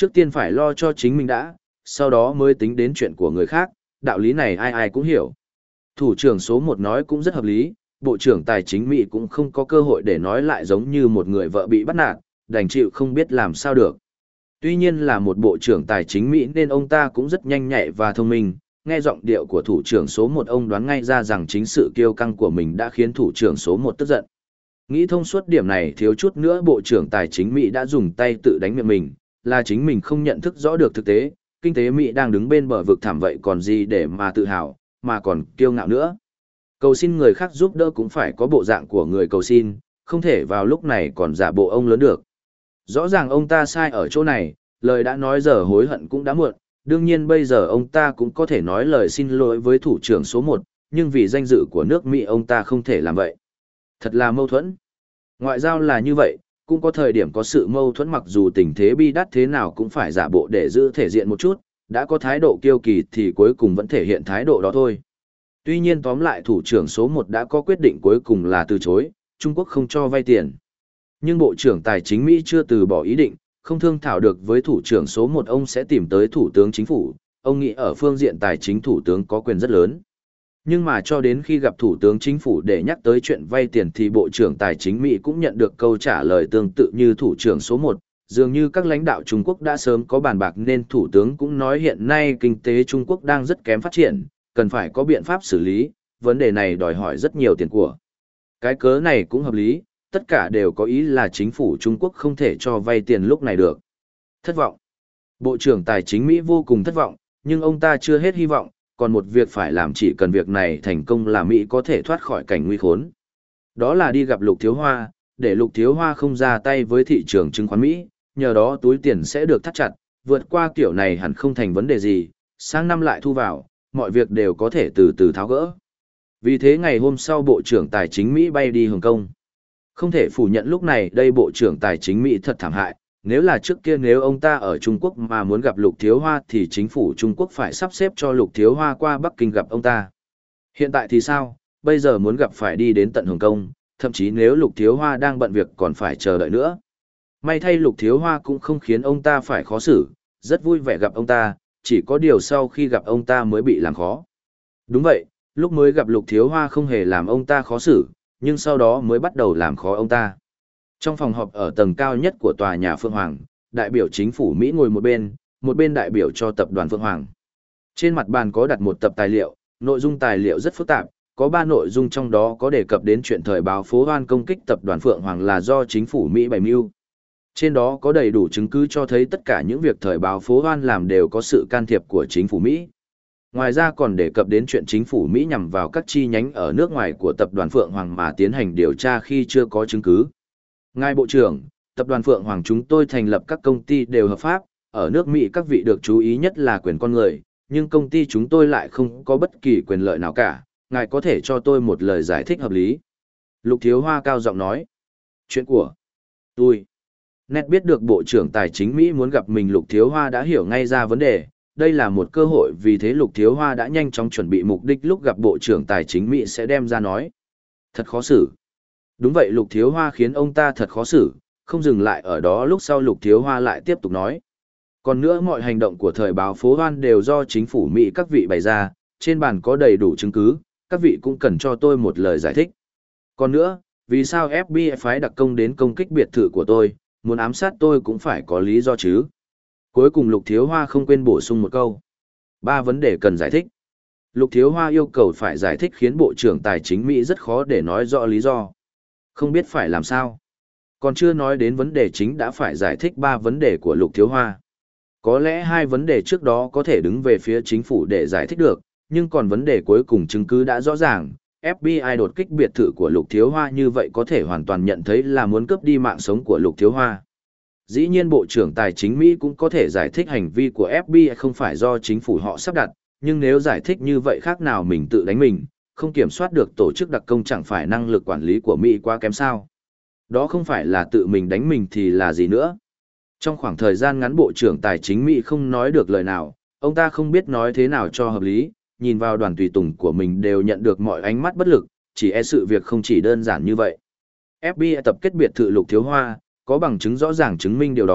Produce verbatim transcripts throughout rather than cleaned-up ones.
Trước tiên phải lo cho chính mình đã, sau đó mới tính đến chuyện của người khác, đạo lý này ai ai cũng hiểu. Thủ trưởng số một nói cũng rất hợp lý, Bộ trưởng Tài chính Mỹ cũng không có cơ hội để nói lại giống như một người vợ bị bắt nạt, đành chịu không biết làm sao được. Tuy nhiên là một Bộ trưởng Tài chính Mỹ nên ông ta cũng rất nhanh nhạy và thông minh, nghe giọng điệu của thủ trưởng số một ông đoán ngay ra rằng chính sự kiêu căng của mình đã khiến thủ trưởng số một tức giận. Nghĩ thông suốt điểm này thiếu chút nữa Bộ trưởng Tài chính Mỹ đã dùng tay tự đánh miệng mình, là chính mình không nhận thức rõ được thực tế, kinh tế Mỹ đang đứng bên bờ vực thảm vậy còn gì để mà tự hào, mà còn kiêu ngạo nữa. Cầu xin người khác giúp đỡ cũng phải có bộ dạng của người cầu xin, không thể vào lúc này còn giả bộ ông lớn được. Rõ ràng ông ta sai ở chỗ này, lời đã nói giờ hối hận cũng đã muộn, đương nhiên bây giờ ông ta cũng có thể nói lời xin lỗi với thủ trưởng số một, nhưng vì danh dự của nước Mỹ ông ta không thể làm vậy. Thật là mâu thuẫn. Ngoại giao là như vậy, cũng có thời điểm có sự mâu thuẫn mặc dù tình thế bi đát thế nào cũng phải giả bộ để giữ thể diện một chút, đã có thái độ kiêu kỳ thì cuối cùng vẫn thể hiện thái độ đó thôi. Tuy nhiên tóm lại thủ trưởng số một đã có quyết định cuối cùng là từ chối, Trung Quốc không cho vay tiền. Nhưng Bộ trưởng Tài chính Mỹ chưa từ bỏ ý định, không thương thảo được với thủ trưởng số một ông sẽ tìm tới thủ tướng chính phủ, ông nghĩ ở phương diện tài chính thủ tướng có quyền rất lớn. Nhưng mà cho đến khi gặp thủ tướng chính phủ để nhắc tới chuyện vay tiền thì Bộ trưởng Tài chính Mỹ cũng nhận được câu trả lời tương tự như thủ trưởng số một. Dường như các lãnh đạo Trung Quốc đã sớm có bàn bạc nên thủ tướng cũng nói hiện nay kinh tế Trung Quốc đang rất kém phát triển, cần phải có biện pháp xử lý, vấn đề này đòi hỏi rất nhiều tiền của. Cái cớ này cũng hợp lý, tất cả đều có ý là chính phủ Trung Quốc không thể cho vay tiền lúc này được. Thất vọng. Bộ trưởng Tài chính Mỹ vô cùng thất vọng, nhưng ông ta chưa hết hy vọng, còn một việc phải làm chỉ cần việc này thành công là Mỹ có thể thoát khỏi cảnh nguy khốn. Đó là đi gặp Lục Thiếu Hoa, để Lục Thiếu Hoa không ra tay với thị trường chứng khoán Mỹ, nhờ đó túi tiền sẽ được thắt chặt, vượt qua kiểu này hẳn không thành vấn đề gì, sang năm lại thu vào, mọi việc đều có thể từ từ tháo gỡ. Vì thế ngày hôm sau Bộ trưởng Tài chính Mỹ bay đi Hồng Kông. Không thể phủ nhận lúc này đây Bộ trưởng Tài chính Mỹ thật thảm hại, nếu là trước kia nếu ông ta ở Trung Quốc mà muốn gặp Lục Thiếu Hoa thì chính phủ Trung Quốc phải sắp xếp cho Lục Thiếu Hoa qua Bắc Kinh gặp ông ta. Hiện tại thì sao, bây giờ muốn gặp phải đi đến tận Hồng Kông, thậm chí nếu Lục Thiếu Hoa đang bận việc còn phải chờ đợi nữa. May thay Lục Thiếu Hoa cũng không khiến ông ta phải khó xử, rất vui vẻ gặp ông ta, chỉ có điều sau khi gặp ông ta mới bị làm khó. Đúng vậy, lúc mới gặp Lục Thiếu Hoa không hề làm ông ta khó xử, nhưng sau đó mới bắt đầu làm khó ông ta. Trong phòng họp ở tầng cao nhất của tòa nhà Phượng Hoàng, đại biểu chính phủ Mỹ ngồi một bên, một bên đại biểu cho tập đoàn Phượng Hoàng. Trên mặt bàn có đặt một tập tài liệu, nội dung tài liệu rất phức tạp, có ba nội dung trong đó có đề cập đến chuyện thời báo phố Hoan công kích tập đoàn Phượng Hoàng là do chính phủ Mỹ bày mưu. Trên đó có đầy đủ chứng cứ cho thấy tất cả những việc thời báo phố Hoan làm đều có sự can thiệp của chính phủ Mỹ. Ngoài ra còn đề cập đến chuyện chính phủ Mỹ nhằm vào các chi nhánh ở nước ngoài của tập đoàn Phượng Hoàng mà tiến hành điều tra khi chưa có chứng cứ. Ngài Bộ trưởng, tập đoàn Phượng Hoàng chúng tôi thành lập các công ty đều hợp pháp, ở nước Mỹ các vị được chú ý nhất là quyền con người, nhưng công ty chúng tôi lại không có bất kỳ quyền lợi nào cả, ngài có thể cho tôi một lời giải thích hợp lý. Lục Thiếu Hoa cao giọng nói. Chuyện của tôi. Nét biết được Bộ trưởng Tài chính Mỹ muốn gặp mình Lục Thiếu Hoa đã hiểu ngay ra vấn đề, đây là một cơ hội vì thế Lục Thiếu Hoa đã nhanh chóng chuẩn bị mục đích lúc gặp Bộ trưởng Tài chính Mỹ sẽ đem ra nói. Thật khó xử. Đúng vậy Lục Thiếu Hoa khiến ông ta thật khó xử, không dừng lại ở đó lúc sau Lục Thiếu Hoa lại tiếp tục nói. Còn nữa mọi hành động của thời báo phố Hoan đều do chính phủ Mỹ các vị bày ra, trên bàn có đầy đủ chứng cứ, các vị cũng cần cho tôi một lời giải thích. Còn nữa, vì sao ép bê i phái đặc công đến công kích biệt thự của tôi, muốn ám sát tôi cũng phải có lý do chứ. Cuối cùng Lục Thiếu Hoa không quên bổ sung một câu. Ba vấn đề cần giải thích. Lục Thiếu Hoa yêu cầu phải giải thích khiến Bộ trưởng Tài chính Mỹ rất khó để nói rõ lý do. Không biết phải làm sao. Còn chưa nói đến vấn đề chính đã phải giải thích ba vấn đề của Lục Thiếu Hoa. Có lẽ hai vấn đề trước đó có thể đứng về phía chính phủ để giải thích được, nhưng còn vấn đề cuối cùng chứng cứ đã rõ ràng. ép bê i đột kích biệt thự của Lục Thiếu Hoa như vậy có thể hoàn toàn nhận thấy là muốn cướp đi mạng sống của Lục Thiếu Hoa. Dĩ nhiên Bộ trưởng Tài chính Mỹ cũng có thể giải thích hành vi của ép bê i không phải do chính phủ họ sắp đặt, nhưng nếu giải thích như vậy khác nào mình tự đánh mình, không kiểm soát được tổ chức đặc công chẳng phải năng lực quản lý của Mỹ quá kém sao. Đó không phải là tự mình đánh mình thì là gì nữa. Trong khoảng thời gian ngắn Bộ trưởng Tài chính Mỹ không nói được lời nào, ông ta không biết nói thế nào cho hợp lý, nhìn vào đoàn tùy tùng của mình đều nhận được mọi ánh mắt bất lực, chỉ e sự việc không chỉ đơn giản như vậy. ép bê i tập kết biệt thự Lục Thiếu Hoa, có bằng chứng rõ ràng chứng minh điều đó,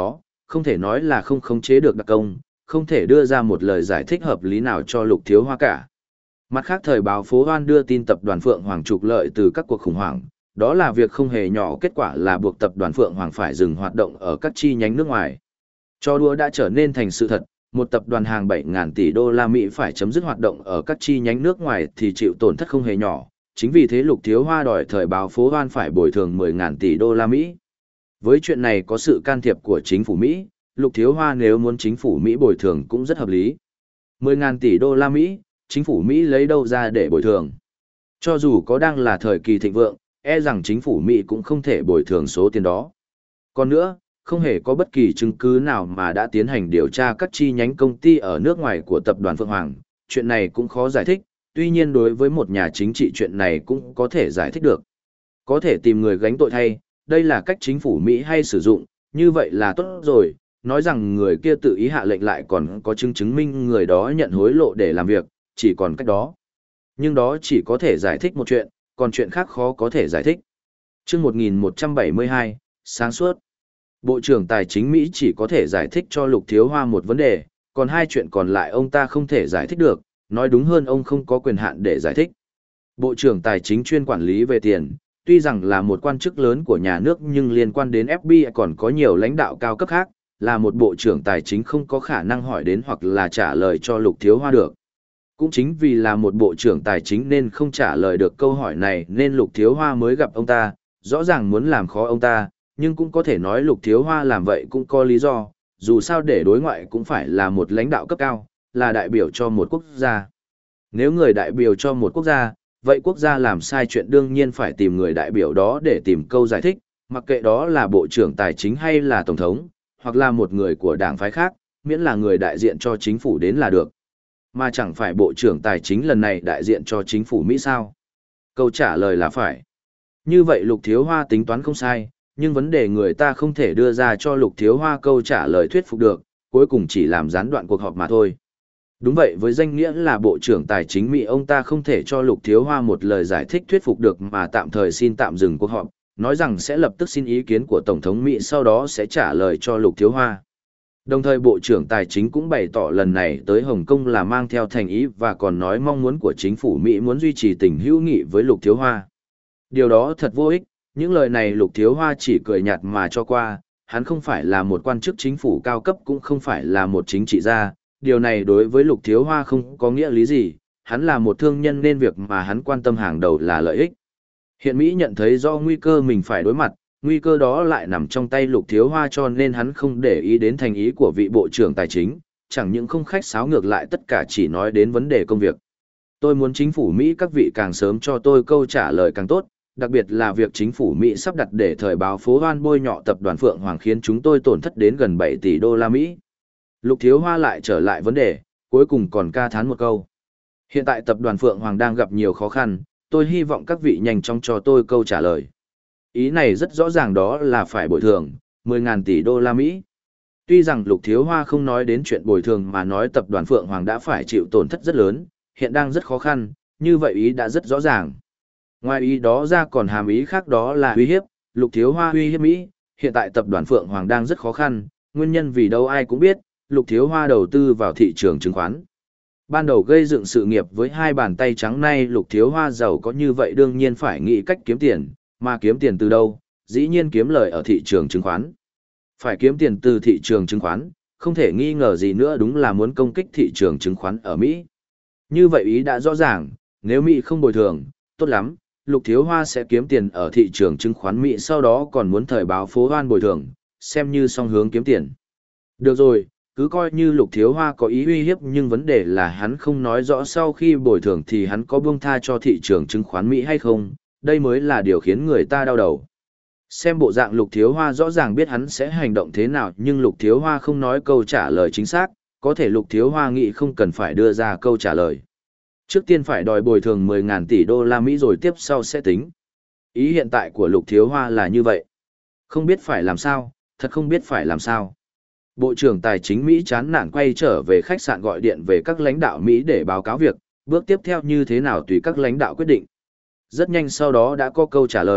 không thể nói là không khống chế được đặc công, không thể đưa ra một lời giải thích hợp lý nào cho Lục Thiếu Hoa cả. Mặt khác thời báo Phố Hoan đưa tin tập đoàn Phượng Hoàng trục lợi từ các cuộc khủng hoảng, đó là việc không hề nhỏ, kết quả là buộc tập đoàn Phượng Hoàng phải dừng hoạt động ở các chi nhánh nước ngoài. Cho đùa đã trở nên thành sự thật, một tập đoàn hàng bảy nghìn tỷ đô la Mỹ phải chấm dứt hoạt động ở các chi nhánh nước ngoài thì chịu tổn thất không hề nhỏ, chính vì thế Lục Thiếu Hoa đòi thời báo Phố Hoan phải bồi thường mười nghìn tỷ đô la Mỹ. Với chuyện này có sự can thiệp của chính phủ Mỹ, Lục Thiếu Hoa nếu muốn chính phủ Mỹ bồi thường cũng rất hợp lý. mười nghìn tỷ đô la Mỹ, chính phủ Mỹ lấy đâu ra để bồi thường? Cho dù có đang là thời kỳ thịnh vượng, e rằng chính phủ Mỹ cũng không thể bồi thường số tiền đó. Còn nữa, không hề có bất kỳ chứng cứ nào mà đã tiến hành điều tra các chi nhánh công ty ở nước ngoài của tập đoàn Phượng Hoàng, chuyện này cũng khó giải thích, tuy nhiên đối với một nhà chính trị chuyện này cũng có thể giải thích được. Có thể tìm người gánh tội thay, đây là cách chính phủ Mỹ hay sử dụng, như vậy là tốt rồi, nói rằng người kia tự ý hạ lệnh lại còn có chứng chứng minh người đó nhận hối lộ để làm việc, chỉ còn cách đó. Nhưng đó chỉ có thể giải thích một chuyện, còn chuyện khác khó có thể giải thích. Chương một nghìn một trăm bảy mươi hai, sáng suốt. Bộ trưởng Tài chính Mỹ chỉ có thể giải thích cho Lục Thiếu Hoa một vấn đề, còn hai chuyện còn lại ông ta không thể giải thích được, nói đúng hơn ông không có quyền hạn để giải thích. Bộ trưởng Tài chính chuyên quản lý về tiền, tuy rằng là một quan chức lớn của nhà nước nhưng liên quan đến ép bê i còn có nhiều lãnh đạo cao cấp khác, là một bộ trưởng Tài chính không có khả năng hỏi đến hoặc là trả lời cho Lục Thiếu Hoa được. Cũng chính vì là một bộ trưởng Tài chính nên không trả lời được câu hỏi này nên Lục Thiếu Hoa mới gặp ông ta, rõ ràng muốn làm khó ông ta, nhưng cũng có thể nói Lục Thiếu Hoa làm vậy cũng có lý do, dù sao để đối ngoại cũng phải là một lãnh đạo cấp cao, là đại biểu cho một quốc gia. Nếu người đại biểu cho một quốc gia, vậy quốc gia làm sai chuyện đương nhiên phải tìm người đại biểu đó để tìm câu giải thích, mặc kệ đó là bộ trưởng Tài chính hay là tổng thống, hoặc là một người của đảng phái khác, miễn là người đại diện cho chính phủ đến là được. Mà chẳng phải bộ trưởng Tài chính lần này đại diện cho chính phủ Mỹ sao? Câu trả lời là phải. Như vậy Lục Thiếu Hoa tính toán không sai, nhưng vấn đề người ta không thể đưa ra cho Lục Thiếu Hoa câu trả lời thuyết phục được, cuối cùng chỉ làm gián đoạn cuộc họp mà thôi. Đúng vậy, với danh nghĩa là bộ trưởng Tài chính Mỹ, ông ta không thể cho Lục Thiếu Hoa một lời giải thích thuyết phục được mà tạm thời xin tạm dừng cuộc họp, nói rằng sẽ lập tức xin ý kiến của Tổng thống Mỹ sau đó sẽ trả lời cho Lục Thiếu Hoa. Đồng thời Bộ trưởng Tài chính cũng bày tỏ lần này tới Hồng Kông là mang theo thành ý và còn nói mong muốn của chính phủ Mỹ muốn duy trì tình hữu nghị với Lục Thiếu Hoa. Điều đó thật vô ích, những lời này Lục Thiếu Hoa chỉ cười nhạt mà cho qua, hắn không phải là một quan chức chính phủ cao cấp cũng không phải là một chính trị gia, điều này đối với Lục Thiếu Hoa không có nghĩa lý gì, hắn là một thương nhân nên việc mà hắn quan tâm hàng đầu là lợi ích. Hiện Mỹ nhận thấy do nguy cơ mình phải đối mặt, nguy cơ đó lại nằm trong tay Lục Thiếu Hoa cho nên hắn không để ý đến thành ý của vị Bộ trưởng Tài chính, chẳng những không khách sáo ngược lại tất cả chỉ nói đến vấn đề công việc. Tôi muốn chính phủ Mỹ các vị càng sớm cho tôi câu trả lời càng tốt, đặc biệt là việc chính phủ Mỹ sắp đặt để thời báo Phố Hoan bôi nhọ tập đoàn Phượng Hoàng khiến chúng tôi tổn thất đến gần bảy tỷ đô la Mỹ. Lục Thiếu Hoa lại trở lại vấn đề, cuối cùng còn ca thán một câu. Hiện tại tập đoàn Phượng Hoàng đang gặp nhiều khó khăn, tôi hy vọng các vị nhanh chóng cho tôi câu trả lời. Ý này rất rõ ràng đó là phải bồi thường, mười nghìn tỷ đô la Mỹ. Tuy rằng Lục Thiếu Hoa không nói đến chuyện bồi thường mà nói tập đoàn Phượng Hoàng đã phải chịu tổn thất rất lớn, hiện đang rất khó khăn, như vậy ý đã rất rõ ràng. Ngoài ý đó ra còn hàm ý khác đó là uy hiếp, Lục Thiếu Hoa uy hiếp Mỹ, hiện tại tập đoàn Phượng Hoàng đang rất khó khăn, nguyên nhân vì đâu ai cũng biết, Lục Thiếu Hoa đầu tư vào thị trường chứng khoán. Ban đầu gây dựng sự nghiệp với hai bàn tay trắng nay Lục Thiếu Hoa giàu có như vậy đương nhiên phải nghĩ cách kiếm tiền, mà kiếm tiền từ đâu, dĩ nhiên kiếm lời ở thị trường chứng khoán. Phải kiếm tiền từ thị trường chứng khoán, không thể nghi ngờ gì nữa đúng là muốn công kích thị trường chứng khoán ở Mỹ. Như vậy ý đã rõ ràng, nếu Mỹ không bồi thường, tốt lắm, Lục Thiếu Hoa sẽ kiếm tiền ở thị trường chứng khoán Mỹ sau đó còn muốn thời báo Phố Hoan bồi thường, xem như song hướng kiếm tiền. Được rồi, cứ coi như Lục Thiếu Hoa có ý uy hiếp nhưng vấn đề là hắn không nói rõ sau khi bồi thường thì hắn có buông tha cho thị trường chứng khoán Mỹ hay không, đây mới là điều khiến người ta đau đầu. Xem bộ dạng Lục Thiếu Hoa rõ ràng biết hắn sẽ hành động thế nào nhưng Lục Thiếu Hoa không nói câu trả lời chính xác, có thể Lục Thiếu Hoa nghĩ không cần phải đưa ra câu trả lời. Trước tiên phải đòi bồi thường mười nghìn tỷ đô la Mỹ rồi tiếp sau sẽ tính. Ý hiện tại của Lục Thiếu Hoa là như vậy. Không biết phải làm sao, thật không biết phải làm sao. Bộ trưởng Tài chính Mỹ chán nản quay trở về khách sạn gọi điện về các lãnh đạo Mỹ để báo cáo việc, bước tiếp theo như thế nào tùy các lãnh đạo quyết định. Rất nhanh sau đó đã có câu trả lời,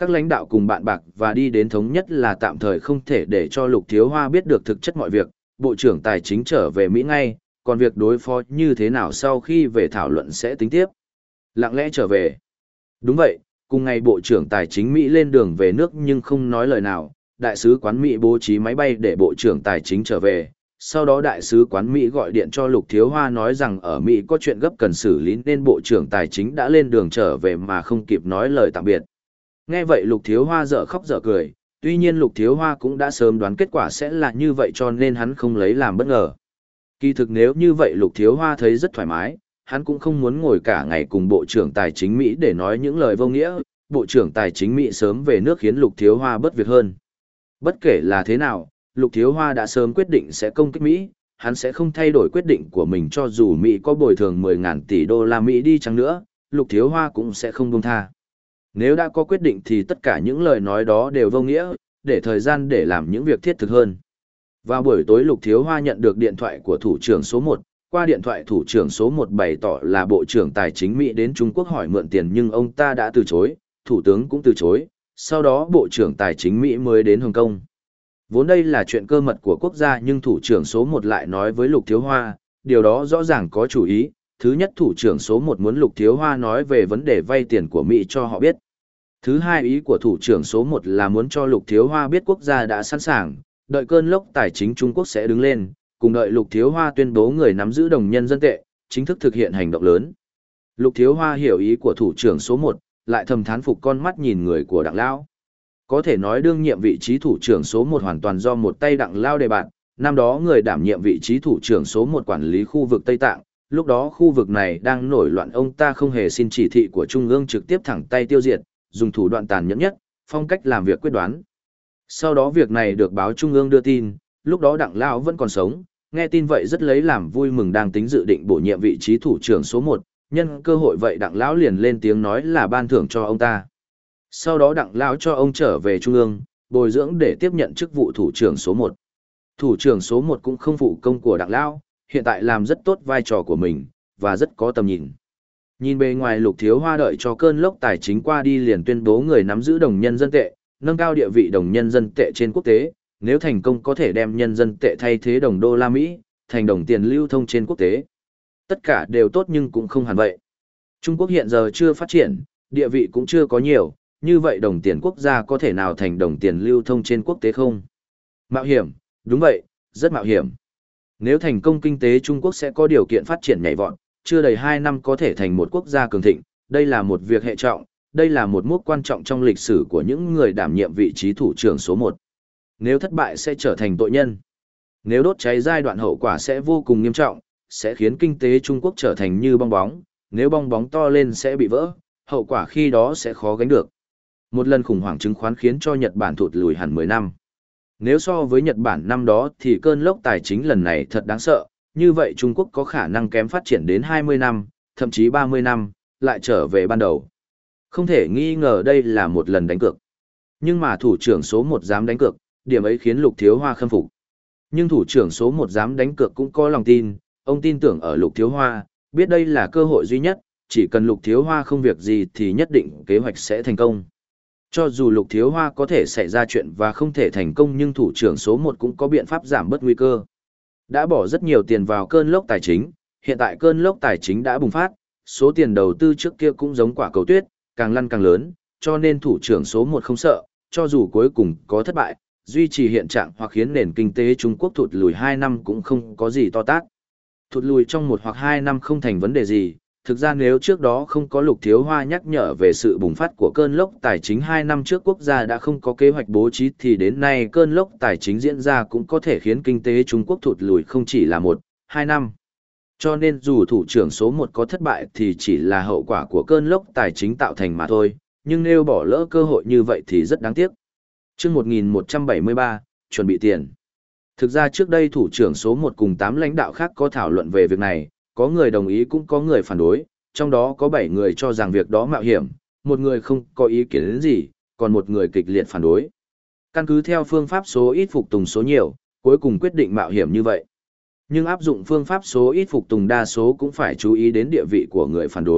Các lãnh đạo cùng bạn bạc và đi đến thống nhất là tạm thời không thể để cho Lục Thiếu Hoa biết được thực chất mọi việc, Bộ trưởng Tài chính trở về Mỹ ngay, còn việc đối phó như thế nào sau khi về thảo luận sẽ tính tiếp. Lặng lẽ trở về. Đúng vậy, cùng ngày Bộ trưởng Tài chính Mỹ lên đường về nước nhưng không nói lời nào, Đại sứ quán Mỹ bố trí máy bay để Bộ trưởng Tài chính trở về. Sau đó Đại sứ quán Mỹ gọi điện cho Lục Thiếu Hoa nói rằng ở Mỹ có chuyện gấp cần xử lý nên Bộ trưởng Tài chính đã lên đường trở về mà không kịp nói lời tạm biệt. Nghe vậy Lục Thiếu Hoa dở khóc dở cười, tuy nhiên Lục Thiếu Hoa cũng đã sớm đoán kết quả sẽ là như vậy cho nên hắn không lấy làm bất ngờ. Kỳ thực nếu như vậy Lục Thiếu Hoa thấy rất thoải mái, hắn cũng không muốn ngồi cả ngày cùng Bộ trưởng Tài chính Mỹ để nói những lời vô nghĩa, Bộ trưởng Tài chính Mỹ sớm về nước khiến Lục Thiếu Hoa bất việc hơn. Bất kể là thế nào, Lục Thiếu Hoa đã sớm quyết định sẽ công kích Mỹ, hắn sẽ không thay đổi quyết định của mình cho dù Mỹ có bồi thường mười ngàn tỷ đô la Mỹ đi chăng nữa, Lục Thiếu Hoa cũng sẽ không buông tha. Nếu đã có quyết định thì tất cả những lời nói đó đều vô nghĩa, để thời gian để làm những việc thiết thực hơn. Vào buổi tối Lục Thiếu Hoa nhận được điện thoại của thủ trưởng số một, qua điện thoại thủ trưởng số một bày tỏ là Bộ trưởng Tài chính Mỹ đến Trung Quốc hỏi mượn tiền nhưng ông ta đã từ chối, Thủ tướng cũng từ chối, sau đó Bộ trưởng Tài chính Mỹ mới đến Hồng Kông. Vốn đây là chuyện cơ mật của quốc gia nhưng thủ trưởng số một lại nói với Lục Thiếu Hoa, điều đó rõ ràng có chủ ý. Thứ nhất thủ trưởng số một muốn Lục Thiếu Hoa nói về vấn đề vay tiền của Mỹ cho họ biết. Thứ hai ý của thủ trưởng số một là muốn cho Lục Thiếu Hoa biết quốc gia đã sẵn sàng, đợi cơn lốc tài chính Trung Quốc sẽ đứng lên, cùng đợi Lục Thiếu Hoa tuyên bố người nắm giữ đồng nhân dân tệ, chính thức thực hiện hành động lớn. Lục Thiếu Hoa hiểu ý của thủ trưởng số một, lại thầm thán phục con mắt nhìn người của Đặng Lão. Có thể nói đương nhiệm vị trí thủ trưởng số một hoàn toàn do một tay Đặng Lão đề bạt, năm đó người đảm nhiệm vị trí thủ trưởng số một quản lý khu vực Tây Tạng, lúc đó khu vực này đang nổi loạn ông ta không hề xin chỉ thị của Trung ương trực tiếp thẳng tay tiêu diệt, dùng thủ đoạn tàn nhẫn nhất, phong cách làm việc quyết đoán. Sau đó việc này được báo Trung ương đưa tin, lúc đó Đặng Lão vẫn còn sống, nghe tin vậy rất lấy làm vui mừng đang tính dự định bổ nhiệm vị trí thủ trưởng số một, nhân cơ hội vậy Đặng Lão liền lên tiếng nói là ban thưởng cho ông ta. Sau đó Đặng Lão cho ông trở về Trung ương, bồi dưỡng để tiếp nhận chức vụ thủ trưởng số một. Thủ trưởng số một cũng không phụ công của Đặng Lão, hiện tại làm rất tốt vai trò của mình, và rất có tầm nhìn. Nhìn bề ngoài Lục Thiếu Hoa đợi cho cơn lốc tài chính qua đi liền tuyên bố người nắm giữ đồng nhân dân tệ, nâng cao địa vị đồng nhân dân tệ trên quốc tế, nếu thành công có thể đem nhân dân tệ thay thế đồng đô la Mỹ, thành đồng tiền lưu thông trên quốc tế. Tất cả đều tốt nhưng cũng không hẳn vậy. Trung Quốc hiện giờ chưa phát triển, địa vị cũng chưa có nhiều, như vậy đồng tiền quốc gia có thể nào thành đồng tiền lưu thông trên quốc tế không? Mạo hiểm, đúng vậy, rất mạo hiểm. Nếu thành công kinh tế Trung Quốc sẽ có điều kiện phát triển nhảy vọt, chưa đầy hai năm có thể thành một quốc gia cường thịnh, đây là một việc hệ trọng, đây là một mốc quan trọng trong lịch sử của những người đảm nhiệm vị trí thủ trưởng số một. Nếu thất bại sẽ trở thành tội nhân. Nếu đốt cháy giai đoạn hậu quả sẽ vô cùng nghiêm trọng, sẽ khiến kinh tế Trung Quốc trở thành như bong bóng, nếu bong bóng to lên sẽ bị vỡ, hậu quả khi đó sẽ khó gánh được. Một lần khủng hoảng chứng khoán khiến cho Nhật Bản thụt lùi hẳn mười năm. Nếu so với Nhật Bản năm đó thì cơn lốc tài chính lần này thật đáng sợ, như vậy Trung Quốc có khả năng kém phát triển đến hai mươi năm, thậm chí ba mươi năm, lại trở về ban đầu. Không thể nghi ngờ đây là một lần đánh cược. Nhưng mà thủ trưởng số một dám đánh cược, điểm ấy khiến Lục Thiếu Hoa khâm phục. Nhưng thủ trưởng số một dám đánh cược cũng có lòng tin, ông tin tưởng ở Lục Thiếu Hoa, biết đây là cơ hội duy nhất, chỉ cần Lục Thiếu Hoa không việc gì thì nhất định kế hoạch sẽ thành công. Cho dù Lục Thiếu Hoa có thể xảy ra chuyện và không thể thành công nhưng thủ trưởng số một cũng có biện pháp giảm bớt nguy cơ. Đã bỏ rất nhiều tiền vào cơn lốc tài chính, hiện tại cơn lốc tài chính đã bùng phát, số tiền đầu tư trước kia cũng giống quả cầu tuyết, càng lăn càng lớn, cho nên thủ trưởng số một không sợ, cho dù cuối cùng có thất bại, duy trì hiện trạng hoặc khiến nền kinh tế Trung Quốc thụt lùi hai năm cũng không có gì to tát. Thụt lùi trong một hoặc hai năm không thành vấn đề gì, thực ra nếu trước đó không có Lục Thiếu Hoa nhắc nhở về sự bùng phát của cơn lốc tài chính hai năm trước quốc gia đã không có kế hoạch bố trí thì đến nay cơn lốc tài chính diễn ra cũng có thể khiến kinh tế Trung Quốc thụt lùi không chỉ là một, hai năm. Cho nên dù thủ trưởng số một có thất bại thì chỉ là hậu quả của cơn lốc tài chính tạo thành mà thôi, nhưng nếu bỏ lỡ cơ hội như vậy thì rất đáng tiếc. Chương một nghìn một trăm bảy mươi ba, chuẩn bị tiền. Thực ra trước đây thủ trưởng số một cùng tám lãnh đạo khác có thảo luận về việc này, có người đồng ý cũng có người phản đối, trong đó có bảy người cho rằng việc đó mạo hiểm, một người không có ý kiến đến gì, còn một người kịch liệt phản đối. Căn cứ theo phương pháp số ít phục tùng số nhiều, cuối cùng quyết định mạo hiểm như vậy. Nhưng áp dụng phương pháp số ít phục tùng đa số cũng phải chú ý đến địa vị của người phản đối,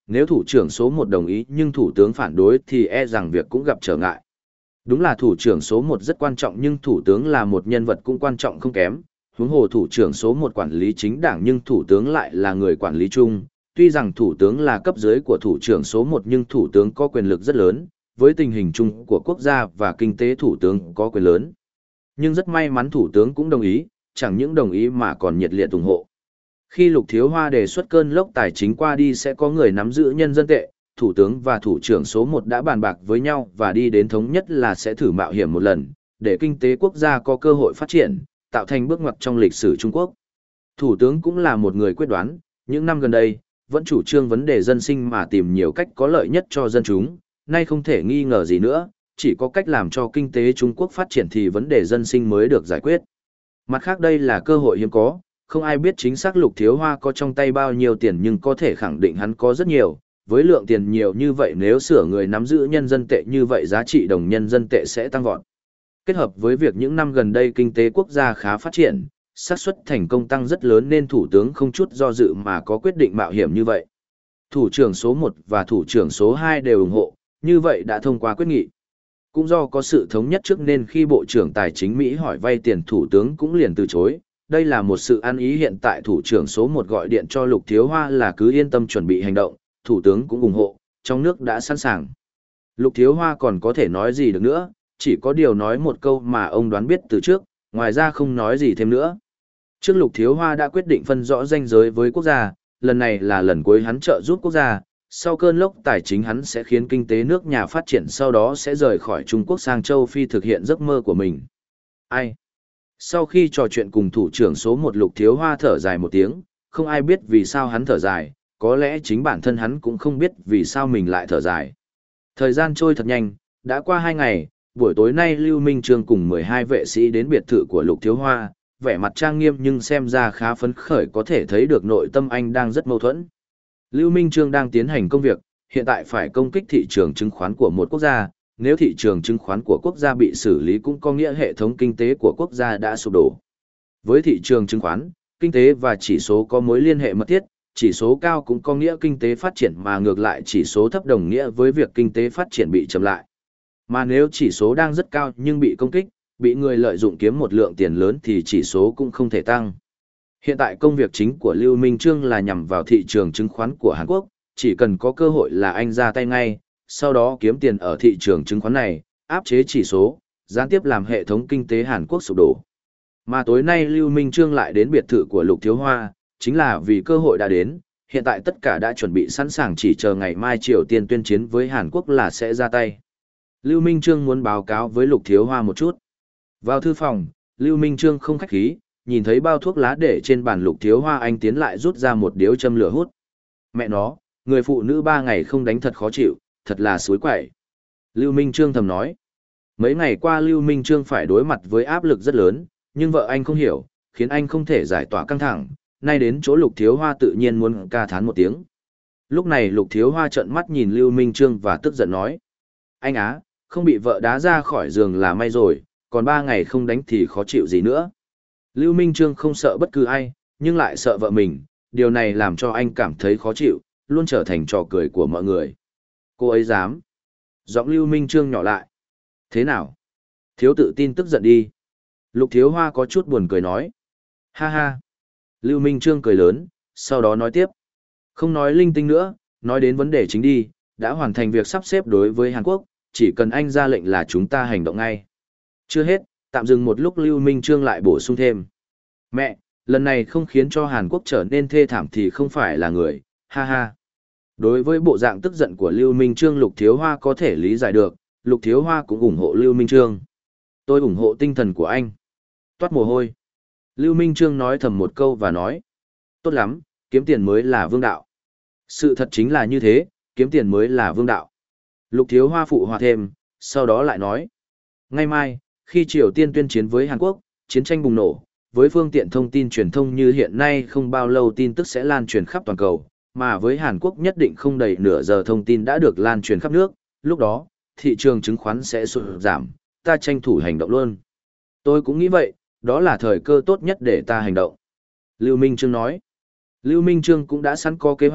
Nếu thủ trưởng số một đồng ý nhưng thủ tướng phản đối thì e rằng việc cũng gặp trở ngại. Đúng là thủ trưởng số một rất quan trọng nhưng thủ tướng là một nhân vật cũng quan trọng không kém. Huống hồ thủ trưởng số một quản lý chính đảng nhưng thủ tướng lại là người quản lý chung. Tuy rằng thủ tướng là cấp dưới của thủ trưởng số một nhưng thủ tướng có quyền lực rất lớn, với tình hình chung của quốc gia và kinh tế thủ tướng có quyền lớn. Nhưng rất may mắn thủ tướng cũng đồng ý, chẳng những đồng ý mà còn nhiệt liệt ủng hộ. Khi Lục Thiếu Hoa đề xuất cơn lốc tài chính qua đi sẽ có người nắm giữ nhân dân tệ, thủ tướng và thủ trưởng số một đã bàn bạc với nhau và đi đến thống nhất là sẽ thử mạo hiểm một lần, để kinh tế quốc gia có cơ hội phát triển, tạo thành bước ngoặt trong lịch sử Trung Quốc. Thủ tướng cũng là một người quyết đoán, những năm gần đây, vẫn chủ trương vấn đề dân sinh mà tìm nhiều cách có lợi nhất cho dân chúng, nay không thể nghi ngờ gì nữa, chỉ có cách làm cho kinh tế Trung Quốc phát triển thì vấn đề dân sinh mới được giải quyết. Mặt khác đây là cơ hội hiếm có, không ai biết chính xác Lục Thiếu Hoa có trong tay bao nhiêu tiền nhưng có thể khẳng định hắn có rất nhiều, với lượng tiền nhiều như vậy nếu sửa người nắm giữ nhân dân tệ như vậy giá trị đồng nhân dân tệ sẽ tăng vọt. Kết hợp với việc những năm gần đây kinh tế quốc gia khá phát triển, xác suất thành công tăng rất lớn nên thủ tướng không chút do dự mà có quyết định mạo hiểm như vậy. Thủ trưởng số một và thủ trưởng số hai đều ủng hộ, như vậy đã thông qua quyết nghị. Cũng do có sự thống nhất trước nên khi Bộ trưởng Tài chính Mỹ hỏi vay tiền thủ tướng cũng liền từ chối. Đây là một sự ăn ý hiện tại thủ trưởng số một gọi điện cho Lục Thiếu Hoa là cứ yên tâm chuẩn bị hành động, thủ tướng cũng ủng hộ, trong nước đã sẵn sàng. Lục Thiếu Hoa còn có thể nói gì được nữa, chỉ có điều nói một câu mà ông đoán biết từ trước, ngoài ra không nói gì thêm nữa. Trước Lục Thiếu Hoa đã quyết định phân rõ ranh giới với quốc gia, lần này là lần cuối hắn trợ giúp quốc gia, sau cơn lốc tài chính hắn sẽ khiến kinh tế nước nhà phát triển sau đó sẽ rời khỏi Trung Quốc sang châu Phi thực hiện giấc mơ của mình. Ai? Sau khi trò chuyện cùng thủ trưởng số một Lục Thiếu Hoa thở dài một tiếng, không ai biết vì sao hắn thở dài, có lẽ chính bản thân hắn cũng không biết vì sao mình lại thở dài. Thời gian trôi thật nhanh, đã qua hai ngày, buổi tối nay Lưu Minh Trương cùng mười hai vệ sĩ đến biệt thự của Lục Thiếu Hoa, vẻ mặt trang nghiêm nhưng xem ra khá phấn khởi có thể thấy được nội tâm anh đang rất mâu thuẫn. Lưu Minh Trương đang tiến hành công việc, hiện tại phải công kích thị trường chứng khoán của một quốc gia, nếu thị trường chứng khoán của quốc gia bị xử lý cũng có nghĩa hệ thống kinh tế của quốc gia đã sụp đổ. Với thị trường chứng khoán, kinh tế và chỉ số có mối liên hệ mật thiết, chỉ số cao cũng có nghĩa kinh tế phát triển mà ngược lại chỉ số thấp đồng nghĩa với việc kinh tế phát triển bị chậm lại. Mà nếu chỉ số đang rất cao nhưng bị công kích, bị người lợi dụng kiếm một lượng tiền lớn thì chỉ số cũng không thể tăng. Hiện tại công việc chính của Lưu Minh Trương là nhằm vào thị trường chứng khoán của Hàn Quốc, chỉ cần có cơ hội là anh ra tay ngay, sau đó kiếm tiền ở thị trường chứng khoán này, áp chế chỉ số, gián tiếp làm hệ thống kinh tế Hàn Quốc sụp đổ. Mà tối nay Lưu Minh Trương lại đến biệt thự của Lục Thiếu Hoa, chính là vì cơ hội đã đến, hiện tại tất cả đã chuẩn bị sẵn sàng chỉ chờ ngày mai Triều Tiên tuyên chiến với Hàn Quốc là sẽ ra tay. Lưu Minh Trương muốn báo cáo với Lục Thiếu Hoa một chút. Vào thư phòng, Lưu Minh Trương không khách khí, nhìn thấy bao thuốc lá để trên bàn Lục Thiếu Hoa anh tiến lại rút ra một điếu châm lửa hút. Mẹ nó, người phụ nữ ba ngày không đánh thật khó chịu, thật là suối quậy. Lưu Minh Trương thầm nói. Mấy ngày qua Lưu Minh Trương phải đối mặt với áp lực rất lớn, nhưng vợ anh không hiểu, khiến anh không thể giải tỏa căng thẳng, nay đến chỗ Lục Thiếu Hoa tự nhiên muốn ca thán một tiếng. Lúc này Lục Thiếu Hoa trợn mắt nhìn Lưu Minh Trương và tức giận nói. Anh á, không bị vợ đá ra khỏi giường là may rồi, còn ba ngày không đánh thì khó chịu gì nữa. Lưu Minh Trương không sợ bất cứ ai, nhưng lại sợ vợ mình, điều này làm cho anh cảm thấy khó chịu, luôn trở thành trò cười của mọi người. Cô ấy dám. Giọng Lưu Minh Trương nhỏ lại. Thế nào? Thiếu tự tin tức giận đi. Lục Thiếu Hoa có chút buồn cười nói. Ha ha. Lưu Minh Trương cười lớn, sau đó nói tiếp. Không nói linh tinh nữa, nói đến vấn đề chính đi, đã hoàn thành việc sắp xếp đối với Hàn Quốc, chỉ cần anh ra lệnh là chúng ta hành động ngay. Chưa hết, tạm dừng một lúc Lưu Minh Trương lại bổ sung thêm. Mẹ, lần này không khiến cho Hàn Quốc trở nên thê thảm thì không phải là người, ha ha. Đối với bộ dạng tức giận của Lưu Minh Trương Lục Thiếu Hoa có thể lý giải được, Lục Thiếu Hoa cũng ủng hộ Lưu Minh Trương. Tôi ủng hộ tinh thần của anh. Toát mồ hôi. Lưu Minh Trương nói thầm một câu và nói. Tốt lắm, kiếm tiền mới là vương đạo. Sự thật chính là như thế, kiếm tiền mới là vương đạo. Lục Thiếu Hoa phụ hòa thêm, sau đó lại nói. Ngày mai, khi Triều Tiên tuyên chiến với Hàn Quốc, chiến tranh bùng nổ, với phương tiện thông tin truyền thông như hiện nay không bao lâu tin tức sẽ lan truyền khắp toàn cầu, mà với Hàn Quốc nhất định không đầy nửa giờ thông tin đã được lan truyền khắp nước, lúc đó, thị trường chứng khoán sẽ sụt giảm, ta tranh thủ hành động luôn. Tôi cũng nghĩ vậy, đó là thời cơ tốt nhất để ta hành động. Lưu Minh Trương nói. Lưu Minh Trương cũng đã sẵn có kế hoạch,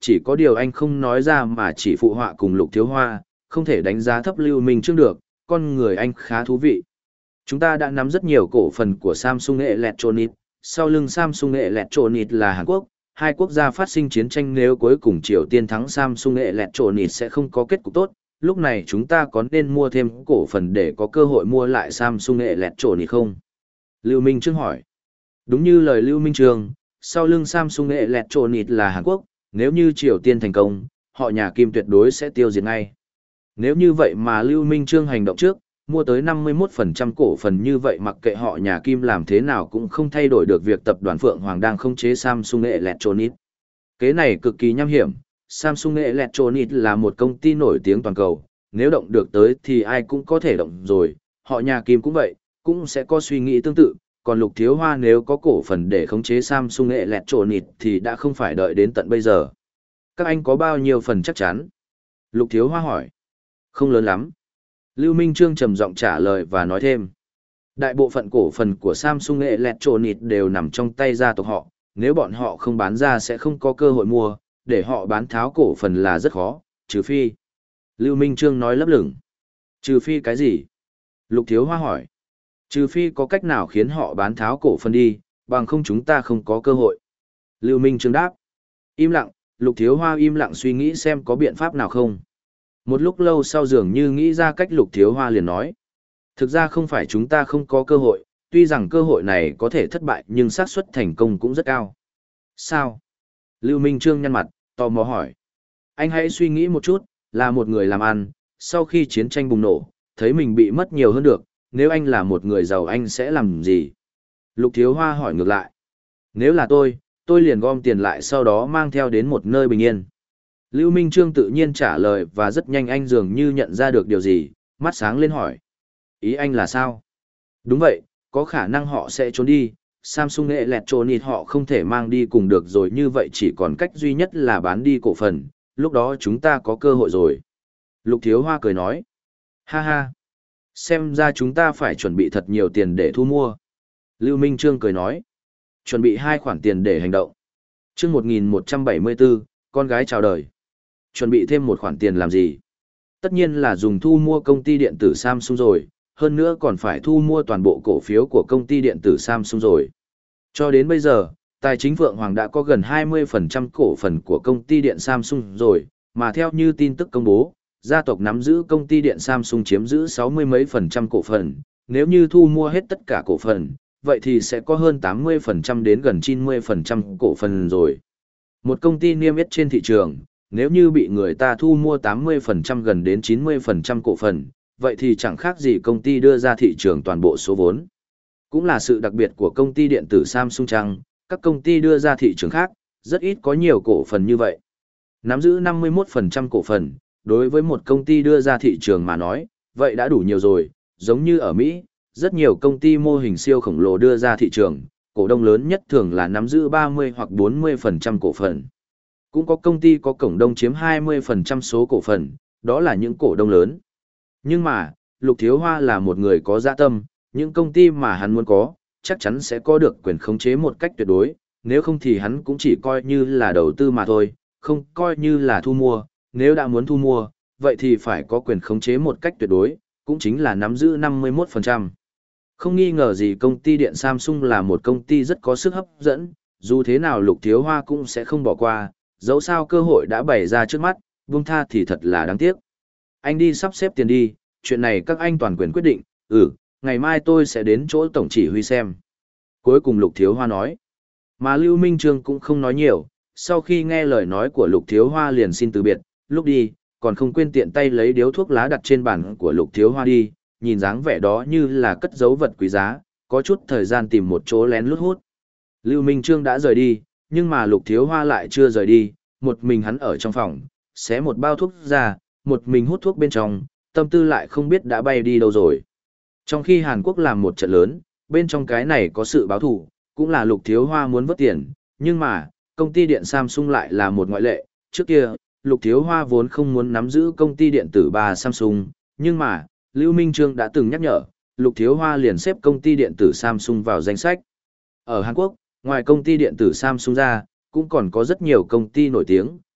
chỉ có điều anh không nói ra mà chỉ phụ họa cùng Lục Thiếu Hoa, không thể đánh giá thấp Lưu Minh Trương được, con người anh khá thú vị. Chúng ta đã nắm rất nhiều cổ phần của Samsung Electronics, sau lưng Samsung Electronics là Hàn Quốc, hai quốc gia phát sinh chiến tranh nếu cuối cùng Triều Tiên thắng Samsung Electronics sẽ không có kết cục tốt, lúc này chúng ta có nên mua thêm cổ phần để có cơ hội mua lại Samsung Electronics không? Lưu Minh Trương hỏi. Đúng như lời Lưu Minh Trương, sau lưng Samsung Electronics là Hàn Quốc, nếu như Triều Tiên thành công, họ nhà Kim tuyệt đối sẽ tiêu diệt ngay. Nếu như vậy mà Lưu Minh Trương hành động trước, mua tới năm mươi mốt phần trăm cổ phần như vậy mặc kệ họ nhà Kim làm thế nào cũng không thay đổi được việc tập đoàn Phượng Hoàng đang khống chế Samsung Electronics. Kế này cực kỳ nham hiểm, Samsung Electronics là một công ty nổi tiếng toàn cầu, nếu động được tới thì ai cũng có thể động rồi, họ nhà Kim cũng vậy, cũng sẽ có suy nghĩ tương tự, còn Lục Thiếu Hoa nếu có cổ phần để khống chế Samsung Electronics thì đã không phải đợi đến tận bây giờ. Các anh có bao nhiêu phần chắc chắn? Lục Thiếu Hoa hỏi. Không lớn lắm. Lưu Minh Trương trầm giọng trả lời và nói thêm. Đại bộ phận cổ phần của Samsung Electronics đều nằm trong tay gia tộc họ, nếu bọn họ không bán ra sẽ không có cơ hội mua, để họ bán tháo cổ phần là rất khó, trừ phi. Lưu Minh Trương nói lấp lửng. Trừ phi cái gì? Lục Thiếu Hoa hỏi. Trừ phi có cách nào khiến họ bán tháo cổ phần đi, bằng không chúng ta không có cơ hội. Lưu Minh Trương đáp. Im lặng, Lục Thiếu Hoa im lặng suy nghĩ xem có biện pháp nào không. Một lúc lâu sau dường như nghĩ ra cách Lục Thiếu Hoa liền nói. Thực ra không phải chúng ta không có cơ hội, tuy rằng cơ hội này có thể thất bại nhưng xác suất thành công cũng rất cao. Sao? Lưu Minh Trương nhăn mặt, tò mò hỏi. Anh hãy suy nghĩ một chút, là một người làm ăn, sau khi chiến tranh bùng nổ, thấy mình bị mất nhiều hơn được, nếu anh là một người giàu anh sẽ làm gì? Lục Thiếu Hoa hỏi ngược lại. Nếu là tôi, tôi liền gom tiền lại sau đó mang theo đến một nơi bình yên. Lưu Minh Trương tự nhiên trả lời và rất nhanh anh dường như nhận ra được điều gì, mắt sáng lên hỏi. Ý anh là sao? Đúng vậy, có khả năng họ sẽ trốn đi, Samsung Electronics họ không thể mang đi cùng được rồi như vậy chỉ còn cách duy nhất là bán đi cổ phần, lúc đó chúng ta có cơ hội rồi. Lục Thiếu Hoa cười nói. Ha ha. Xem ra chúng ta phải chuẩn bị thật nhiều tiền để thu mua. Lưu Minh Trương cười nói. Chuẩn bị hai khoản tiền để hành động. Chương một nghìn một trăm bảy mươi bốn, con gái chào đời. Chuẩn bị thêm một khoản tiền làm gì? Tất nhiên là dùng thu mua công ty điện tử Samsung rồi, hơn nữa còn phải thu mua toàn bộ cổ phiếu của công ty điện tử Samsung rồi. Cho đến bây giờ, tài chính Phượng Hoàng đã có gần hai mươi phần trăm cổ phần của công ty điện Samsung rồi, mà theo như tin tức công bố, gia tộc nắm giữ công ty điện Samsung chiếm giữ sáu mươi mấy phần trăm cổ phần, nếu như thu mua hết tất cả cổ phần, vậy thì sẽ có hơn tám mươi phần trăm đến gần chín mươi phần trăm cổ phần rồi. Một công ty niêm yết trên thị trường, nếu như bị người ta thu mua tám mươi phần trăm gần đến chín mươi phần trăm cổ phần, vậy thì chẳng khác gì công ty đưa ra thị trường toàn bộ số vốn. Cũng là sự đặc biệt của công ty điện tử Samsung chăng, các công ty đưa ra thị trường khác, rất ít có nhiều cổ phần như vậy. Nắm giữ năm mươi mốt phần trăm cổ phần, đối với một công ty đưa ra thị trường mà nói, vậy đã đủ nhiều rồi, giống như ở Mỹ, rất nhiều công ty mô hình siêu khổng lồ đưa ra thị trường, cổ đông lớn nhất thường là nắm giữ ba mươi hoặc bốn mươi phần trăm cổ phần. Cũng có công ty có cổ đông chiếm hai mươi phần trăm số cổ phần, đó là những cổ đông lớn. Nhưng mà, Lục Thiếu Hoa là một người có dạ tâm, những công ty mà hắn muốn có, chắc chắn sẽ có được quyền khống chế một cách tuyệt đối, nếu không thì hắn cũng chỉ coi như là đầu tư mà thôi, không coi như là thu mua, nếu đã muốn thu mua, vậy thì phải có quyền khống chế một cách tuyệt đối, cũng chính là nắm giữ năm mươi mốt phần trăm. Không nghi ngờ gì công ty điện Samsung là một công ty rất có sức hấp dẫn, dù thế nào Lục Thiếu Hoa cũng sẽ không bỏ qua, dẫu sao cơ hội đã bày ra trước mắt, buông tha thì thật là đáng tiếc. Anh đi sắp xếp tiền đi, chuyện này các anh toàn quyền quyết định, ừ, ngày mai tôi sẽ đến chỗ tổng chỉ huy xem. Cuối cùng Lục Thiếu Hoa nói, mà Lưu Minh Trương cũng không nói nhiều, sau khi nghe lời nói của Lục Thiếu Hoa liền xin từ biệt, lúc đi, còn không quên tiện tay lấy điếu thuốc lá đặt trên bàn của Lục Thiếu Hoa đi, nhìn dáng vẻ đó như là cất giấu vật quý giá, có chút thời gian tìm một chỗ lén lút hút. Lưu Minh Trương đã rời đi, nhưng mà Lục Thiếu Hoa lại chưa rời đi, một mình hắn ở trong phòng, xé một bao thuốc ra, một mình hút thuốc bên trong, tâm tư lại không biết đã bay đi đâu rồi. Trong khi Hàn Quốc làm một trận lớn, bên trong cái này có sự báo thù, cũng là Lục Thiếu Hoa muốn vớt tiền, nhưng mà, công ty điện Samsung lại là một ngoại lệ, trước kia, Lục Thiếu Hoa vốn không muốn nắm giữ công ty điện tử ba Samsung, nhưng mà, Lưu Minh Trương đã từng nhắc nhở, Lục Thiếu Hoa liền xếp công ty điện tử Samsung vào danh sách. Ở Hàn Quốc, ngoài công ty điện tử Samsung ra, cũng còn có rất nhiều công ty nổi tiếng,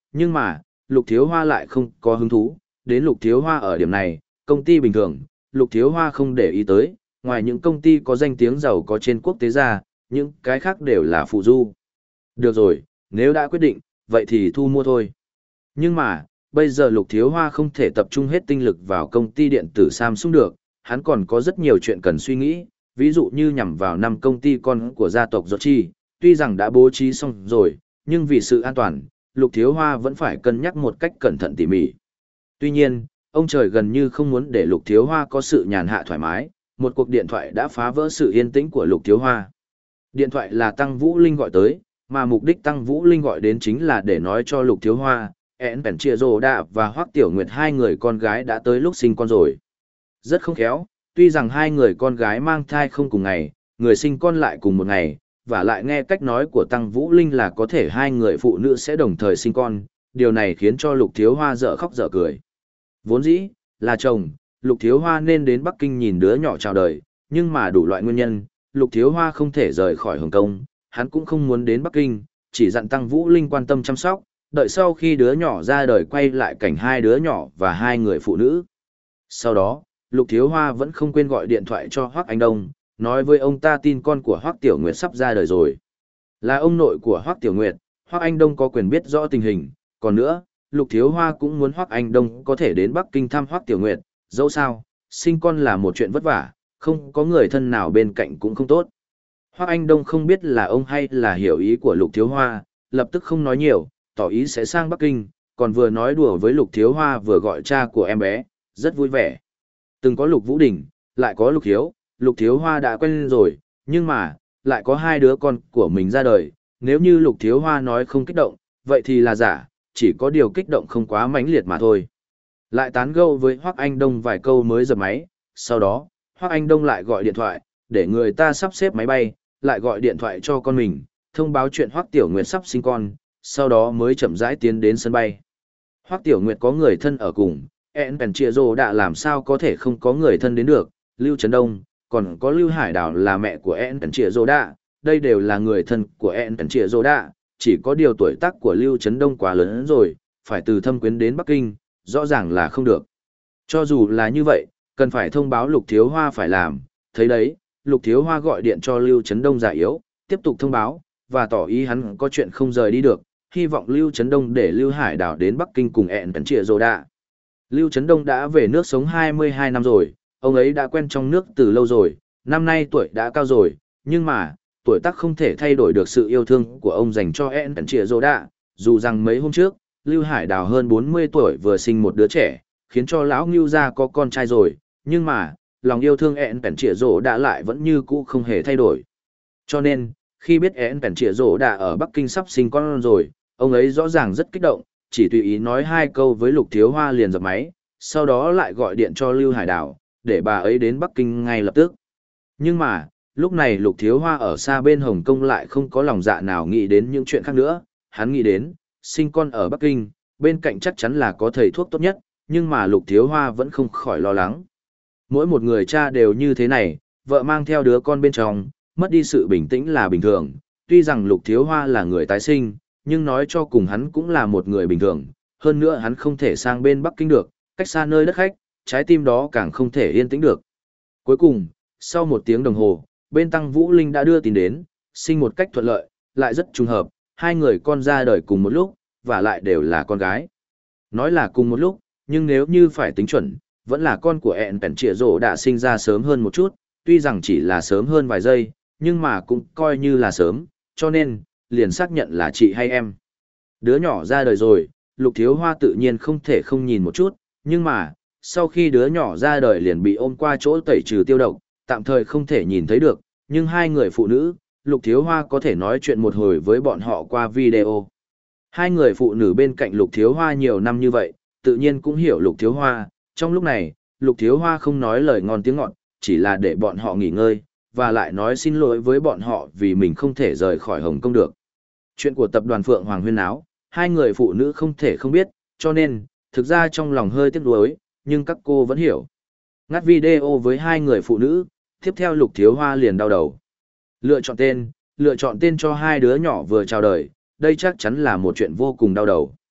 nhưng mà, Lục Thiếu Hoa lại không có hứng thú, đến Lục Thiếu Hoa ở điểm này, công ty bình thường, Lục Thiếu Hoa không để ý tới, ngoài những công ty có danh tiếng giàu có trên quốc tế ra, những cái khác đều là phụ du. Được rồi, nếu đã quyết định, vậy thì thu mua thôi. Nhưng mà, bây giờ Lục Thiếu Hoa không thể tập trung hết tinh lực vào công ty điện tử Samsung được, hắn còn có rất nhiều chuyện cần suy nghĩ, ví dụ như nhằm vào năm công ty con của gia tộc Yoshi, tuy rằng đã bố trí xong rồi, nhưng vì sự an toàn, Lục Thiếu Hoa vẫn phải cân nhắc một cách cẩn thận tỉ mỉ. Tuy nhiên, ông trời gần như không muốn để Lục Thiếu Hoa có sự nhàn hạ thoải mái, một cuộc điện thoại đã phá vỡ sự yên tĩnh của Lục Thiếu Hoa. Điện thoại là Tăng Vũ Linh gọi tới, mà mục đích Tăng Vũ Linh gọi đến chính là để nói cho Lục Thiếu Hoa, En Pèn Chia Rồ Đạ và Hoắc Tiểu Nguyệt hai người con gái đã tới lúc sinh con rồi. Rất không khéo, tuy rằng hai người con gái mang thai không cùng ngày, người sinh con lại cùng một ngày, và lại nghe cách nói của Tăng Vũ Linh là có thể hai người phụ nữ sẽ đồng thời sinh con, điều này khiến cho Lục Thiếu Hoa dở khóc dở cười. Vốn dĩ, là chồng, Lục Thiếu Hoa nên đến Bắc Kinh nhìn đứa nhỏ chào đời, nhưng mà đủ loại nguyên nhân, Lục Thiếu Hoa không thể rời khỏi Hồng Kông, hắn cũng không muốn đến Bắc Kinh, chỉ dặn Tăng Vũ Linh quan tâm chăm sóc, đợi sau khi đứa nhỏ ra đời quay lại cảnh hai đứa nhỏ và hai người phụ nữ. Sau đó, Lục Thiếu Hoa vẫn không quên gọi điện thoại cho Hoắc Anh Đông, nói với ông ta tin con của Hoắc Tiểu Nguyệt sắp ra đời rồi. Là ông nội của Hoắc Tiểu Nguyệt, Hoắc Anh Đông có quyền biết rõ tình hình, còn nữa, Lục Thiếu Hoa cũng muốn Hoắc Anh Đông có thể đến Bắc Kinh thăm Hoắc Tiểu Nguyệt, dẫu sao, sinh con là một chuyện vất vả, không có người thân nào bên cạnh cũng không tốt. Hoắc Anh Đông không biết là ông hay là hiểu ý của Lục Thiếu Hoa, lập tức không nói nhiều, tỏ ý sẽ sang Bắc Kinh, còn vừa nói đùa với Lục Thiếu Hoa vừa gọi cha của em bé, rất vui vẻ. Từng có Lục Vũ Đình, lại có Lục Hiếu, Lục Thiếu Hoa đã quen rồi, nhưng mà, lại có hai đứa con của mình ra đời, nếu như Lục Thiếu Hoa nói không kích động, vậy thì là giả, chỉ có điều kích động không quá mãnh liệt mà thôi. Lại tán gẫu với Hoắc Anh Đông vài câu mới dập máy, sau đó, Hoắc Anh Đông lại gọi điện thoại, để người ta sắp xếp máy bay, lại gọi điện thoại cho con mình, thông báo chuyện Hoắc Tiểu Nguyệt sắp sinh con, sau đó mới chậm rãi tiến đến sân bay. Hoắc Tiểu Nguyệt có người thân ở cùng, En Pèn Chia Rồ đã làm sao có thể không có người thân đến được, Lưu Trấn Đông, còn có Lưu Hải Đào là mẹ của En Pèn Chia Rồ đã, đây đều là người thân của En Pèn Chia Rồ đã, chỉ có điều tuổi tác của Lưu Trấn Đông quá lớn rồi, phải từ Thâm Quyến đến Bắc Kinh, rõ ràng là không được. Cho dù là như vậy, cần phải thông báo Lục Thiếu Hoa phải làm, thấy đấy, Lục Thiếu Hoa gọi điện cho Lưu Trấn Đông già yếu, tiếp tục thông báo, và tỏ ý hắn có chuyện không rời đi được, hy vọng Lưu Trấn Đông để Lưu Hải Đào đến Bắc Kinh cùng En Pèn Chia Rồ đã. Lưu Trấn Đông đã về nước sống hai mươi hai năm rồi, ông ấy đã quen trong nước từ lâu rồi, năm nay tuổi đã cao rồi, nhưng mà, tuổi tác không thể thay đổi được sự yêu thương của ông dành cho En Pèn Chia Rồ đã, dù rằng mấy hôm trước, Lưu Hải Đào hơn bốn mươi tuổi vừa sinh một đứa trẻ, khiến cho lão Ngưu gia có con trai rồi, nhưng mà, lòng yêu thương En Pèn Chia Rồ đã lại vẫn như cũ không hề thay đổi. Cho nên, khi biết En Pèn Chia Rồ đã ở Bắc Kinh sắp sinh con rồi, ông ấy rõ ràng rất kích động, chỉ tùy ý nói hai câu với Lục Thiếu Hoa liền dập máy, sau đó lại gọi điện cho Lưu Hải Đào, để bà ấy đến Bắc Kinh ngay lập tức. Nhưng mà, lúc này Lục Thiếu Hoa ở xa bên Hồng Kông lại không có lòng dạ nào nghĩ đến những chuyện khác nữa, hắn nghĩ đến, sinh con ở Bắc Kinh, bên cạnh chắc chắn là có thầy thuốc tốt nhất, nhưng mà Lục Thiếu Hoa vẫn không khỏi lo lắng. Mỗi một người cha đều như thế này, vợ mang theo đứa con bên trong, mất đi sự bình tĩnh là bình thường, tuy rằng Lục Thiếu Hoa là người tái sinh, nhưng nói cho cùng hắn cũng là một người bình thường, hơn nữa hắn không thể sang bên Bắc Kinh được, cách xa nơi đất khách, trái tim đó càng không thể yên tĩnh được. Cuối cùng, sau một tiếng đồng hồ, bên Tăng Vũ Linh đã đưa tin đến, sinh một cách thuận lợi, lại rất trùng hợp, hai người con ra đời cùng một lúc, và lại đều là con gái. Nói là cùng một lúc, nhưng nếu như phải tính chuẩn, vẫn là con của En Pèn Chia Rồ đã sinh ra sớm hơn một chút, tuy rằng chỉ là sớm hơn vài giây, nhưng mà cũng coi như là sớm, cho nên, liền xác nhận là chị hay em. Đứa nhỏ ra đời rồi, Lục Thiếu Hoa tự nhiên không thể không nhìn một chút, nhưng mà, sau khi đứa nhỏ ra đời liền bị ôm qua chỗ tẩy trừ tiêu độc, tạm thời không thể nhìn thấy được, nhưng hai người phụ nữ, Lục Thiếu Hoa có thể nói chuyện một hồi với bọn họ qua video. Hai người phụ nữ bên cạnh Lục Thiếu Hoa nhiều năm như vậy, tự nhiên cũng hiểu Lục Thiếu Hoa, trong lúc này, Lục Thiếu Hoa không nói lời ngon tiếng ngọt, chỉ là để bọn họ nghỉ ngơi, và lại nói xin lỗi với bọn họ vì mình không thể rời khỏi Hồng Kông được. Chuyện của tập đoàn Phượng Hoàng huyên áo, hai người phụ nữ không thể không biết, cho nên, thực ra trong lòng hơi tiếc nuối, nhưng các cô vẫn hiểu. Ngắt video với hai người phụ nữ, tiếp theo Lục Thiếu Hoa liền đau đầu. Lựa chọn tên, lựa chọn tên cho hai đứa nhỏ vừa chào đời, đây chắc chắn là một chuyện vô cùng đau đầu.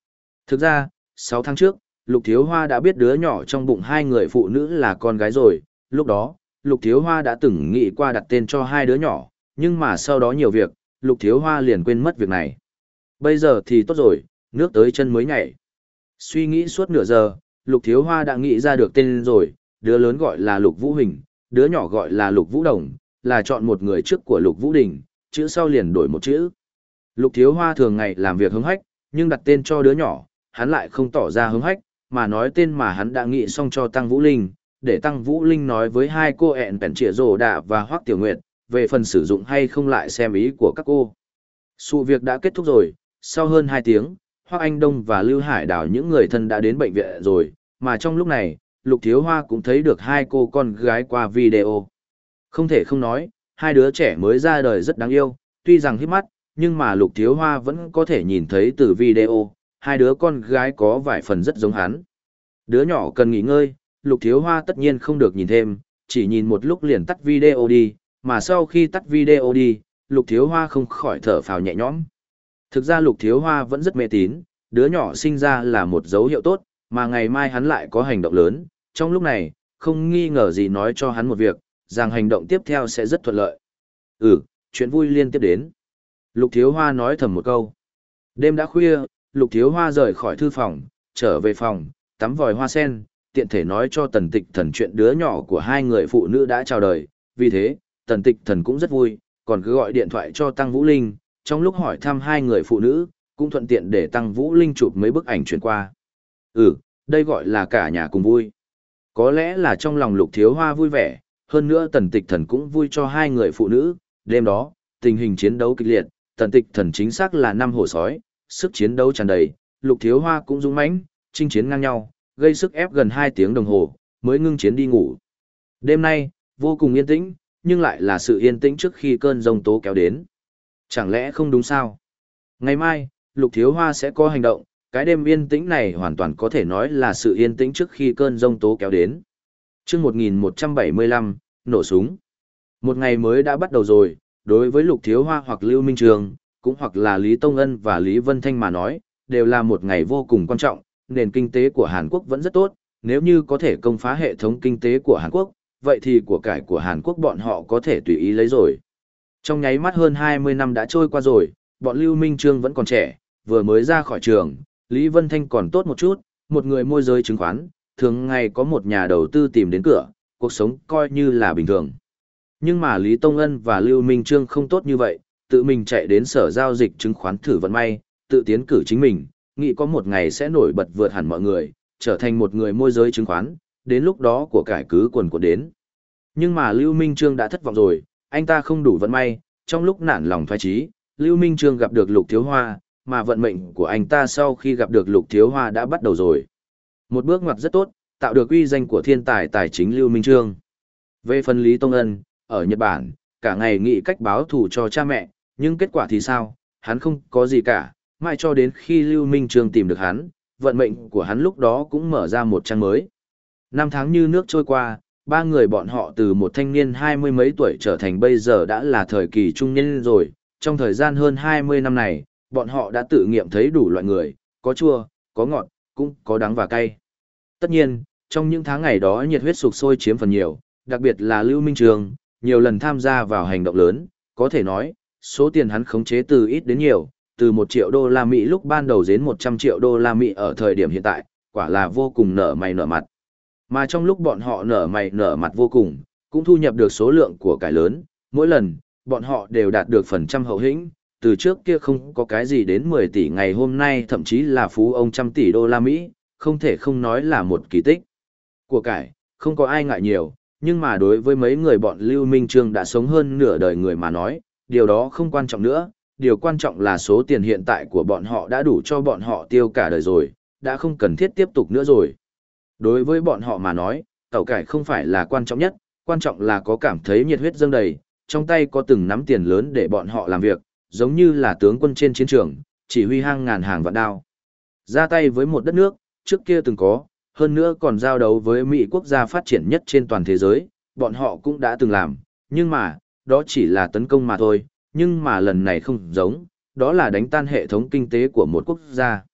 Thực ra, sáu tháng trước, Lục Thiếu Hoa đã biết đứa nhỏ trong bụng hai người phụ nữ là con gái rồi, lúc đó, Lục Thiếu Hoa đã từng nghĩ qua đặt tên cho hai đứa nhỏ, nhưng mà sau đó nhiều việc, Lục Thiếu Hoa liền quên mất việc này. Bây giờ thì tốt rồi, nước tới chân mới nhảy. Suy nghĩ suốt nửa giờ, Lục Thiếu Hoa đã nghĩ ra được tên rồi, đứa lớn gọi là Lục Vũ Hình, đứa nhỏ gọi là Lục Vũ Đồng, là chọn một người trước của Lục Vũ Đình, chữ sau liền đổi một chữ. Lục Thiếu Hoa thường ngày làm việc hứng hách, nhưng đặt tên cho đứa nhỏ, hắn lại không tỏ ra hứng hách, mà nói tên mà hắn đã nghĩ xong cho Tăng Vũ Linh, để Tăng Vũ Linh nói với hai cô ẹn bèn trịa rồ đạ và Hoắc Tiểu Nguyệt, về phần sử dụng hay không lại xem ý của các cô. Sự việc đã kết thúc rồi, sau hơn hai tiếng, Hoắc Anh Đông và Lưu Hải Đào những người thân đã đến bệnh viện rồi, mà trong lúc này, Lục Thiếu Hoa cũng thấy được hai cô con gái qua video. Không thể không nói, hai đứa trẻ mới ra đời rất đáng yêu, tuy rằng hít mắt, nhưng mà Lục Thiếu Hoa vẫn có thể nhìn thấy từ video, hai đứa con gái có vài phần rất giống hắn. Đứa nhỏ cần nghỉ ngơi, Lục Thiếu Hoa tất nhiên không được nhìn thêm, chỉ nhìn một lúc liền tắt video đi, mà sau khi tắt video đi, Lục Thiếu Hoa không khỏi thở phào nhẹ nhõm. Thực ra Lục Thiếu Hoa vẫn rất mê tín, đứa nhỏ sinh ra là một dấu hiệu tốt, mà ngày mai hắn lại có hành động lớn, trong lúc này, không nghi ngờ gì nói cho hắn một việc, rằng hành động tiếp theo sẽ rất thuận lợi. Ừ, chuyện vui liên tiếp đến. Lục Thiếu Hoa nói thầm một câu. Đêm đã khuya, Lục Thiếu Hoa rời khỏi thư phòng, trở về phòng, tắm vòi hoa sen, tiện thể nói cho Tần Tịch Thần chuyện đứa nhỏ của hai người phụ nữ đã chào đời. Vì thế, Tần Tịch Thần cũng rất vui, còn cứ gọi điện thoại cho Tăng Vũ Linh, trong lúc hỏi thăm hai người phụ nữ, cũng thuận tiện để Tăng Vũ Linh chụp mấy bức ảnh chuyển qua. Ừ, đây gọi là cả nhà cùng vui. Có lẽ là trong lòng Lục Thiếu Hoa vui vẻ, hơn nữa Tần Tịch Thần cũng vui cho hai người phụ nữ. Đêm đó, tình hình chiến đấu kịch liệt, Tần Tịch Thần chính xác là năm hổ sói, sức chiến đấu tràn đầy, Lục Thiếu Hoa cũng dũng mãnh, chinh chiến ngang nhau, gây sức ép gần hai tiếng đồng hồ, mới ngưng chiến đi ngủ. Đêm nay, vô cùng yên tĩnh, nhưng lại là sự yên tĩnh trước khi cơn giông tố kéo đến. Chẳng lẽ không đúng sao? Ngày mai, Lục Thiếu Hoa sẽ có hành động, cái đêm yên tĩnh này hoàn toàn có thể nói là sự yên tĩnh trước khi cơn giông tố kéo đến. Trước một nghìn một trăm bảy mươi lăm, nổ súng. Một ngày mới đã bắt đầu rồi, đối với Lục Thiếu Hoa hoặc Lưu Minh Trường, cũng hoặc là Lý Tông Ân và Lý Vân Thanh mà nói, đều là một ngày vô cùng quan trọng, nền kinh tế của Hàn Quốc vẫn rất tốt, nếu như có thể công phá hệ thống kinh tế của Hàn Quốc, vậy thì của cải của Hàn Quốc bọn họ có thể tùy ý lấy rồi. Trong nháy mắt hơn hai mươi năm đã trôi qua rồi, bọn Lưu Minh Trương vẫn còn trẻ, vừa mới ra khỏi trường, Lý Vân Thanh còn tốt một chút, một người môi giới chứng khoán, thường ngày có một nhà đầu tư tìm đến cửa, cuộc sống coi như là bình thường. Nhưng mà Lý Tông Ân và Lưu Minh Trương không tốt như vậy, tự mình chạy đến sở giao dịch chứng khoán thử vận may, tự tiến cử chính mình, nghĩ có một ngày sẽ nổi bật vượt hẳn mọi người, trở thành một người môi giới chứng khoán, đến lúc đó của cải cứ quần của đến. Nhưng mà Lưu Minh Trương đã thất vọng rồi, anh ta không đủ vận may, trong lúc nản lòng thoái chí, Lưu Minh Trương gặp được Lục Thiếu Hoa, mà vận mệnh của anh ta sau khi gặp được Lục Thiếu Hoa đã bắt đầu rồi. Một bước ngoặt rất tốt, tạo được uy danh của thiên tài tài chính Lưu Minh Trương. Về phần Lý Tông Ân, ở Nhật Bản, cả ngày nghĩ cách báo thù cho cha mẹ, nhưng kết quả thì sao, hắn không có gì cả, mãi cho đến khi Lưu Minh Trương tìm được hắn, vận mệnh của hắn lúc đó cũng mở ra một trang mới. Năm tháng như nước trôi qua, ba người bọn họ từ một thanh niên hai mươi mấy tuổi trở thành bây giờ đã là thời kỳ trung niên rồi, trong thời gian hơn hai mươi năm này, bọn họ đã tự nghiệm thấy đủ loại người, có chua, có ngọt, cũng có đắng và cay. Tất nhiên, trong những tháng ngày đó nhiệt huyết sục sôi chiếm phần nhiều, đặc biệt là Lưu Minh Trường, nhiều lần tham gia vào hành động lớn, có thể nói, số tiền hắn khống chế từ ít đến nhiều, từ một triệu đô la Mỹ lúc ban đầu đến một trăm triệu đô la Mỹ ở thời điểm hiện tại, quả là vô cùng nở mày nở mặt. Mà trong lúc bọn họ nở mày nở mặt vô cùng, cũng thu nhập được số lượng của cải lớn, mỗi lần, bọn họ đều đạt được phần trăm hậu hĩnh, từ trước kia không có cái gì đến mười tỷ ngày hôm nay thậm chí là phú ông trăm tỷ đô la Mỹ, không thể không nói là một kỳ tích. Của cải, không có ai ngại nhiều, nhưng mà đối với mấy người bọn Lưu Minh Trương đã sống hơn nửa đời người mà nói, điều đó không quan trọng nữa, điều quan trọng là số tiền hiện tại của bọn họ đã đủ cho bọn họ tiêu cả đời rồi, đã không cần thiết tiếp tục nữa rồi. Đối với bọn họ mà nói, tàu cải không phải là quan trọng nhất, quan trọng là có cảm thấy nhiệt huyết dâng đầy, trong tay có từng nắm tiền lớn để bọn họ làm việc, giống như là tướng quân trên chiến trường, chỉ huy hàng ngàn hàng vạn đao. Ra tay với một đất nước, trước kia từng có, hơn nữa còn giao đấu với Mỹ quốc gia phát triển nhất trên toàn thế giới, bọn họ cũng đã từng làm, nhưng mà, đó chỉ là tấn công mà thôi, nhưng mà lần này không giống, đó là đánh tan hệ thống kinh tế của một quốc gia.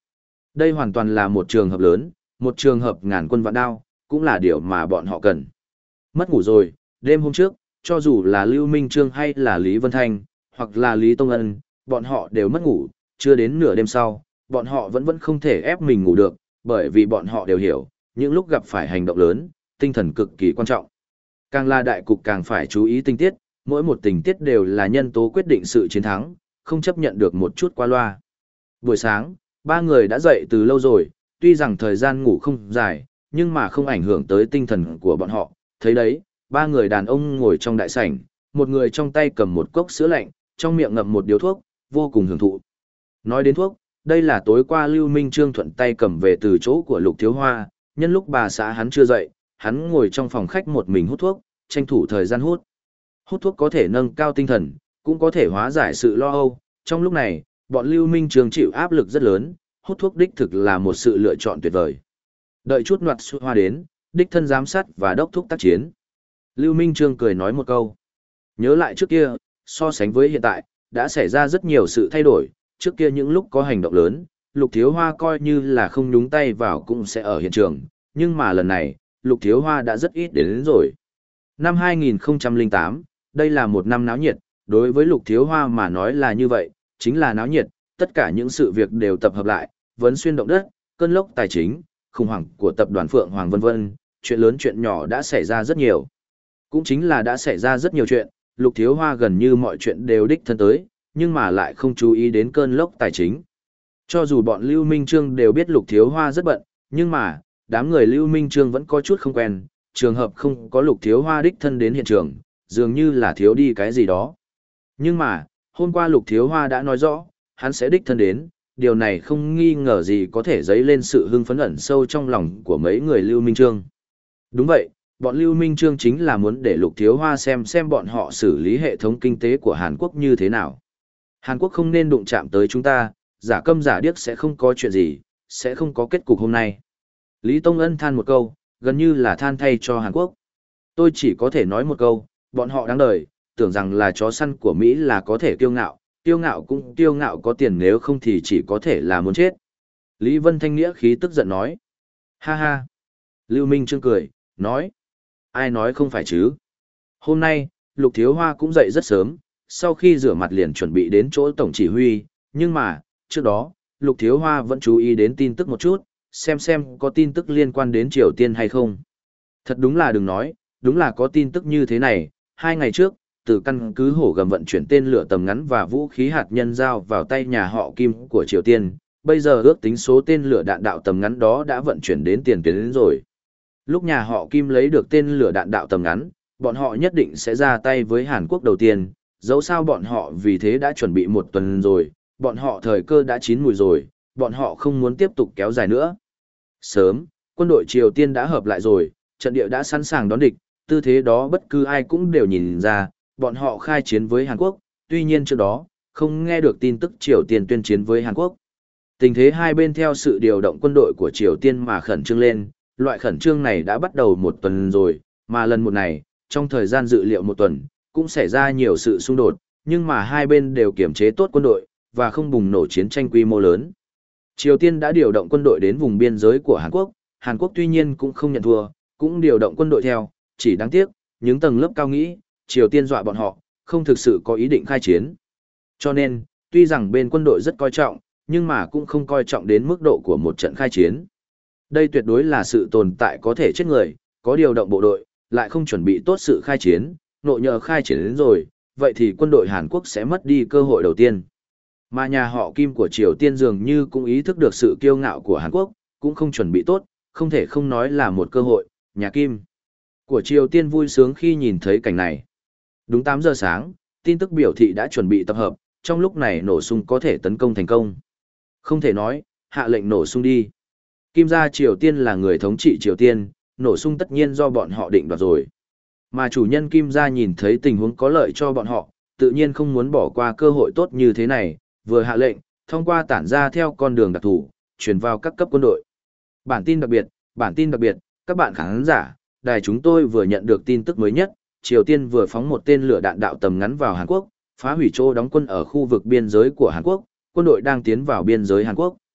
Đây hoàn toàn là một trường hợp lớn, một trường hợp ngàn quân vạn đao, cũng là điều mà bọn họ cần. Mất ngủ rồi, đêm hôm trước, cho dù là Lưu Minh Trương hay là Lý Vân Thanh, hoặc là Lý Tông Ân, bọn họ đều mất ngủ, chưa đến nửa đêm sau, bọn họ vẫn vẫn không thể ép mình ngủ được, bởi vì bọn họ đều hiểu, những lúc gặp phải hành động lớn, tinh thần cực kỳ quan trọng. Càng là đại cục càng phải chú ý tình tiết, mỗi một tình tiết đều là nhân tố quyết định sự chiến thắng, không chấp nhận được một chút qua loa. Buổi sáng, ba người đã dậy từ lâu rồi, tuy rằng thời gian ngủ không dài, nhưng mà không ảnh hưởng tới tinh thần của bọn họ. Thấy đấy, ba người đàn ông ngồi trong đại sảnh, một người trong tay cầm một cốc sữa lạnh, trong miệng ngậm một điếu thuốc, vô cùng hưởng thụ. Nói đến thuốc, đây là tối qua Lưu Minh Trương thuận tay cầm về từ chỗ của Lục Thiếu Hoa, nhân lúc bà xã hắn chưa dậy, hắn ngồi trong phòng khách một mình hút thuốc, tranh thủ thời gian hút. Hút thuốc có thể nâng cao tinh thần, cũng có thể hóa giải sự lo âu. Trong lúc này, bọn Lưu Minh Trương chịu áp lực rất lớn, hút thuốc đích thực là một sự lựa chọn tuyệt vời. Đợi chút Noạt Xuân Hoa đến, đích thân giám sát và đốc thúc tác chiến. Lưu Minh Trương cười nói một câu. Nhớ lại trước kia, so sánh với hiện tại, đã xảy ra rất nhiều sự thay đổi. Trước kia những lúc có hành động lớn, Lục Thiếu Hoa coi như là không nhúng tay vào cũng sẽ ở hiện trường. Nhưng mà lần này, Lục Thiếu Hoa đã rất ít đến, đến rồi. Năm hai nghìn không trăm lẻ tám, đây là một năm náo nhiệt, đối với Lục Thiếu Hoa mà nói là như vậy, chính là náo nhiệt, tất cả những sự việc đều tập hợp lại, vấn xuyên động đất, cơn lốc tài chính, khủng hoảng của tập đoàn Phượng Hoàng vân vân, chuyện lớn chuyện nhỏ đã xảy ra rất nhiều. Cũng chính là đã xảy ra rất nhiều chuyện, Lục Thiếu Hoa gần như mọi chuyện đều đích thân tới, nhưng mà lại không chú ý đến cơn lốc tài chính. Cho dù bọn Lưu Minh Trương đều biết Lục Thiếu Hoa rất bận, nhưng mà, đám người Lưu Minh Trương vẫn có chút không quen, trường hợp không có Lục Thiếu Hoa đích thân đến hiện trường, dường như là thiếu đi cái gì đó. Nhưng mà, hôm qua Lục Thiếu Hoa đã nói rõ, hắn sẽ đích thân đến, điều này không nghi ngờ gì có thể dấy lên sự hưng phấn ẩn sâu trong lòng của mấy người Lưu Minh Trương. Đúng vậy, bọn Lưu Minh Trương chính là muốn để Lục Thiếu Hoa xem xem bọn họ xử lý hệ thống kinh tế của Hàn Quốc như thế nào. Hàn Quốc không nên đụng chạm tới chúng ta, giả câm giả điếc sẽ không có chuyện gì, sẽ không có kết cục hôm nay. Lý Tông Ân than một câu, gần như là than thay cho Hàn Quốc. Tôi chỉ có thể nói một câu, bọn họ đáng đời, tưởng rằng là chó săn của Mỹ là có thể kiêu ngạo, kiêu ngạo cũng kiêu ngạo có tiền, nếu không thì chỉ có thể là muốn chết. Lý Vân Thanh nghĩa khí tức giận nói. Ha ha. Lưu Minh Trương cười, nói. Ai nói không phải chứ. Hôm nay, Lục Thiếu Hoa cũng dậy rất sớm, sau khi rửa mặt liền chuẩn bị đến chỗ tổng chỉ huy, nhưng mà, trước đó, Lục Thiếu Hoa vẫn chú ý đến tin tức một chút, xem xem có tin tức liên quan đến Triều Tiên hay không. Thật đúng là đừng nói, đúng là có tin tức như thế này, hai ngày trước, từ căn cứ hổ gầm vận chuyển tên lửa tầm ngắn và vũ khí hạt nhân giao vào tay nhà họ Kim của Triều Tiên, bây giờ ước tính số tên lửa đạn đạo tầm ngắn đó đã vận chuyển đến tiền tuyến đến rồi. Lúc nhà họ Kim lấy được tên lửa đạn đạo tầm ngắn, bọn họ nhất định sẽ ra tay với Hàn Quốc đầu tiên, dẫu sao bọn họ vì thế đã chuẩn bị một tuần rồi, bọn họ thời cơ đã chín mùi rồi, bọn họ không muốn tiếp tục kéo dài nữa. Sớm, quân đội Triều Tiên đã hợp lại rồi, trận địa đã sẵn sàng đón địch, tư thế đó bất cứ ai cũng đều nhìn ra, bọn họ khai chiến với Hàn Quốc, tuy nhiên trước đó, không nghe được tin tức Triều Tiên tuyên chiến với Hàn Quốc. Tình thế hai bên theo sự điều động quân đội của Triều Tiên mà khẩn trương lên, loại khẩn trương này đã bắt đầu một tuần rồi, mà lần một này, trong thời gian dự liệu một tuần, cũng xảy ra nhiều sự xung đột, nhưng mà hai bên đều kiểm chế tốt quân đội, và không bùng nổ chiến tranh quy mô lớn. Triều Tiên đã điều động quân đội đến vùng biên giới của Hàn Quốc, Hàn Quốc tuy nhiên cũng không nhận thua, cũng điều động quân đội theo, chỉ đáng tiếc, những tầng lớp cao nghĩ, Triều Tiên dọa bọn họ, không thực sự có ý định khai chiến. Cho nên, tuy rằng bên quân đội rất coi trọng, nhưng mà cũng không coi trọng đến mức độ của một trận khai chiến. Đây tuyệt đối là sự tồn tại có thể chết người, có điều động bộ đội, lại không chuẩn bị tốt sự khai chiến, nội nhờ khai chiến đến rồi, vậy thì quân đội Hàn Quốc sẽ mất đi cơ hội đầu tiên. Mà nhà họ Kim của Triều Tiên dường như cũng ý thức được sự kiêu ngạo của Hàn Quốc, cũng không chuẩn bị tốt, không thể không nói là một cơ hội, nhà Kim của Triều Tiên vui sướng khi nhìn thấy cảnh này. Đúng tám giờ sáng, tin tức biểu thị đã chuẩn bị tập hợp, trong lúc này nổ sung có thể tấn công thành công. Không thể nói, hạ lệnh nổ sung đi. Kim gia Triều Tiên là người thống trị Triều Tiên, nổ sung tất nhiên do bọn họ định đoạt rồi. Mà chủ nhân Kim gia nhìn thấy tình huống có lợi cho bọn họ, tự nhiên không muốn bỏ qua cơ hội tốt như thế này, vừa hạ lệnh, thông qua tản ra theo con đường đặc thù, chuyển vào các cấp quân đội. Bản tin đặc biệt, bản tin đặc biệt, các bạn khán giả, đài chúng tôi vừa nhận được tin tức mới nhất, Triều Tiên vừa phóng một tên lửa đạn đạo tầm ngắn vào Hàn Quốc, phá hủy chỗ đóng quân ở khu vực biên giới của Hàn Quốc, quân đội đang tiến vào biên giới Hàn Quốc.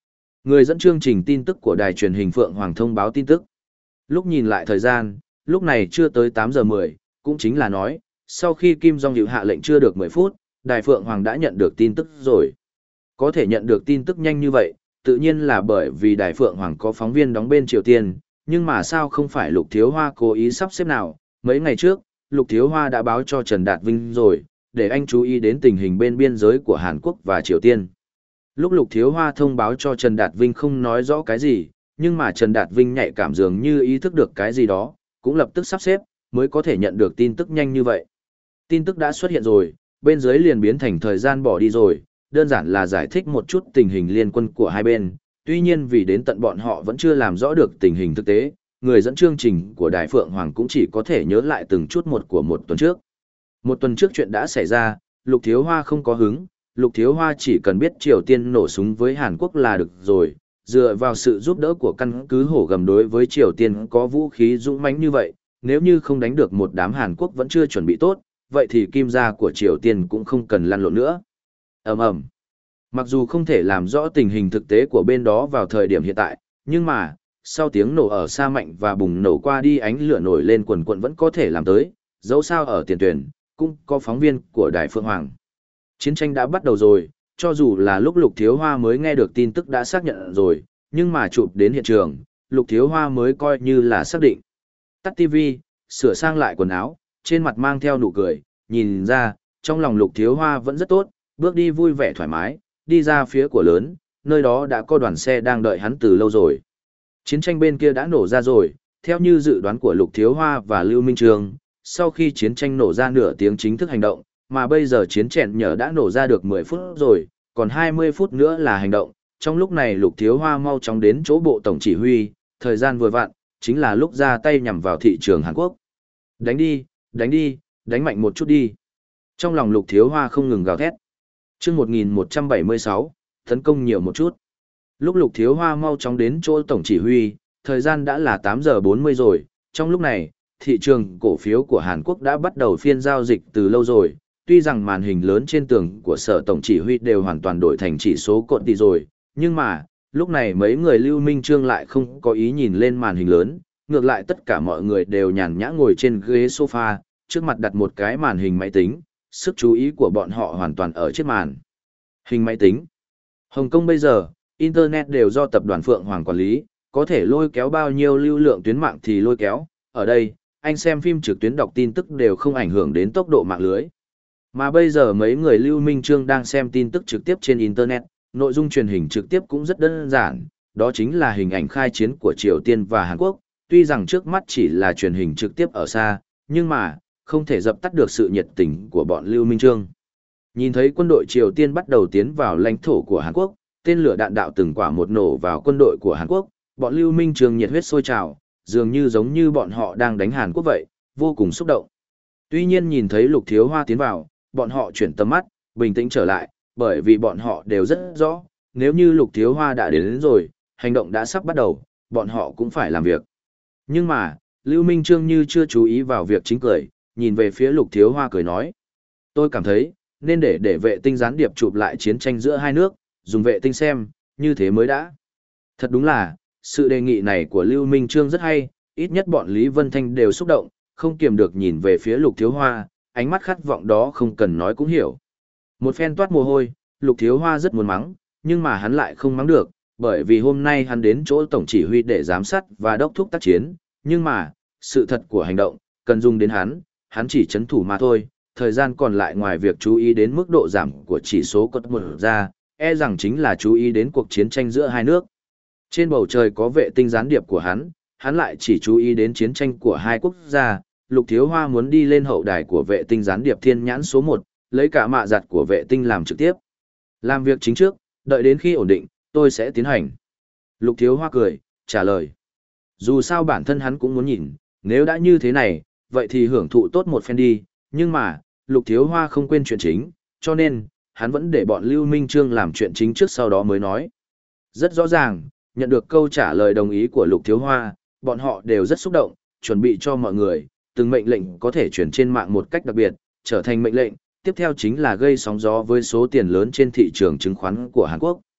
Người dẫn chương trình tin tức của đài truyền hình Phượng Hoàng thông báo tin tức. Lúc nhìn lại thời gian, lúc này chưa tới tám giờ mười, cũng chính là nói, sau khi Kim Jong-il hạ lệnh chưa được mười phút, đài Phượng Hoàng đã nhận được tin tức rồi. Có thể nhận được tin tức nhanh như vậy, tự nhiên là bởi vì đài Phượng Hoàng có phóng viên đóng bên Triều Tiên, nhưng mà sao không phải Lục Thiếu Hoa cố ý sắp xếp nào, mấy ngày trước, Lục Thiếu Hoa đã báo cho Trần Đạt Vinh rồi, để anh chú ý đến tình hình bên biên giới của Hàn Quốc và Triều Tiên. Lúc Lục Thiếu Hoa thông báo cho Trần Đạt Vinh không nói rõ cái gì, nhưng mà Trần Đạt Vinh nhạy cảm dường như ý thức được cái gì đó, cũng lập tức sắp xếp, mới có thể nhận được tin tức nhanh như vậy. Tin tức đã xuất hiện rồi, bên dưới liền biến thành thời gian bỏ đi rồi, đơn giản là giải thích một chút tình hình liên quân của hai bên, tuy nhiên vì đến tận bọn họ vẫn chưa làm rõ được tình hình thực tế, người dẫn chương trình của Đài Phượng Hoàng cũng chỉ có thể nhớ lại từng chút một của một tuần trước. Một tuần trước chuyện đã xảy ra, Lục Thiếu Hoa không có hứng, Lục Thiếu Hoa chỉ cần biết Triều Tiên nổ súng với Hàn Quốc là được rồi, dựa vào sự giúp đỡ của căn cứ hổ gầm đối với Triều Tiên có vũ khí dũng mãnh như vậy, nếu như không đánh được một đám Hàn Quốc vẫn chưa chuẩn bị tốt, vậy thì kim gia của Triều Tiên cũng không cần lăn lộn nữa. Ầm ầm. Mặc dù không thể làm rõ tình hình thực tế của bên đó vào thời điểm hiện tại, nhưng mà, sau tiếng nổ ở xa mạnh và bùng nổ qua đi ánh lửa nổi lên quần quần vẫn có thể làm tới, dẫu sao ở tiền tuyển, cũng có phóng viên của Đài Phượng Hoàng. Chiến tranh đã bắt đầu rồi, cho dù là lúc Lục Thiếu Hoa mới nghe được tin tức đã xác nhận rồi, nhưng mà chụp đến hiện trường, Lục Thiếu Hoa mới coi như là xác định. Tắt tivi, sửa sang lại quần áo, trên mặt mang theo nụ cười, nhìn ra, trong lòng Lục Thiếu Hoa vẫn rất tốt, bước đi vui vẻ thoải mái, đi ra phía của lớn, nơi đó đã có đoàn xe đang đợi hắn từ lâu rồi. Chiến tranh bên kia đã nổ ra rồi, theo như dự đoán của Lục Thiếu Hoa và Lưu Minh Trường, sau khi chiến tranh nổ ra nửa tiếng chính thức hành động, mà bây giờ chiến chèn nhở đã nổ ra được mười phút rồi, còn hai mươi phút nữa là hành động. Trong lúc này Lục Thiếu Hoa mau chóng đến chỗ bộ tổng chỉ huy, thời gian vừa vặn, chính là lúc ra tay nhằm vào thị trường Hàn Quốc. Đánh đi, đánh đi, đánh mạnh một chút đi. Trong lòng Lục Thiếu Hoa không ngừng gào thét. Chương một nghìn một trăm bảy mươi sáu, tấn công nhiều một chút. Lúc Lục Thiếu Hoa mau chóng đến chỗ tổng chỉ huy, thời gian đã là tám giờ bốn mươi rồi, trong lúc này, thị trường cổ phiếu của Hàn Quốc đã bắt đầu phiên giao dịch từ lâu rồi, tuy rằng màn hình lớn trên tường của sở tổng chỉ huy đều hoàn toàn đổi thành chỉ số cột tỷ rồi, nhưng mà, lúc này mấy người Lưu Minh Trương lại không có ý nhìn lên màn hình lớn, ngược lại tất cả mọi người đều nhàn nhã ngồi trên ghế sofa, trước mặt đặt một cái màn hình máy tính, sức chú ý của bọn họ hoàn toàn ở trên màn hình máy tính. Hồng Kông bây giờ, Internet đều do tập đoàn Phượng Hoàng quản lý, có thể lôi kéo bao nhiêu lưu lượng tuyến mạng thì lôi kéo, ở đây, anh xem phim trực tuyến đọc tin tức đều không ảnh hưởng đến tốc độ mạng lưới. Mà bây giờ mấy người Lưu Minh Trương đang xem tin tức trực tiếp trên Internet, nội dung truyền hình trực tiếp cũng rất đơn giản, đó chính là hình ảnh khai chiến của Triều Tiên và Hàn Quốc, tuy rằng trước mắt chỉ là truyền hình trực tiếp ở xa, nhưng mà, không thể dập tắt được sự nhiệt tình của bọn Lưu Minh Trương. Nhìn thấy quân đội Triều Tiên bắt đầu tiến vào lãnh thổ của Hàn Quốc, tên lửa đạn đạo từng quả một nổ vào quân đội của Hàn Quốc, bọn Lưu Minh Trương nhiệt huyết sôi trào, dường như giống như bọn họ đang đánh Hàn Quốc vậy, vô cùng xúc động. Tuy nhiên nhìn thấy Lục Thiếu Hoa tiến vào, bọn họ chuyển tầm mắt, bình tĩnh trở lại, bởi vì bọn họ đều rất rõ, nếu như Lục Thiếu Hoa đã đến, đến rồi, hành động đã sắp bắt đầu, bọn họ cũng phải làm việc. Nhưng mà, Lưu Minh Trương như chưa chú ý vào việc chính cười, nhìn về phía Lục Thiếu Hoa cười nói. Tôi cảm thấy, nên để để vệ tinh gián điệp chụp lại chiến tranh giữa hai nước, dùng vệ tinh xem, như thế mới đã. Thật đúng là, sự đề nghị này của Lưu Minh Trương rất hay, ít nhất bọn Lý Vân Thanh đều xúc động, không kiềm được nhìn về phía Lục Thiếu Hoa, ánh mắt khát vọng đó không cần nói cũng hiểu. Một phen toát mồ hôi, Lục Thiếu Hoa rất muốn mắng, nhưng mà hắn lại không mắng được, bởi vì hôm nay hắn đến chỗ tổng chỉ huy để giám sát và đốc thúc tác chiến, nhưng mà, sự thật của hành động, cần dùng đến hắn, hắn chỉ chấn thủ mà thôi, thời gian còn lại ngoài việc chú ý đến mức độ giảm của chỉ số cột một ra, e rằng chính là chú ý đến cuộc chiến tranh giữa hai nước. Trên bầu trời có vệ tinh gián điệp của hắn, hắn lại chỉ chú ý đến chiến tranh của hai quốc gia. Lục Thiếu Hoa muốn đi lên hậu đài của vệ tinh gián điệp thiên nhãn số một, lấy cả mạ giặt của vệ tinh làm trực tiếp. Làm việc chính trước, đợi đến khi ổn định, tôi sẽ tiến hành. Lục Thiếu Hoa cười, trả lời. Dù sao bản thân hắn cũng muốn nhìn, nếu đã như thế này, vậy thì hưởng thụ tốt một phen đi, nhưng mà, Lục Thiếu Hoa không quên chuyện chính, cho nên, hắn vẫn để bọn Lưu Minh Trương làm chuyện chính trước sau đó mới nói. Rất rõ ràng, nhận được câu trả lời đồng ý của Lục Thiếu Hoa, bọn họ đều rất xúc động, chuẩn bị cho mọi người, từng mệnh lệnh có thể chuyển trên mạng một cách đặc biệt, trở thành mệnh lệnh, tiếp theo chính là gây sóng gió với số tiền lớn trên thị trường chứng khoán của Hàn Quốc.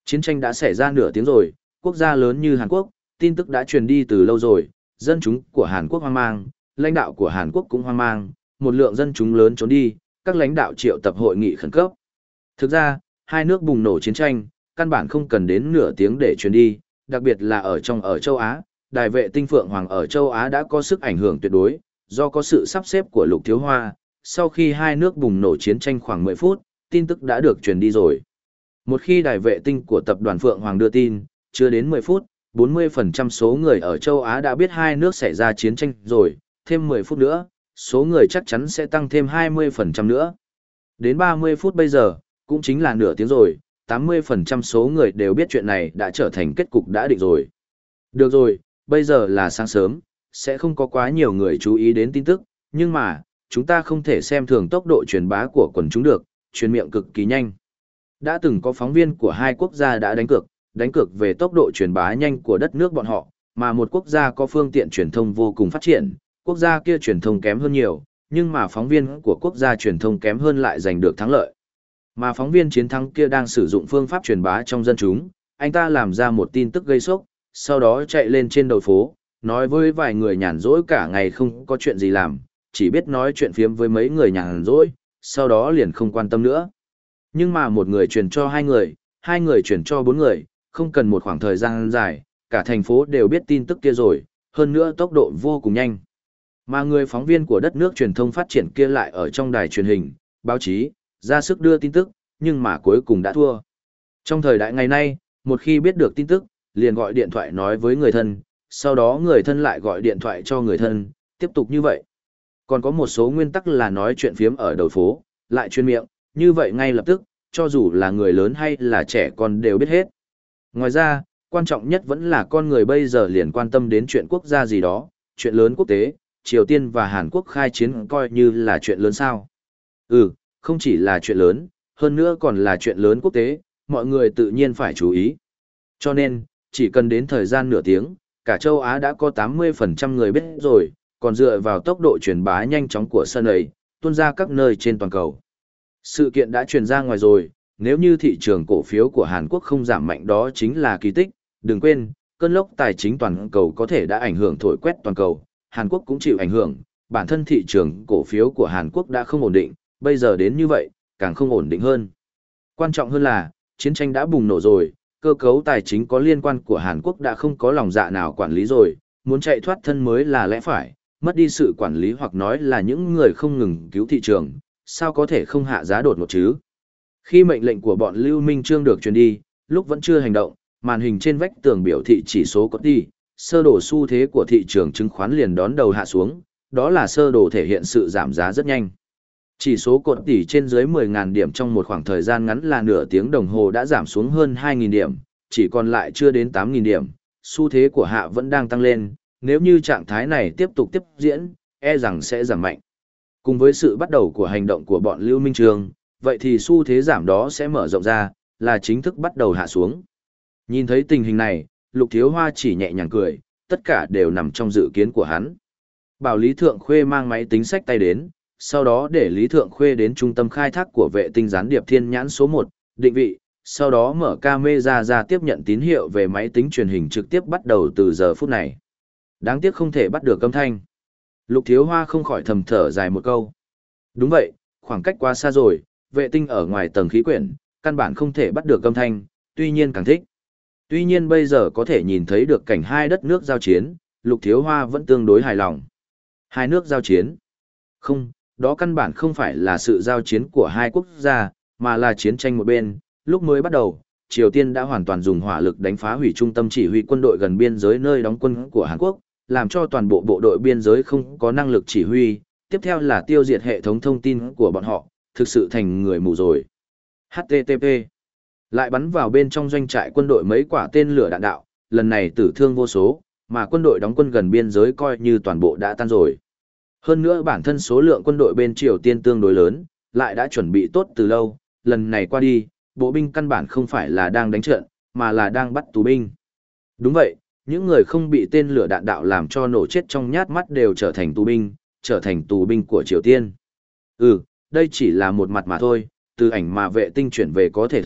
Chiến tranh đã xảy ra nửa tiếng rồi, quốc gia lớn như Hàn Quốc, tin tức đã truyền đi từ lâu rồi, dân chúng của Hàn Quốc hoang mang, lãnh đạo của Hàn Quốc cũng hoang mang, một lượng dân chúng lớn trốn đi, các lãnh đạo triệu tập hội nghị khẩn cấp. Thực ra, hai nước bùng nổ chiến tranh, căn bản không cần đến nửa tiếng để truyền đi, đặc biệt là ở trong ở châu Á, đài vệ tinh Phượng Hoàng ở châu Á đã có sức ảnh hưởng tuyệt đối, do có sự sắp xếp của Lục Thiếu Hoa, sau khi hai nước bùng nổ chiến tranh khoảng mười phút, tin tức đã được truyền đi rồi. Một khi đài vệ tinh của tập đoàn Phượng Hoàng đưa tin, chưa đến mười phút, bốn mươi phần trăm số người ở châu Á đã biết hai nước xảy ra chiến tranh rồi, thêm mười phút nữa, số người chắc chắn sẽ tăng thêm hai mươi phần trăm nữa. Đến ba mươi phút bây giờ, cũng chính là nửa tiếng rồi, tám mươi phần trăm số người đều biết chuyện này đã trở thành kết cục đã định rồi. Được rồi, bây giờ là sáng sớm, sẽ không có quá nhiều người chú ý đến tin tức, nhưng mà, chúng ta không thể xem thường tốc độ truyền bá của quần chúng được, truyền miệng cực kỳ nhanh. Đã từng có phóng viên của hai quốc gia đã đánh cược, đánh cược về tốc độ truyền bá nhanh của đất nước bọn họ, mà một quốc gia có phương tiện truyền thông vô cùng phát triển, quốc gia kia truyền thông kém hơn nhiều, nhưng mà phóng viên của quốc gia truyền thông kém hơn lại giành được thắng lợi. Mà phóng viên chiến thắng kia đang sử dụng phương pháp truyền bá trong dân chúng, anh ta làm ra một tin tức gây sốc, sau đó chạy lên trên đầu phố, nói với vài người nhàn rỗi cả ngày không có chuyện gì làm, chỉ biết nói chuyện phiếm với mấy người nhàn rỗi, sau đó liền không quan tâm nữa. Nhưng mà một người truyền cho hai người, hai người truyền cho bốn người, không cần một khoảng thời gian dài, cả thành phố đều biết tin tức kia rồi, hơn nữa tốc độ vô cùng nhanh. Mà người phóng viên của đất nước truyền thông phát triển kia lại ở trong đài truyền hình, báo chí, ra sức đưa tin tức, nhưng mà cuối cùng đã thua. Trong thời đại ngày nay, một khi biết được tin tức, liền gọi điện thoại nói với người thân, sau đó người thân lại gọi điện thoại cho người thân, tiếp tục như vậy. Còn có một số nguyên tắc là nói chuyện phiếm ở đầu phố, lại chuyên miệng, như vậy ngay lập tức, cho dù là người lớn hay là trẻ con đều biết hết. Ngoài ra, quan trọng nhất vẫn là con người bây giờ liền quan tâm đến chuyện quốc gia gì đó, chuyện lớn quốc tế, Triều Tiên và Hàn Quốc khai chiến coi như là chuyện lớn sao. Ừ, không chỉ là chuyện lớn, hơn nữa còn là chuyện lớn quốc tế, mọi người tự nhiên phải chú ý. Cho nên, chỉ cần đến thời gian nửa tiếng, cả châu Á đã có tám mươi phần trăm người biết rồi, còn dựa vào tốc độ truyền bá nhanh chóng của sân ấy, tuôn ra các nơi trên toàn cầu. Sự kiện đã truyền ra ngoài rồi, nếu như thị trường cổ phiếu của Hàn Quốc không giảm mạnh đó chính là kỳ tích, đừng quên, cơn lốc tài chính toàn cầu có thể đã ảnh hưởng thổi quét toàn cầu, Hàn Quốc cũng chịu ảnh hưởng, bản thân thị trường cổ phiếu của Hàn Quốc đã không ổn định, bây giờ đến như vậy, càng không ổn định hơn. Quan trọng hơn là, chiến tranh đã bùng nổ rồi, cơ cấu tài chính có liên quan của Hàn Quốc đã không có lòng dạ nào quản lý rồi, muốn chạy thoát thân mới là lẽ phải, mất đi sự quản lý hoặc nói là những người không ngừng cứu thị trường, sao có thể không hạ giá đột ngột chứ? Khi mệnh lệnh của bọn Lưu Minh Trương được truyền đi, lúc vẫn chưa hành động, màn hình trên vách tường biểu thị chỉ số có đi, sơ đồ xu thế của thị trường chứng khoán liền đón đầu hạ xuống, đó là sơ đồ thể hiện sự giảm giá rất nhanh. Chỉ số cột tỷ trên dưới mười nghìn điểm trong một khoảng thời gian ngắn là nửa tiếng đồng hồ đã giảm xuống hơn hai nghìn điểm, chỉ còn lại chưa đến tám nghìn điểm, xu thế của hạ vẫn đang tăng lên, nếu như trạng thái này tiếp tục tiếp diễn, e rằng sẽ giảm mạnh. Cùng với sự bắt đầu của hành động của bọn Lưu Minh Trương, vậy thì xu thế giảm đó sẽ mở rộng ra, là chính thức bắt đầu hạ xuống. Nhìn thấy tình hình này, Lục Thiếu Hoa chỉ nhẹ nhàng cười, tất cả đều nằm trong dự kiến của hắn. Bảo Lý Thượng Khuê mang máy tính sách tay đến, sau đó để Lý Thượng Khuê đến trung tâm khai thác của vệ tinh gián điệp Thiên Nhãn số một, định vị, sau đó mở camera ra tiếp nhận tín hiệu về máy tính truyền hình trực tiếp bắt đầu từ giờ phút này. Đáng tiếc không thể bắt được âm thanh. Lục Thiếu Hoa không khỏi thầm thở dài một câu. Đúng vậy, khoảng cách quá xa rồi, vệ tinh ở ngoài tầng khí quyển, căn bản không thể bắt được âm thanh, tuy nhiên càng thích. Tuy nhiên bây giờ có thể nhìn thấy được cảnh hai đất nước giao chiến, Lục Thiếu Hoa vẫn tương đối hài lòng. Hai nước giao chiến? Không, đó căn bản không phải là sự giao chiến của hai quốc gia, mà là chiến tranh một bên. Lúc mới bắt đầu, Triều Tiên đã hoàn toàn dùng hỏa lực đánh phá hủy trung tâm chỉ huy quân đội gần biên giới nơi đóng quân của Hàn Quốc, làm cho toàn bộ bộ đội biên giới không có năng lực chỉ huy. Tiếp theo là tiêu diệt hệ thống thông tin của bọn họ, thực sự thành người mù rồi. hát tê tê pê lại bắn vào bên trong doanh trại quân đội mấy quả tên lửa đạn đạo, lần này tử thương vô số, mà quân đội đóng quân gần biên giới coi như toàn bộ đã tan rồi. Hơn nữa bản thân số lượng quân đội bên Triều Tiên tương đối lớn, lại đã chuẩn bị tốt từ lâu, lần này qua đi, bộ binh căn bản không phải là đang đánh trận, mà là đang bắt tù binh. Đúng vậy, những người không bị tên lửa đạn đạo làm cho nổ chết trong nhát mắt đều trở thành tù binh, trở thành tù binh của Triều Tiên. Ừ, đây chỉ là một mặt mà thôi, từ ảnh mà vệ tinh chuyển về có thể thấy,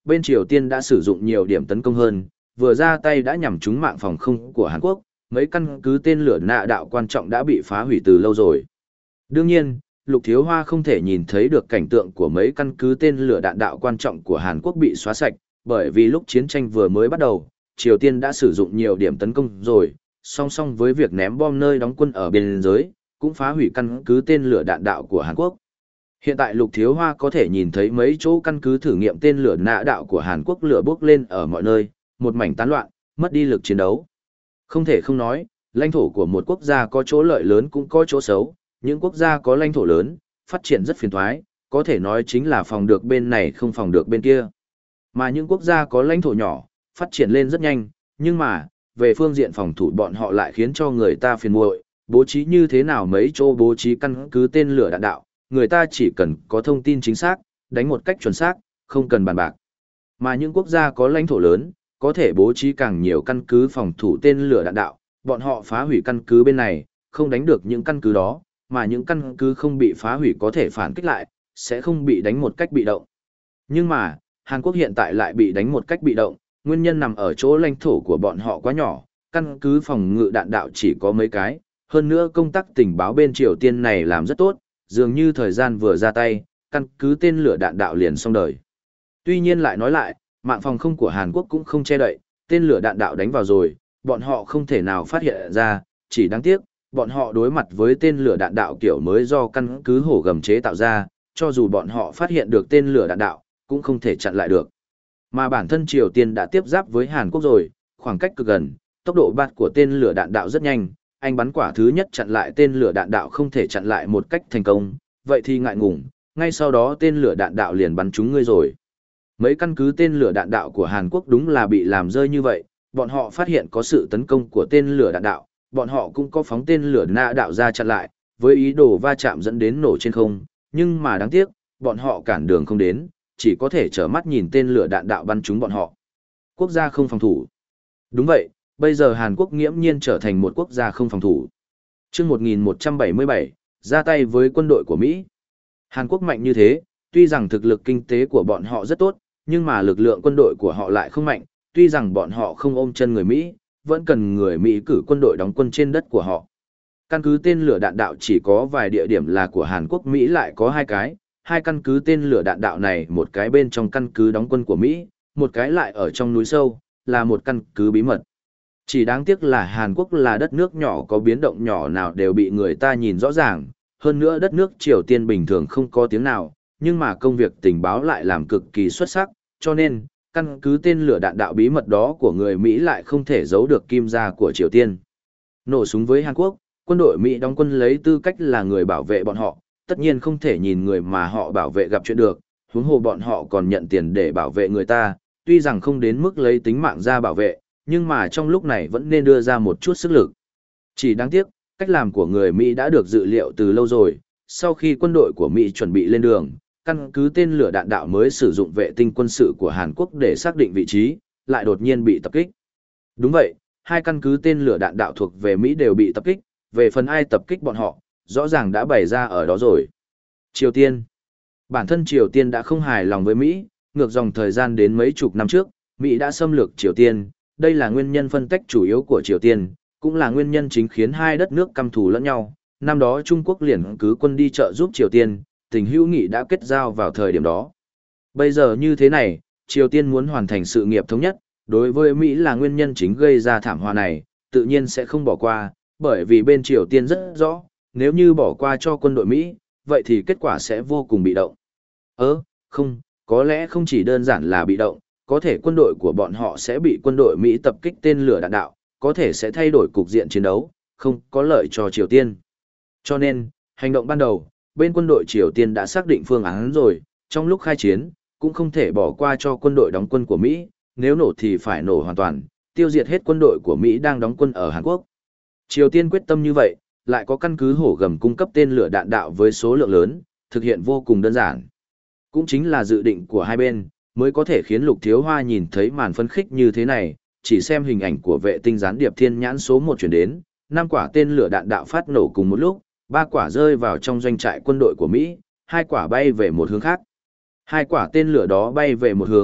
bên Triều Tiên đã sử dụng nhiều điểm tấn công hơn, vừa ra tay đã nhằm trúng mạng phòng không của Hàn Quốc, mấy căn cứ tên lửa nạ đạo quan trọng đã bị phá hủy từ lâu rồi. Đương nhiên, Lục Thiếu Hoa không thể nhìn thấy được cảnh tượng của mấy căn cứ tên lửa đạn đạo quan trọng của Hàn Quốc bị xóa sạch, bởi vì lúc chiến tranh vừa mới bắt đầu, Triều Tiên đã sử dụng nhiều điểm tấn công rồi, song song với việc ném bom nơi đóng quân ở biên giới, cũng phá hủy căn cứ tên lửa đạn đạo của Hàn Quốc. Hiện tại Lục Thiếu Hoa có thể nhìn thấy mấy chỗ căn cứ thử nghiệm tên lửa nã đạo của Hàn Quốc lửa bốc lên ở mọi nơi, một mảnh tán loạn, mất đi lực chiến đấu. Không thể không nói, lãnh thổ của một quốc gia có chỗ lợi lớn cũng có chỗ xấu, những quốc gia có lãnh thổ lớn, phát triển rất phiền toái, có thể nói chính là phòng được bên này không phòng được bên kia. Mà những quốc gia có lãnh thổ nhỏ, phát triển lên rất nhanh, nhưng mà, về phương diện phòng thủ bọn họ lại khiến cho người ta phiền muội, bố trí như thế nào mấy chỗ bố trí căn cứ tên lửa đạn đạo, người ta chỉ cần có thông tin chính xác, đánh một cách chuẩn xác, không cần bàn bạc. Mà những quốc gia có lãnh thổ lớn, có thể bố trí càng nhiều căn cứ phòng thủ tên lửa đạn đạo, bọn họ phá hủy căn cứ bên này, không đánh được những căn cứ đó, mà những căn cứ không bị phá hủy có thể phản kích lại, sẽ không bị đánh một cách bị động. Nhưng mà, Hàn Quốc hiện tại lại bị đánh một cách bị động, nguyên nhân nằm ở chỗ lãnh thổ của bọn họ quá nhỏ, căn cứ phòng ngự đạn đạo chỉ có mấy cái, hơn nữa công tác tình báo bên Triều Tiên này làm rất tốt, dường như thời gian vừa ra tay, căn cứ tên lửa đạn đạo liền xong đời. Tuy nhiên lại nói lại, mạng phòng không của Hàn Quốc cũng không che đậy, tên lửa đạn đạo đánh vào rồi, bọn họ không thể nào phát hiện ra, chỉ đáng tiếc, bọn họ đối mặt với tên lửa đạn đạo kiểu mới do căn cứ hổ gầm chế tạo ra, cho dù bọn họ phát hiện được tên lửa đạn đạo, cũng không thể chặn lại được. Mà bản thân Triều Tiên đã tiếp giáp với Hàn Quốc rồi, khoảng cách cực gần, tốc độ bạt của tên lửa đạn đạo rất nhanh, anh bắn quả thứ nhất chặn lại tên lửa đạn đạo không thể chặn lại một cách thành công, vậy thì ngại ngùng, ngay sau đó tên lửa đạn đạo liền bắn trúng ngươi rồi. Mấy căn cứ tên lửa đạn đạo của Hàn Quốc đúng là bị làm rơi như vậy, bọn họ phát hiện có sự tấn công của tên lửa đạn đạo, bọn họ cũng có phóng tên lửa nã đạo ra chặn lại, với ý đồ va chạm dẫn đến nổ trên không, nhưng mà đáng tiếc, bọn họ cản đường không đến, chỉ có thể trở mắt nhìn tên lửa đạn đạo bắn trúng bọn họ. Quốc gia không phòng thủ. Đúng vậy, bây giờ Hàn Quốc nghiễm nhiên trở thành một quốc gia không phòng thủ. Trước một nghìn một trăm bảy mươi bảy, ra tay với quân đội của Mỹ. Hàn Quốc mạnh như thế, tuy rằng thực lực kinh tế của bọn họ rất tốt, nhưng mà lực lượng quân đội của họ lại không mạnh, tuy rằng bọn họ không ôm chân người Mỹ, vẫn cần người Mỹ cử quân đội đóng quân trên đất của họ. Căn cứ tên lửa đạn đạo chỉ có vài địa điểm là của Hàn Quốc, Mỹ lại có hai cái, hai căn cứ tên lửa đạn đạo này, một cái bên trong căn cứ đóng quân của Mỹ, một cái lại ở trong núi sâu, là một căn cứ bí mật. Chỉ đáng tiếc là Hàn Quốc là đất nước nhỏ, có biến động nhỏ nào đều bị người ta nhìn rõ ràng, hơn nữa đất nước Triều Tiên bình thường không có tiếng nào, nhưng mà công việc tình báo lại làm cực kỳ xuất sắc, cho nên, căn cứ tên lửa đạn đạo bí mật đó của người Mỹ lại không thể giấu được kim gia của Triều Tiên. Nổ súng với Hàn Quốc, quân đội Mỹ đóng quân lấy tư cách là người bảo vệ bọn họ, tất nhiên không thể nhìn người mà họ bảo vệ gặp chuyện được, huống hồ bọn họ còn nhận tiền để bảo vệ người ta, tuy rằng không đến mức lấy tính mạng ra bảo vệ, nhưng mà trong lúc này vẫn nên đưa ra một chút sức lực. Chỉ đáng tiếc, cách làm của người Mỹ đã được dự liệu từ lâu rồi, sau khi quân đội của Mỹ chuẩn bị lên đường, căn cứ tên lửa đạn đạo mới sử dụng vệ tinh quân sự của Hàn Quốc để xác định vị trí, lại đột nhiên bị tập kích. Đúng vậy, hai căn cứ tên lửa đạn đạo thuộc về Mỹ đều bị tập kích, về phần ai tập kích bọn họ, rõ ràng đã bày ra ở đó rồi. Triều Tiên. Bản thân Triều Tiên đã không hài lòng với Mỹ, ngược dòng thời gian đến mấy chục năm trước, Mỹ đã xâm lược Triều Tiên, đây là nguyên nhân phân tách chủ yếu của Triều Tiên, cũng là nguyên nhân chính khiến hai đất nước căm thù lẫn nhau. Năm đó Trung Quốc liền cứ quân đi trợ giúp Triều Tiên, tình hữu nghị đã kết giao vào thời điểm đó. Bây giờ như thế này, Triều Tiên muốn hoàn thành sự nghiệp thống nhất, đối với Mỹ là nguyên nhân chính gây ra thảm họa này, tự nhiên sẽ không bỏ qua, bởi vì bên Triều Tiên rất rõ, nếu như bỏ qua cho quân đội Mỹ, vậy thì kết quả sẽ vô cùng bị động. Ơ, không, có lẽ không chỉ đơn giản là bị động, có thể quân đội của bọn họ sẽ bị quân đội Mỹ tập kích tên lửa đạn đạo, có thể sẽ thay đổi cục diện chiến đấu, không có lợi cho Triều Tiên. Cho nên, hành động ban đầu, bên quân đội Triều Tiên đã xác định phương án rồi, trong lúc khai chiến, cũng không thể bỏ qua cho quân đội đóng quân của Mỹ, nếu nổ thì phải nổ hoàn toàn, tiêu diệt hết quân đội của Mỹ đang đóng quân ở Hàn Quốc. Triều Tiên quyết tâm như vậy, lại có căn cứ hổ gầm cung cấp tên lửa đạn đạo với số lượng lớn, thực hiện vô cùng đơn giản. Cũng chính là dự định của hai bên, mới có thể khiến Lục Thiếu Hoa nhìn thấy màn phân khích như thế này, chỉ xem hình ảnh của vệ tinh gián điệp thiên nhãn số một chuyển đến, năm quả tên lửa đạn đạo phát nổ cùng một lúc, ba quả rơi vào trong doanh trại quân đội của Mỹ, hai quả bay về một hướng khác. Hai quả tên lửa đó bay về một hướng,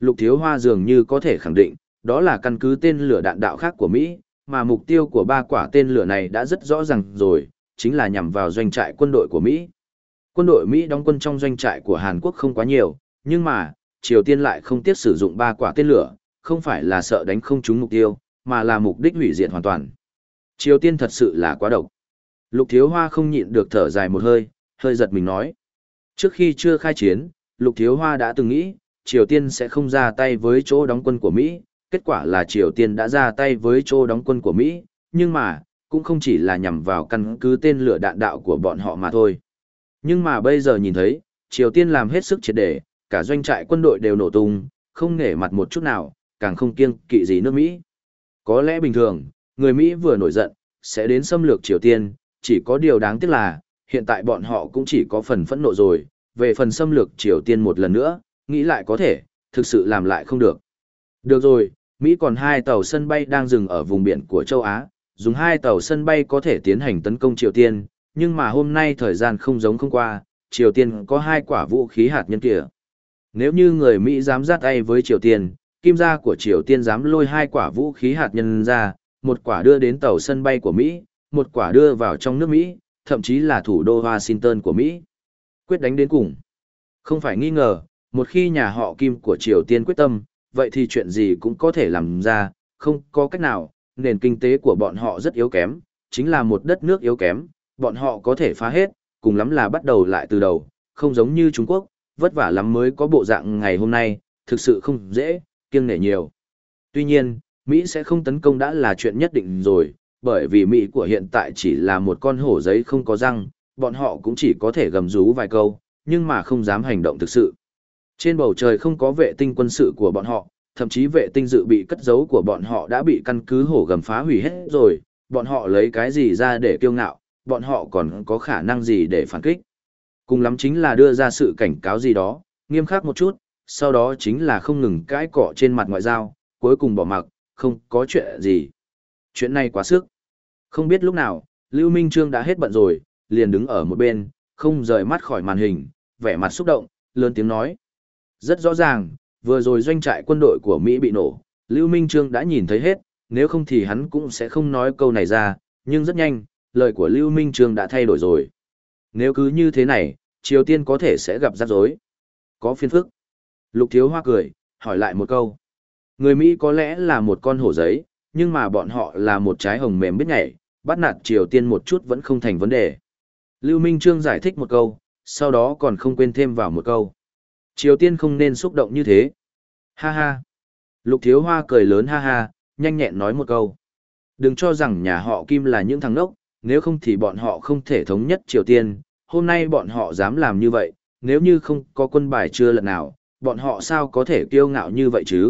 Lục Thiếu Hoa dường như có thể khẳng định, đó là căn cứ tên lửa đạn đạo khác của Mỹ, mà mục tiêu của ba quả tên lửa này đã rất rõ ràng rồi, chính là nhằm vào doanh trại quân đội của Mỹ. Quân đội Mỹ đóng quân trong doanh trại của Hàn Quốc không quá nhiều, nhưng mà, Triều Tiên lại không tiếc sử dụng ba quả tên lửa, không phải là sợ đánh không trúng mục tiêu, mà là mục đích hủy diệt hoàn toàn. Triều Tiên thật sự là quá độc. Lục Thiếu Hoa không nhịn được thở dài một hơi, hơi giật mình nói. Trước khi chưa khai chiến, Lục Thiếu Hoa đã từng nghĩ, Triều Tiên sẽ không ra tay với chỗ đóng quân của Mỹ, kết quả là Triều Tiên đã ra tay với chỗ đóng quân của Mỹ, nhưng mà, cũng không chỉ là nhằm vào căn cứ tên lửa đạn đạo của bọn họ mà thôi. Nhưng mà bây giờ nhìn thấy, Triều Tiên làm hết sức triệt để, cả doanh trại quân đội đều nổ tung, không nể mặt một chút nào, càng không kiêng kỵ gì nước Mỹ. Có lẽ bình thường, người Mỹ vừa nổi giận, sẽ đến xâm lược Triều Tiên, chỉ có điều đáng tiếc là, hiện tại bọn họ cũng chỉ có phần phẫn nộ rồi, về phần xâm lược Triều Tiên một lần nữa, nghĩ lại có thể, thực sự làm lại không được. Được rồi, Mỹ còn hai tàu sân bay đang dừng ở vùng biển của châu Á, dùng hai tàu sân bay có thể tiến hành tấn công Triều Tiên, nhưng mà hôm nay thời gian không giống không qua, Triều Tiên có hai quả vũ khí hạt nhân kìa. Nếu như người Mỹ dám ra tay với Triều Tiên, kim gia của Triều Tiên dám lôi hai quả vũ khí hạt nhân ra, một quả đưa đến tàu sân bay của Mỹ, một quả đưa vào trong nước Mỹ, thậm chí là thủ đô Washington của Mỹ. Quyết đánh đến cùng. Không phải nghi ngờ, một khi nhà họ Kim của Triều Tiên quyết tâm, vậy thì chuyện gì cũng có thể làm ra, không có cách nào, nền kinh tế của bọn họ rất yếu kém, chính là một đất nước yếu kém, bọn họ có thể phá hết, cùng lắm là bắt đầu lại từ đầu, không giống như Trung Quốc, vất vả lắm mới có bộ dạng ngày hôm nay, thực sự không dễ, kiêng nể nhiều. Tuy nhiên, Mỹ sẽ không tấn công đã là chuyện nhất định rồi, bởi vì Mỹ của hiện tại chỉ là một con hổ giấy không có răng, bọn họ cũng chỉ có thể gầm rú vài câu, nhưng mà không dám hành động thực sự. Trên bầu trời không có vệ tinh quân sự của bọn họ, thậm chí vệ tinh dự bị cất giấu của bọn họ đã bị căn cứ hổ gầm phá hủy hết rồi, bọn họ lấy cái gì ra để kiêu ngạo, bọn họ còn có khả năng gì để phản kích. Cùng lắm chính là đưa ra sự cảnh cáo gì đó, nghiêm khắc một chút, sau đó chính là không ngừng cãi cọ trên mặt ngoại giao, cuối cùng bỏ mặc, không có chuyện gì. Chuyện này quá sức. Không biết lúc nào, Lưu Minh Trương đã hết bận rồi, liền đứng ở một bên, không rời mắt khỏi màn hình, vẻ mặt xúc động, lớn tiếng nói. Rất rõ ràng, vừa rồi doanh trại quân đội của Mỹ bị nổ, Lưu Minh Trương đã nhìn thấy hết, nếu không thì hắn cũng sẽ không nói câu này ra, nhưng rất nhanh, lời của Lưu Minh Trương đã thay đổi rồi. Nếu cứ như thế này, Triều Tiên có thể sẽ gặp rắc rối. Có phiền phức. Lục Thiếu Hoa cười, hỏi lại một câu. Người Mỹ có lẽ là một con hổ giấy, nhưng mà bọn họ là một trái hồng mềm biết nhảy, bắt nạt Triều Tiên một chút vẫn không thành vấn đề. Lưu Minh Trương giải thích một câu, sau đó còn không quên thêm vào một câu. Triều Tiên không nên xúc động như thế. Ha ha. Lục Thiếu Hoa cười lớn ha ha, nhanh nhẹn nói một câu. Đừng cho rằng nhà họ Kim là những thằng ngốc, nếu không thì bọn họ không thể thống nhất Triều Tiên. Hôm nay bọn họ dám làm như vậy, nếu như không có quân bài chưa lần nào, bọn họ sao có thể kiêu ngạo như vậy chứ?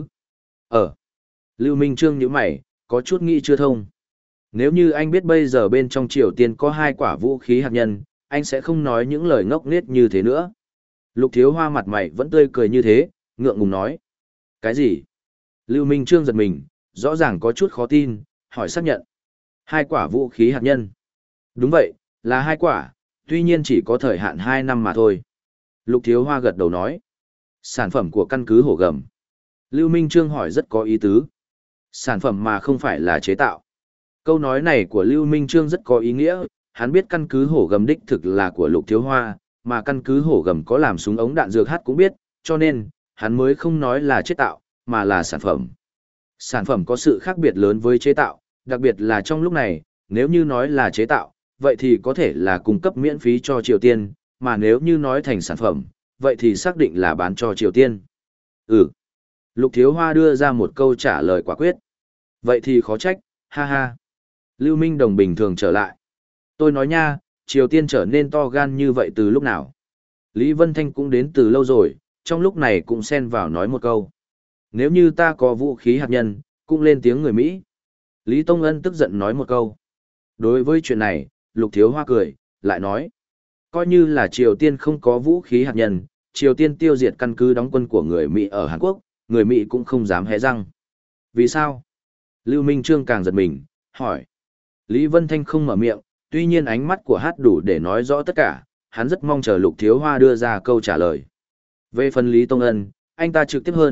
Ờ. Lưu Minh Trương nhíu mày, có chút nghĩ chưa thông. Nếu như anh biết bây giờ bên trong Triều Tiên có hai quả vũ khí hạt nhân, anh sẽ không nói những lời ngốc nghếch như thế nữa. Lục Thiếu Hoa mặt mày vẫn tươi cười như thế, ngượng ngùng nói. Cái gì? Lưu Minh Trương giật mình, rõ ràng có chút khó tin, hỏi xác nhận. Hai quả vũ khí hạt nhân. Đúng vậy, là hai quả, tuy nhiên chỉ có thời hạn hai năm mà thôi. Lục Thiếu Hoa gật đầu nói. Sản phẩm của căn cứ hổ gầm. Lưu Minh Trương hỏi rất có ý tứ. Sản phẩm mà không phải là chế tạo. Câu nói này của Lưu Minh Trương rất có ý nghĩa, hắn biết căn cứ hổ gầm đích thực là của Lục Thiếu Hoa, mà căn cứ hổ gầm có làm súng ống đạn dược hát cũng biết, cho nên, hắn mới không nói là chế tạo, mà là sản phẩm. Sản phẩm có sự khác biệt lớn với chế tạo, đặc biệt là trong lúc này, nếu như nói là chế tạo, vậy thì có thể là cung cấp miễn phí cho Triều Tiên, mà nếu như nói thành sản phẩm, vậy thì xác định là bán cho Triều Tiên. Ừ. Lục Thiếu Hoa đưa ra một câu trả lời quả quyết. Vậy thì khó trách, ha ha. Lưu Minh Đồng bình thường trở lại. Tôi nói nha, Triều Tiên trở nên to gan như vậy từ lúc nào? Lý Vân Thanh cũng đến từ lâu rồi, trong lúc này cũng xen vào nói một câu. Nếu như ta có vũ khí hạt nhân, cũng lên tiếng người Mỹ. Lý Tông Ân tức giận nói một câu. Đối với chuyện này, Lục Thiếu Hoa cười, lại nói. Coi như là Triều Tiên không có vũ khí hạt nhân, Triều Tiên tiêu diệt căn cứ đóng quân của người Mỹ ở Hàn Quốc, người Mỹ cũng không dám hé răng. Vì sao? Lưu Minh Trương càng giật mình, hỏi. Lý Vân Thanh không mở miệng, tuy nhiên ánh mắt của hát đủ để nói rõ tất cả, hắn rất mong chờ Lục Thiếu Hoa đưa ra câu trả lời. Về phần Lý Tông Ân, anh ta trực tiếp hơn,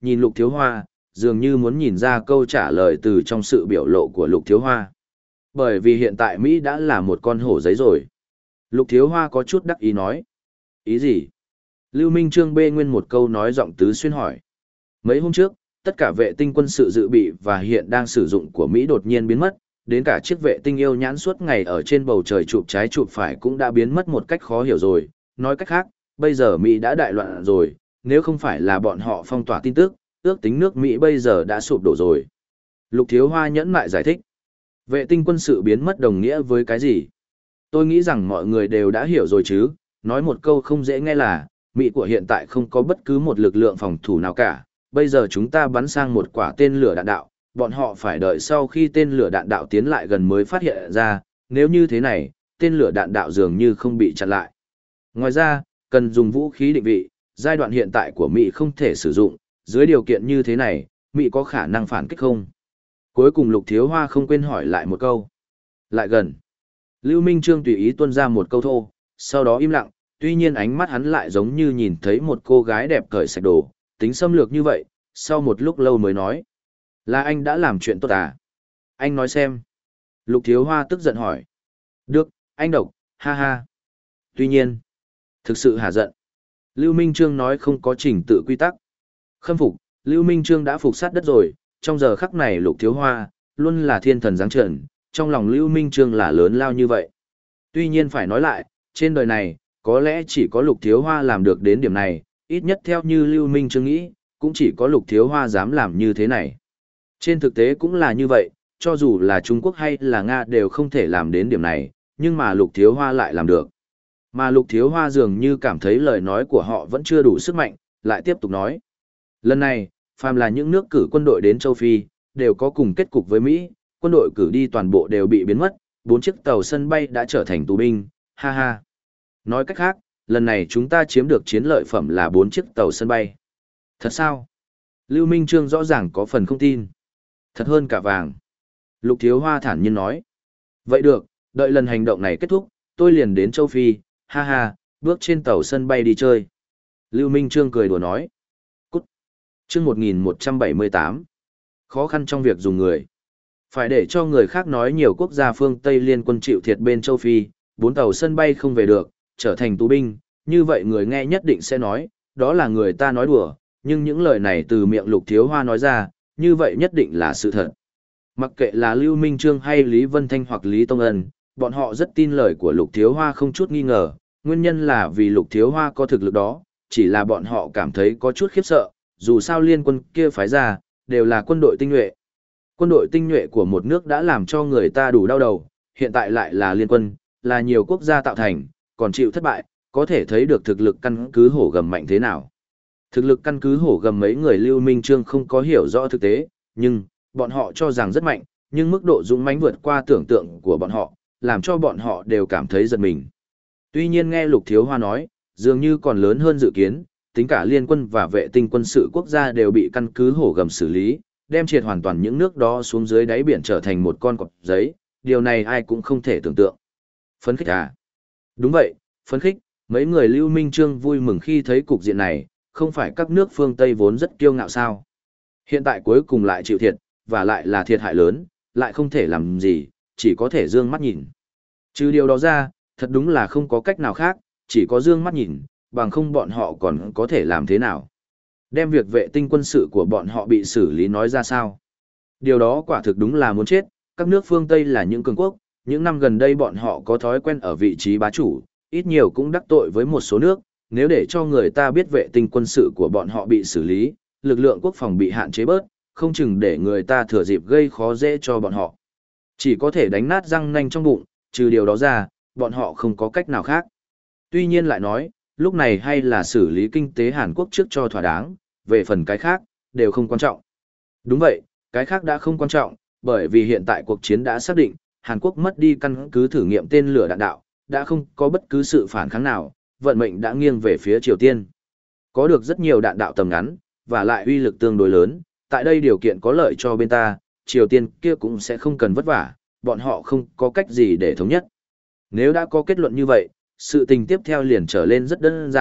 nhìn Lục Thiếu Hoa, dường như muốn nhìn ra câu trả lời từ trong sự biểu lộ của Lục Thiếu Hoa. Bởi vì hiện tại Mỹ đã là một con hổ giấy rồi. Lục Thiếu Hoa có chút đắc ý nói. Ý gì? Lưu Minh Trương bê nguyên một câu nói giọng tứ xuyên hỏi. Mấy hôm trước, tất cả vệ tinh quân sự dự bị và hiện đang sử dụng của Mỹ đột nhiên biến mất, đến cả chiếc vệ tinh yêu nhãn suốt ngày ở trên bầu trời chụp trái chụp phải cũng đã biến mất một cách khó hiểu rồi. Nói cách khác, bây giờ Mỹ đã đại loạn rồi, nếu không phải là bọn họ phong tỏa tin tức, ước tính nước Mỹ bây giờ đã sụp đổ rồi. Lục Thiếu Hoa nhẫn mại giải thích. Vệ tinh quân sự biến mất đồng nghĩa với cái gì? Tôi nghĩ rằng mọi người đều đã hiểu rồi chứ, nói một câu không dễ nghe là, Mỹ của hiện tại không có bất cứ một lực lượng phòng thủ nào cả, bây giờ chúng ta bắn sang một quả tên lửa đạn đạo, bọn họ phải đợi sau khi tên lửa đạn đạo tiến lại gần mới phát hiện ra, nếu như thế này, tên lửa đạn đạo dường như không bị chặn lại. Ngoài ra, cần dùng vũ khí định vị, giai đoạn hiện tại của Mỹ không thể sử dụng, dưới điều kiện như thế này, Mỹ có khả năng phản kích không? Cuối cùng Lục Thiếu Hoa không quên hỏi lại một câu. Lại gần. Lưu Minh Trương tùy ý tuôn ra một câu thô, sau đó im lặng, tuy nhiên ánh mắt hắn lại giống như nhìn thấy một cô gái đẹp cởi sạch đồ, tính xâm lược như vậy, sau một lúc lâu mới nói. Là anh đã làm chuyện tốt à? Anh nói xem. Lục Thiếu Hoa tức giận hỏi. Được, anh độc, ha ha. Tuy nhiên, thực sự hả giận. Lưu Minh Trương nói không có trình tự quy tắc. Khâm phục, Lưu Minh Trương đã phục sát đất rồi, trong giờ khắc này Lục Thiếu Hoa, luôn là thiên thần giáng trần, trong lòng Lưu Minh Trương là lớn lao như vậy. Tuy nhiên phải nói lại, trên đời này, có lẽ chỉ có Lục Thiếu Hoa làm được đến điểm này, ít nhất theo như Lưu Minh Trương nghĩ, cũng chỉ có Lục Thiếu Hoa dám làm như thế này. Trên thực tế cũng là như vậy, cho dù là Trung Quốc hay là Nga đều không thể làm đến điểm này, nhưng mà Lục Thiếu Hoa lại làm được. Mà Lục Thiếu Hoa dường như cảm thấy lời nói của họ vẫn chưa đủ sức mạnh, lại tiếp tục nói. Lần này, phàm là những nước cử quân đội đến châu Phi, đều có cùng kết cục với Mỹ, quân đội cử đi toàn bộ đều bị biến mất, bốn chiếc tàu sân bay đã trở thành tù binh, ha ha. Nói cách khác, lần này chúng ta chiếm được chiến lợi phẩm là bốn chiếc tàu sân bay. Thật sao? Lưu Minh Trương rõ ràng có phần không tin. Thật hơn cả vàng. Lục Thiếu Hoa thản nhiên nói. Vậy được, đợi lần hành động này kết thúc, tôi liền đến châu Phi, ha ha, bước trên tàu sân bay đi chơi. Lưu Minh Trương cười đùa nói. Cút. Chương một nghìn một trăm bảy mươi tám. Khó khăn trong việc dùng người. Phải để cho người khác nói nhiều quốc gia phương Tây liên quân chịu thiệt bên châu Phi, bốn tàu sân bay không về được, trở thành tù binh, như vậy người nghe nhất định sẽ nói, đó là người ta nói đùa, nhưng những lời này từ miệng Lục Thiếu Hoa nói ra, như vậy nhất định là sự thật. Mặc kệ là Lưu Minh Trương hay Lý Vân Thanh hoặc Lý Tông Ân, bọn họ rất tin lời của Lục Thiếu Hoa không chút nghi ngờ, nguyên nhân là vì Lục Thiếu Hoa có thực lực đó, chỉ là bọn họ cảm thấy có chút khiếp sợ, dù sao liên quân kia phái ra, đều là quân đội tinh nhuệ. Quân đội tinh nhuệ của một nước đã làm cho người ta đủ đau đầu, hiện tại lại là liên quân, là nhiều quốc gia tạo thành, còn chịu thất bại, có thể thấy được thực lực căn cứ hổ gầm mạnh thế nào. Thực lực căn cứ hổ gầm mấy người Lưu Minh Trương không có hiểu rõ thực tế, nhưng, bọn họ cho rằng rất mạnh, nhưng mức độ dũng mãnh vượt qua tưởng tượng của bọn họ, làm cho bọn họ đều cảm thấy giật mình. Tuy nhiên nghe Lục Thiếu Hoa nói, dường như còn lớn hơn dự kiến, tính cả liên quân và vệ tinh quân sự quốc gia đều bị căn cứ hổ gầm xử lý, đem triệt hoàn toàn những nước đó xuống dưới đáy biển trở thành một con cọp giấy, điều này ai cũng không thể tưởng tượng. Phấn khích à? Đúng vậy, phấn khích, mấy người Lưu Minh Trương vui mừng khi thấy cục diện này, không phải các nước phương Tây vốn rất kiêu ngạo sao. Hiện tại cuối cùng lại chịu thiệt, và lại là thiệt hại lớn, lại không thể làm gì, chỉ có thể dương mắt nhìn. Trừ điều đó ra, thật đúng là không có cách nào khác, chỉ có dương mắt nhìn, bằng không bọn họ còn có thể làm thế nào. Đem việc vệ tinh quân sự của bọn họ bị xử lý nói ra sao. Điều đó quả thực đúng là muốn chết, các nước phương Tây là những cường quốc, những năm gần đây bọn họ có thói quen ở vị trí bá chủ, ít nhiều cũng đắc tội với một số nước, nếu để cho người ta biết vệ tinh quân sự của bọn họ bị xử lý, lực lượng quốc phòng bị hạn chế bớt, không chừng để người ta thừa dịp gây khó dễ cho bọn họ. Chỉ có thể đánh nát răng nanh trong bụng, trừ điều đó ra, bọn họ không có cách nào khác. Tuy nhiên lại nói, lúc này hay là xử lý kinh tế Hàn Quốc trước cho thỏa đáng, về phần cái khác, đều không quan trọng. Đúng vậy, cái khác đã không quan trọng, bởi vì hiện tại cuộc chiến đã xác định, Hàn Quốc mất đi căn cứ thử nghiệm tên lửa đạn đạo, đã không có bất cứ sự phản kháng nào, vận mệnh đã nghiêng về phía Triều Tiên. Có được rất nhiều đạn đạo tầm ngắn, và lại uy lực tương đối lớn, tại đây điều kiện có lợi cho bên ta, Triều Tiên kia cũng sẽ không cần vất vả, bọn họ không có cách gì để thống nhất. Nếu đã có kết luận như vậy, sự tình tiếp theo liền trở lên rất đơn giản,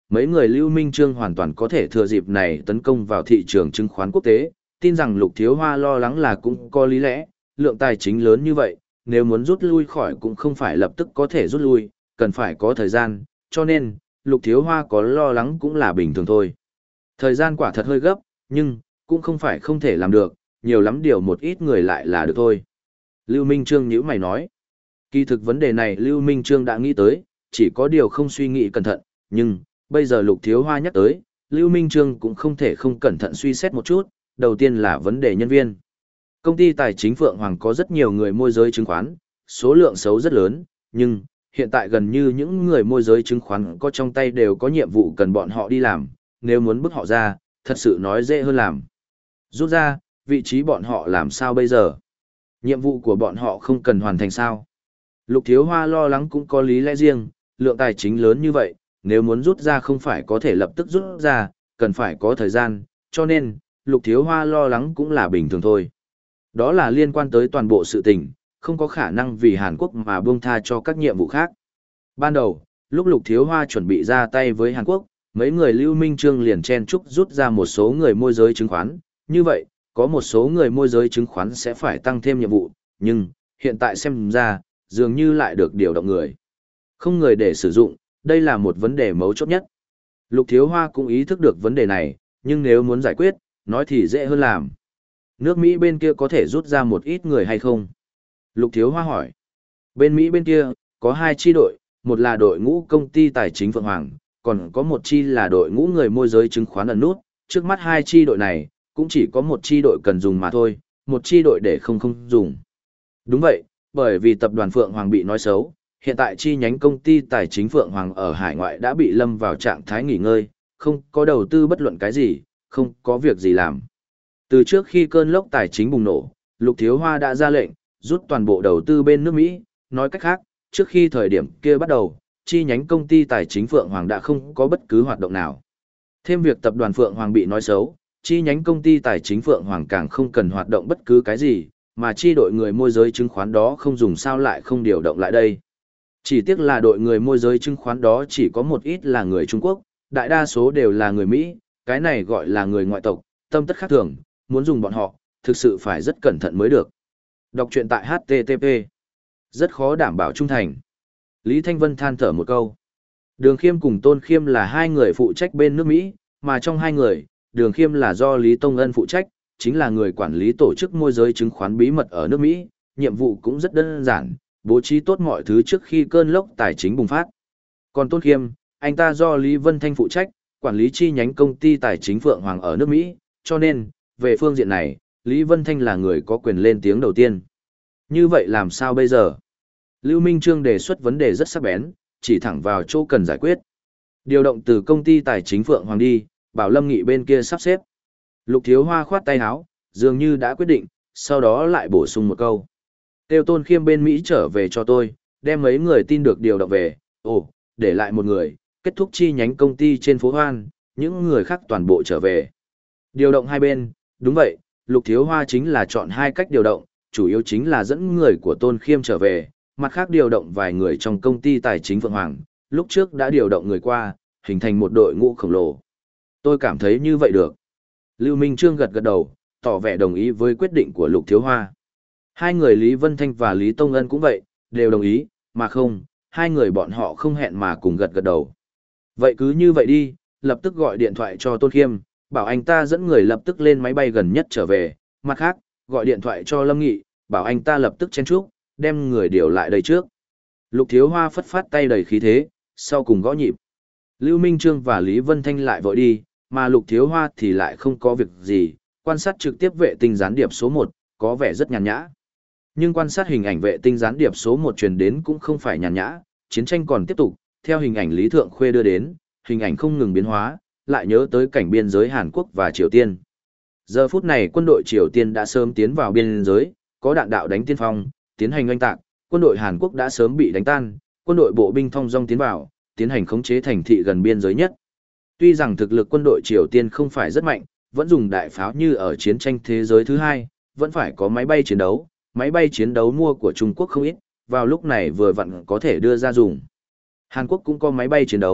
mấy người Lưu Minh Trương hoàn toàn có thể thừa dịp này tấn công vào thị trường chứng khoán quốc tế, tin rằng Lục Thiếu Hoa lo lắng là cũng có lý lẽ, lượng tài chính lớn như vậy, nếu muốn rút lui khỏi cũng không phải lập tức có thể rút lui, cần phải có thời gian, cho nên, Lục Thiếu Hoa có lo lắng cũng là bình thường thôi. Thời gian quả thật hơi gấp, nhưng, cũng không phải không thể làm được, nhiều lắm điều một ít người lại là được thôi. Lưu Minh Trương nhíu mày nói, kỳ thực vấn đề này Lưu Minh Trương đã nghĩ tới, chỉ có điều không suy nghĩ cẩn thận, nhưng, bây giờ Lục Thiếu Hoa nhắc tới, Lưu Minh Trương cũng không thể không cẩn thận suy xét một chút, đầu tiên là vấn đề nhân viên. Công ty tài chính Phượng Hoàng có rất nhiều người môi giới chứng khoán, số lượng xấu rất lớn, nhưng, hiện tại gần như những người môi giới chứng khoán có trong tay đều có nhiệm vụ cần bọn họ đi làm, nếu muốn bức họ ra, thật sự nói dễ hơn làm. Rút ra, vị trí bọn họ làm sao bây giờ? Nhiệm vụ của bọn họ không cần hoàn thành sao? Lục Thiếu Hoa lo lắng cũng có lý lẽ riêng, lượng tài chính lớn như vậy, nếu muốn rút ra không phải có thể lập tức rút ra, cần phải có thời gian, cho nên, Lục Thiếu Hoa lo lắng cũng là bình thường thôi. Đó là liên quan tới toàn bộ sự tình, không có khả năng vì Hàn Quốc mà buông tha cho các nhiệm vụ khác. Ban đầu, lúc Lục Thiếu Hoa chuẩn bị ra tay với Hàn Quốc, mấy người Lưu Minh Trương liền chen chúc rút ra một số người môi giới chứng khoán, như vậy, có một số người môi giới chứng khoán sẽ phải tăng thêm nhiệm vụ, nhưng, hiện tại xem ra, dường như lại được điều động người. Không người để sử dụng, đây là một vấn đề mấu chốt nhất. Lục Thiếu Hoa cũng ý thức được vấn đề này, nhưng nếu muốn giải quyết, nói thì dễ hơn làm. Nước Mỹ bên kia có thể rút ra một ít người hay không? Lục Thiếu Hoa hỏi. Bên Mỹ bên kia, có hai chi đội, một là đội ngũ công ty tài chính Phượng Hoàng, còn có một chi là đội ngũ người môi giới chứng khoán ẩn nút. Trước mắt hai chi đội này, cũng chỉ có một chi đội cần dùng mà thôi, một chi đội để không không dùng. Đúng vậy, bởi vì tập đoàn Phượng Hoàng bị nói xấu, hiện tại chi nhánh công ty tài chính Phượng Hoàng ở hải ngoại đã bị lâm vào trạng thái nghỉ ngơi, không có đầu tư bất luận cái gì, không có việc gì làm. Từ trước khi cơn lốc tài chính bùng nổ, Lục Thiếu Hoa đã ra lệnh, rút toàn bộ đầu tư bên nước Mỹ, nói cách khác, trước khi thời điểm kia bắt đầu, chi nhánh công ty tài chính Phượng Hoàng đã không có bất cứ hoạt động nào. Thêm việc tập đoàn Phượng Hoàng bị nói xấu, chi nhánh công ty tài chính Phượng Hoàng càng không cần hoạt động bất cứ cái gì, mà chi đội người môi giới chứng khoán đó không dùng sao lại không điều động lại đây. Chỉ tiếc là đội người môi giới chứng khoán đó chỉ có một ít là người Trung Quốc, đại đa số đều là người Mỹ, cái này gọi là người ngoại tộc, tâm tất khác thường, muốn dùng bọn họ, thực sự phải rất cẩn thận mới được. Đọc truyện tại hát tê tê pê. Rất khó đảm bảo trung thành. Lý Thanh Vân than thở một câu. Đường Khiêm cùng Tôn Khiêm là hai người phụ trách bên nước Mỹ, mà trong hai người, Đường Khiêm là do Lý Tông Ân phụ trách, chính là người quản lý tổ chức môi giới chứng khoán bí mật ở nước Mỹ, nhiệm vụ cũng rất đơn giản, bố trí tốt mọi thứ trước khi cơn lốc tài chính bùng phát. Còn Tôn Khiêm, anh ta do Lý Vân Thanh phụ trách, quản lý chi nhánh công ty tài chính Phượng Hoàng ở nước Mỹ, cho nên, về phương diện này, Lý Vân Thanh là người có quyền lên tiếng đầu tiên. Như vậy làm sao bây giờ? Lưu Minh Trương đề xuất vấn đề rất sắc bén, chỉ thẳng vào chỗ cần giải quyết. Điều động từ công ty tài chính Phượng Hoàng đi, bảo Lâm Nghị bên kia sắp xếp. Lục Thiếu Hoa khoát tay áo, dường như đã quyết định, sau đó lại bổ sung một câu. Tiêu Tôn Khiêm bên Mỹ trở về cho tôi, đem mấy người tin được điều động về, ồ, để lại một người, kết thúc chi nhánh công ty trên phố Hoan, những người khác toàn bộ trở về. Điều động hai bên, đúng vậy, Lục Thiếu Hoa chính là chọn hai cách điều động, chủ yếu chính là dẫn người của Tôn Khiêm trở về, mặt khác điều động vài người trong công ty tài chính Phượng Hoàng, lúc trước đã điều động người qua, hình thành một đội ngũ khổng lồ. Tôi cảm thấy như vậy được. Lưu Minh Trương gật gật đầu, tỏ vẻ đồng ý với quyết định của Lục Thiếu Hoa. Hai người Lý Vân Thanh và Lý Tông Ân cũng vậy, đều đồng ý, mà không, hai người bọn họ không hẹn mà cùng gật gật đầu. Vậy cứ như vậy đi, lập tức gọi điện thoại cho Tôn Khiêm, bảo anh ta dẫn người lập tức lên máy bay gần nhất trở về, mặt khác, gọi điện thoại cho Lâm Nghị, bảo anh ta lập tức chen chúc, đem người điều lại đây trước. Lục Thiếu Hoa phất phát tay đầy khí thế, sau cùng gõ nhịp. Lưu Minh Trương và Lý Vân Thanh lại vội đi, mà Lục Thiếu Hoa thì lại không có việc gì, quan sát trực tiếp vệ tinh gián điệp số một, có vẻ rất nhàn nhã. Nhưng quan sát hình ảnh vệ tinh gián điệp số một truyền đến cũng không phải nhàn nhã, chiến tranh còn tiếp tục, theo hình ảnh Lý Thượng Khuê đưa đến, hình ảnh không ngừng biến hóa, lại nhớ tới cảnh biên giới Hàn Quốc và Triều Tiên. Giờ phút này quân đội Triều Tiên đã sớm tiến vào biên giới, có đạn đạo đánh tiên phong, tiến hành oanh tạc, quân đội Hàn Quốc đã sớm bị đánh tan, quân đội bộ binh thong dong tiến vào, tiến hành khống chế thành thị gần biên giới nhất. Tuy rằng thực lực quân đội Triều Tiên không phải rất mạnh, vẫn dùng đại pháo như ở chiến tranh thế giới thứ hai, vẫn phải có máy bay chiến đấu, máy bay chiến đấu mua của Trung Quốc không ít, vào lúc này vừa vặn có thể đưa ra dùng. Hàn Quốc cũng có máy bay chiến đấu,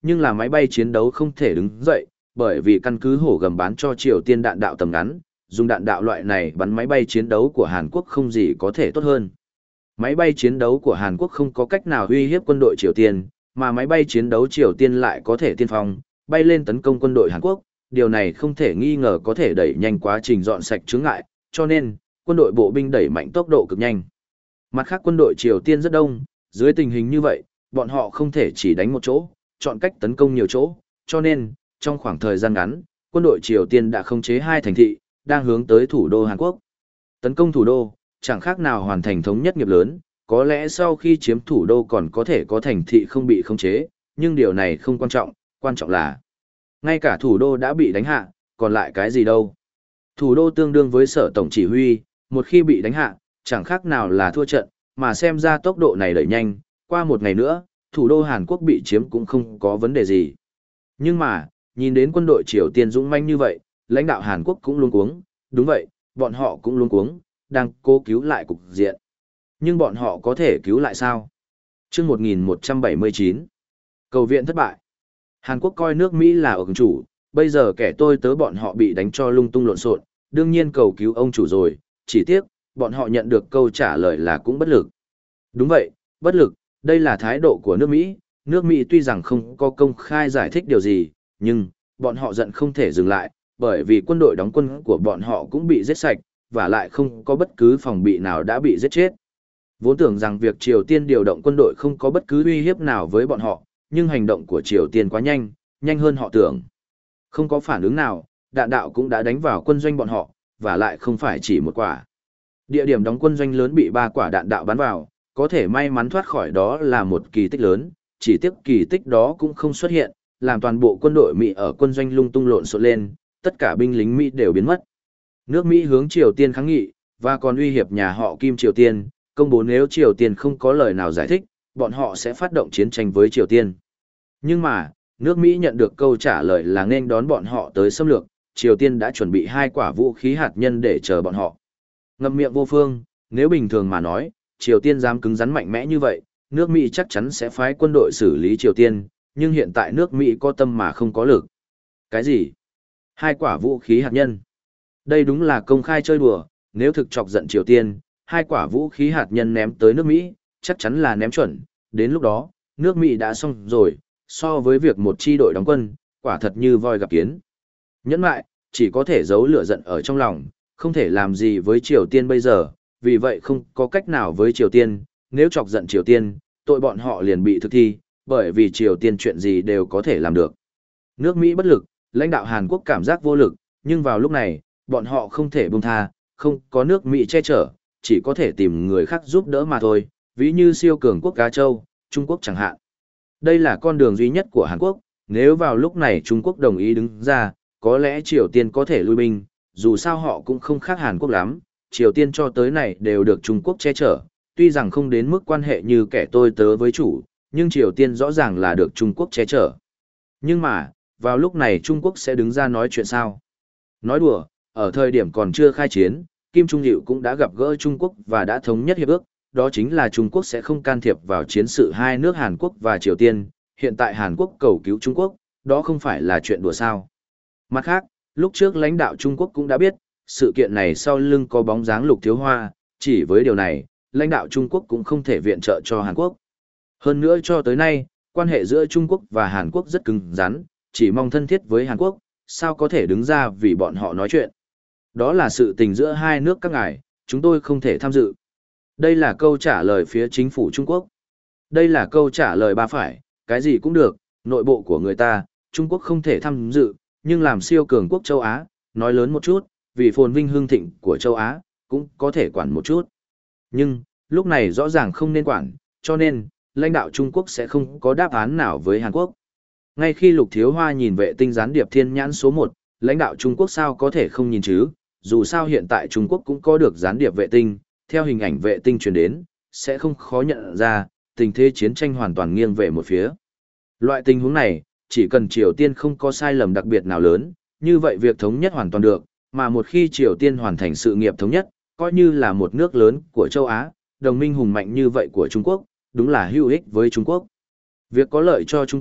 nhưng là máy bay chiến đấu không thể đứng dậy, bởi vì căn cứ hổ gầm bán cho Triều Tiên đạn đạo tầm ngắn, dùng đạn đạo loại này bắn máy bay chiến đấu của Hàn Quốc không gì có thể tốt hơn. Máy bay chiến đấu của Hàn Quốc không có cách nào uy hiếp quân đội Triều Tiên, mà máy bay chiến đấu Triều Tiên lại có thể tiên phong, bay lên tấn công quân đội Hàn Quốc, điều này không thể nghi ngờ có thể đẩy nhanh quá trình dọn sạch chướng ngại, cho nên, quân đội bộ binh đẩy mạnh tốc độ cực nhanh. Mặt khác quân đội Triều Tiên rất đông, dưới tình hình như vậy, bọn họ không thể chỉ đánh một chỗ, chọn cách tấn công nhiều chỗ, cho nên, trong khoảng thời gian ngắn, quân đội Triều Tiên đã khống chế hai thành thị, đang hướng tới thủ đô Hàn Quốc. Tấn công thủ đô, chẳng khác nào hoàn thành thống nhất nghiệp lớn, có lẽ sau khi chiếm thủ đô còn có thể có thành thị không bị khống chế, nhưng điều này không quan trọng, quan trọng là ngay cả thủ đô đã bị đánh hạ, còn lại cái gì đâu. Thủ đô tương đương với sở tổng chỉ huy, một khi bị đánh hạ, chẳng khác nào là thua trận, mà xem ra tốc độ này đẩy nhanh, qua một ngày nữa, thủ đô Hàn Quốc bị chiếm cũng không có vấn đề gì. Nhưng mà, nhìn đến quân đội Triều Tiên dũng manh như vậy, lãnh đạo Hàn Quốc cũng luống cuống, đúng vậy, bọn họ cũng luống cuống, đang cố cứu lại cục diện. Nhưng bọn họ có thể cứu lại sao? Chương một nghìn một trăm bảy mươi chín, cầu viện thất bại. Hàn Quốc coi nước Mỹ là ông chủ, bây giờ kẻ tôi tớ bọn họ bị đánh cho lung tung lộn xộn, đương nhiên cầu cứu ông chủ rồi, chỉ tiếc, bọn họ nhận được câu trả lời là cũng bất lực. Đúng vậy, bất lực, đây là thái độ của nước Mỹ, nước Mỹ tuy rằng không có công khai giải thích điều gì, nhưng, bọn họ giận không thể dừng lại, bởi vì quân đội đóng quân của bọn họ cũng bị giết sạch, và lại không có bất cứ phòng bị nào đã bị giết chết. Vốn tưởng rằng việc Triều Tiên điều động quân đội không có bất cứ uy hiếp nào với bọn họ, nhưng hành động của Triều Tiên quá nhanh, nhanh hơn họ tưởng. Không có phản ứng nào, đạn đạo cũng đã đánh vào quân doanh bọn họ, và lại không phải chỉ một quả. Địa điểm đóng quân doanh lớn bị ba quả đạn đạo bắn vào, có thể may mắn thoát khỏi đó là một kỳ tích lớn, chỉ tiếc kỳ tích đó cũng không xuất hiện, làm toàn bộ quân đội Mỹ ở quân doanh lung tung lộn xộn lên, tất cả binh lính Mỹ đều biến mất. Nước Mỹ hướng Triều Tiên kháng nghị, và còn uy hiếp nhà họ Kim Triều Tiên, công bố nếu Triều Tiên không có lời nào giải thích, bọn họ sẽ phát động chiến tranh với Triều Tiên. Nhưng mà, nước Mỹ nhận được câu trả lời là nên đón bọn họ tới xâm lược, Triều Tiên đã chuẩn bị hai quả vũ khí hạt nhân để chờ bọn họ. Ngậm miệng vô phương, nếu bình thường mà nói, Triều Tiên dám cứng rắn mạnh mẽ như vậy, nước Mỹ chắc chắn sẽ phái quân đội xử lý Triều Tiên, nhưng hiện tại nước Mỹ có tâm mà không có lực. Cái gì? Hai quả vũ khí hạt nhân. Đây đúng là công khai chơi đùa, nếu thực chọc giận Triều Tiên, hai quả vũ khí hạt nhân ném tới nước Mỹ, chắc chắn là ném chuẩn, đến lúc đó, nước Mỹ đã xong rồi, so với việc một chi đội đóng quân, quả thật như voi gặp kiến. Nhẫn lại, chỉ có thể giấu lửa giận ở trong lòng, không thể làm gì với Triều Tiên bây giờ, vì vậy không có cách nào với Triều Tiên, nếu chọc giận Triều Tiên, tội bọn họ liền bị thực thi, bởi vì Triều Tiên chuyện gì đều có thể làm được. Nước Mỹ bất lực, lãnh đạo Hàn Quốc cảm giác vô lực, nhưng vào lúc này, bọn họ không thể buông tha, không có nước Mỹ che chở, chỉ có thể tìm người khác giúp đỡ mà thôi, ví như siêu cường quốc Á Châu, Trung Quốc chẳng hạn. Đây là con đường duy nhất của Hàn Quốc, nếu vào lúc này Trung Quốc đồng ý đứng ra, có lẽ Triều Tiên có thể lui binh, dù sao họ cũng không khác Hàn Quốc lắm, Triều Tiên cho tới này đều được Trung Quốc che chở, tuy rằng không đến mức quan hệ như kẻ tôi tớ với chủ, nhưng Triều Tiên rõ ràng là được Trung Quốc che chở. Nhưng mà, vào lúc này Trung Quốc sẽ đứng ra nói chuyện sao? Nói đùa, ở thời điểm còn chưa khai chiến, Kim Trung Hiệu cũng đã gặp gỡ Trung Quốc và đã thống nhất hiệp ước, đó chính là Trung Quốc sẽ không can thiệp vào chiến sự hai nước Hàn Quốc và Triều Tiên, hiện tại Hàn Quốc cầu cứu Trung Quốc, đó không phải là chuyện đùa sao. Mặt khác, lúc trước lãnh đạo Trung Quốc cũng đã biết, sự kiện này sau lưng có bóng dáng Lục Thiếu Hoa, chỉ với điều này, lãnh đạo Trung Quốc cũng không thể viện trợ cho Hàn Quốc. Hơn nữa cho tới nay, quan hệ giữa Trung Quốc và Hàn Quốc rất cứng rắn, chỉ mong thân thiết với Hàn Quốc, sao có thể đứng ra vì bọn họ nói chuyện. Đó là sự tình giữa hai nước các ngài, chúng tôi không thể tham dự. Đây là câu trả lời phía chính phủ Trung Quốc. Đây là câu trả lời ba phải, cái gì cũng được, nội bộ của người ta, Trung Quốc không thể tham dự, nhưng làm siêu cường quốc châu Á, nói lớn một chút, vì phồn vinh hương thịnh của châu Á, cũng có thể quản một chút. Nhưng, lúc này rõ ràng không nên quản, cho nên, lãnh đạo Trung Quốc sẽ không có đáp án nào với Hàn Quốc. Ngay khi Lục Thiếu Hoa nhìn vệ tinh gián điệp thiên nhãn số một, lãnh đạo Trung Quốc sao có thể không nhìn chứ, dù sao hiện tại Trung Quốc cũng có được gián điệp vệ tinh, theo hình ảnh vệ tinh truyền đến, sẽ không khó nhận ra, tình thế chiến tranh hoàn toàn nghiêng về một phía. Loại tình huống này, chỉ cần Triều Tiên không có sai lầm đặc biệt nào lớn, như vậy việc thống nhất hoàn toàn được, mà một khi Triều Tiên hoàn thành sự nghiệp thống nhất, coi như là một nước lớn của châu Á, đồng minh hùng mạnh như vậy của Trung Quốc, đúng là hữu ích với Trung Quốc. Việc có lợi cho Trung Quốc,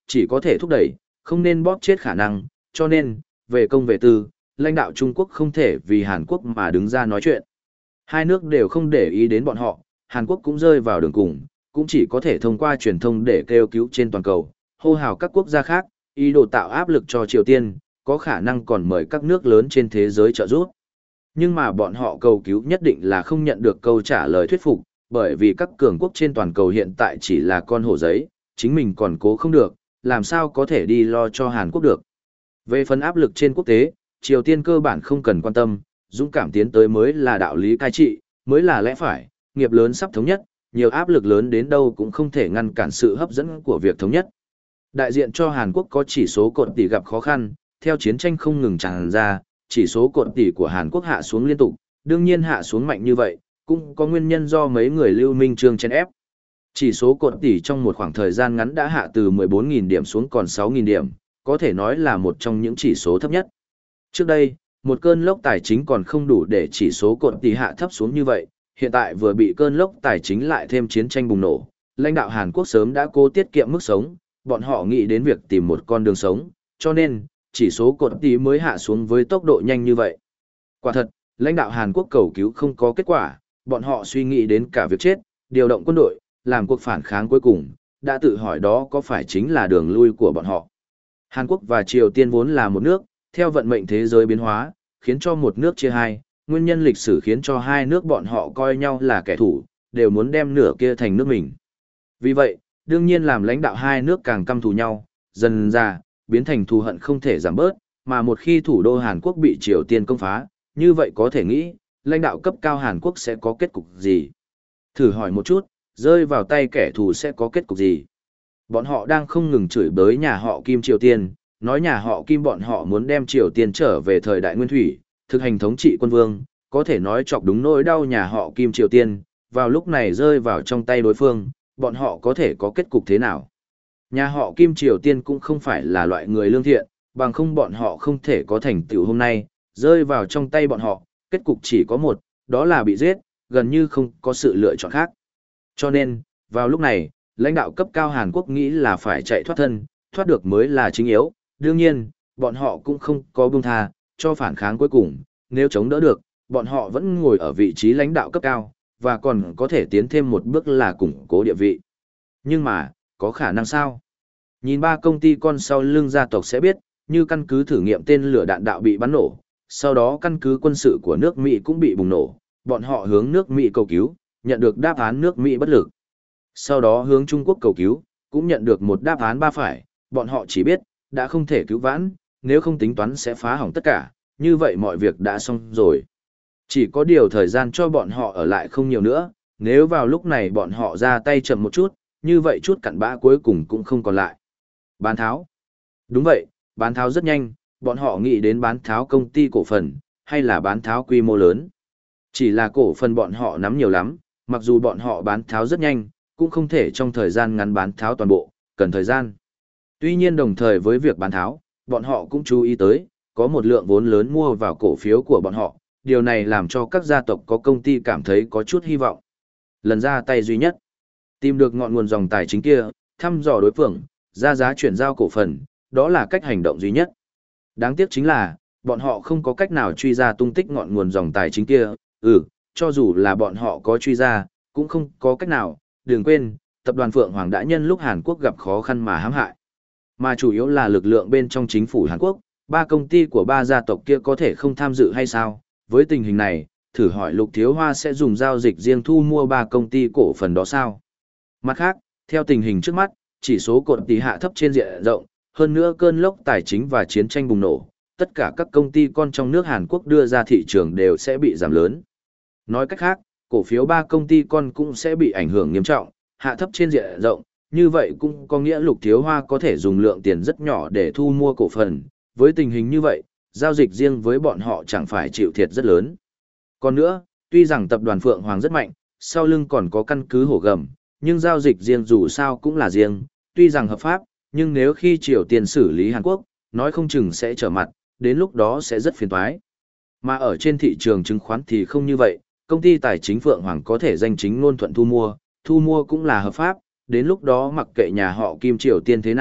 chỉ có thể thúc đẩy, không nên bóp chết khả năng, cho nên, về công về tư, lãnh đạo Trung Quốc không thể vì Hàn Quốc mà đứng ra nói chuyện. Hai nước đều không để ý đến bọn họ, Hàn Quốc cũng rơi vào đường cùng, cũng chỉ có thể thông qua truyền thông để kêu cứu trên toàn cầu, hô hào các quốc gia khác, ý đồ tạo áp lực cho Triều Tiên, có khả năng còn mời các nước lớn trên thế giới trợ giúp. Nhưng mà bọn họ cầu cứu nhất định là không nhận được câu trả lời thuyết phục, bởi vì các cường quốc trên toàn cầu hiện tại chỉ là con hổ giấy, chính mình còn cố không được, làm sao có thể đi lo cho Hàn Quốc được. Về phần áp lực trên quốc tế, Triều Tiên cơ bản không cần quan tâm, dũng cảm tiến tới mới là đạo lý cai trị, mới là lẽ phải, nghiệp lớn sắp thống nhất, nhiều áp lực lớn đến đâu cũng không thể ngăn cản sự hấp dẫn của việc thống nhất. Đại diện cho Hàn Quốc có chỉ số cột tỷ gặp khó khăn, theo chiến tranh không ngừng tràn ra, chỉ số cột tỷ của Hàn Quốc hạ xuống liên tục, đương nhiên hạ xuống mạnh như vậy, cũng có nguyên nhân do mấy người lưu minh trương chen ép. Chỉ số cột tỷ trong một khoảng thời gian ngắn đã hạ từ mười bốn nghìn điểm xuống còn sáu nghìn điểm, có thể nói là một trong những chỉ số thấp nhất. Trước đây, một cơn lốc tài chính còn không đủ để chỉ số cột tỷ hạ thấp xuống như vậy, hiện tại vừa bị cơn lốc tài chính lại thêm chiến tranh bùng nổ, lãnh đạo Hàn Quốc sớm đã cố tiết kiệm mức sống, bọn họ nghĩ đến việc tìm một con đường sống, cho nên, chỉ số cột tỷ mới hạ xuống với tốc độ nhanh như vậy. Quả thật, lãnh đạo Hàn Quốc cầu cứu không có kết quả, bọn họ suy nghĩ đến cả việc chết, điều động quân đội, làm cuộc phản kháng cuối cùng, đã tự hỏi đó có phải chính là đường lui của bọn họ. Hàn Quốc và Triều Tiên vốn là một nước, theo vận mệnh thế giới biến hóa, khiến cho một nước chia hai, nguyên nhân lịch sử khiến cho hai nước bọn họ coi nhau là kẻ thù, đều muốn đem nửa kia thành nước mình. Vì vậy, đương nhiên làm lãnh đạo hai nước càng căm thù nhau, dần ra, biến thành thù hận không thể giảm bớt, mà một khi thủ đô Hàn Quốc bị Triều Tiên công phá, như vậy có thể nghĩ, lãnh đạo cấp cao Hàn Quốc sẽ có kết cục gì? Thử hỏi một chút, rơi vào tay kẻ thù sẽ có kết cục gì? Bọn họ đang không ngừng chửi bới nhà họ Kim Triều Tiên, nói nhà họ Kim bọn họ muốn đem Triều Tiên trở về thời đại nguyên thủy, thực hành thống trị quân vương, có thể nói chọc đúng nỗi đau nhà họ Kim Triều Tiên, vào lúc này rơi vào trong tay đối phương, bọn họ có thể có kết cục thế nào? Nhà họ Kim Triều Tiên cũng không phải là loại người lương thiện, bằng không bọn họ không thể có thành tựu hôm nay, rơi vào trong tay bọn họ, kết cục chỉ có một, đó là bị giết, gần như không có sự lựa chọn khác. Cho nên, vào lúc này, lãnh đạo cấp cao Hàn Quốc nghĩ là phải chạy thoát thân, thoát được mới là chính yếu, đương nhiên, bọn họ cũng không có buông tha, cho phản kháng cuối cùng, nếu chống đỡ được, bọn họ vẫn ngồi ở vị trí lãnh đạo cấp cao, và còn có thể tiến thêm một bước là củng cố địa vị. Nhưng mà, có khả năng sao? Nhìn ba công ty con sau lưng gia tộc sẽ biết, như căn cứ thử nghiệm tên lửa đạn đạo bị bắn nổ, sau đó căn cứ quân sự của nước Mỹ cũng bị bùng nổ, bọn họ hướng nước Mỹ cầu cứu, nhận được đáp án nước Mỹ bất lực. Sau đó hướng Trung Quốc cầu cứu, cũng nhận được một đáp án ba phải, bọn họ chỉ biết, đã không thể cứu vãn, nếu không tính toán sẽ phá hỏng tất cả, như vậy mọi việc đã xong rồi. Chỉ có điều thời gian cho bọn họ ở lại không nhiều nữa, nếu vào lúc này bọn họ ra tay chậm một chút, như vậy chút cặn bã cuối cùng cũng không còn lại. Bán tháo. Đúng vậy, bán tháo rất nhanh, bọn họ nghĩ đến bán tháo công ty cổ phần, hay là bán tháo quy mô lớn. Chỉ là cổ phần bọn họ nắm nhiều lắm, mặc dù bọn họ bán tháo rất nhanh, cũng không thể trong thời gian ngắn bán tháo toàn bộ, cần thời gian. Tuy nhiên đồng thời với việc bán tháo, bọn họ cũng chú ý tới, có một lượng vốn lớn mua vào cổ phiếu của bọn họ, điều này làm cho các gia tộc có công ty cảm thấy có chút hy vọng. Lần ra tay duy nhất, tìm được ngọn nguồn dòng tài chính kia, thăm dò đối phương, ra giá chuyển giao cổ phần, đó là cách hành động duy nhất. Đáng tiếc chính là, bọn họ không có cách nào truy ra tung tích ngọn nguồn dòng tài chính kia, ừ, cho dù là bọn họ có truy ra, cũng không có cách nào, đừng quên, tập đoàn Phượng Hoàng đã nhân lúc Hàn Quốc gặp khó khăn mà hãm hại. Mà chủ yếu là lực lượng bên trong chính phủ Hàn Quốc, ba công ty của ba gia tộc kia có thể không tham dự hay sao? Với tình hình này, thử hỏi Lục Thiếu Hoa sẽ dùng giao dịch riêng thu mua ba công ty cổ phần đó sao? Mặt khác, theo tình hình trước mắt, chỉ số cột tỷ hạ thấp trên diện rộng, hơn nữa cơn lốc tài chính và chiến tranh bùng nổ, tất cả các công ty con trong nước Hàn Quốc đưa ra thị trường đều sẽ bị giảm lớn. Nói cách khác, cổ phiếu ba công ty con cũng sẽ bị ảnh hưởng nghiêm trọng, hạ thấp trên diện rộng, như vậy cũng có nghĩa Lục Thiếu Hoa có thể dùng lượng tiền rất nhỏ để thu mua cổ phần, với tình hình như vậy, giao dịch riêng với bọn họ chẳng phải chịu thiệt rất lớn. Còn nữa, tuy rằng tập đoàn Phượng Hoàng rất mạnh, sau lưng còn có căn cứ hổ gầm, nhưng giao dịch riêng dù sao cũng là riêng, tuy rằng hợp pháp, nhưng nếu khi Triều Tiên xử lý Hàn Quốc, nói không chừng sẽ trở mặt, đến lúc đó sẽ rất phiền toái. Mà ở trên thị trường chứng khoán thì không như vậy, công ty tài chính Phượng Hoàng có thể danh chính ngôn thuận thu mua, thu mua cũng là hợp pháp, đến lúc đó mặc kệ nhà họ Kim Triều Tiên thế nào,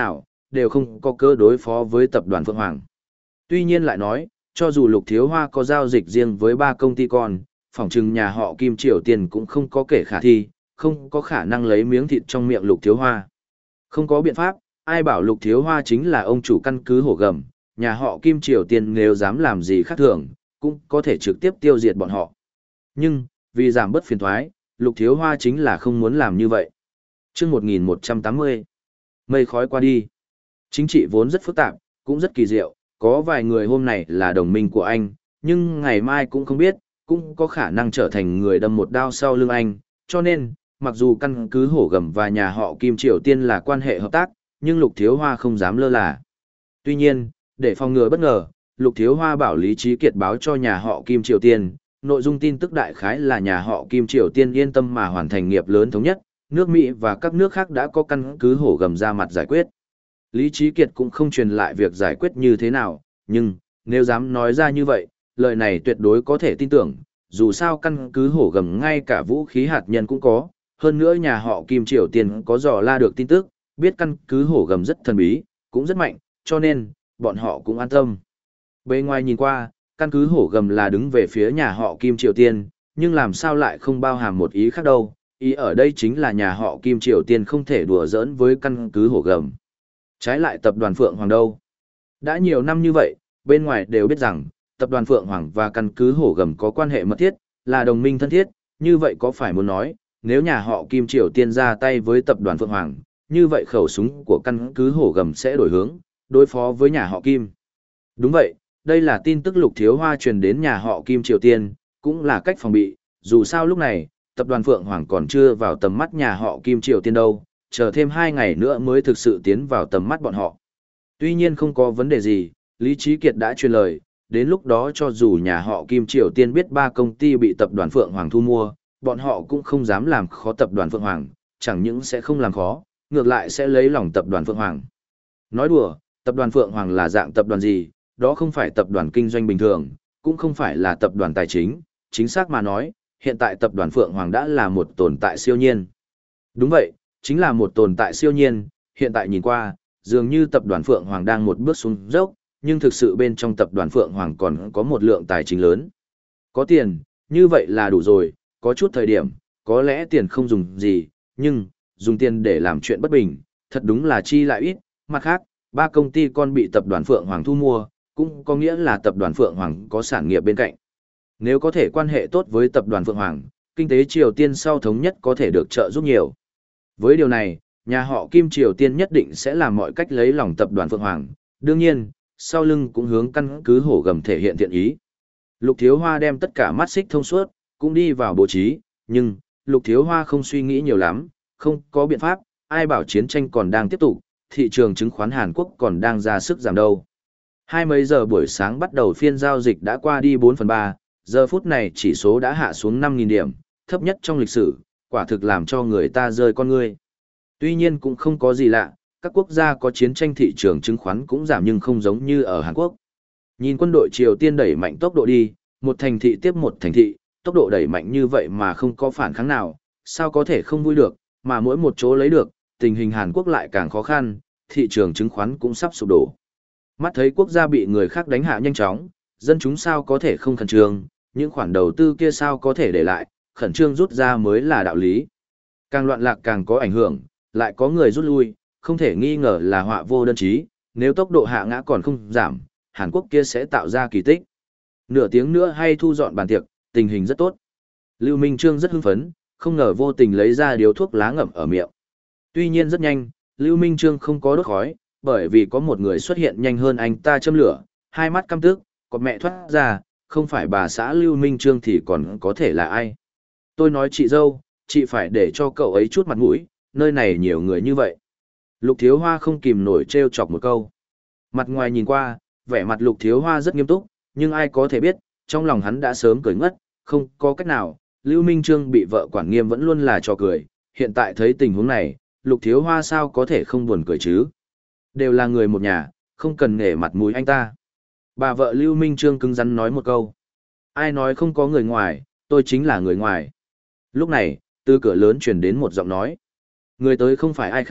đều không có cơ đối phó với tập đoàn Phượng Hoàng. Tuy nhiên lại nói, cho dù Lục Thiếu Hoa có giao dịch riêng với ba công ty con, phỏng chừng nhà họ Kim Triều Tiên cũng không có kể khả thi, không có khả năng lấy miếng thịt trong miệng Lục Thiếu Hoa. Không có biện pháp, ai bảo Lục Thiếu Hoa chính là ông chủ căn cứ Hổ Gầm, nhà họ Kim Triều Tiên nếu dám làm gì khác thường, cũng có thể trực tiếp tiêu diệt bọn họ. Nhưng, vì giảm bớt phiền thoái, Lục Thiếu Hoa chính là không muốn làm như vậy. Chương một nghìn một trăm tám mươi, mây khói qua đi. Chính trị vốn rất phức tạp, cũng rất kỳ diệu, có vài người hôm nay là đồng minh của anh, nhưng ngày mai cũng không biết, cũng có khả năng trở thành người đâm một đao sau lưng anh, cho nên, mặc dù căn cứ Hổ Gầm và nhà họ Kim Triều Tiên là quan hệ hợp tác, nhưng Lục Thiếu Hoa không dám lơ là. Tuy nhiên, để phòng ngừa bất ngờ, Lục Thiếu Hoa bảo Lý Trí Kiệt báo cho nhà họ Kim Triều Tiên, nội dung tin tức đại khái là nhà họ Kim Triều Tiên yên tâm mà hoàn thành nghiệp lớn thống nhất, nước Mỹ và các nước khác đã có căn cứ Hổ Gầm ra mặt giải quyết. Lý Trí Kiệt cũng không truyền lại việc giải quyết như thế nào, nhưng, nếu dám nói ra như vậy, lời này tuyệt đối có thể tin tưởng, dù sao căn cứ Hổ Gầm ngay cả vũ khí hạt nhân cũng có, hơn nữa nhà họ Kim Triều Tiên có dò la được tin tức, biết căn cứ Hổ Gầm rất thần bí, cũng rất mạnh, cho nên, bọn họ cũng an tâm. Bề ngoài nhìn qua, căn cứ Hổ Gầm là đứng về phía nhà họ Kim Triều Tiên, nhưng làm sao lại không bao hàm một ý khác đâu, ý ở đây chính là nhà họ Kim Triều Tiên không thể đùa giỡn với căn cứ Hổ Gầm. Trái lại tập đoàn Phượng Hoàng đâu? Đã nhiều năm như vậy, bên ngoài đều biết rằng, tập đoàn Phượng Hoàng và căn cứ Hổ Gầm có quan hệ mật thiết, là đồng minh thân thiết, như vậy có phải muốn nói, nếu nhà họ Kim Triều Tiên ra tay với tập đoàn Phượng Hoàng, như vậy khẩu súng của căn cứ Hổ Gầm sẽ đổi hướng, đối phó với nhà họ Kim. Đúng vậy, đây là tin tức Lục Thiếu Hoa truyền đến nhà họ Kim Triều Tiên, cũng là cách phòng bị, dù sao lúc này, tập đoàn Phượng Hoàng còn chưa vào tầm mắt nhà họ Kim Triều Tiên đâu, chờ thêm hai ngày nữa mới thực sự tiến vào tầm mắt bọn họ. Tuy nhiên không có vấn đề gì, Lý Trí Kiệt đã truyền lời, đến lúc đó cho dù nhà họ Kim Triều Tiên biết ba công ty bị tập đoàn Phượng Hoàng thu mua, bọn họ cũng không dám làm khó tập đoàn Phượng Hoàng, chẳng những sẽ không làm khó, ngược lại sẽ lấy lòng tập đoàn Phượng Hoàng. Nói đùa, tập đoàn Phượng Hoàng là dạng tập đoàn gì, đó không phải tập đoàn kinh doanh bình thường, cũng không phải là tập đoàn tài chính, chính xác mà nói, hiện tại tập đoàn Phượng Hoàng đã là một tồn tại siêu nhiên. Đúng vậy, chính là một tồn tại siêu nhiên, hiện tại nhìn qua, dường như tập đoàn Phượng Hoàng đang một bước xuống dốc, nhưng thực sự bên trong tập đoàn Phượng Hoàng còn có một lượng tài chính lớn. Có tiền, như vậy là đủ rồi, có chút thời điểm, có lẽ tiền không dùng gì, nhưng, dùng tiền để làm chuyện bất bình, thật đúng là chi lại ít. Mặt khác, ba công ty con bị tập đoàn Phượng Hoàng thu mua, cũng có nghĩa là tập đoàn Phượng Hoàng có sản nghiệp bên cạnh. Nếu có thể quan hệ tốt với tập đoàn Phượng Hoàng, kinh tế Triều Tiên sau thống nhất có thể được trợ giúp nhiều. Với điều này, nhà họ Kim Triều Tiên nhất định sẽ làm mọi cách lấy lòng tập đoàn Phượng Hoàng, đương nhiên, sau lưng cũng hướng căn cứ Hổ Gầm thể hiện thiện ý. Lục Thiếu Hoa đem tất cả mắt xích thông suốt, cũng đi vào bố trí, nhưng, Lục Thiếu Hoa không suy nghĩ nhiều lắm, không có biện pháp, ai bảo chiến tranh còn đang tiếp tục, thị trường chứng khoán Hàn Quốc còn đang ra sức giảm đâu. Hai mấy giờ buổi sáng bắt đầu phiên giao dịch đã qua đi bốn phần ba, giờ phút này chỉ số đã hạ xuống năm nghìn điểm, thấp nhất trong lịch sử, quả thực làm cho người ta rơi con ngươi. Tuy nhiên cũng không có gì lạ, các quốc gia có chiến tranh thị trường chứng khoán cũng giảm nhưng không giống như ở Hàn Quốc. Nhìn quân đội Triều Tiên đẩy mạnh tốc độ đi, một thành thị tiếp một thành thị, tốc độ đẩy mạnh như vậy mà không có phản kháng nào, sao có thể không vui được, mà mỗi một chỗ lấy được, tình hình Hàn Quốc lại càng khó khăn, thị trường chứng khoán cũng sắp sụp đổ. Mắt thấy quốc gia bị người khác đánh hạ nhanh chóng, dân chúng sao có thể không khẩn trương, những khoản đầu tư kia sao có thể để lại, khẩn trương rút ra mới là đạo lý. Càng loạn lạc càng có ảnh hưởng, lại có người rút lui, không thể nghi ngờ là họa vô đơn chí, nếu tốc độ hạ ngã còn không giảm, Hàn Quốc kia sẽ tạo ra kỳ tích. Nửa tiếng nữa hay thu dọn bàn tiệc, tình hình rất tốt. Lưu Minh Trương rất hưng phấn, không ngờ vô tình lấy ra điếu thuốc lá ngậm ở miệng. Tuy nhiên rất nhanh, Lưu Minh Trương không có đốt khói, bởi vì có một người xuất hiện nhanh hơn anh ta châm lửa, hai mắt căm tức, có mẹ thoát ra, không phải bà xã Lưu Minh Trương thì còn có thể là ai. Tôi nói chị dâu, chị phải để cho cậu ấy chút mặt mũi, nơi này nhiều người như vậy. Lục Thiếu Hoa không kìm nổi trêu chọc một câu. Mặt ngoài nhìn qua, vẻ mặt Lục Thiếu Hoa rất nghiêm túc, nhưng ai có thể biết, trong lòng hắn đã sớm cười ngất, không có cách nào, Lưu Minh Trương bị vợ quản nghiêm vẫn luôn là trò cười, hiện tại thấy tình huống này, Lục Thiếu Hoa sao có thể không buồn cười chứ. Đều là người một nhà, không cần nể mặt mũi anh ta. Bà vợ Lưu Minh Trương cứng rắn nói một câu. Ai nói không có người ngoài, tôi chính là người ngoài. Lúc này, từ cửa lớn truyền đến một giọng nói. Người tới không phải ai khác,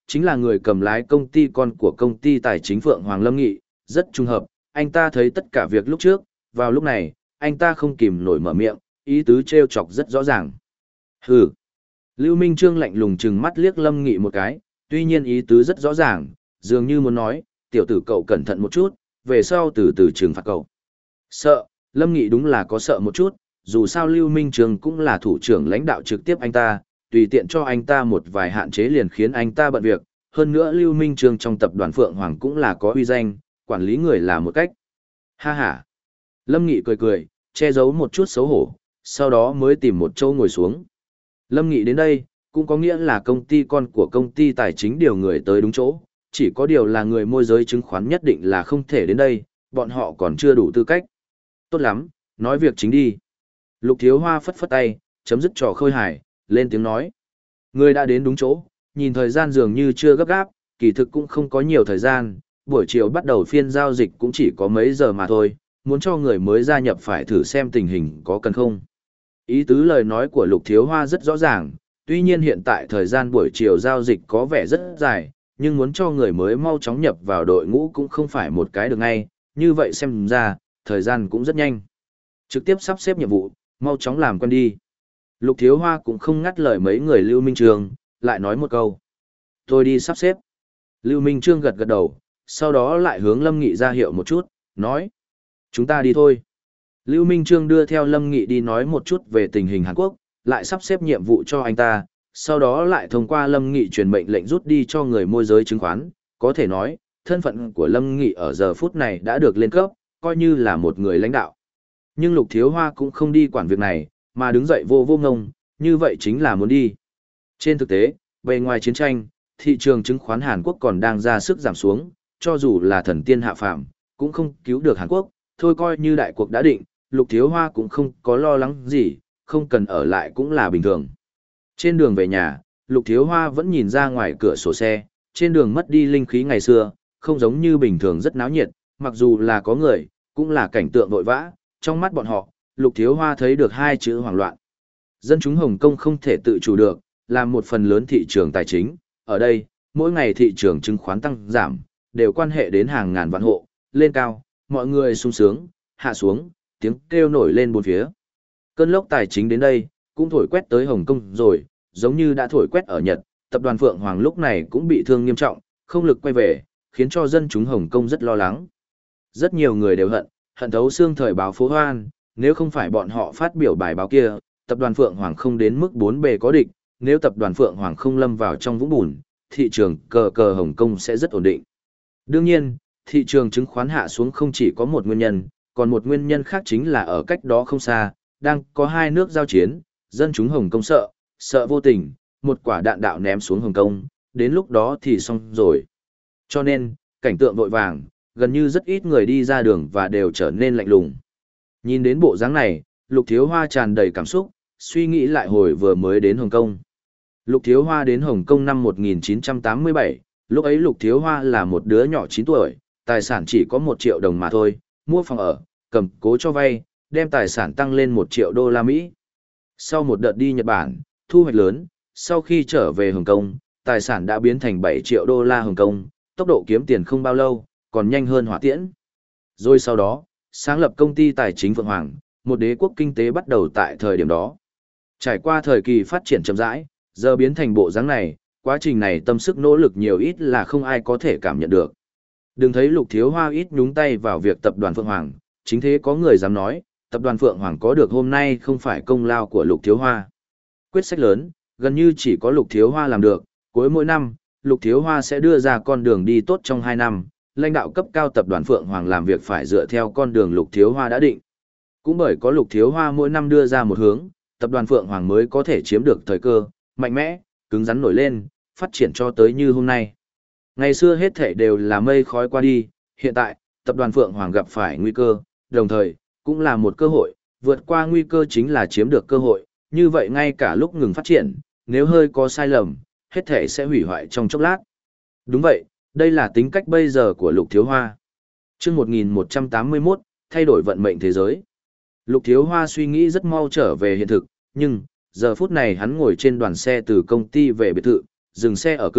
chính là người cầm lái công ty con của công ty tài chính Phượng Hoàng Lâm Nghị, rất trùng hợp, anh ta thấy tất cả việc lúc trước, vào lúc này, anh ta không kìm nổi mở miệng, ý tứ trêu chọc rất rõ ràng. Hừ. Lưu Minh Trương lạnh lùng trừng mắt liếc Lâm Nghị một cái, tuy nhiên ý tứ rất rõ ràng, dường như muốn nói, tiểu tử cậu cẩn thận một chút, về sau từ từ trừng phạt cậu. Sợ, Lâm Nghị đúng là có sợ một chút, dù sao Lưu Minh Trương cũng là thủ trưởng lãnh đạo trực tiếp anh ta, tùy tiện cho anh ta một vài hạn chế liền khiến anh ta bận việc, hơn nữa Lưu Minh Trương trong tập đoàn Phượng Hoàng cũng là có uy danh, quản lý người là một cách. Ha ha. Lâm Nghị cười cười, che giấu một chút xấu hổ, sau đó mới tìm một chỗ ngồi xuống. Lâm Nghị đến đây, cũng có nghĩa là công ty con của công ty tài chính điều người tới đúng chỗ, chỉ có điều là người môi giới chứng khoán nhất định là không thể đến đây, bọn họ còn chưa đủ tư cách. Tốt lắm, nói việc chính đi. Lục Thiếu Hoa phất phất tay, chấm dứt trò khơi hài, lên tiếng nói. Người đã đến đúng chỗ, nhìn thời gian dường như chưa gấp gáp, kỳ thực cũng không có nhiều thời gian, buổi chiều bắt đầu phiên giao dịch cũng chỉ có mấy giờ mà thôi, muốn cho người mới gia nhập phải thử xem tình hình có cần không. Ý tứ lời nói của Lục Thiếu Hoa rất rõ ràng, tuy nhiên hiện tại thời gian buổi chiều giao dịch có vẻ rất dài, nhưng muốn cho người mới mau chóng nhập vào đội ngũ cũng không phải một cái được ngay, như vậy xem ra, thời gian cũng rất nhanh. Trực tiếp sắp xếp nhiệm vụ, mau chóng làm quen đi. Lục Thiếu Hoa cũng không ngắt lời mấy người Lưu Minh Trương, lại nói một câu. Tôi đi sắp xếp. Lưu Minh Trương gật gật đầu, sau đó lại hướng Lâm Nghị ra hiệu một chút, nói. Chúng ta đi thôi. Lưu Minh Trương đưa theo Lâm Nghị đi nói một chút về tình hình Hàn Quốc, lại sắp xếp nhiệm vụ cho anh ta, sau đó lại thông qua Lâm Nghị truyền mệnh lệnh rút đi cho người môi giới chứng khoán. Có thể nói, thân phận của Lâm Nghị ở giờ phút này đã được lên cấp, coi như là một người lãnh đạo. Nhưng Lục Thiếu Hoa cũng không đi quản việc này, mà đứng dậy vô vô ngông, như vậy chính là muốn đi. Trên thực tế, bề ngoài chiến tranh, thị trường chứng khoán Hàn Quốc còn đang ra sức giảm xuống, cho dù là thần tiên hạ phàm, cũng không cứu được Hàn Quốc, thôi coi như đại cuộc đã định, Lục Thiếu Hoa cũng không có lo lắng gì, không cần ở lại cũng là bình thường. Trên đường về nhà, Lục Thiếu Hoa vẫn nhìn ra ngoài cửa sổ xe, trên đường mất đi linh khí ngày xưa, không giống như bình thường rất náo nhiệt, mặc dù là có người, cũng là cảnh tượng vội vã, trong mắt bọn họ, Lục Thiếu Hoa thấy được hai chữ hoảng loạn. Dân chúng Hồng Kông không thể tự chủ được, là một phần lớn thị trường tài chính, ở đây, mỗi ngày thị trường chứng khoán tăng giảm, đều quan hệ đến hàng ngàn vạn hộ, lên cao, mọi người sung sướng, hạ xuống, tiếng kêu nổi lên bốn phía. Cơn lốc tài chính đến đây, cũng thổi quét tới Hồng Kông rồi, giống như đã thổi quét ở Nhật, tập đoàn Phượng Hoàng lúc này cũng bị thương nghiêm trọng, không lực quay về, khiến cho dân chúng Hồng Kông rất lo lắng. Rất nhiều người đều hận, hận thấu xương thời báo phố Hoan, nếu không phải bọn họ phát biểu bài báo kia, tập đoàn Phượng Hoàng không đến mức bốn bề có địch, nếu tập đoàn Phượng Hoàng không lâm vào trong vũng bùn, thị trường cờ cờ Hồng Kông sẽ rất ổn định. Đương nhiên, thị trường chứng khoán hạ xuống không chỉ có một nguyên nhân, còn một nguyên nhân khác chính là ở cách đó không xa, đang có hai nước giao chiến, dân chúng Hồng Kông sợ, sợ vô tình, một quả đạn đạo ném xuống Hồng Kông, đến lúc đó thì xong rồi. Cho nên, cảnh tượng vội vàng, gần như rất ít người đi ra đường và đều trở nên lạnh lùng. Nhìn đến bộ dáng này, Lục Thiếu Hoa tràn đầy cảm xúc, suy nghĩ lại hồi vừa mới đến Hồng Kông. Lục Thiếu Hoa đến Hồng Kông năm một nghìn chín trăm tám mươi bảy, lúc ấy Lục Thiếu Hoa là một đứa nhỏ chín tuổi, tài sản chỉ có một triệu đồng mà thôi, mua phòng ở, cầm cố cho vay, đem tài sản tăng lên một triệu đô la Mỹ. Sau một đợt đi Nhật Bản, thu hoạch lớn, sau khi trở về Hồng Kông, tài sản đã biến thành bảy triệu đô la Hồng Kông, tốc độ kiếm tiền không bao lâu, còn nhanh hơn hỏa tiễn. Rồi sau đó, sáng lập công ty tài chính Phượng Hoàng, một đế quốc kinh tế bắt đầu tại thời điểm đó. Trải qua thời kỳ phát triển chậm rãi, giờ biến thành bộ dáng này, quá trình này tâm sức nỗ lực nhiều ít là không ai có thể cảm nhận được. Đừng thấy Lục Thiếu Hoa ít nhúng tay vào việc tập đoàn Phượng Hoàng, chính thế có người dám nói, tập đoàn Phượng Hoàng có được hôm nay không phải công lao của Lục Thiếu Hoa. Quyết sách lớn, gần như chỉ có Lục Thiếu Hoa làm được, cuối mỗi năm, Lục Thiếu Hoa sẽ đưa ra con đường đi tốt trong hai năm, lãnh đạo cấp cao tập đoàn Phượng Hoàng làm việc phải dựa theo con đường Lục Thiếu Hoa đã định. Cũng bởi có Lục Thiếu Hoa mỗi năm đưa ra một hướng, tập đoàn Phượng Hoàng mới có thể chiếm được thời cơ, mạnh mẽ, cứng rắn nổi lên, phát triển cho tới như hôm nay. Ngày xưa hết thảy đều là mây khói qua đi, hiện tại, tập đoàn Phượng Hoàng gặp phải nguy cơ, đồng thời, cũng là một cơ hội, vượt qua nguy cơ chính là chiếm được cơ hội, như vậy ngay cả lúc ngừng phát triển, nếu hơi có sai lầm, hết thảy sẽ hủy hoại trong chốc lát. Đúng vậy, đây là tính cách bây giờ của Lục Thiếu Hoa. Chương một nghìn một trăm tám mươi mốt, thay đổi vận mệnh thế giới. Lục Thiếu Hoa suy nghĩ rất mau trở về hiện thực, nhưng, giờ phút này hắn ngồi trên đoàn xe từ công ty về biệt thự, dừng xe ở cửa,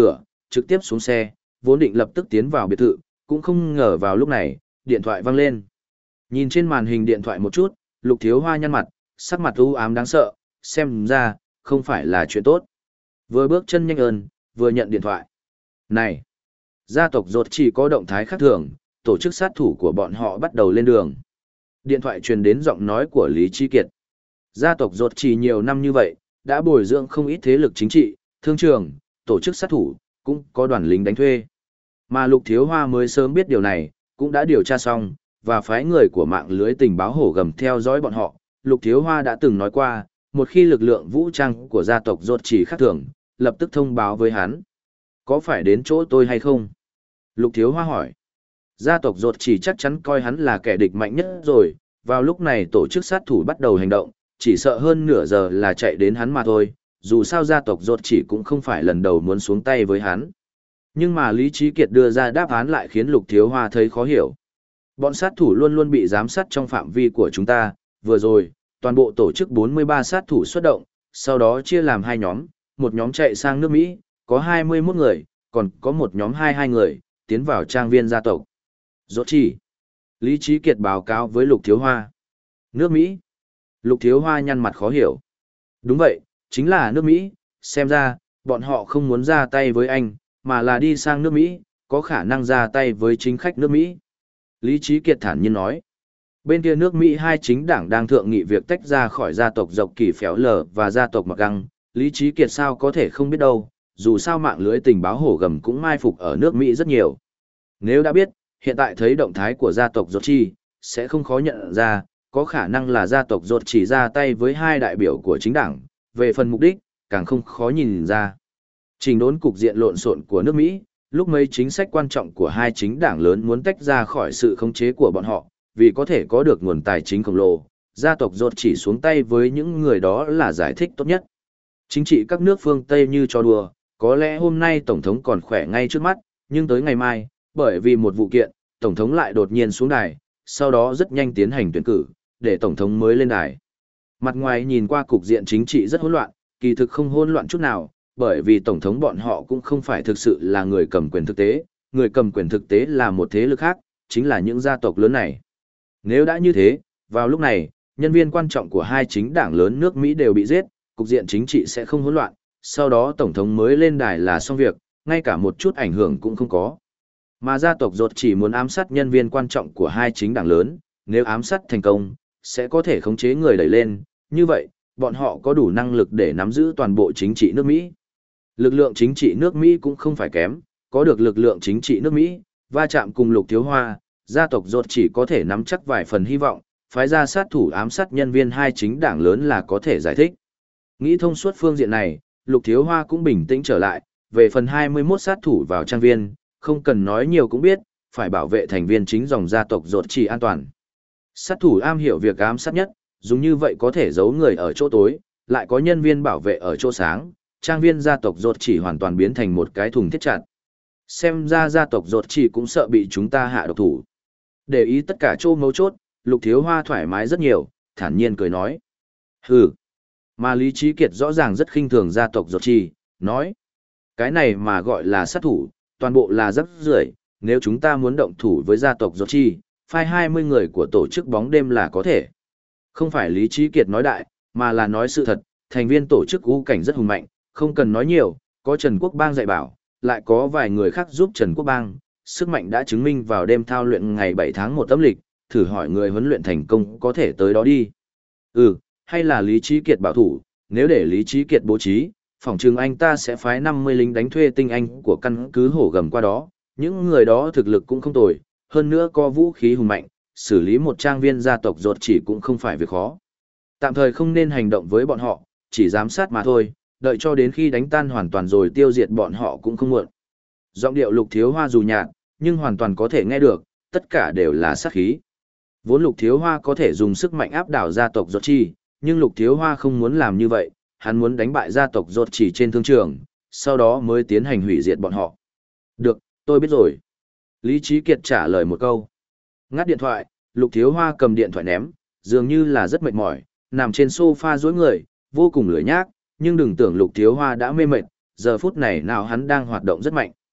trực tiếp xuống xe, vốn định lập tức tiến vào biệt thự, cũng không ngờ vào lúc này, điện thoại vang lên. Nhìn trên màn hình điện thoại một chút, Lục Thiếu Hoa nhăn mặt, sắc mặt u ám đáng sợ, xem ra, không phải là chuyện tốt. Vừa bước chân nhanh ơn, vừa nhận điện thoại. Này! Gia tộc Rốt chỉ có động thái khác thường, tổ chức sát thủ của bọn họ bắt đầu lên đường. Điện thoại truyền đến giọng nói của Lý Trí Kiệt. Gia tộc Rốt chỉ nhiều năm như vậy, đã bồi dưỡng không ít thế lực chính trị, thương trường, tổ chức sát thủ, cũng có đoàn lính đánh thuê. Mà Lục Thiếu Hoa mới sớm biết điều này, cũng đã điều tra xong, và phái người của mạng lưới tình báo hổ gầm theo dõi bọn họ. Lục Thiếu Hoa đã từng nói qua, một khi lực lượng vũ trang của gia tộc Rốt chỉ khác thường, lập tức thông báo với hắn. Có phải đến chỗ tôi hay không? Lục Thiếu Hoa hỏi. Gia tộc Rốt chỉ chắc chắn coi hắn là kẻ địch mạnh nhất rồi, vào lúc này tổ chức sát thủ bắt đầu hành động, chỉ sợ hơn nửa giờ là chạy đến hắn mà thôi, dù sao gia tộc Rốt chỉ cũng không phải lần đầu muốn xuống tay với hắn. Nhưng mà Lý Trí Kiệt đưa ra đáp án lại khiến Lục Thiếu Hoa thấy khó hiểu. Bọn sát thủ luôn luôn bị giám sát trong phạm vi của chúng ta, vừa rồi, toàn bộ tổ chức bốn mươi ba sát thủ xuất động, sau đó chia làm hai nhóm, một nhóm chạy sang nước Mỹ, có hai mươi mốt người, còn có một nhóm hai mươi hai người, tiến vào trang viên gia tộc. Rốt chỉ. Lý Trí Kiệt báo cáo với Lục Thiếu Hoa. Nước Mỹ. Lục Thiếu Hoa nhăn mặt khó hiểu. Đúng vậy, chính là nước Mỹ, xem ra, bọn họ không muốn ra tay với anh, mà là đi sang nước Mỹ, có khả năng ra tay với chính khách nước Mỹ. Lý Trí Kiệt thản nhiên nói. Bên kia nước Mỹ hai chính đảng đang thượng nghị việc tách ra khỏi gia tộc Dọc Kỳ Phéo Lờ và gia tộc Mặc Găng, Lý Trí Kiệt sao có thể không biết đâu, dù sao mạng lưới tình báo hổ gầm cũng mai phục ở nước Mỹ rất nhiều. Nếu đã biết, hiện tại thấy động thái của gia tộc Rốt chỉ, sẽ không khó nhận ra, có khả năng là gia tộc Rốt chỉ ra tay với hai đại biểu của chính đảng, về phần mục đích, càng không khó nhìn ra. Trình đốn cục diện lộn xộn của nước Mỹ, lúc mấy chính sách quan trọng của hai chính đảng lớn muốn tách ra khỏi sự khống chế của bọn họ, vì có thể có được nguồn tài chính khổng lồ, gia tộc Rốt chỉ xuống tay với những người đó là giải thích tốt nhất. Chính trị các nước phương Tây như cho đùa, có lẽ hôm nay Tổng thống còn khỏe ngay trước mắt, nhưng tới ngày mai, bởi vì một vụ kiện, Tổng thống lại đột nhiên xuống đài, sau đó rất nhanh tiến hành tuyển cử, để Tổng thống mới lên đài. Mặt ngoài nhìn qua cục diện chính trị rất hỗn loạn, kỳ thực không hỗn loạn chút nào, bởi vì Tổng thống bọn họ cũng không phải thực sự là người cầm quyền thực tế, người cầm quyền thực tế là một thế lực khác, chính là những gia tộc lớn này. Nếu đã như thế, vào lúc này, nhân viên quan trọng của hai chính đảng lớn nước Mỹ đều bị giết, cục diện chính trị sẽ không hỗn loạn, sau đó Tổng thống mới lên đài là xong việc, ngay cả một chút ảnh hưởng cũng không có. Mà gia tộc Rốt chỉ muốn ám sát nhân viên quan trọng của hai chính đảng lớn, nếu ám sát thành công, sẽ có thể khống chế người đẩy lên, như vậy, bọn họ có đủ năng lực để nắm giữ toàn bộ chính trị nước Mỹ. Lực lượng chính trị nước Mỹ cũng không phải kém, có được lực lượng chính trị nước Mỹ, va chạm cùng Lục Thiếu Hoa, gia tộc Rốt chỉ có thể nắm chắc vài phần hy vọng, phái ra sát thủ ám sát nhân viên hai chính đảng lớn là có thể giải thích. Nghĩ thông suốt phương diện này, Lục Thiếu Hoa cũng bình tĩnh trở lại, về phần hai mươi mốt sát thủ vào trang viên, không cần nói nhiều cũng biết, phải bảo vệ thành viên chính dòng gia tộc Rốt chỉ an toàn. Sát thủ am hiểu việc ám sát nhất, dùng như vậy có thể giấu người ở chỗ tối, lại có nhân viên bảo vệ ở chỗ sáng, trang viên gia tộc Rốt chỉ hoàn toàn biến thành một cái thùng thiết chặt. Xem ra gia tộc Rốt chỉ cũng sợ bị chúng ta hạ độc thủ. Để ý tất cả chỗ mấu chốt, Lục Thiếu Hoa thoải mái rất nhiều, thản nhiên cười nói. Hừ. Mà Lý Trí Kiệt rõ ràng rất khinh thường gia tộc Rốt chỉ, nói. Cái này mà gọi là sát thủ, toàn bộ là rắc rưởi, nếu chúng ta muốn động thủ với gia tộc Rốt chỉ, phái hai mươi người của tổ chức bóng đêm là có thể. Không phải Lý Trí Kiệt nói đại, mà là nói sự thật, thành viên tổ chức U cảnh rất hùng mạnh, không cần nói nhiều, có Trần Quốc Bang dạy bảo, lại có vài người khác giúp Trần Quốc Bang, sức mạnh đã chứng minh vào đêm thao luyện ngày bảy tháng một âm lịch, thử hỏi người huấn luyện thành công có thể tới đó đi. Ừ, hay là Lý Trí Kiệt bảo thủ, nếu để Lý Trí Kiệt bố trí, phỏng chừng anh ta sẽ phái năm mươi lính đánh thuê tinh anh của căn cứ hổ gầm qua đó, những người đó thực lực cũng không tồi, hơn nữa có vũ khí hùng mạnh, xử lý một trang viên gia tộc Rốt chỉ cũng không phải việc khó. Tạm thời không nên hành động với bọn họ, chỉ giám sát mà thôi, đợi cho đến khi đánh tan hoàn toàn rồi tiêu diệt bọn họ cũng không muộn. Giọng điệu Lục Thiếu Hoa dù nhạt, nhưng hoàn toàn có thể nghe được, tất cả đều là sát khí. Vốn Lục Thiếu Hoa có thể dùng sức mạnh áp đảo gia tộc Rốt chỉ, nhưng Lục Thiếu Hoa không muốn làm như vậy, hắn muốn đánh bại gia tộc Rốt chỉ trên thương trường, sau đó mới tiến hành hủy diệt bọn họ. Được, tôi biết rồi. Lý Trí Kiệt trả lời một câu. Ngắt điện thoại, Lục Thiếu Hoa cầm điện thoại ném, dường như là rất mệt mỏi, nằm trên sofa duỗi người, vô cùng lười nhác, nhưng đừng tưởng Lục Thiếu Hoa đã mê mệt, giờ phút này nào hắn đang hoạt động rất mạnh.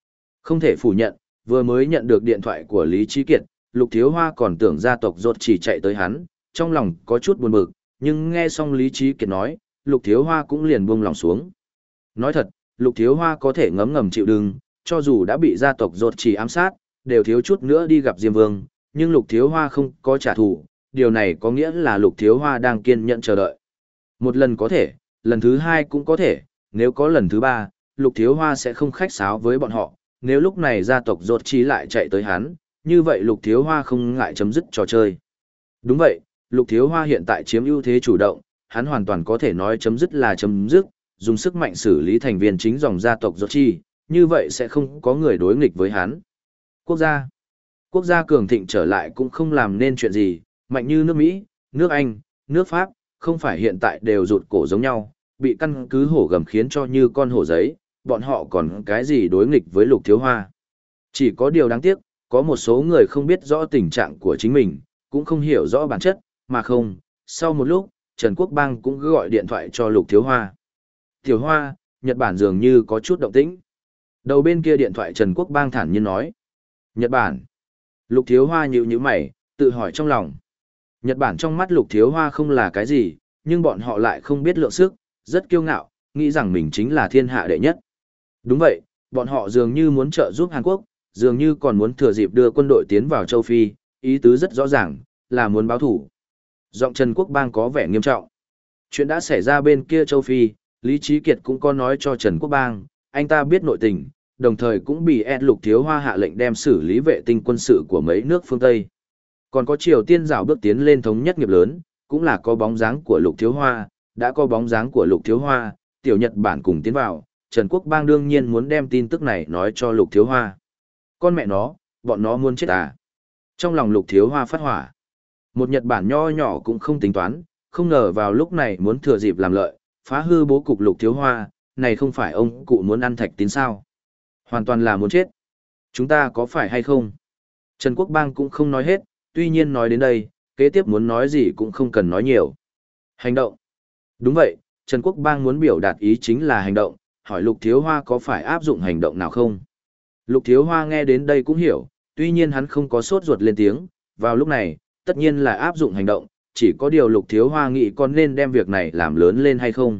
Không thể phủ nhận, vừa mới nhận được điện thoại của Lý Trí Kiệt, Lục Thiếu Hoa còn tưởng gia tộc rốt chỉ chạy tới hắn, trong lòng có chút buồn bực, nhưng nghe xong Lý Trí Kiệt nói, Lục Thiếu Hoa cũng liền buông lòng xuống. Nói thật, Lục Thiếu Hoa có thể ngấm ngầm chịu đựng, cho dù đã bị gia tộc rốt chỉ ám sát, đều thiếu chút nữa đi gặp Diêm Vương, nhưng Lục Thiếu Hoa không có trả thù, điều này có nghĩa là Lục Thiếu Hoa đang kiên nhẫn chờ đợi. Một lần có thể, lần thứ hai cũng có thể, nếu có lần thứ ba, Lục Thiếu Hoa sẽ không khách sáo với bọn họ, nếu lúc này gia tộc rốt chỉ lại chạy tới hắn, như vậy Lục Thiếu Hoa không ngại chấm dứt trò chơi. Đúng vậy, Lục Thiếu Hoa hiện tại chiếm ưu thế chủ động, hắn hoàn toàn có thể nói chấm dứt là chấm dứt, dùng sức mạnh xử lý thành viên chính dòng gia tộc rốt chỉ, như vậy sẽ không có người đối nghịch với hắn. Quốc gia Quốc gia cường thịnh trở lại cũng không làm nên chuyện gì, mạnh như nước Mỹ, nước Anh, nước Pháp, không phải hiện tại đều rụt cổ giống nhau, bị căn cứ hổ gầm khiến cho như con hổ giấy, bọn họ còn cái gì đối nghịch với Lục Thiếu Hoa. Chỉ có điều đáng tiếc, có một số người không biết rõ tình trạng của chính mình, cũng không hiểu rõ bản chất, mà không, sau một lúc, Trần Quốc Bang cũng gọi điện thoại cho Lục Thiếu Hoa. Tiểu Hoa, Nhật Bản dường như có chút động tĩnh. Đầu bên kia điện thoại Trần Quốc Bang thản nhiên nói. Nhật Bản. Lục Thiếu Hoa nhíu nhíu mày, tự hỏi trong lòng. Nhật Bản trong mắt Lục Thiếu Hoa không là cái gì, nhưng bọn họ lại không biết lượng sức, rất kiêu ngạo, nghĩ rằng mình chính là thiên hạ đệ nhất. Đúng vậy, bọn họ dường như muốn trợ giúp Hàn Quốc, dường như còn muốn thừa dịp đưa quân đội tiến vào châu Phi, ý tứ rất rõ ràng, là muốn báo thủ. Giọng Trần Quốc Bang có vẻ nghiêm trọng. Chuyện đã xảy ra bên kia châu Phi, Lý Trí Kiệt cũng có nói cho Trần Quốc Bang, anh ta biết nội tình, đồng thời cũng bị Ed Lục Thiếu Hoa hạ lệnh đem xử lý vệ tinh quân sự của mấy nước phương Tây. Còn có Triều Tiên rào bước tiến lên thống nhất nghiệp lớn, cũng là có bóng dáng của Lục Thiếu Hoa, đã có bóng dáng của Lục Thiếu Hoa, tiểu Nhật Bản cùng tiến vào, Trần Quốc Bang đương nhiên muốn đem tin tức này nói cho Lục Thiếu Hoa. Con mẹ nó, bọn nó muốn chết à? Trong lòng Lục Thiếu Hoa phát hỏa. Một Nhật Bản nho nhỏ cũng không tính toán, không ngờ vào lúc này muốn thừa dịp làm lợi, phá hư bố cục Lục Thiếu Hoa, này không phải ông cụ muốn ăn thạch tín sao? Hoàn toàn là muốn chết. Chúng ta có phải hay không? Trần Quốc Bang cũng không nói hết, tuy nhiên nói đến đây, kế tiếp muốn nói gì cũng không cần nói nhiều. Hành động. Đúng vậy, Trần Quốc Bang muốn biểu đạt ý chính là hành động, hỏi Lục Thiếu Hoa có phải áp dụng hành động nào không? Lục Thiếu Hoa nghe đến đây cũng hiểu, tuy nhiên hắn không có sốt ruột lên tiếng, vào lúc này, tất nhiên là áp dụng hành động, chỉ có điều Lục Thiếu Hoa nghĩ con nên đem việc này làm lớn lên hay không.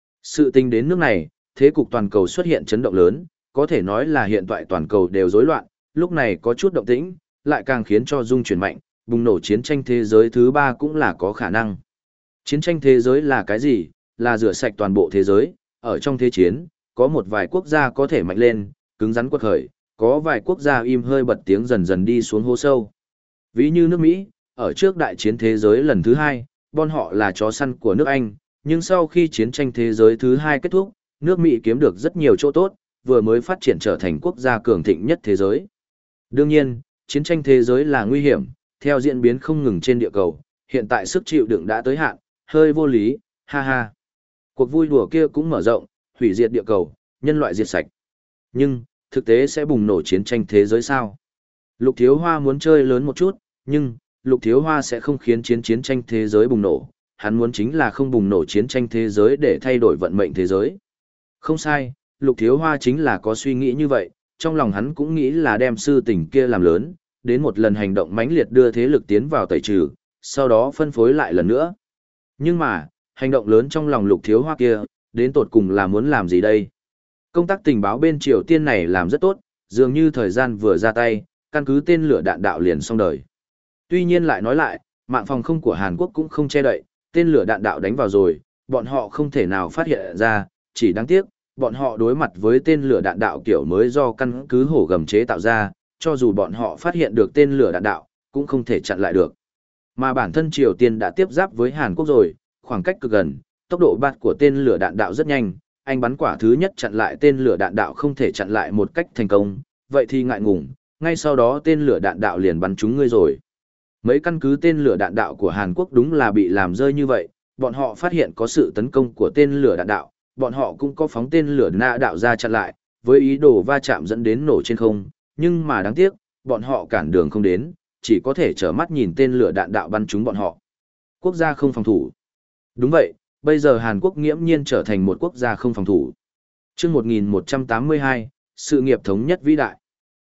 Sự tình đến nước này, thế cục toàn cầu xuất hiện chấn động lớn, có thể nói là hiện tại toàn cầu đều rối loạn, lúc này có chút động tĩnh, lại càng khiến cho dung chuyển mạnh, bùng nổ chiến tranh thế giới thứ ba cũng là có khả năng. Chiến tranh thế giới là cái gì? Là rửa sạch toàn bộ thế giới, ở trong thế chiến, có một vài quốc gia có thể mạnh lên, cứng rắn quật khởi, có vài quốc gia im hơi bật tiếng dần dần đi xuống hố sâu. Ví như nước Mỹ, ở trước đại chiến thế giới lần thứ hai, bọn họ là chó săn của nước Anh, nhưng sau khi chiến tranh thế giới thứ hai kết thúc, nước Mỹ kiếm được rất nhiều chỗ tốt, vừa mới phát triển trở thành quốc gia cường thịnh nhất thế giới. Đương nhiên, chiến tranh thế giới là nguy hiểm, theo diễn biến không ngừng trên địa cầu, hiện tại sức chịu đựng đã tới hạn, hơi vô lý, ha ha. Cuộc vui đùa kia cũng mở rộng, hủy diệt địa cầu, nhân loại diệt sạch. Nhưng, thực tế sẽ bùng nổ chiến tranh thế giới sao? Lục Thiếu Hoa muốn chơi lớn một chút, nhưng, Lục Thiếu Hoa sẽ không khiến chiến chiến tranh thế giới bùng nổ, hắn muốn chính là không bùng nổ chiến tranh thế giới để thay đổi vận mệnh thế giới. Không sai, Lục Thiếu Hoa chính là có suy nghĩ như vậy, trong lòng hắn cũng nghĩ là đem sư tình kia làm lớn, đến một lần hành động mãnh liệt đưa thế lực tiến vào tẩy trừ, sau đó phân phối lại lần nữa. Nhưng mà, hành động lớn trong lòng Lục Thiếu Hoa kia, đến tột cùng là muốn làm gì đây? Công tác tình báo bên Triều Tiên này làm rất tốt, dường như thời gian vừa ra tay, căn cứ tên lửa đạn đạo liền xong đời. Tuy nhiên lại nói lại, mạng phòng không của Hàn Quốc cũng không che đậy, tên lửa đạn đạo đánh vào rồi, bọn họ không thể nào phát hiện ra, chỉ đáng tiếc, bọn họ đối mặt với tên lửa đạn đạo kiểu mới do căn cứ hổ gầm chế tạo ra, cho dù bọn họ phát hiện được tên lửa đạn đạo, cũng không thể chặn lại được. Mà bản thân Triều Tiên đã tiếp giáp với Hàn Quốc rồi, khoảng cách cực gần, tốc độ bạt của tên lửa đạn đạo rất nhanh, anh bắn quả thứ nhất chặn lại tên lửa đạn đạo không thể chặn lại một cách thành công, vậy thì ngại ngùng, ngay sau đó tên lửa đạn đạo liền bắn trúng ngươi rồi. Mấy căn cứ tên lửa đạn đạo của Hàn Quốc đúng là bị làm rơi như vậy, bọn họ phát hiện có sự tấn công của tên lửa đạn đạo, bọn họ cũng có phóng tên lửa nã đạo ra chặn lại, với ý đồ va chạm dẫn đến nổ trên không, nhưng mà đáng tiếc, bọn họ cản đường không đến, chỉ có thể trở mắt nhìn tên lửa đạn đạo bắn trúng bọn họ. Quốc gia không phòng thủ. Đúng vậy, bây giờ Hàn Quốc nghiễm nhiên trở thành một quốc gia không phòng thủ. Chương một nghìn một trăm tám mươi hai, sự nghiệp thống nhất vĩ đại.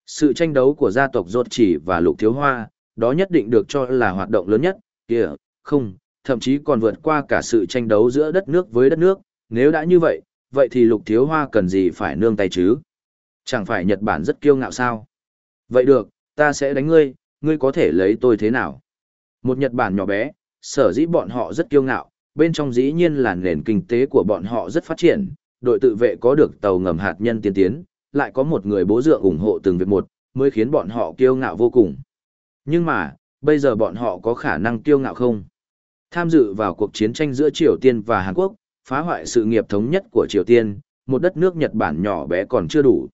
Sự tranh đấu của gia tộc Rốt Chỉ và Lục Thiếu Hoa, đó nhất định được cho là hoạt động lớn nhất, kìa, không, thậm chí còn vượt qua cả sự tranh đấu giữa đất nước với đất nước, nếu đã như vậy, vậy thì Lục Thiếu Hoa cần gì phải nương tay chứ? Chẳng phải Nhật Bản rất kiêu ngạo sao? Vậy được, ta sẽ đánh ngươi, ngươi có thể lấy tôi thế nào? Một Nhật Bản nhỏ bé, sở dĩ bọn họ rất kiêu ngạo, bên trong dĩ nhiên là nền kinh tế của bọn họ rất phát triển, đội tự vệ có được tàu ngầm hạt nhân tiên tiến, lại có một người bố dượng ủng hộ từng việc một, mới khiến bọn họ kiêu ngạo vô cùng. Nhưng mà, bây giờ bọn họ có khả năng kiêu ngạo không? Tham dự vào cuộc chiến tranh giữa Triều Tiên và Hàn Quốc, phá hoại sự nghiệp thống nhất của Triều Tiên, một đất nước Nhật Bản nhỏ bé còn chưa đủ.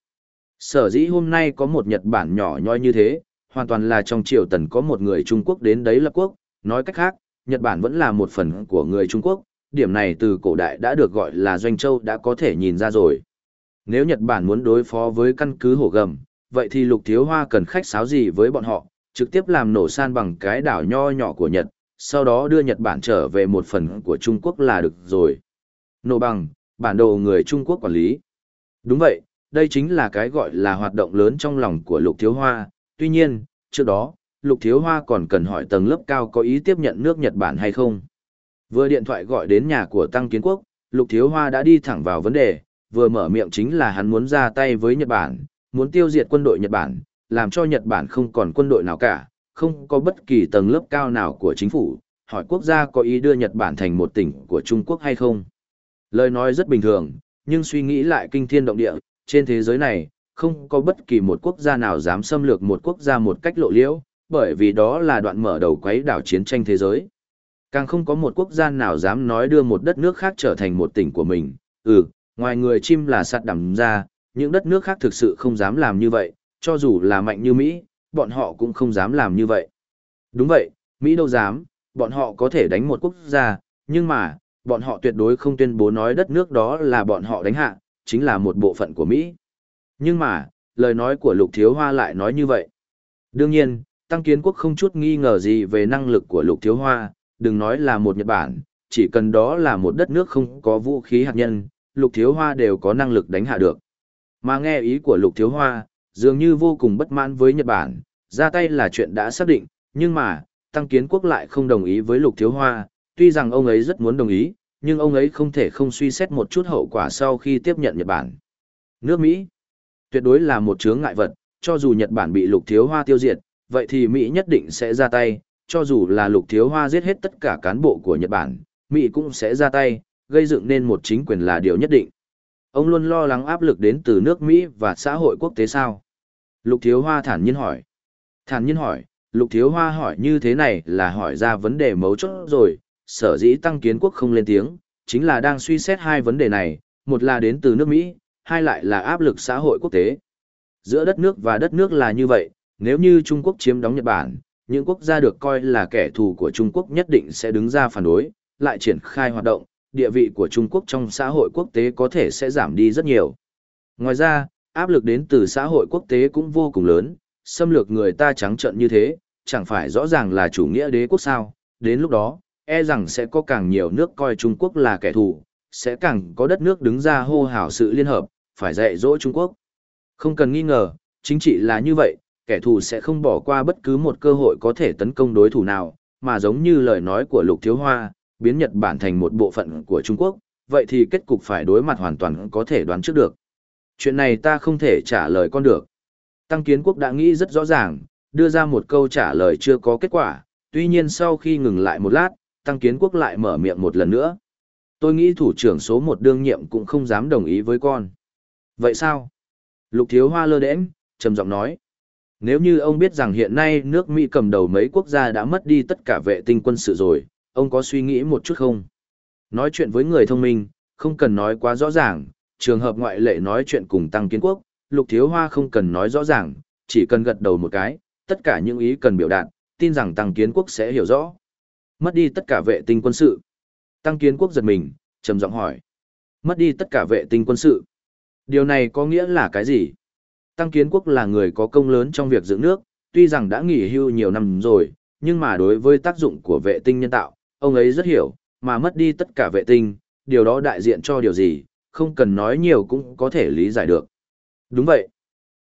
Sở dĩ hôm nay có một Nhật Bản nhỏ nhoi như thế, hoàn toàn là trong Triều Tần có một người Trung Quốc đến đấy lập quốc, nói cách khác, Nhật Bản vẫn là một phần của người Trung Quốc, điểm này từ cổ đại đã được gọi là Doanh Châu đã có thể nhìn ra rồi. Nếu Nhật Bản muốn đối phó với căn cứ Hổ Gầm, vậy thì Lục Thiếu Hoa cần khách sáo gì với bọn họ, trực tiếp làm nổ san bằng cái đảo nho nhỏ của Nhật, sau đó đưa Nhật Bản trở về một phần của Trung Quốc là được rồi. Nổ bằng, bản đồ người Trung Quốc quản lý. Đúng vậy, đây chính là cái gọi là hoạt động lớn trong lòng của Lục Thiếu Hoa, tuy nhiên, trước đó, Lục Thiếu Hoa còn cần hỏi tầng lớp cao có ý tiếp nhận nước Nhật Bản hay không. Vừa điện thoại gọi đến nhà của Tăng Kiến Quốc, Lục Thiếu Hoa đã đi thẳng vào vấn đề, vừa mở miệng chính là hắn muốn ra tay với Nhật Bản, muốn tiêu diệt quân đội Nhật Bản, làm cho Nhật Bản không còn quân đội nào cả, không có bất kỳ tầng lớp cao nào của chính phủ, hỏi quốc gia có ý đưa Nhật Bản thành một tỉnh của Trung Quốc hay không. Lời nói rất bình thường, nhưng suy nghĩ lại kinh thiên động địa, trên thế giới này, không có bất kỳ một quốc gia nào dám xâm lược một quốc gia một cách lộ liễu, bởi vì đó là đoạn mở đầu quấy đảo chiến tranh thế giới. Càng không có một quốc gia nào dám nói đưa một đất nước khác trở thành một tỉnh của mình, ừ, ngoài người chim là sắt đầm ra, những đất nước khác thực sự không dám làm như vậy, cho dù là mạnh như Mỹ, bọn họ cũng không dám làm như vậy. Đúng vậy, Mỹ đâu dám, bọn họ có thể đánh một quốc gia, nhưng mà, bọn họ tuyệt đối không tuyên bố nói đất nước đó là bọn họ đánh hạ, chính là một bộ phận của Mỹ. Nhưng mà, lời nói của Lục Thiếu Hoa lại nói như vậy. Đương nhiên, Tăng Kiến Quốc không chút nghi ngờ gì về năng lực của Lục Thiếu Hoa, đừng nói là một Nhật Bản, chỉ cần đó là một đất nước không có vũ khí hạt nhân, Lục Thiếu Hoa đều có năng lực đánh hạ được. Mà nghe ý của Lục Thiếu Hoa, dường như vô cùng bất mãn với Nhật Bản, ra tay là chuyện đã xác định, nhưng mà, Tăng Kiến Quốc lại không đồng ý với Lục Thiếu Hoa, tuy rằng ông ấy rất muốn đồng ý, nhưng ông ấy không thể không suy xét một chút hậu quả sau khi tiếp nhận Nhật Bản. Nước Mỹ tuyệt đối là một chướng ngại vật, cho dù Nhật Bản bị Lục Thiếu Hoa tiêu diệt, vậy thì Mỹ nhất định sẽ ra tay, cho dù là Lục Thiếu Hoa giết hết tất cả cán bộ của Nhật Bản, Mỹ cũng sẽ ra tay, gây dựng nên một chính quyền là điều nhất định. Ông luôn lo lắng áp lực đến từ nước Mỹ và xã hội quốc tế sao? Lục Thiếu Hoa thản nhiên hỏi. Thản nhiên hỏi, Lục Thiếu Hoa hỏi như thế này là hỏi ra vấn đề mấu chốt rồi, sở dĩ Tăng Kiến Quốc không lên tiếng, chính là đang suy xét hai vấn đề này, một là đến từ nước Mỹ, hai lại là áp lực xã hội quốc tế. Giữa đất nước và đất nước là như vậy, nếu như Trung Quốc chiếm đóng Nhật Bản, những quốc gia được coi là kẻ thù của Trung Quốc nhất định sẽ đứng ra phản đối, lại triển khai hoạt động, địa vị của Trung Quốc trong xã hội quốc tế có thể sẽ giảm đi rất nhiều. Ngoài ra, áp lực đến từ xã hội quốc tế cũng vô cùng lớn, xâm lược người ta trắng trợn như thế, chẳng phải rõ ràng là chủ nghĩa đế quốc sao, đến lúc đó, e rằng sẽ có càng nhiều nước coi Trung Quốc là kẻ thù, sẽ càng có đất nước đứng ra hô hào sự liên hợp, phải dạy dỗ Trung Quốc. Không cần nghi ngờ, chính trị là như vậy, kẻ thù sẽ không bỏ qua bất cứ một cơ hội có thể tấn công đối thủ nào, mà giống như lời nói của Lục Thiếu Hoa, biến Nhật Bản thành một bộ phận của Trung Quốc, vậy thì kết cục phải đối mặt hoàn toàn có thể đoán trước được. Chuyện này ta không thể trả lời con được. Tăng Kiến Quốc đã nghĩ rất rõ ràng, đưa ra một câu trả lời chưa có kết quả, tuy nhiên sau khi ngừng lại một lát, Tăng Kiến Quốc lại mở miệng một lần nữa. Tôi nghĩ thủ trưởng số một đương nhiệm cũng không dám đồng ý với con. Vậy sao? Lục Thiếu Hoa lơ đễnh, trầm giọng nói. Nếu như ông biết rằng hiện nay nước Mỹ cầm đầu mấy quốc gia đã mất đi tất cả vệ tinh quân sự rồi, ông có suy nghĩ một chút không? Nói chuyện với người thông minh, không cần nói quá rõ ràng, trường hợp ngoại lệ nói chuyện cùng Tăng Kiến Quốc, Lục Thiếu Hoa không cần nói rõ ràng, chỉ cần gật đầu một cái, tất cả những ý cần biểu đạt, tin rằng Tăng Kiến Quốc sẽ hiểu rõ. Mất đi tất cả vệ tinh quân sự. Tăng Kiến Quốc giật mình, trầm giọng hỏi. Mất đi tất cả vệ tinh quân sự. Điều này có nghĩa là cái gì? Tăng Kiến Quốc là người có công lớn trong việc dựng nước, tuy rằng đã nghỉ hưu nhiều năm rồi, nhưng mà đối với tác dụng của vệ tinh nhân tạo, ông ấy rất hiểu, mà mất đi tất cả vệ tinh, điều đó đại diện cho điều gì, không cần nói nhiều cũng có thể lý giải được. Đúng vậy.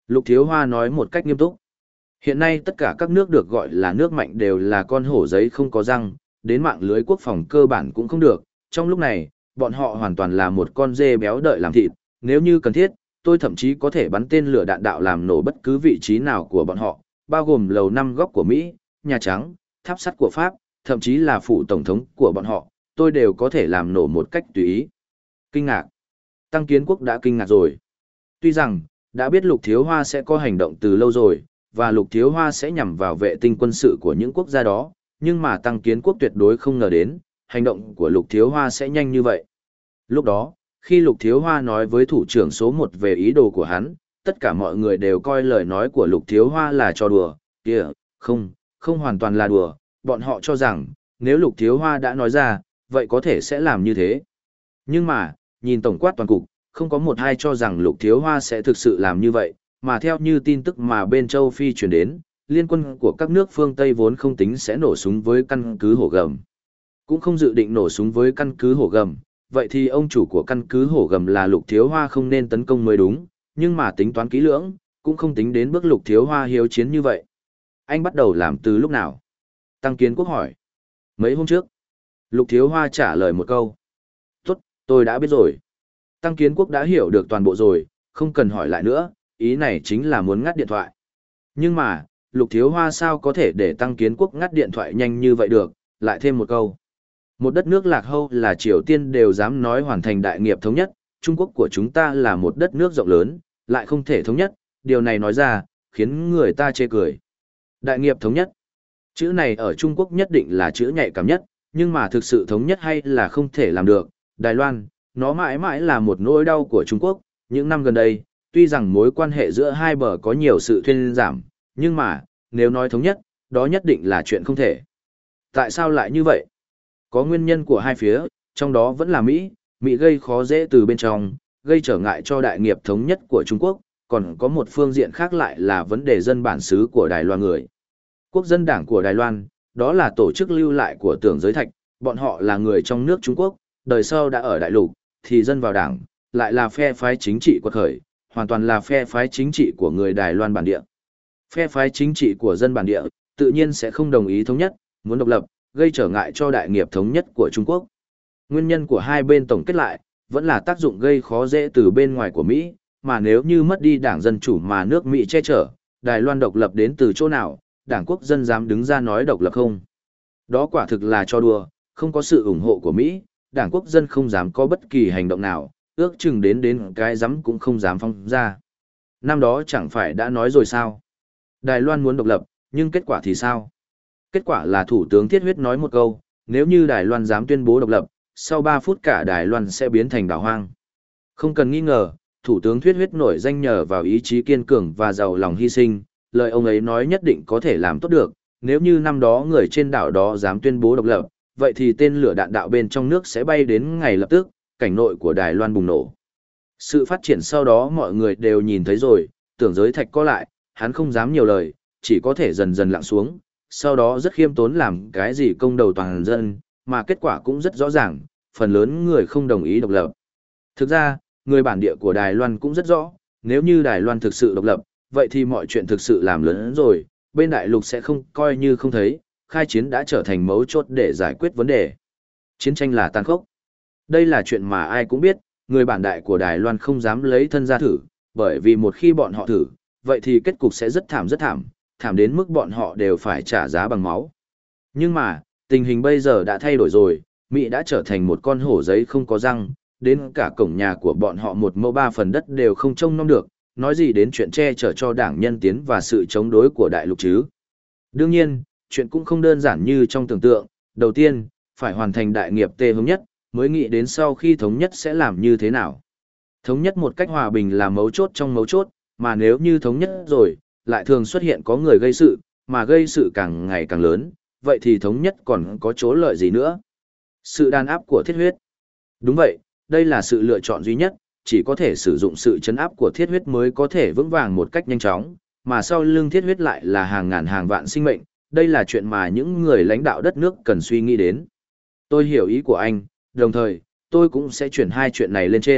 Lục Thiếu Hoa nói một cách nghiêm túc. Hiện nay tất cả các nước được gọi là nước mạnh đều là con hổ giấy không có răng, đến mạng lưới quốc phòng cơ bản cũng không được. Trong lúc này, bọn họ hoàn toàn là một con dê béo đợi làm thịt. Nếu như cần thiết, tôi thậm chí có thể bắn tên lửa đạn đạo làm nổ bất cứ vị trí nào của bọn họ, bao gồm lầu năm góc của Mỹ, Nhà Trắng, tháp sắt của Pháp, thậm chí là phủ tổng thống của bọn họ, tôi đều có thể làm nổ một cách tùy ý. Kinh ngạc. Tăng Kiến Quốc đã kinh ngạc rồi. Tuy rằng, đã biết Lục Thiếu Hoa sẽ có hành động từ lâu rồi, và Lục Thiếu Hoa sẽ nhằm vào vệ tinh quân sự của những quốc gia đó, nhưng mà Tăng Kiến Quốc tuyệt đối không ngờ đến, hành động của Lục Thiếu Hoa sẽ nhanh như vậy. Lúc đó, khi Lục Thiếu Hoa nói với thủ trưởng số một về ý đồ của hắn, tất cả mọi người đều coi lời nói của Lục Thiếu Hoa là trò đùa, kìa, không, không hoàn toàn là đùa, bọn họ cho rằng, nếu Lục Thiếu Hoa đã nói ra, vậy có thể sẽ làm như thế. Nhưng mà, nhìn tổng quát toàn cục, không có một ai cho rằng Lục Thiếu Hoa sẽ thực sự làm như vậy, mà theo như tin tức mà bên châu Phi truyền đến, liên quân của các nước phương Tây vốn không tính sẽ nổ súng với căn cứ Hổ Gầm. Cũng không dự định nổ súng với căn cứ Hổ Gầm, vậy thì ông chủ của căn cứ Hổ Gầm là Lục Thiếu Hoa không nên tấn công mới đúng, nhưng mà tính toán kỹ lưỡng, cũng không tính đến bước Lục Thiếu Hoa hiếu chiến như vậy. Anh bắt đầu làm từ lúc nào? Tăng Kiến Quốc hỏi. Mấy hôm trước. Lục Thiếu Hoa trả lời một câu. Tốt, tôi đã biết rồi. Tăng Kiến Quốc đã hiểu được toàn bộ rồi, không cần hỏi lại nữa, ý này chính là muốn ngắt điện thoại. Nhưng mà, Lục Thiếu Hoa sao có thể để Tăng Kiến Quốc ngắt điện thoại nhanh như vậy được, lại thêm một câu. Một đất nước lạc hậu là Triều Tiên đều dám nói hoàn thành đại nghiệp thống nhất, Trung Quốc của chúng ta là một đất nước rộng lớn, lại không thể thống nhất, điều này nói ra, khiến người ta chê cười. Đại nghiệp thống nhất. Chữ này ở Trung Quốc nhất định là chữ nhạy cảm nhất, nhưng mà thực sự thống nhất hay là không thể làm được. Đài Loan, nó mãi mãi là một nỗi đau của Trung Quốc, những năm gần đây, tuy rằng mối quan hệ giữa hai bờ có nhiều sự thuyên giảm, nhưng mà, nếu nói thống nhất, đó nhất định là chuyện không thể. Tại sao lại như vậy? Có nguyên nhân của hai phía, trong đó vẫn là Mỹ, Mỹ gây khó dễ từ bên trong, gây trở ngại cho đại nghiệp thống nhất của Trung Quốc, còn có một phương diện khác lại là vấn đề dân bản xứ của Đài Loan người. Quốc dân đảng của Đài Loan, đó là tổ chức lưu lại của Tưởng Giới Thạch, bọn họ là người trong nước Trung Quốc, đời sau đã ở đại lục, thì dân vào đảng, lại là phe phái chính trị quật khởi, hoàn toàn là phe phái chính trị của người Đài Loan bản địa. Phe phái chính trị của dân bản địa, tự nhiên sẽ không đồng ý thống nhất, muốn độc lập, gây trở ngại cho đại nghiệp thống nhất của Trung Quốc. Nguyên nhân của hai bên tổng kết lại, vẫn là tác dụng gây khó dễ từ bên ngoài của Mỹ, mà nếu như mất đi đảng Dân Chủ mà nước Mỹ che chở, Đài Loan độc lập đến từ chỗ nào, đảng quốc dân dám đứng ra nói độc lập không? Đó quả thực là cho đùa, không có sự ủng hộ của Mỹ, đảng quốc dân không dám có bất kỳ hành động nào, ước chừng đến đến cái dám cũng không dám phong ra. Năm đó chẳng phải đã nói rồi sao? Đài Loan muốn độc lập, nhưng kết quả thì sao? Kết quả là Thủ tướng Thiết Huyết nói một câu, nếu như Đài Loan dám tuyên bố độc lập, sau ba phút cả Đài Loan sẽ biến thành đảo hoang. Không cần nghi ngờ, Thủ tướng Thiết Huyết nổi danh nhờ vào ý chí kiên cường và giàu lòng hy sinh, lời ông ấy nói nhất định có thể làm tốt được, nếu như năm đó người trên đảo đó dám tuyên bố độc lập, vậy thì tên lửa đạn đạo bên trong nước sẽ bay đến ngày lập tức, cảnh nội của Đài Loan bùng nổ. Sự phát triển sau đó mọi người đều nhìn thấy rồi, Tưởng Giới Thạch có lại, hắn không dám nhiều lời, chỉ có thể dần dần lặng xuống, sau đó rất khiêm tốn làm cái gì công đầu toàn dân, mà kết quả cũng rất rõ ràng, phần lớn người không đồng ý độc lập. Thực ra, người bản địa của Đài Loan cũng rất rõ, nếu như Đài Loan thực sự độc lập, vậy thì mọi chuyện thực sự làm lớn rồi, bên đại lục sẽ không coi như không thấy, khai chiến đã trở thành mấu chốt để giải quyết vấn đề. Chiến tranh là tàn khốc. Đây là chuyện mà ai cũng biết, người bản đại của Đài Loan không dám lấy thân ra thử, bởi vì một khi bọn họ thử, vậy thì kết cục sẽ rất thảm rất thảm, thảm đến mức bọn họ đều phải trả giá bằng máu. Nhưng mà, tình hình bây giờ đã thay đổi rồi, Mỹ đã trở thành một con hổ giấy không có răng, đến cả cổng nhà của bọn họ một mẫu ba phần đất đều không trông nom được, nói gì đến chuyện che chở cho đảng nhân tiến và sự chống đối của đại lục chứ. Đương nhiên, chuyện cũng không đơn giản như trong tưởng tượng, đầu tiên, phải hoàn thành đại nghiệp tê thống nhất, mới nghĩ đến sau khi thống nhất sẽ làm như thế nào. Thống nhất một cách hòa bình là mấu chốt trong mấu chốt, mà nếu như thống nhất rồi, lại thường xuất hiện có người gây sự, mà gây sự càng ngày càng lớn, vậy thì thống nhất còn có chỗ lợi gì nữa. Sự đàn áp của Thiết Huyết. Đúng vậy, đây là sự lựa chọn duy nhất, chỉ có thể sử dụng sự chấn áp của Thiết Huyết mới có thể vững vàng một cách nhanh chóng, mà sau lưng Thiết Huyết lại là hàng ngàn hàng vạn sinh mệnh, đây là chuyện mà những người lãnh đạo đất nước cần suy nghĩ đến. Tôi hiểu ý của anh, đồng thời, tôi cũng sẽ chuyển hai chuyện này lên trên,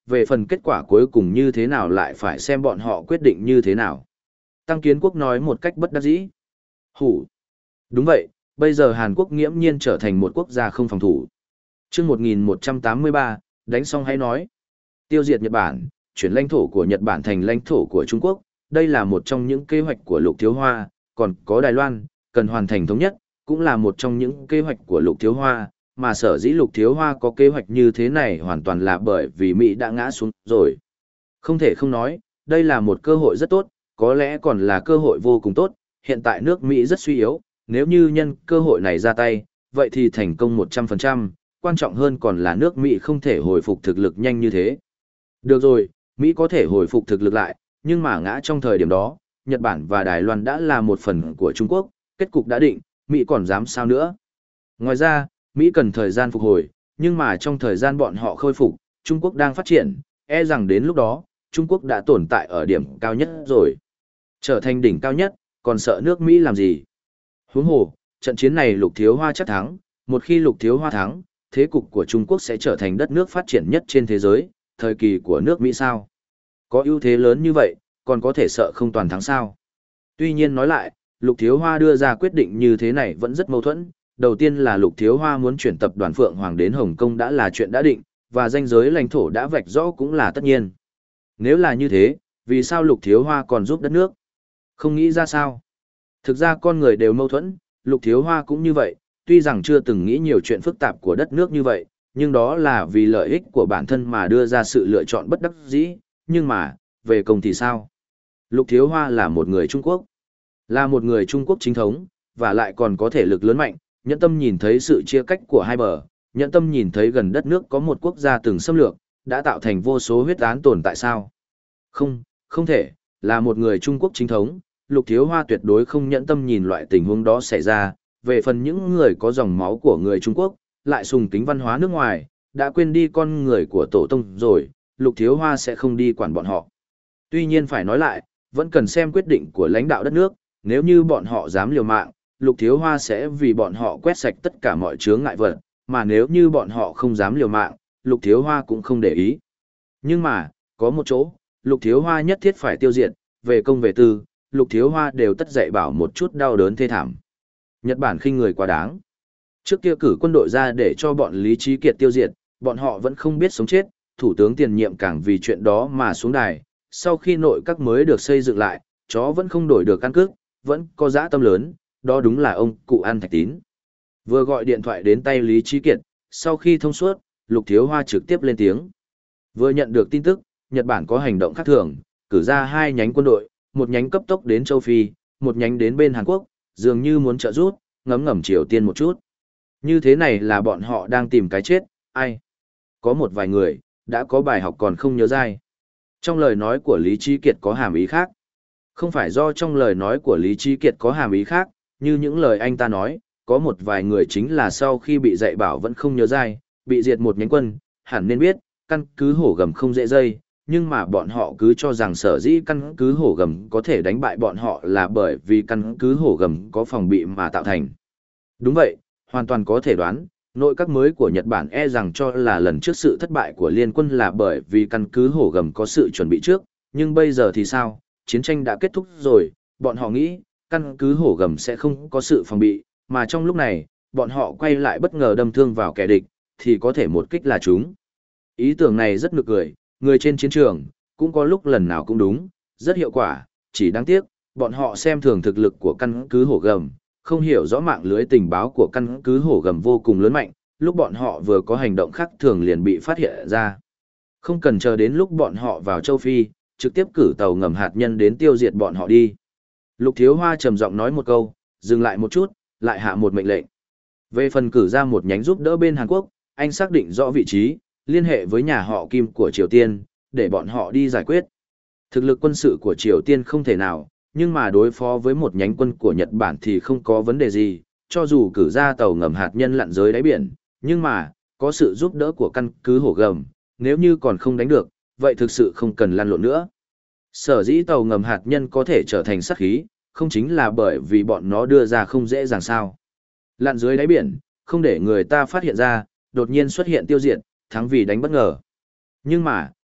về phần kết quả cuối cùng như thế nào lại phải xem bọn họ quyết định như thế nào. Tăng Kiến Quốc nói một cách bất đắc dĩ. Hủ. Đúng vậy, bây giờ Hàn Quốc nghiễm nhiên trở thành một quốc gia không phòng thủ. Chương một nghìn một trăm tám mươi ba, đánh xong hãy nói. Tiêu diệt Nhật Bản, chuyển lãnh thổ của Nhật Bản thành lãnh thổ của Trung Quốc, đây là một trong những kế hoạch của Lục Thiếu Hoa, còn có Đài Loan, cần hoàn thành thống nhất, cũng là một trong những kế hoạch của Lục Thiếu Hoa, mà sở dĩ Lục Thiếu Hoa có kế hoạch như thế này hoàn toàn là bởi vì Mỹ đã ngã xuống rồi. Không thể không nói, đây là một cơ hội rất tốt, có lẽ còn là cơ hội vô cùng tốt, hiện tại nước Mỹ rất suy yếu, nếu như nhân cơ hội này ra tay, vậy thì thành công một trăm phần trăm, quan trọng hơn còn là nước Mỹ không thể hồi phục thực lực nhanh như thế. Được rồi, Mỹ có thể hồi phục thực lực lại, nhưng mà ngã trong thời điểm đó, Nhật Bản và Đài Loan đã là một phần của Trung Quốc, kết cục đã định, Mỹ còn dám sao nữa. Ngoài ra, Mỹ cần thời gian phục hồi, nhưng mà trong thời gian bọn họ khôi phục, Trung Quốc đang phát triển, e rằng đến lúc đó, Trung Quốc đã tồn tại ở điểm cao nhất rồi. Trở thành đỉnh cao nhất, còn sợ nước Mỹ làm gì? Huống hồ, trận chiến này Lục Thiếu Hoa chắc thắng, một khi Lục Thiếu Hoa thắng, thế cục của Trung Quốc sẽ trở thành đất nước phát triển nhất trên thế giới, thời kỳ của nước Mỹ sao? Có ưu thế lớn như vậy, còn có thể sợ không toàn thắng sao? Tuy nhiên nói lại, Lục Thiếu Hoa đưa ra quyết định như thế này vẫn rất mâu thuẫn. Đầu tiên là Lục Thiếu Hoa muốn chuyển tập đoàn Phượng Hoàng đến Hồng Kông đã là chuyện đã định, và ranh giới lãnh thổ đã vạch rõ cũng là tất nhiên. Nếu là như thế, vì sao Lục Thiếu Hoa còn giúp đất nước? Không nghĩ ra sao? Thực ra con người đều mâu thuẫn, Lục Thiếu Hoa cũng như vậy, tuy rằng chưa từng nghĩ nhiều chuyện phức tạp của đất nước như vậy, nhưng đó là vì lợi ích của bản thân mà đưa ra sự lựa chọn bất đắc dĩ, nhưng mà, về công thì sao? Lục Thiếu Hoa là một người Trung Quốc, là một người Trung Quốc chính thống, và lại còn có thể lực lớn mạnh, nhẫn tâm nhìn thấy sự chia cách của hai bờ, nhẫn tâm nhìn thấy gần đất nước có một quốc gia từng xâm lược, đã tạo thành vô số huyết án tồn tại sao? Không, không thể, là một người Trung Quốc chính thống, Lục Thiếu Hoa tuyệt đối không nhẫn tâm nhìn loại tình huống đó xảy ra, về phần những người có dòng máu của người Trung Quốc, lại sùng kính văn hóa nước ngoài, đã quên đi con người của tổ tông rồi, Lục Thiếu Hoa sẽ không đi quản bọn họ. Tuy nhiên phải nói lại, vẫn cần xem quyết định của lãnh đạo đất nước, nếu như bọn họ dám liều mạng, Lục Thiếu Hoa sẽ vì bọn họ quét sạch tất cả mọi chướng ngại vật, mà nếu như bọn họ không dám liều mạng, Lục Thiếu Hoa cũng không để ý. Nhưng mà, có một chỗ, Lục Thiếu Hoa nhất thiết phải tiêu diệt, về công về tư, Lục Thiếu Hoa đều tất dạy bảo một chút đau đớn thê thảm. Nhật Bản khinh người quá đáng. Trước kia cử quân đội ra để cho bọn Lý Trí Kiệt tiêu diệt, bọn họ vẫn không biết sống chết, thủ tướng tiền nhiệm càng vì chuyện đó mà xuống đài. Sau khi nội các mới được xây dựng lại, chó vẫn không đổi được căn cước, vẫn có dã tâm lớn, đó đúng là ông cụ ăn thạch tín. Vừa gọi điện thoại đến tay Lý Trí Kiệt, sau khi thông suốt, Lục Thiếu Hoa trực tiếp lên tiếng. Vừa nhận được tin tức, Nhật Bản có hành động khác thường, cử ra hai nhánh quân đội, một nhánh cấp tốc đến châu Phi, một nhánh đến bên Hàn Quốc, dường như muốn trợ giúp, ngấm ngầm Triều Tiên một chút. Như thế này là bọn họ đang tìm cái chết, ai? Có một vài người, đã có bài học còn không nhớ dai. Trong lời nói của Lý Trí Kiệt có hàm ý khác. Không phải do trong lời nói của Lý Trí Kiệt có hàm ý khác, như những lời anh ta nói, có một vài người chính là sau khi bị dạy bảo vẫn không nhớ dai, bị diệt một nhánh quân, hẳn nên biết, căn cứ hổ gầm không dễ dây, nhưng mà bọn họ cứ cho rằng sở dĩ căn cứ hổ gầm có thể đánh bại bọn họ là bởi vì căn cứ hổ gầm có phòng bị mà tạo thành. Đúng vậy, hoàn toàn có thể đoán, nội các mới của Nhật Bản e rằng cho là lần trước sự thất bại của liên quân là bởi vì căn cứ hổ gầm có sự chuẩn bị trước, nhưng bây giờ thì sao, chiến tranh đã kết thúc rồi, bọn họ nghĩ, căn cứ hổ gầm sẽ không có sự phòng bị, mà trong lúc này, bọn họ quay lại bất ngờ đâm thương vào kẻ địch, thì có thể một kích là chúng. Ý tưởng này rất nực cười, người trên chiến trường, cũng có lúc lần nào cũng đúng, rất hiệu quả, chỉ đáng tiếc, bọn họ xem thường thực lực của căn cứ hổ gầm, không hiểu rõ mạng lưới tình báo của căn cứ hổ gầm vô cùng lớn mạnh, lúc bọn họ vừa có hành động khác thường liền bị phát hiện ra. Không cần chờ đến lúc bọn họ vào châu Phi, trực tiếp cử tàu ngầm hạt nhân đến tiêu diệt bọn họ đi. Lục Thiếu Hoa trầm giọng nói một câu, dừng lại một chút, lại hạ một mệnh lệnh. Về phần cử ra một nhánh giúp đỡ bên Hàn Quốc, anh xác định rõ vị trí, liên hệ với nhà họ Kim của Triều Tiên, để bọn họ đi giải quyết. Thực lực quân sự của Triều Tiên không thể nào, nhưng mà đối phó với một nhánh quân của Nhật Bản thì không có vấn đề gì, cho dù cử ra tàu ngầm hạt nhân lặn dưới đáy biển, nhưng mà, có sự giúp đỡ của căn cứ hổ gầm, nếu như còn không đánh được, vậy thực sự không cần lăn lộn nữa. Sở dĩ tàu ngầm hạt nhân có thể trở thành sát khí, không chính là bởi vì bọn nó đưa ra không dễ dàng sao. Lặn dưới đáy biển, không để người ta phát hiện ra, đột nhiên xuất hiện tiêu diệt, thắng vì đánh bất ngờ. Nhưng mà,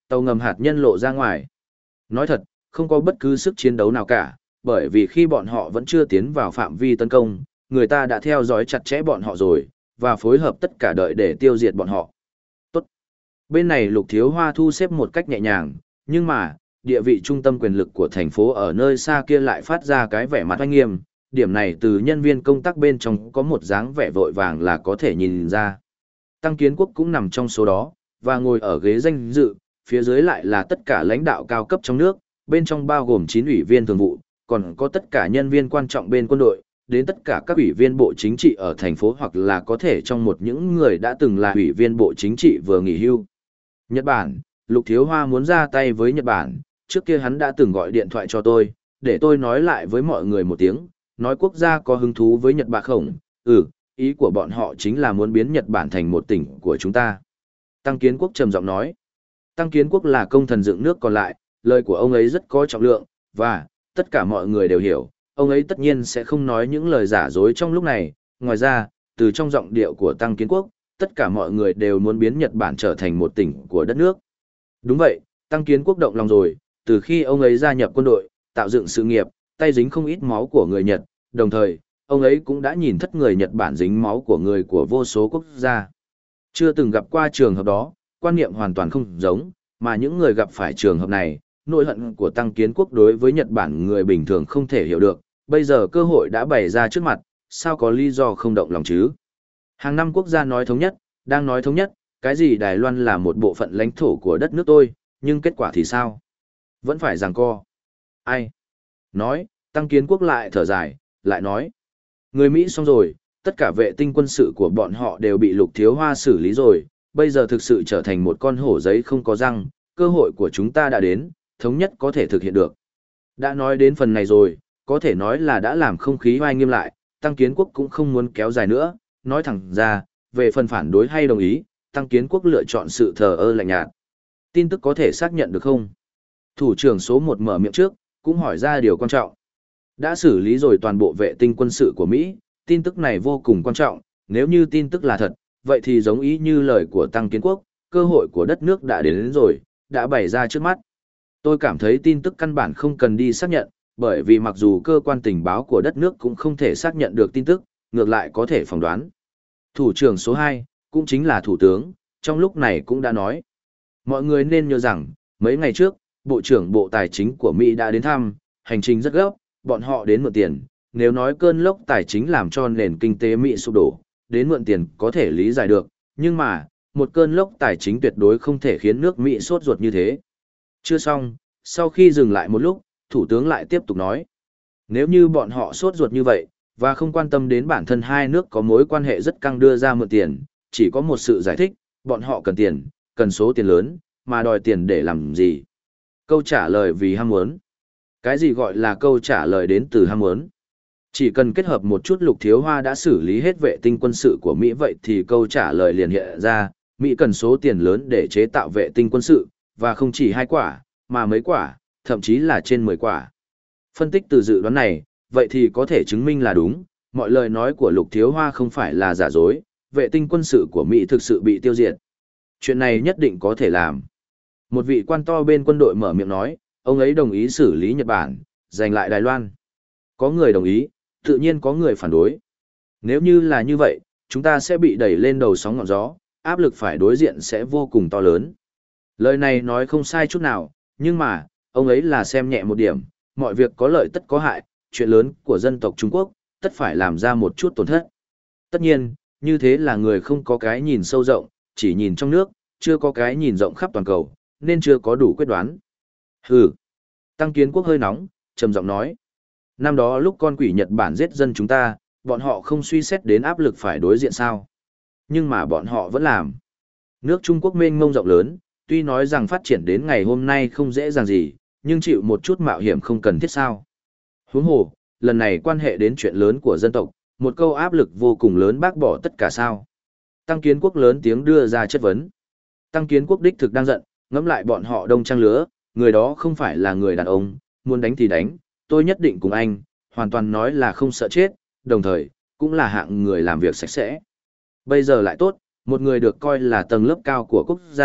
tàu ngầm hạt nhân lộ ra ngoài. Nói thật, không có bất cứ sức chiến đấu nào cả, bởi vì khi bọn họ vẫn chưa tiến vào phạm vi tấn công, người ta đã theo dõi chặt chẽ bọn họ rồi, và phối hợp tất cả đợi để tiêu diệt bọn họ. Tốt. Bên này Lục Thiếu Hoa thu xếp một cách nhẹ nhàng, nhưng mà, địa vị trung tâm quyền lực của thành phố ở nơi xa kia lại phát ra cái vẻ mặt oanh nghiêm, điểm này từ nhân viên công tác bên trong có một dáng vẻ vội vàng là có thể nhìn ra. Tăng Kiến Quốc cũng nằm trong số đó, và ngồi ở ghế danh dự, phía dưới lại là tất cả lãnh đạo cao cấp trong nước, bên trong bao gồm chín ủy viên thường vụ, còn có tất cả nhân viên quan trọng bên quân đội, đến tất cả các ủy viên bộ chính trị ở thành phố hoặc là có thể trong một những người đã từng là ủy viên bộ chính trị vừa nghỉ hưu. Nhật Bản, Lục Thiếu Hoa muốn ra tay với Nhật Bản, trước kia hắn đã từng gọi điện thoại cho tôi, để tôi nói lại với mọi người một tiếng, nói quốc gia có hứng thú với Nhật Bản không, ừ, ý của bọn họ chính là muốn biến Nhật Bản thành một tỉnh của chúng ta. Tăng Kiến Quốc trầm giọng nói, Tăng Kiến Quốc là công thần dựng nước còn lại, lời của ông ấy rất có trọng lượng, và, tất cả mọi người đều hiểu, ông ấy tất nhiên sẽ không nói những lời giả dối trong lúc này, ngoài ra, từ trong giọng điệu của Tăng Kiến Quốc, tất cả mọi người đều muốn biến Nhật Bản trở thành một tỉnh của đất nước. Đúng vậy, Tăng Kiến Quốc động lòng rồi, từ khi ông ấy gia nhập quân đội, tạo dựng sự nghiệp, tay dính không ít máu của người Nhật, đồng thời, ông ấy cũng đã nhìn thất người Nhật Bản dính máu của người của vô số quốc gia. Chưa từng gặp qua trường hợp đó, quan niệm hoàn toàn không giống, mà những người gặp phải trường hợp này, nỗi hận của Tăng Kiến Quốc đối với Nhật Bản người bình thường không thể hiểu được, bây giờ cơ hội đã bày ra trước mặt, sao có lý do không động lòng chứ? Hàng năm quốc gia nói thống nhất, đang nói thống nhất, cái gì Đài Loan là một bộ phận lãnh thổ của đất nước tôi, nhưng kết quả thì sao? Vẫn phải giằng co. Ai? Nói, Tăng Kiến Quốc lại thở dài, lại nói. Người Mỹ xong rồi, tất cả vệ tinh quân sự của bọn họ đều bị Lục Thiếu Hoa xử lý rồi, bây giờ thực sự trở thành một con hổ giấy không có răng, cơ hội của chúng ta đã đến, thống nhất có thể thực hiện được. Đã nói đến phần này rồi, có thể nói là đã làm không khí oai nghiêm lại, Tăng Kiến Quốc cũng không muốn kéo dài nữa, nói thẳng ra, về phần phản đối hay đồng ý, Tăng Kiến Quốc lựa chọn sự thờ ơ lạnh nhạt. Tin tức có thể xác nhận được không? Thủ trưởng số một mở miệng trước, cũng hỏi ra điều quan trọng. Đã xử lý rồi toàn bộ vệ tinh quân sự của Mỹ, tin tức này vô cùng quan trọng, nếu như tin tức là thật, vậy thì giống ý như lời của Tăng Kiến Quốc, cơ hội của đất nước đã đến, đến rồi, đã bày ra trước mắt. Tôi cảm thấy tin tức căn bản không cần đi xác nhận, bởi vì mặc dù cơ quan tình báo của đất nước cũng không thể xác nhận được tin tức, ngược lại có thể phỏng đoán. Thủ trưởng số hai, cũng chính là thủ tướng, trong lúc này cũng đã nói. Mọi người nên nhớ rằng, mấy ngày trước, Bộ trưởng Bộ Tài chính của Mỹ đã đến thăm, hành trình rất gấp, bọn họ đến mượn tiền. Nếu nói cơn lốc tài chính làm cho nền kinh tế Mỹ sụp đổ, đến mượn tiền có thể lý giải được, nhưng mà, một cơn lốc tài chính tuyệt đối không thể khiến nước Mỹ sốt ruột như thế. Chưa xong, sau khi dừng lại một lúc, Thủ tướng lại tiếp tục nói. Nếu như bọn họ sốt ruột như vậy, và không quan tâm đến bản thân hai nước có mối quan hệ rất căng đưa ra mượn tiền, chỉ có một sự giải thích, bọn họ cần tiền, cần số tiền lớn, mà đòi tiền để làm gì? Câu trả lời vì ham muốn. Cái gì gọi là câu trả lời đến từ ham muốn? Chỉ cần kết hợp một chút Lục Thiếu Hoa đã xử lý hết vệ tinh quân sự của Mỹ vậy thì câu trả lời liền hiện ra, Mỹ cần số tiền lớn để chế tạo vệ tinh quân sự, và không chỉ hai quả, mà mấy quả, thậm chí là trên mười quả. Phân tích từ dự đoán này, vậy thì có thể chứng minh là đúng, mọi lời nói của Lục Thiếu Hoa không phải là giả dối, vệ tinh quân sự của Mỹ thực sự bị tiêu diệt. Chuyện này nhất định có thể làm. Một vị quan to bên quân đội mở miệng nói, ông ấy đồng ý xử lý Nhật Bản, giành lại Đài Loan. Có người đồng ý, tự nhiên có người phản đối. Nếu như là như vậy, chúng ta sẽ bị đẩy lên đầu sóng ngọn gió, áp lực phải đối diện sẽ vô cùng to lớn. Lời này nói không sai chút nào, nhưng mà, ông ấy là xem nhẹ một điểm, mọi việc có lợi tất có hại, chuyện lớn của dân tộc Trung Quốc, tất phải làm ra một chút tổn thất. Tất nhiên, như thế là người không có cái nhìn sâu rộng, chỉ nhìn trong nước, chưa có cái nhìn rộng khắp toàn cầu, nên chưa có đủ quyết đoán. Hừ. Tăng Kiến Quốc hơi nóng, trầm giọng nói. Năm đó lúc con quỷ Nhật Bản giết dân chúng ta, bọn họ không suy xét đến áp lực phải đối diện sao. Nhưng mà bọn họ vẫn làm. Nước Trung Quốc mênh mông rộng lớn, tuy nói rằng phát triển đến ngày hôm nay không dễ dàng gì, nhưng chịu một chút mạo hiểm không cần thiết sao. Huống hồ, lần này quan hệ đến chuyện lớn của dân tộc, một câu áp lực vô cùng lớn bác bỏ tất cả sao. Tăng Kiến Quốc lớn tiếng đưa ra chất vấn. Tăng Kiến Quốc đích thực đang giận, ngẫm lại bọn họ đông trang lứa, người đó không phải là người đàn ông, muốn đánh thì đánh, tôi nhất định cùng anh, hoàn toàn nói là không sợ chết, đồng thời, cũng là hạng người làm việc sạch sẽ. Bây giờ lại tốt, một người được coi là tầng lớp cao của quốc gia,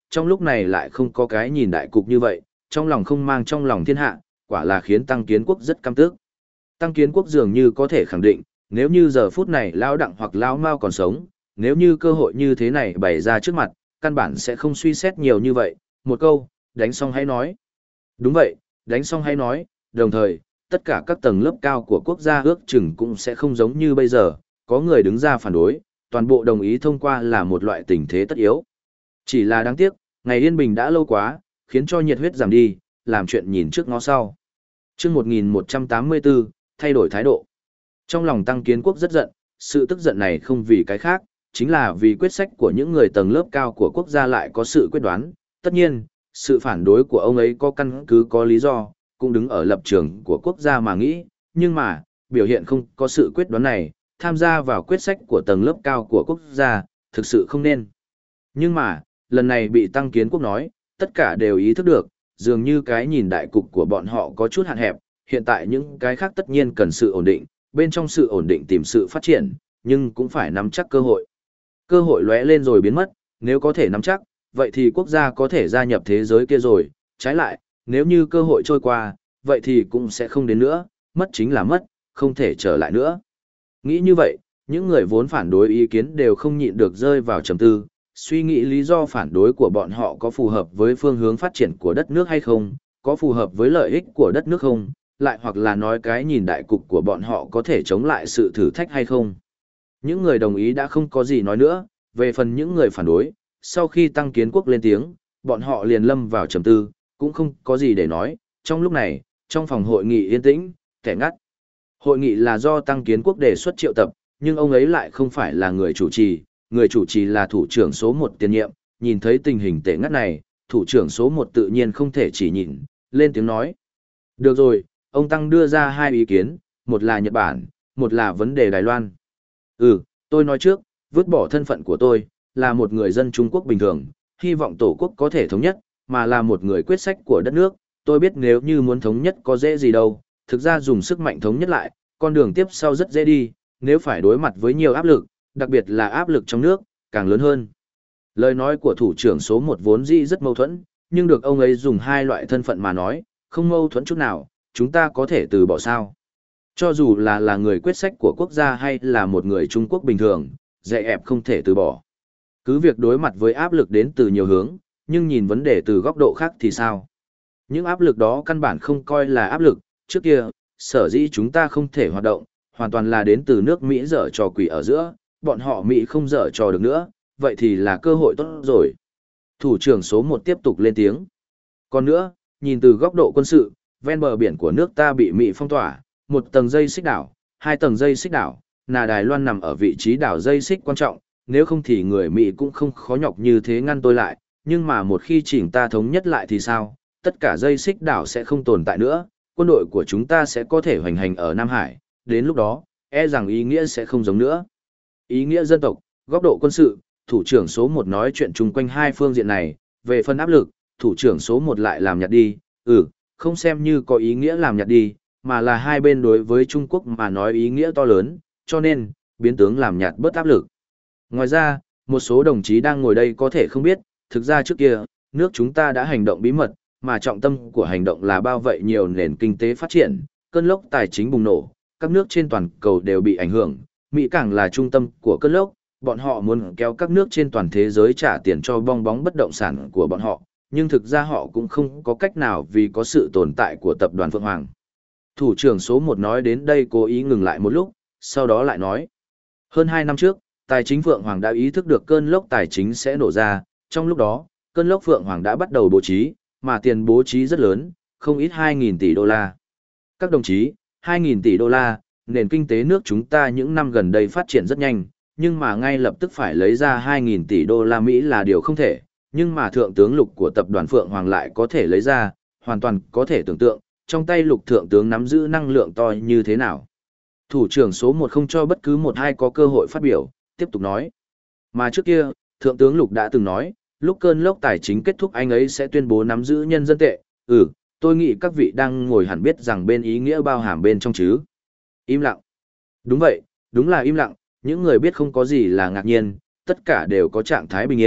trong lúc này lại không có cái nhìn đại cục như vậy, trong lòng không mang trong lòng thiên hạ, quả là khiến Tăng Kiến Quốc rất căm tức. Tăng Kiến Quốc dường như có thể khẳng định, nếu như giờ phút này Lão Đặng hoặc Lão Mao còn sống, nếu như cơ hội như thế này bày ra trước mặt, căn bản sẽ không suy xét nhiều như vậy, một câu, đánh xong hãy nói. Đúng vậy, đánh xong hãy nói, đồng thời, tất cả các tầng lớp cao của quốc gia ước chừng cũng sẽ không giống như bây giờ, có người đứng ra phản đối, toàn bộ đồng ý thông qua là một loại tình thế tất yếu. Chỉ là đáng tiếc, ngày yên bình đã lâu quá, khiến cho nhiệt huyết giảm đi, làm chuyện nhìn trước ngó sau. Chương một nghìn một trăm tám mươi tư, thay đổi thái độ. Trong lòng Tăng Kiến Quốc rất giận, sự tức giận này không vì cái khác, chính là vì quyết sách của những người tầng lớp cao của quốc gia lại có sự quyết đoán. Tất nhiên, sự phản đối của ông ấy có căn cứ có lý do, cũng đứng ở lập trường của quốc gia mà nghĩ, nhưng mà, biểu hiện không có sự quyết đoán này, tham gia vào quyết sách của tầng lớp cao của quốc gia, thực sự không nên. Nhưng mà, lần này bị Tăng Kiến Quốc nói, tất cả đều ý thức được, dường như cái nhìn đại cục của bọn họ có chút hạn hẹp, hiện tại những cái khác tất nhiên cần sự ổn định, bên trong sự ổn định tìm sự phát triển, nhưng cũng phải nắm chắc cơ hội. Cơ hội lóe lên rồi biến mất, nếu có thể nắm chắc, vậy thì quốc gia có thể gia nhập thế giới kia rồi, trái lại, nếu như cơ hội trôi qua, vậy thì cũng sẽ không đến nữa, mất chính là mất, không thể trở lại nữa. Nghĩ như vậy, những người vốn phản đối ý kiến đều không nhịn được rơi vào trầm tư, suy nghĩ lý do phản đối của bọn họ có phù hợp với phương hướng phát triển của đất nước hay không, có phù hợp với lợi ích của đất nước không, lại hoặc là nói cái nhìn đại cục của bọn họ có thể chống lại sự thử thách hay không. Những người đồng ý đã không có gì nói nữa, về phần những người phản đối, sau khi Tăng Kiến Quốc lên tiếng, bọn họ liền lâm vào trầm tư, cũng không có gì để nói. Trong lúc này, trong phòng hội nghị yên tĩnh, kẻ ngắt. Hội nghị là do Tăng Kiến Quốc đề xuất triệu tập, nhưng ông ấy lại không phải là người chủ trì, người chủ trì là thủ trưởng số một tiền nhiệm, nhìn thấy tình hình tệ ngắt này, thủ trưởng số một tự nhiên không thể chỉ nhìn, lên tiếng nói. Được rồi, ông Tăng đưa ra hai ý kiến, một là Nhật Bản, một là vấn đề Đài Loan. Ừ, tôi nói trước, vứt bỏ thân phận của tôi, là một người dân Trung Quốc bình thường, hy vọng Tổ quốc có thể thống nhất, mà là một người quyết sách của đất nước, tôi biết nếu như muốn thống nhất có dễ gì đâu, thực ra dùng sức mạnh thống nhất lại, con đường tiếp sau rất dễ đi, nếu phải đối mặt với nhiều áp lực, đặc biệt là áp lực trong nước, càng lớn hơn. Lời nói của thủ trưởng số một vốn dĩ rất mâu thuẫn, nhưng được ông ấy dùng hai loại thân phận mà nói, không mâu thuẫn chút nào, chúng ta có thể từ bỏ sao. Cho dù là là người quyết sách của quốc gia hay là một người Trung Quốc bình thường, dạy ẹp không thể từ bỏ. Cứ việc đối mặt với áp lực đến từ nhiều hướng, nhưng nhìn vấn đề từ góc độ khác thì sao? Những áp lực đó căn bản không coi là áp lực, trước kia, sở dĩ chúng ta không thể hoạt động, hoàn toàn là đến từ nước Mỹ dở trò quỷ ở giữa, bọn họ Mỹ không dở trò được nữa, vậy thì là cơ hội tốt rồi. Thủ trưởng số một tiếp tục lên tiếng. Còn nữa, nhìn từ góc độ quân sự, ven bờ biển của nước ta bị Mỹ phong tỏa, một tầng dây xích đảo, hai tầng dây xích đảo, là Đài Loan nằm ở vị trí đảo dây xích quan trọng, nếu không thì người Mỹ cũng không khó nhọc như thế ngăn tôi lại, nhưng mà một khi chỉnh ta thống nhất lại thì sao, tất cả dây xích đảo sẽ không tồn tại nữa, quân đội của chúng ta sẽ có thể hoành hành ở Nam Hải, đến lúc đó, e rằng ý nghĩa sẽ không giống nữa. Ý nghĩa dân tộc, góc độ quân sự, thủ trưởng số một nói chuyện chung quanh hai phương diện này, về phần áp lực, thủ trưởng số một lại làm nhạt đi, ừ, không xem như có ý nghĩa làm nhạt đi, mà là hai bên đối với Trung Quốc mà nói ý nghĩa to lớn, cho nên, biến tướng làm nhạt bớt áp lực. Ngoài ra, một số đồng chí đang ngồi đây có thể không biết, thực ra trước kia, nước chúng ta đã hành động bí mật, mà trọng tâm của hành động là bao vậy nhiều nền kinh tế phát triển, cơn lốc tài chính bùng nổ, các nước trên toàn cầu đều bị ảnh hưởng, Mỹ càng là trung tâm của cơn lốc, bọn họ muốn kéo các nước trên toàn thế giới trả tiền cho bong bóng bất động sản của bọn họ, nhưng thực ra họ cũng không có cách nào vì có sự tồn tại của tập đoàn Phượng Hoàng. Thủ trưởng số một nói đến đây cố ý ngừng lại một lúc, sau đó lại nói. Hơn hai năm trước, Tài chính Phượng Hoàng đã ý thức được cơn lốc tài chính sẽ nổ ra, trong lúc đó, cơn lốc Phượng Hoàng đã bắt đầu bố trí, mà tiền bố trí rất lớn, không ít hai nghìn tỷ đô la. Các đồng chí, hai nghìn tỷ đô la, nền kinh tế nước chúng ta những năm gần đây phát triển rất nhanh, nhưng mà ngay lập tức phải lấy ra hai nghìn tỷ đô la Mỹ là điều không thể, nhưng mà thượng tướng Lục của tập đoàn Phượng Hoàng lại có thể lấy ra, hoàn toàn có thể tưởng tượng, trong tay Lục thượng tướng nắm giữ năng lượng to như thế nào. Thủ trưởng số một không cho bất cứ một ai có cơ hội phát biểu, tiếp tục nói. Mà trước kia, thượng tướng Lục đã từng nói, lúc cơn lốc tài chính kết thúc anh ấy sẽ tuyên bố nắm giữ nhân dân tệ. Ừ, tôi nghĩ các vị đang ngồi hẳn biết rằng bên ý nghĩa bao hàm bên trong chứ. Im lặng. Đúng vậy, đúng là im lặng, những người biết không có gì là ngạc nhiên, tất cả đều có trạng thái bình yên,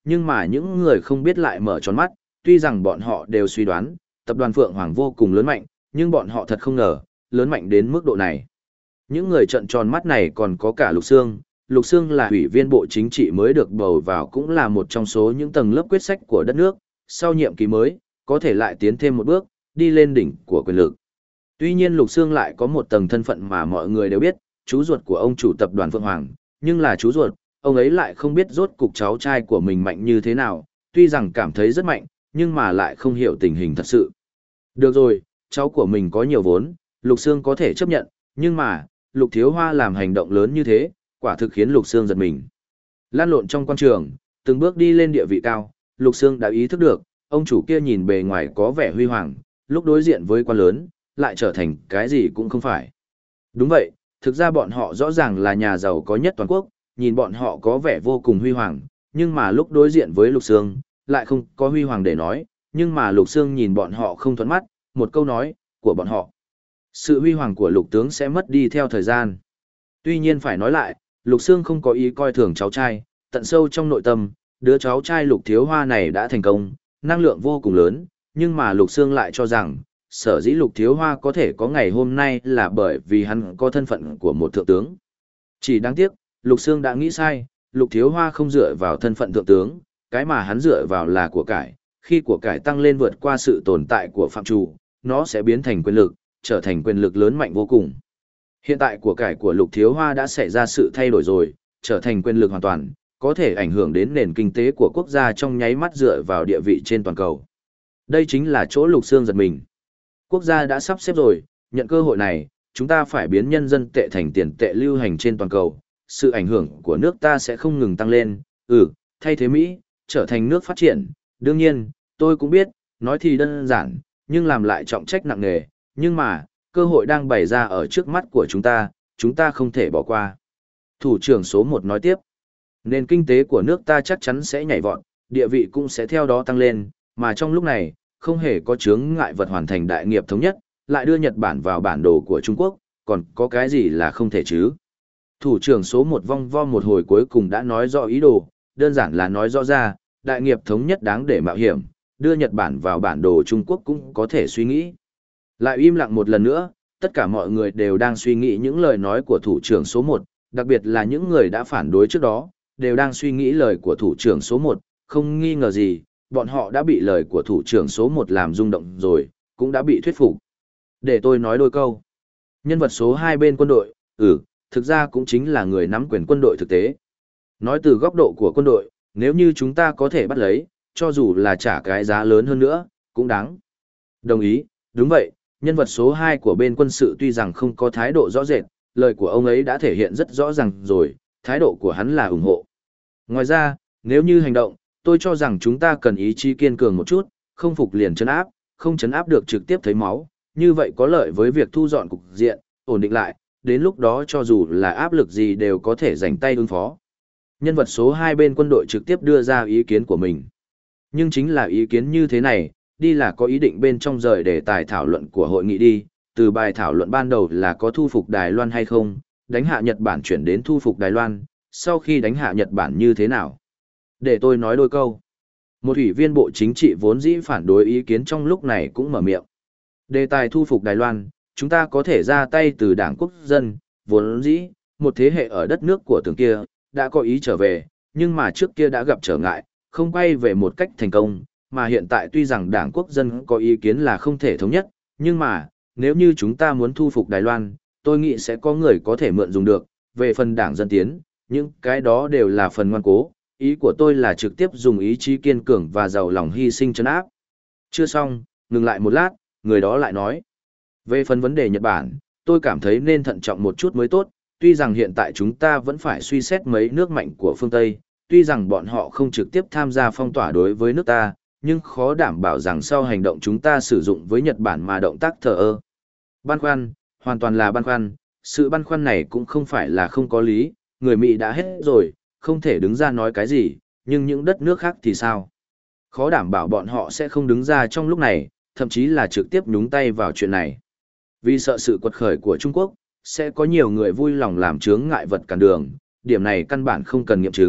nhưng mà những người không biết lại mở tròn mắt, tuy rằng bọn họ đều suy đoán, tập đoàn Phượng Hoàng vô cùng lớn mạnh, nhưng bọn họ thật không ngờ, lớn mạnh đến mức độ này. Những người trợn tròn mắt này còn có cả Lục Sương. Lục Sương là ủy viên bộ chính trị mới được bầu vào, cũng là một trong số những tầng lớp quyết sách của đất nước, sau nhiệm kỳ mới, có thể lại tiến thêm một bước, đi lên đỉnh của quyền lực. Tuy nhiên Lục Sương lại có một tầng thân phận mà mọi người đều biết, chú ruột của ông chủ tập đoàn Phượng Hoàng, nhưng là chú ruột, ông ấy lại không biết rốt cục cháu trai của mình mạnh như thế nào, tuy rằng cảm thấy rất mạnh, nhưng mà lại không hiểu tình hình thật sự. Được rồi, cháu của mình có nhiều vốn, Lục Sương có thể chấp nhận, nhưng mà, Lục Thiếu Hoa làm hành động lớn như thế, quả thực khiến Lục Sương giật mình. Lan lộn trong quan trường, từng bước đi lên địa vị cao, Lục Sương đã ý thức được, ông chủ kia nhìn bề ngoài có vẻ huy hoàng, lúc đối diện với quan lớn, lại trở thành cái gì cũng không phải. Đúng vậy, thực ra bọn họ rõ ràng là nhà giàu có nhất toàn quốc, nhìn bọn họ có vẻ vô cùng huy hoàng, nhưng mà lúc đối diện với Lục Sương, lại không có huy hoàng để nói, nhưng mà Lục Sương nhìn bọn họ không thuận mắt, một câu nói của bọn họ. Sự huy hoàng của Lục tướng sẽ mất đi theo thời gian. Tuy nhiên phải nói lại, Lục Sương không có ý coi thường cháu trai, tận sâu trong nội tâm, đứa cháu trai Lục Thiếu Hoa này đã thành công, năng lượng vô cùng lớn, nhưng mà Lục Sương lại cho rằng, sở dĩ Lục Thiếu Hoa có thể có ngày hôm nay là bởi vì hắn có thân phận của một thượng tướng. Chỉ đáng tiếc, Lục Sương đã nghĩ sai, Lục Thiếu Hoa không dựa vào thân phận thượng tướng, cái mà hắn dựa vào là của cải, khi của cải tăng lên vượt qua sự tồn tại của phạm trù, nó sẽ biến thành quyền lực, trở thành quyền lực lớn mạnh vô cùng. Hiện tại của cải của Lục Thiếu Hoa đã xảy ra sự thay đổi rồi, trở thành quyền lực hoàn toàn, có thể ảnh hưởng đến nền kinh tế của quốc gia trong nháy mắt dựa vào địa vị trên toàn cầu. Đây chính là chỗ Lục Sương giật mình. Quốc gia đã sắp xếp rồi, nhận cơ hội này, chúng ta phải biến nhân dân tệ thành tiền tệ lưu hành trên toàn cầu. Sự ảnh hưởng của nước ta sẽ không ngừng tăng lên, ừ, thay thế Mỹ, trở thành nước phát triển. Đương nhiên, tôi cũng biết, nói thì đơn giản, nhưng làm lại trọng trách nặng nề, nhưng mà, cơ hội đang bày ra ở trước mắt của chúng ta, chúng ta không thể bỏ qua. Thủ trưởng số một nói tiếp, nền kinh tế của nước ta chắc chắn sẽ nhảy vọt, địa vị cũng sẽ theo đó tăng lên, mà trong lúc này, không hề có chướng ngại vật hoàn thành đại nghiệp thống nhất, lại đưa Nhật Bản vào bản đồ của Trung Quốc, còn có cái gì là không thể chứ? Thủ trưởng số một vong vo một hồi cuối cùng đã nói rõ ý đồ, đơn giản là nói rõ ra, đại nghiệp thống nhất đáng để mạo hiểm, đưa Nhật Bản vào bản đồ Trung Quốc cũng có thể suy nghĩ. Lại im lặng một lần nữa, tất cả mọi người đều đang suy nghĩ những lời nói của thủ trưởng số một, đặc biệt là những người đã phản đối trước đó, đều đang suy nghĩ lời của thủ trưởng số một, không nghi ngờ gì, bọn họ đã bị lời của thủ trưởng số một làm rung động rồi, cũng đã bị thuyết phục. Để tôi nói đôi câu. Nhân vật số hai bên quân đội, ừ, thực ra cũng chính là người nắm quyền quân đội thực tế. Nói từ góc độ của quân đội, nếu như chúng ta có thể bắt lấy, cho dù là trả cái giá lớn hơn nữa, cũng đáng. Đồng ý, đúng vậy, nhân vật số hai của bên quân sự tuy rằng không có thái độ rõ rệt, lời của ông ấy đã thể hiện rất rõ ràng rồi, thái độ của hắn là ủng hộ. Ngoài ra, nếu như hành động, tôi cho rằng chúng ta cần ý chí kiên cường một chút, không phục liền chấn áp, không chấn áp được trực tiếp thấy máu, như vậy có lợi với việc thu dọn cục diện, ổn định lại, đến lúc đó cho dù là áp lực gì đều có thể giành tay ứng phó. Nhân vật số hai bên quân đội trực tiếp đưa ra ý kiến của mình. Nhưng chính là ý kiến như thế này, đi là có ý định bên trong rời đề tài thảo luận của hội nghị đi, từ bài thảo luận ban đầu là có thu phục Đài Loan hay không, đánh hạ Nhật Bản chuyển đến thu phục Đài Loan, sau khi đánh hạ Nhật Bản như thế nào. Để tôi nói đôi câu. Một ủy viên bộ chính trị vốn dĩ phản đối ý kiến trong lúc này cũng mở miệng. Đề tài thu phục Đài Loan, chúng ta có thể ra tay từ đảng quốc dân, vốn dĩ, một thế hệ ở đất nước của tường kia, đã có ý trở về, nhưng mà trước kia đã gặp trở ngại, không quay về một cách thành công, mà hiện tại tuy rằng đảng quốc dân có ý kiến là không thể thống nhất, nhưng mà, nếu như chúng ta muốn thu phục Đài Loan, tôi nghĩ sẽ có người có thể mượn dùng được, về phần đảng dân tiến, những cái đó đều là phần ngoan cố, ý của tôi là trực tiếp dùng ý chí kiên cường và giàu lòng hy sinh trấn áp. Chưa xong, ngừng lại một lát, người đó lại nói. Về phần vấn đề Nhật Bản, tôi cảm thấy nên thận trọng một chút mới tốt, tuy rằng hiện tại chúng ta vẫn phải suy xét mấy nước mạnh của phương Tây, tuy rằng bọn họ không trực tiếp tham gia phong tỏa đối với nước ta, nhưng khó đảm bảo rằng sau hành động chúng ta sử dụng với Nhật Bản mà động tác thờ ơ. Băn khoăn, hoàn toàn là băn khoăn, sự băn khoăn này cũng không phải là không có lý, người Mỹ đã hết rồi, không thể đứng ra nói cái gì, nhưng những đất nước khác thì sao? Khó đảm bảo bọn họ sẽ không đứng ra trong lúc này, thậm chí là trực tiếp nhúng tay vào chuyện này. Vì sợ sự quật khởi của Trung Quốc, sẽ có nhiều người vui lòng làm chướng ngại vật cản đường, điểm này căn bản không cần nghiệm chứng,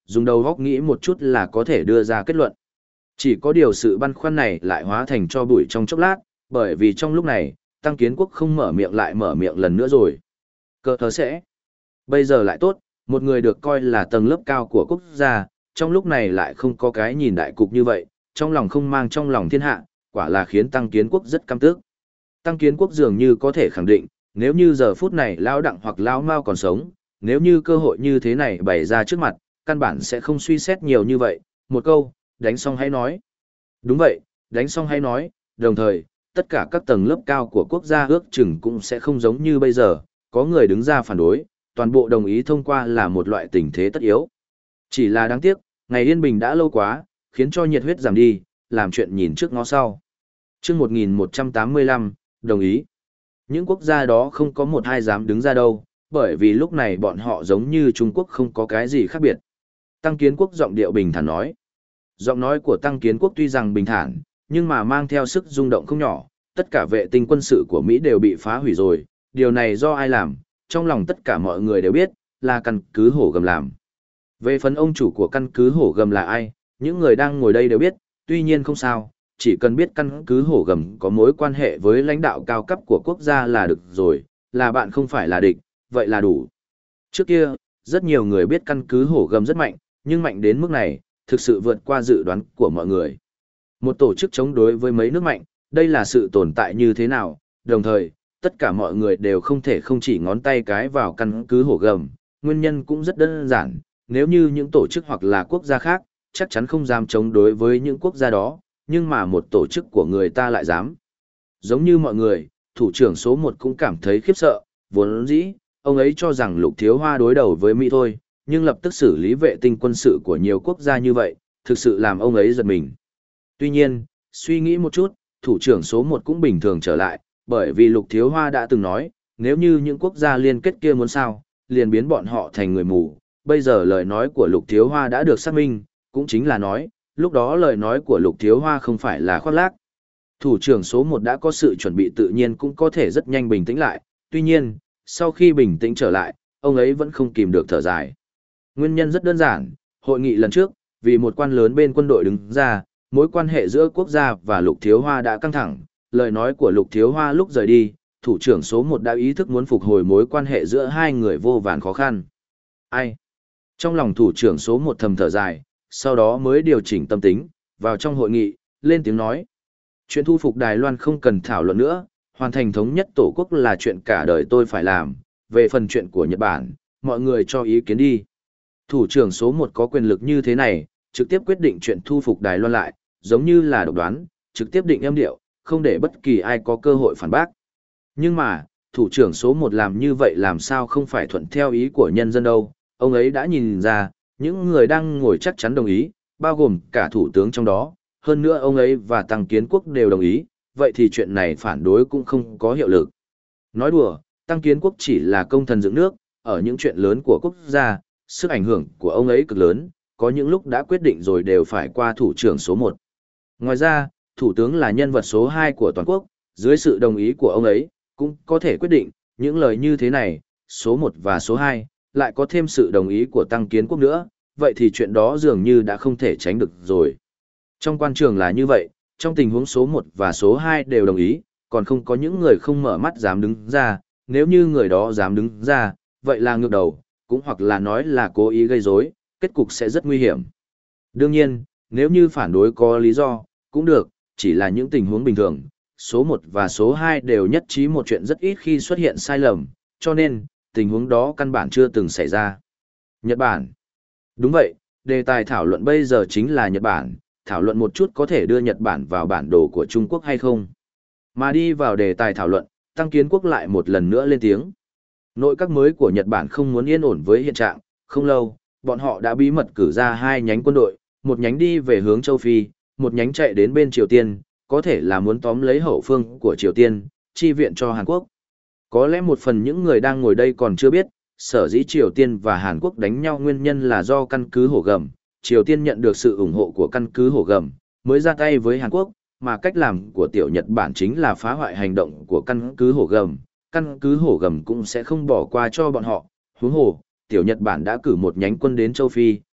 dùng đầu góc nghĩ một chút là có thể đưa ra kết luận. Chỉ có điều sự băn khoăn này lại hóa thành cho bụi trong chốc lát, bởi vì trong lúc này, Tăng Kiến Quốc không mở miệng lại mở miệng lần nữa rồi. Cơ thớ sẽ. Bây giờ lại tốt, một người được coi là tầng lớp cao của quốc gia, trong lúc này lại không có cái nhìn đại cục như vậy, trong lòng không mang trong lòng thiên hạ, quả là khiến Tăng Kiến Quốc rất căm tức. Tăng Kiến Quốc dường như có thể khẳng định, nếu như giờ phút này Lão Đặng hoặc Lão Mao còn sống, nếu như cơ hội như thế này bày ra trước mặt, căn bản sẽ không suy xét nhiều như vậy, một câu, đánh xong hãy nói. Đúng vậy, đánh xong hãy nói, đồng thời, tất cả các tầng lớp cao của quốc gia ước chừng cũng sẽ không giống như bây giờ, có người đứng ra phản đối, toàn bộ đồng ý thông qua là một loại tình thế tất yếu. Chỉ là đáng tiếc, ngày yên bình đã lâu quá, khiến cho nhiệt huyết giảm đi, làm chuyện nhìn trước ngó sau. Trước một nghìn một trăm tám mươi lăm, đồng ý. Những quốc gia đó không có một ai dám đứng ra đâu, bởi vì lúc này bọn họ giống như Trung Quốc không có cái gì khác biệt. Tăng Kiến Quốc giọng điệu bình thản nói. Giọng nói của Tăng Kiến Quốc tuy rằng bình thản, nhưng mà mang theo sức rung động không nhỏ, tất cả vệ tinh quân sự của Mỹ đều bị phá hủy rồi, điều này do ai làm, trong lòng tất cả mọi người đều biết, là căn cứ hổ gầm làm. Về phần ông chủ của căn cứ hổ gầm là ai, những người đang ngồi đây đều biết, tuy nhiên không sao, chỉ cần biết căn cứ hổ gầm có mối quan hệ với lãnh đạo cao cấp của quốc gia là được rồi, là bạn không phải là địch, vậy là đủ. Trước kia, rất nhiều người biết căn cứ hổ gầm rất mạnh, nhưng mạnh đến mức này, thực sự vượt qua dự đoán của mọi người. Một tổ chức chống đối với mấy nước mạnh, đây là sự tồn tại như thế nào, đồng thời, tất cả mọi người đều không thể không chỉ ngón tay cái vào căn cứ hổ gầm, nguyên nhân cũng rất đơn giản, nếu như những tổ chức hoặc là quốc gia khác, chắc chắn không dám chống đối với những quốc gia đó, nhưng mà một tổ chức của người ta lại dám. Giống như mọi người, thủ trưởng số một cũng cảm thấy khiếp sợ, vốn dĩ, ông ấy cho rằng Lục Thiếu Hoa đối đầu với Mỹ thôi, nhưng lập tức xử lý vệ tinh quân sự của nhiều quốc gia như vậy, thực sự làm ông ấy giật mình. Tuy nhiên, suy nghĩ một chút, thủ trưởng số một cũng bình thường trở lại, bởi vì Lục Thiếu Hoa đã từng nói, nếu như những quốc gia liên kết kia muốn sao, liền biến bọn họ thành người mù. Bây giờ lời nói của Lục Thiếu Hoa đã được xác minh, cũng chính là nói, lúc đó lời nói của Lục Thiếu Hoa không phải là khoác lác. Thủ trưởng số một đã có sự chuẩn bị tự nhiên cũng có thể rất nhanh bình tĩnh lại, tuy nhiên, sau khi bình tĩnh trở lại, ông ấy vẫn không kìm được thở dài. Nguyên nhân rất đơn giản, hội nghị lần trước, vì một quan lớn bên quân đội đứng ra, mối quan hệ giữa quốc gia và Lục Thiếu Hoa đã căng thẳng, lời nói của Lục Thiếu Hoa lúc rời đi, thủ trưởng số một đã ý thức muốn phục hồi mối quan hệ giữa hai người vô vàn khó khăn. Ai? Trong lòng thủ trưởng số một thầm thở dài, sau đó mới điều chỉnh tâm tính, vào trong hội nghị, lên tiếng nói. Chuyện thu phục Đài Loan không cần thảo luận nữa, hoàn thành thống nhất tổ quốc là chuyện cả đời tôi phải làm, về phần chuyện của Nhật Bản, mọi người cho ý kiến đi. Thủ trưởng số một có quyền lực như thế này, trực tiếp quyết định chuyện thu phục Đài Loan lại, giống như là độc đoán, trực tiếp định âm điệu, không để bất kỳ ai có cơ hội phản bác. Nhưng mà, thủ trưởng số một làm như vậy làm sao không phải thuận theo ý của nhân dân đâu, ông ấy đã nhìn ra, những người đang ngồi chắc chắn đồng ý, bao gồm cả thủ tướng trong đó, hơn nữa ông ấy và Tăng Kiến Quốc đều đồng ý, vậy thì chuyện này phản đối cũng không có hiệu lực. Nói đùa, Tăng Kiến Quốc chỉ là công thần dựng nước, ở những chuyện lớn của quốc gia, sức ảnh hưởng của ông ấy cực lớn, có những lúc đã quyết định rồi đều phải qua thủ trưởng số một. Ngoài ra, thủ tướng là nhân vật số hai của toàn quốc, dưới sự đồng ý của ông ấy, cũng có thể quyết định, những lời như thế này, số một và số hai, lại có thêm sự đồng ý của Tăng Kiến Quốc nữa, vậy thì chuyện đó dường như đã không thể tránh được rồi. Trong quan trường là như vậy, trong tình huống số một và số hai đều đồng ý, còn không có những người không mở mắt dám đứng ra, nếu như người đó dám đứng ra, vậy là ngược đầu, cũng hoặc là nói là cố ý gây rối, kết cục sẽ rất nguy hiểm. Đương nhiên, nếu như phản đối có lý do, cũng được, chỉ là những tình huống bình thường, số một và số hai đều nhất trí một chuyện rất ít khi xuất hiện sai lầm, cho nên, tình huống đó căn bản chưa từng xảy ra. Nhật Bản. Đúng vậy, đề tài thảo luận bây giờ chính là Nhật Bản, thảo luận một chút có thể đưa Nhật Bản vào bản đồ của Trung Quốc hay không. Mà đi vào đề tài thảo luận, Tăng Kiến Quốc lại một lần nữa lên tiếng. Nội các mới của Nhật Bản không muốn yên ổn với hiện trạng, không lâu, bọn họ đã bí mật cử ra hai nhánh quân đội, một nhánh đi về hướng châu Phi, một nhánh chạy đến bên Triều Tiên, có thể là muốn tóm lấy hậu phương của Triều Tiên, chi viện cho Hàn Quốc. Có lẽ một phần những người đang ngồi đây còn chưa biết, sở dĩ Triều Tiên và Hàn Quốc đánh nhau nguyên nhân là do căn cứ hổ gầm, Triều Tiên nhận được sự ủng hộ của căn cứ hổ gầm, mới ra tay với Hàn Quốc, mà cách làm của tiểu Nhật Bản chính là phá hoại hành động của căn cứ hổ gầm, căn cứ hổ gầm cũng sẽ không bỏ qua cho bọn họ. Huống hồ, tiểu Nhật Bản đã cử một nhánh quân đến châu Phi,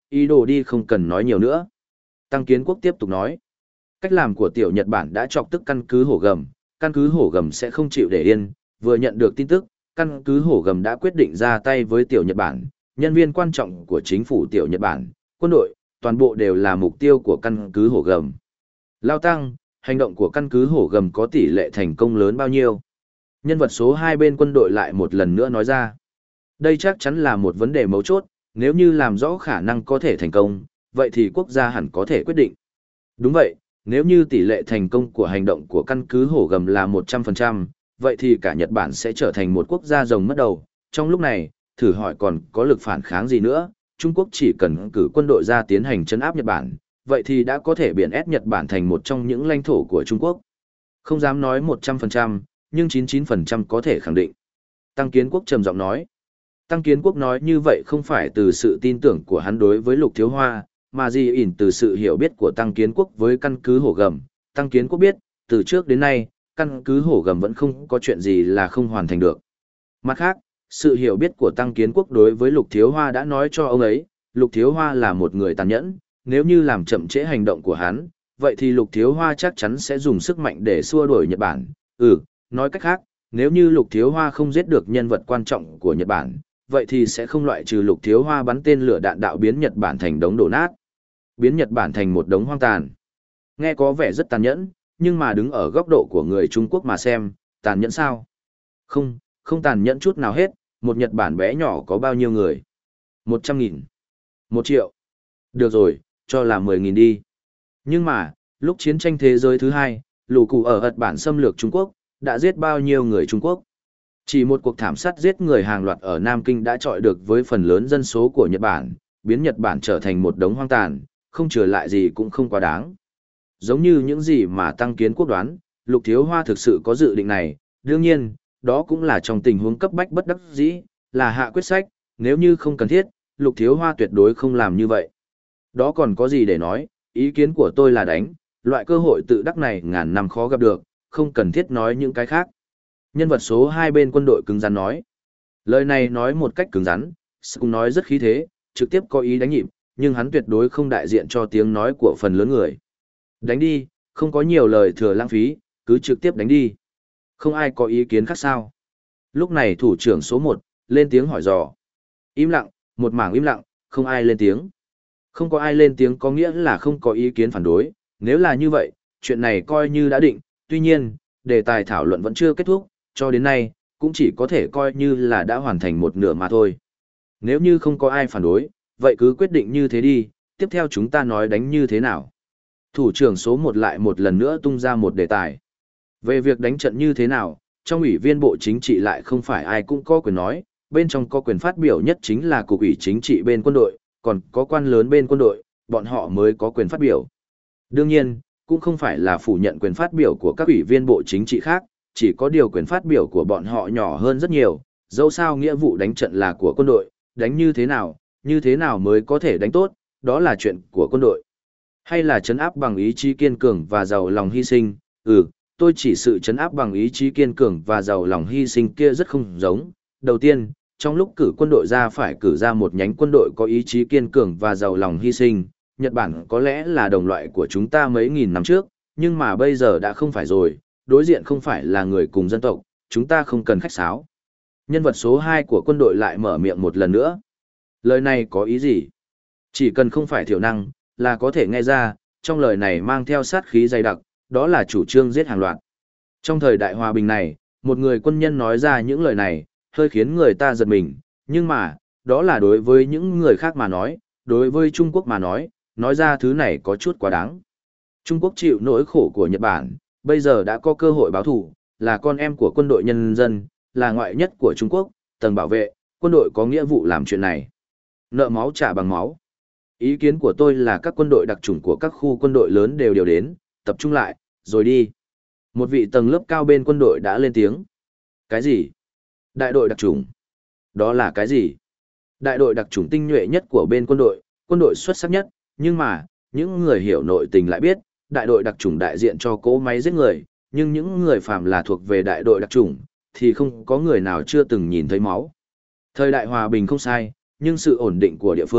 ý đồ đi không cần nói nhiều nữa. Tăng Kiến Quốc tiếp tục nói, cách làm của tiểu Nhật Bản đã chọc tức căn cứ hổ gầm, căn cứ hổ gầm sẽ không chịu để yên, vừa nhận được tin tức, căn cứ hổ gầm đã quyết định ra tay với tiểu Nhật Bản, nhân viên quan trọng của chính phủ tiểu Nhật Bản, quân đội, toàn bộ đều là mục tiêu của căn cứ hổ gầm. Lao Tăng, hành động của căn cứ hổ gầm có tỷ lệ thành công lớn bao nhiêu? Nhân vật số hai bên quân đội lại một lần nữa nói ra. Đây chắc chắn là một vấn đề mấu chốt, nếu như làm rõ khả năng có thể thành công, vậy thì quốc gia hẳn có thể quyết định. Đúng vậy, nếu như tỷ lệ thành công của hành động của căn cứ hổ gầm là một trăm phần trăm, vậy thì cả Nhật Bản sẽ trở thành một quốc gia rồng mất đầu. Trong lúc này, thử hỏi còn có lực phản kháng gì nữa, Trung Quốc chỉ cần cử quân đội ra tiến hành trấn áp Nhật Bản, vậy thì đã có thể biển ép Nhật Bản thành một trong những lãnh thổ của Trung Quốc. Không dám nói một trăm phần trăm, nhưng chín mươi chín phần trăm có thể khẳng định. Tăng Kiến Quốc trầm giọng nói. Tăng Kiến Quốc nói như vậy không phải từ sự tin tưởng của hắn đối với Lục Thiếu Hoa, mà gì ỉn từ sự hiểu biết của Tăng Kiến Quốc với căn cứ hổ gầm. Tăng Kiến Quốc biết, từ trước đến nay, căn cứ hổ gầm vẫn không có chuyện gì là không hoàn thành được. Mặt khác, sự hiểu biết của Tăng Kiến Quốc đối với Lục Thiếu Hoa đã nói cho ông ấy, Lục Thiếu Hoa là một người tàn nhẫn, nếu như làm chậm trễ hành động của hắn, vậy thì Lục Thiếu Hoa chắc chắn sẽ dùng sức mạnh để xua đuổi Nhật Bản. Ừ, nói cách khác, nếu như Lục Thiếu Hoa không giết được nhân vật quan trọng của Nhật Bản, vậy thì sẽ không loại trừ Lục Thiếu Hoa bắn tên lửa đạn đạo biến Nhật Bản thành đống đổ nát, biến Nhật Bản thành một đống hoang tàn. Nghe có vẻ rất tàn nhẫn, nhưng mà đứng ở góc độ của người Trung Quốc mà xem, tàn nhẫn sao? Không, không tàn nhẫn chút nào hết, một Nhật Bản bé nhỏ có bao nhiêu người? Một trăm nghìn. Một triệu. Được rồi, cho là mười nghìn đi. Nhưng mà, lúc chiến tranh thế giới thứ hai, lũ cụ ở Nhật Bản xâm lược Trung Quốc, đã giết bao nhiêu người Trung Quốc? Chỉ một cuộc thảm sát giết người hàng loạt ở Nam Kinh đã chọi được với phần lớn dân số của Nhật Bản, biến Nhật Bản trở thành một đống hoang tàn, không trở lại gì cũng không quá đáng. Giống như những gì mà Tăng Kiến Quốc đoán, Lục Thiếu Hoa thực sự có dự định này, đương nhiên, đó cũng là trong tình huống cấp bách bất đắc dĩ, là hạ quyết sách, nếu như không cần thiết, Lục Thiếu Hoa tuyệt đối không làm như vậy. Đó còn có gì để nói, ý kiến của tôi là đánh, loại cơ hội tự đắc này ngàn năm khó gặp được, không cần thiết nói những cái khác. Nhân vật số hai bên quân đội cứng rắn nói. Lời này nói một cách cứng rắn, cũng nói rất khí thế, trực tiếp có ý đánh nhịp, nhưng hắn tuyệt đối không đại diện cho tiếng nói của phần lớn người. Đánh đi, không có nhiều lời thừa lãng phí, cứ trực tiếp đánh đi. Không ai có ý kiến khác sao? Lúc này thủ trưởng số một lên tiếng hỏi dò. Im lặng, một mảng im lặng, không ai lên tiếng. Không có ai lên tiếng có nghĩa là không có ý kiến phản đối, nếu là như vậy, chuyện này coi như đã định, tuy nhiên, đề tài thảo luận vẫn chưa kết thúc, cho đến nay, cũng chỉ có thể coi như là đã hoàn thành một nửa mà thôi. Nếu như không có ai phản đối, vậy cứ quyết định như thế đi, tiếp theo chúng ta nói đánh như thế nào. Thủ trưởng số một lại một lần nữa tung ra một đề tài. Về việc đánh trận như thế nào, trong ủy viên bộ chính trị lại không phải ai cũng có quyền nói, bên trong có quyền phát biểu nhất chính là cục ủy chính trị bên quân đội, còn có quan lớn bên quân đội, bọn họ mới có quyền phát biểu. Đương nhiên, cũng không phải là phủ nhận quyền phát biểu của các ủy viên bộ chính trị khác, chỉ có điều quyền phát biểu của bọn họ nhỏ hơn rất nhiều, dẫu sao nghĩa vụ đánh trận là của quân đội, đánh như thế nào, như thế nào mới có thể đánh tốt, đó là chuyện của quân đội. Hay là trấn áp bằng ý chí kiên cường và giàu lòng hy sinh, ừ, tôi chỉ sự trấn áp bằng ý chí kiên cường và giàu lòng hy sinh kia rất không giống. Đầu tiên, trong lúc cử quân đội ra phải cử ra một nhánh quân đội có ý chí kiên cường và giàu lòng hy sinh, Nhật Bản có lẽ là đồng loại của chúng ta mấy nghìn năm trước, nhưng mà bây giờ đã không phải rồi, đối diện không phải là người cùng dân tộc, chúng ta không cần khách sáo. Nhân vật số hai của quân đội lại mở miệng một lần nữa. Lời này có ý gì? Chỉ cần không phải thiểu năng, là có thể nghe ra, trong lời này mang theo sát khí dày đặc, đó là chủ trương giết hàng loạt. Trong thời đại hòa bình này, một người quân nhân nói ra những lời này, hơi khiến người ta giật mình, nhưng mà, đó là đối với những người khác mà nói, đối với Trung Quốc mà nói, nói ra thứ này có chút quá đáng. Trung Quốc chịu nỗi khổ của Nhật Bản, bây giờ đã có cơ hội báo thù, là con em của quân đội nhân dân, là ngoại nhất của Trung Quốc, tầng bảo vệ, quân đội có nghĩa vụ làm chuyện này. Nợ máu trả bằng máu. Ý kiến của tôi là các quân đội đặc chủng của các khu quân đội lớn đều đều đến, tập trung lại, rồi đi. Một vị tầng lớp cao bên quân đội đã lên tiếng. Cái gì? Đại đội đặc chủng. Đó là cái gì? Đại đội đặc chủng tinh nhuệ nhất của bên quân đội, quân đội xuất sắc nhất, nhưng mà, những người hiểu nội tình lại biết, đại đội đặc chủng đại diện cho cỗ máy giết người, nhưng những người phàm là thuộc về đại đội đặc chủng, thì không có người nào chưa từng nhìn thấy máu. Thời đại hòa bình không sai, nhưng sự ổn định của địa phương,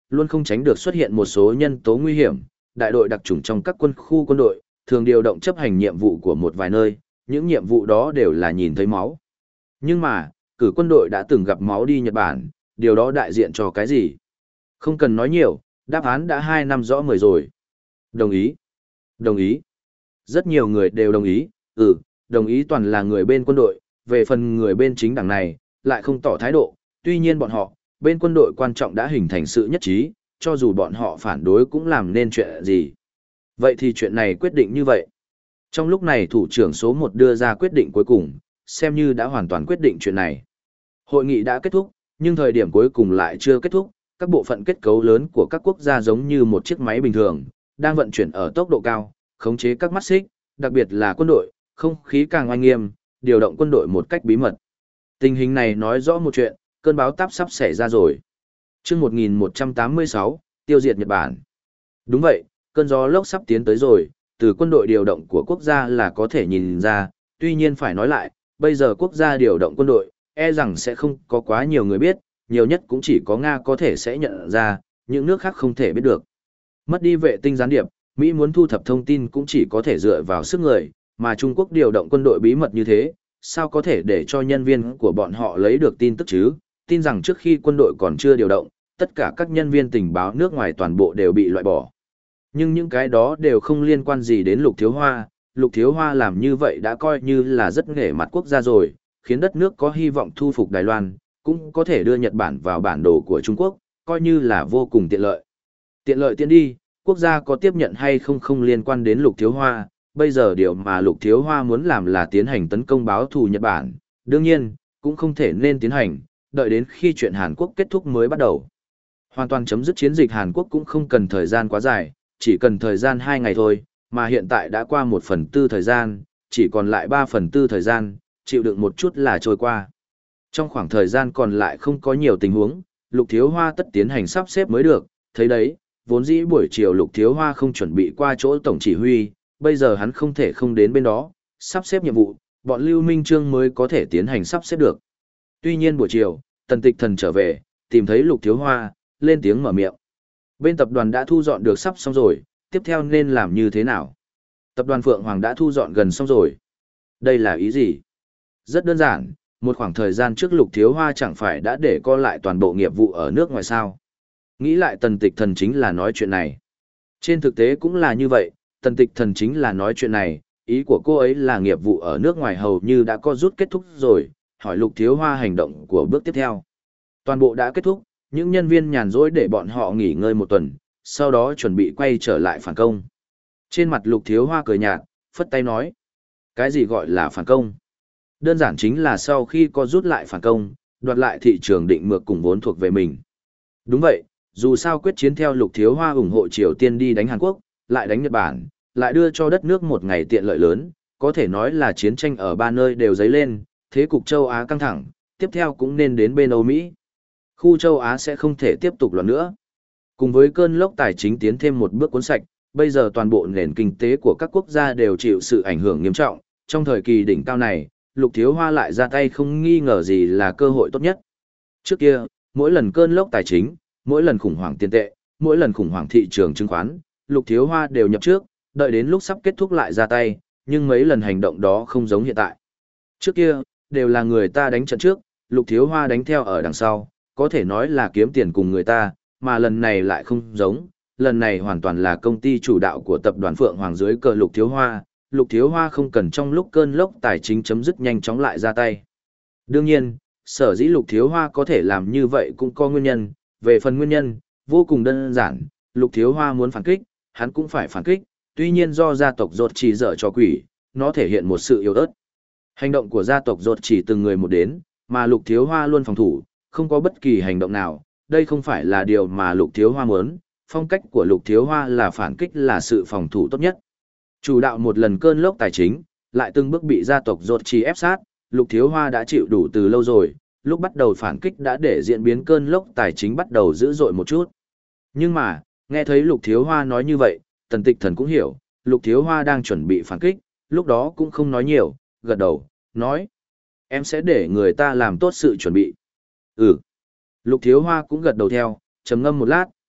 luôn không tránh được xuất hiện một số nhân tố nguy hiểm, đại đội đặc chủng trong các quân khu quân đội, thường điều động chấp hành nhiệm vụ của một vài nơi, những nhiệm vụ đó đều là nhìn thấy máu. Nhưng mà, cử quân đội đã từng gặp máu đi Nhật Bản, điều đó đại diện cho cái gì? Không cần nói nhiều, đáp án đã hai năm rõ mười rồi. Đồng ý. Đồng ý. Rất nhiều người đều đồng ý, ừ, đồng ý toàn là người bên quân đội, về phần người bên chính đảng này, lại không tỏ thái độ, tuy nhiên bọn họ, bên quân đội quan trọng đã hình thành sự nhất trí, cho dù bọn họ phản đối cũng làm nên chuyện gì. Vậy thì chuyện này quyết định như vậy. Trong lúc này thủ trưởng số một đưa ra quyết định cuối cùng, xem như đã hoàn toàn quyết định chuyện này. Hội nghị đã kết thúc, nhưng thời điểm cuối cùng lại chưa kết thúc, các bộ phận kết cấu lớn của các quốc gia giống như một chiếc máy bình thường, đang vận chuyển ở tốc độ cao, khống chế các mắt xích, đặc biệt là quân đội, không khí càng oanh nghiêm, điều động quân đội một cách bí mật. Tình hình này nói rõ một chuyện, cơn bão táp sắp xảy ra rồi. Chương một nghìn một trăm tám mươi sáu, tiêu diệt Nhật Bản. Đúng vậy, cơn gió lốc sắp tiến tới rồi, từ quân đội điều động của quốc gia là có thể nhìn ra, tuy nhiên phải nói lại, bây giờ quốc gia điều động quân đội, e rằng sẽ không có quá nhiều người biết, nhiều nhất cũng chỉ có Nga có thể sẽ nhận ra, những nước khác không thể biết được. Mất đi vệ tinh gián điệp, Mỹ muốn thu thập thông tin cũng chỉ có thể dựa vào sức người, mà Trung Quốc điều động quân đội bí mật như thế, sao có thể để cho nhân viên của bọn họ lấy được tin tức chứ? Tin rằng trước khi quân đội còn chưa điều động, tất cả các nhân viên tình báo nước ngoài toàn bộ đều bị loại bỏ. Nhưng những cái đó đều không liên quan gì đến Lục Thiếu Hoa, Lục Thiếu Hoa làm như vậy đã coi như là rất nể mặt quốc gia rồi, khiến đất nước có hy vọng thu phục Đài Loan, cũng có thể đưa Nhật Bản vào bản đồ của Trung Quốc, coi như là vô cùng tiện lợi. Tiện lợi tiện đi, quốc gia có tiếp nhận hay không không liên quan đến Lục Thiếu Hoa, bây giờ điều mà Lục Thiếu Hoa muốn làm là tiến hành tấn công báo thù Nhật Bản, đương nhiên, cũng không thể nên tiến hành, đợi đến khi chuyện Hàn Quốc kết thúc mới bắt đầu. Hoàn toàn chấm dứt chiến dịch Hàn Quốc cũng không cần thời gian quá dài, chỉ cần thời gian hai ngày thôi, mà hiện tại đã qua một phần tư thời gian, chỉ còn lại ba phần tư thời gian, chịu đựng một chút là trôi qua. Trong khoảng thời gian còn lại không có nhiều tình huống, Lục Thiếu Hoa tất tiến hành sắp xếp mới được, thấy đấy, vốn dĩ buổi chiều Lục Thiếu Hoa không chuẩn bị qua chỗ tổng chỉ huy, bây giờ hắn không thể không đến bên đó, sắp xếp nhiệm vụ, bọn Lưu Minh Trương mới có thể tiến hành sắp xếp được. Tuy nhiên buổi chiều, Tần Tịch Thần trở về, tìm thấy Lục Thiếu Hoa, lên tiếng mở miệng. Bên tập đoàn đã thu dọn được sắp xong rồi, tiếp theo nên làm như thế nào? Tập đoàn Phượng Hoàng đã thu dọn gần xong rồi. Đây là ý gì? Rất đơn giản, một khoảng thời gian trước Lục Thiếu Hoa chẳng phải đã để co lại toàn bộ nghiệp vụ ở nước ngoài sao. Nghĩ lại Tần Tịch Thần chính là nói chuyện này. Trên thực tế cũng là như vậy, Tần Tịch Thần chính là nói chuyện này, ý của cô ấy là nghiệp vụ ở nước ngoài hầu như đã có rút kết thúc rồi, hỏi Lục Thiếu Hoa hành động của bước tiếp theo. Toàn bộ đã kết thúc, những nhân viên nhàn rỗi để bọn họ nghỉ ngơi một tuần, sau đó chuẩn bị quay trở lại phản công. Trên mặt Lục Thiếu Hoa cười nhạt, phất tay nói. Cái gì gọi là phản công? Đơn giản chính là sau khi có rút lại phản công, đoạt lại thị trường định mược cùng vốn thuộc về mình. Đúng vậy, dù sao quyết chiến theo Lục Thiếu Hoa ủng hộ Triều Tiên đi đánh Hàn Quốc, lại đánh Nhật Bản, lại đưa cho đất nước một ngày tiện lợi lớn, có thể nói là chiến tranh ở ba nơi đều dấy lên, thế cục châu Á căng thẳng, tiếp theo cũng nên đến bên Âu Mỹ. Khu châu Á sẽ không thể tiếp tục loạn nữa. Cùng với cơn lốc tài chính tiến thêm một bước cuốn sạch, bây giờ toàn bộ nền kinh tế của các quốc gia đều chịu sự ảnh hưởng nghiêm trọng. Trong thời kỳ đỉnh cao này, Lục Thiếu Hoa lại ra tay không nghi ngờ gì là cơ hội tốt nhất. Trước kia, mỗi lần cơn lốc tài chính, mỗi lần khủng hoảng tiền tệ, mỗi lần khủng hoảng thị trường chứng khoán, Lục Thiếu Hoa đều nhập trước, đợi đến lúc sắp kết thúc lại ra tay, nhưng mấy lần hành động đó không giống hiện tại. Trước kia, đều là người ta đánh trận trước, Lục Thiếu Hoa đánh theo ở đằng sau, có thể nói là kiếm tiền cùng người ta, mà lần này lại không giống, lần này hoàn toàn là công ty chủ đạo của tập đoàn Phượng Hoàng dưới cờ Lục Thiếu Hoa, Lục Thiếu Hoa không cần trong lúc cơn lốc tài chính chấm dứt nhanh chóng lại ra tay. Đương nhiên, sở dĩ Lục Thiếu Hoa có thể làm như vậy cũng có nguyên nhân, về phần nguyên nhân, vô cùng đơn giản, Lục Thiếu Hoa muốn phản kích, hắn cũng phải phản kích, tuy nhiên do gia tộc Rốt chỉ dở cho quỷ, nó thể hiện một sự yếu ớt. Hành động của gia tộc Rốt chỉ từng người một đến, mà Lục Thiếu Hoa luôn phòng thủ, không có bất kỳ hành động nào, đây không phải là điều mà Lục Thiếu Hoa muốn, phong cách của Lục Thiếu Hoa là phản kích là sự phòng thủ tốt nhất. Chủ đạo một lần cơn lốc tài chính, lại từng bước bị gia tộc Rốt chỉ ép sát, Lục Thiếu Hoa đã chịu đủ từ lâu rồi, lúc bắt đầu phản kích đã để diễn biến cơn lốc tài chính bắt đầu dữ dội một chút. Nhưng mà, nghe thấy Lục Thiếu Hoa nói như vậy, Tần Tịch Thần cũng hiểu, Lục Thiếu Hoa đang chuẩn bị phản kích, lúc đó cũng không nói nhiều, gật đầu, nói. Em sẽ để người ta làm tốt sự chuẩn bị. Ừ. Lục Thiếu Hoa cũng gật đầu theo, trầm ngâm một lát,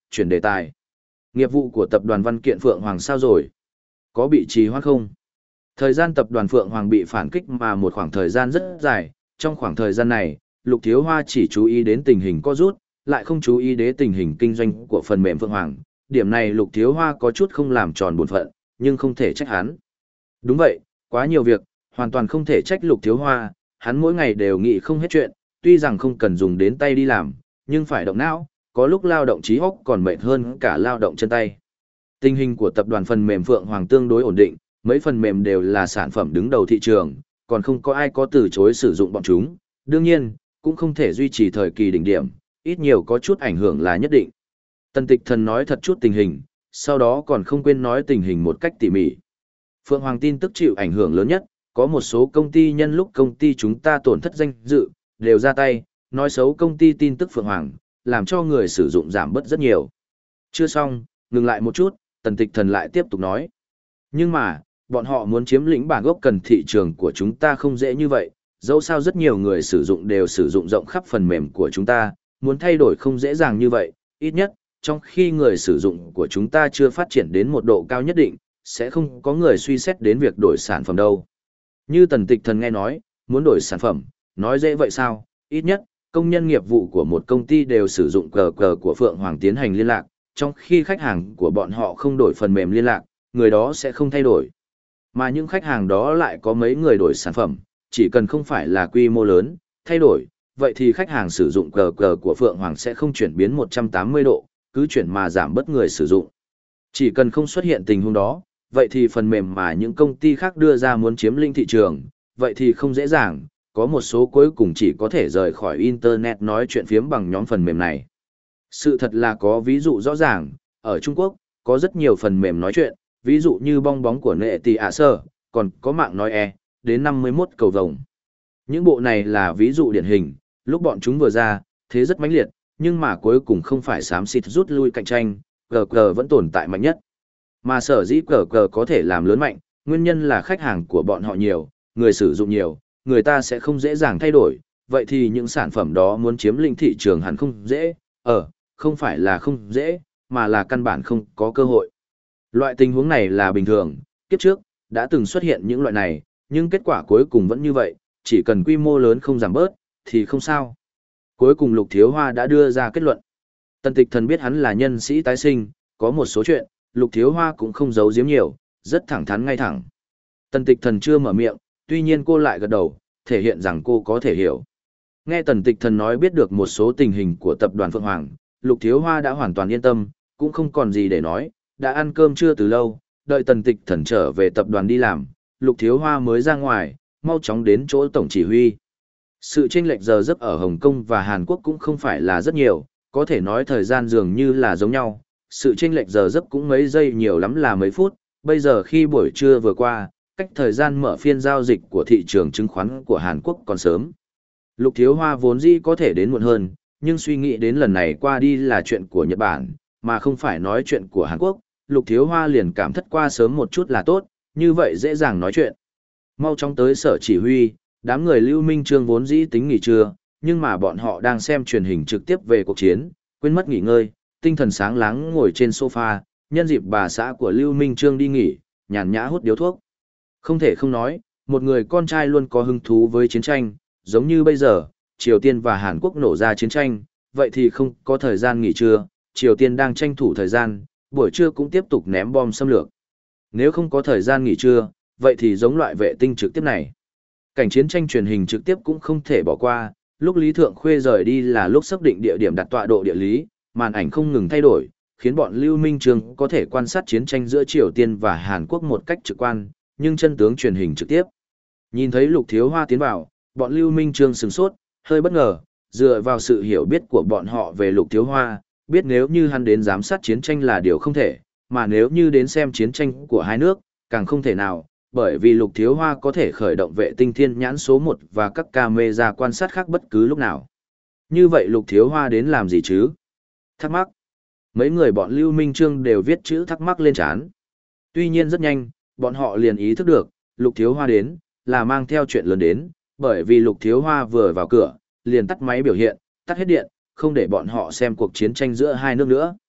chuyển đề tài. Nghiệp vụ của tập đoàn văn kiện Phượng Hoàng sao rồi? Có bị trì hoãn không? Thời gian tập đoàn Phượng Hoàng bị phản kích mà một khoảng thời gian rất dài, trong khoảng thời gian này, Lục Thiếu Hoa chỉ chú ý đến tình hình có rút, lại không chú ý đến tình hình kinh doanh của phần mềm Phượng Hoàng. Điểm này Lục Thiếu Hoa có chút không làm tròn bổn phận, nhưng không thể trách hắn. Đúng vậy, quá nhiều việc, hoàn toàn không thể trách Lục Thiếu Hoa, hắn mỗi ngày đều nghĩ không hết chuyện, tuy rằng không cần dùng đến tay đi làm, nhưng phải động não, có lúc lao động trí óc còn mệt hơn cả lao động chân tay. Tình hình của tập đoàn phần mềm Phượng Hoàng tương đối ổn định, mấy phần mềm đều là sản phẩm đứng đầu thị trường, còn không có ai có từ chối sử dụng bọn chúng. Đương nhiên, cũng không thể duy trì thời kỳ đỉnh điểm, ít nhiều có chút ảnh hưởng là nhất định. Tần Tịch Thần nói thật chút tình hình, sau đó còn không quên nói tình hình một cách tỉ mỉ. Phượng Hoàng tin tức chịu ảnh hưởng lớn nhất, có một số công ty nhân lúc công ty chúng ta tổn thất danh dự, đều ra tay, nói xấu công ty tin tức Phượng Hoàng, làm cho người sử dụng giảm bớt rất nhiều. Chưa xong, ngừng lại một chút, Tần Tịch Thần lại tiếp tục nói. Nhưng mà, bọn họ muốn chiếm lĩnh bản gốc cần thị trường của chúng ta không dễ như vậy, dẫu sao rất nhiều người sử dụng đều sử dụng rộng khắp phần mềm của chúng ta, muốn thay đổi không dễ dàng như vậy, ít nhất, trong khi người sử dụng của chúng ta chưa phát triển đến một độ cao nhất định, sẽ không có người suy xét đến việc đổi sản phẩm đâu. Như Tần Tịch Thần nghe nói, muốn đổi sản phẩm, nói dễ vậy sao, ít nhất, công nhân nghiệp vụ của một công ty đều sử dụng cờ cờ của Phượng Hoàng tiến hành liên lạc, trong khi khách hàng của bọn họ không đổi phần mềm liên lạc, người đó sẽ không thay đổi. Mà những khách hàng đó lại có mấy người đổi sản phẩm, chỉ cần không phải là quy mô lớn, thay đổi, vậy thì khách hàng sử dụng cờ cờ của Phượng Hoàng sẽ không chuyển biến một trăm tám mươi độ, cứ chuyển mà giảm bớt người sử dụng. Chỉ cần không xuất hiện tình huống đó, vậy thì phần mềm mà những công ty khác đưa ra muốn chiếm lĩnh thị trường, vậy thì không dễ dàng, có một số cuối cùng chỉ có thể rời khỏi Internet nói chuyện phiếm bằng nhóm phần mềm này. Sự thật là có ví dụ rõ ràng, ở Trung Quốc, có rất nhiều phần mềm nói chuyện, ví dụ như bong bóng của Nệ Tỷ ạ Sơ, còn có mạng nói e, đến năm mươi mốt cầu vồng. Những bộ này là ví dụ điển hình, lúc bọn chúng vừa ra, thế rất mãnh liệt, nhưng mà cuối cùng không phải xám xịt rút lui cạnh tranh, cờ cờ vẫn tồn tại mạnh nhất. Mà sở dĩ cờ cờ có thể làm lớn mạnh, nguyên nhân là khách hàng của bọn họ nhiều, người sử dụng nhiều, người ta sẽ không dễ dàng thay đổi, vậy thì những sản phẩm đó muốn chiếm lĩnh thị trường hẳn không dễ, ờ, không phải là không dễ, mà là căn bản không có cơ hội. Loại tình huống này là bình thường, kiếp trước, đã từng xuất hiện những loại này, nhưng kết quả cuối cùng vẫn như vậy, chỉ cần quy mô lớn không giảm bớt, thì không sao. Cuối cùng Lục Thiếu Hoa đã đưa ra kết luận. Tần Tịch Thần biết hắn là nhân sĩ tái sinh, có một số chuyện, Lục Thiếu Hoa cũng không giấu giếm nhiều, rất thẳng thắn ngay thẳng. Tần Tịch Thần chưa mở miệng, tuy nhiên cô lại gật đầu, thể hiện rằng cô có thể hiểu. Nghe Tần Tịch Thần nói biết được một số tình hình của tập đoàn Phượng Hoàng, Lục Thiếu Hoa đã hoàn toàn yên tâm, cũng không còn gì để nói, đã ăn cơm trưa từ lâu, đợi Tần Tịch Thần trở về tập đoàn đi làm, Lục Thiếu Hoa mới ra ngoài, mau chóng đến chỗ tổng chỉ huy. Sự chênh lệch giờ giấc ở Hồng Kông và Hàn Quốc cũng không phải là rất nhiều, có thể nói thời gian dường như là giống nhau, sự chênh lệch giờ giấc cũng mấy giây nhiều lắm là mấy phút, bây giờ khi buổi trưa vừa qua, cách thời gian mở phiên giao dịch của thị trường chứng khoán của Hàn Quốc còn sớm. Lục Thiếu Hoa vốn dĩ có thể đến muộn hơn, nhưng suy nghĩ đến lần này qua đi là chuyện của Nhật Bản, mà không phải nói chuyện của Hàn Quốc, Lục Thiếu Hoa liền cảm thất qua sớm một chút là tốt, như vậy dễ dàng nói chuyện. Mau chóng tới sở chỉ huy, đám người Lưu Minh Trương vốn dĩ tính nghỉ trưa, nhưng mà bọn họ đang xem truyền hình trực tiếp về cuộc chiến, quên mất nghỉ ngơi, tinh thần sáng láng ngồi trên sofa, nhân dịp bà xã của Lưu Minh Trương đi nghỉ, nhàn nhã hút điếu thuốc. Không thể không nói, một người con trai luôn có hứng thú với chiến tranh, giống như bây giờ, Triều Tiên và Hàn Quốc nổ ra chiến tranh, vậy thì không có thời gian nghỉ trưa, Triều Tiên đang tranh thủ thời gian, buổi trưa cũng tiếp tục ném bom xâm lược. Nếu không có thời gian nghỉ trưa, vậy thì giống loại vệ tinh trực tiếp này. Cảnh chiến tranh truyền hình trực tiếp cũng không thể bỏ qua, lúc Lý Thượng Khuê rời đi là lúc xác định địa điểm đặt tọa độ địa lý, màn ảnh không ngừng thay đổi, khiến bọn Lưu Minh Trương có thể quan sát chiến tranh giữa Triều Tiên và Hàn Quốc một cách trực quan, nhưng chân tướng truyền hình trực tiếp. Nhìn thấy Lục Thiếu Hoa tiến vào, bọn Lưu Minh Trương sửng sốt, hơi bất ngờ, dựa vào sự hiểu biết của bọn họ về Lục Thiếu Hoa, biết nếu như hắn đến giám sát chiến tranh là điều không thể, mà nếu như đến xem chiến tranh của hai nước, càng không thể nào, bởi vì Lục Thiếu Hoa có thể khởi động vệ tinh thiên nhãn số một và các camera quan sát khác bất cứ lúc nào. Như vậy Lục Thiếu Hoa đến làm gì chứ? Thắc mắc. Mấy người bọn Lưu Minh Trương đều viết chữ thắc mắc lên trán. Tuy nhiên rất nhanh, bọn họ liền ý thức được, Lục Thiếu Hoa đến, là mang theo chuyện lớn đến, bởi vì Lục Thiếu Hoa vừa vào cửa, liền tắt máy biểu hiện, tắt hết điện, không để bọn họ xem cuộc chiến tranh giữa hai nước nữa.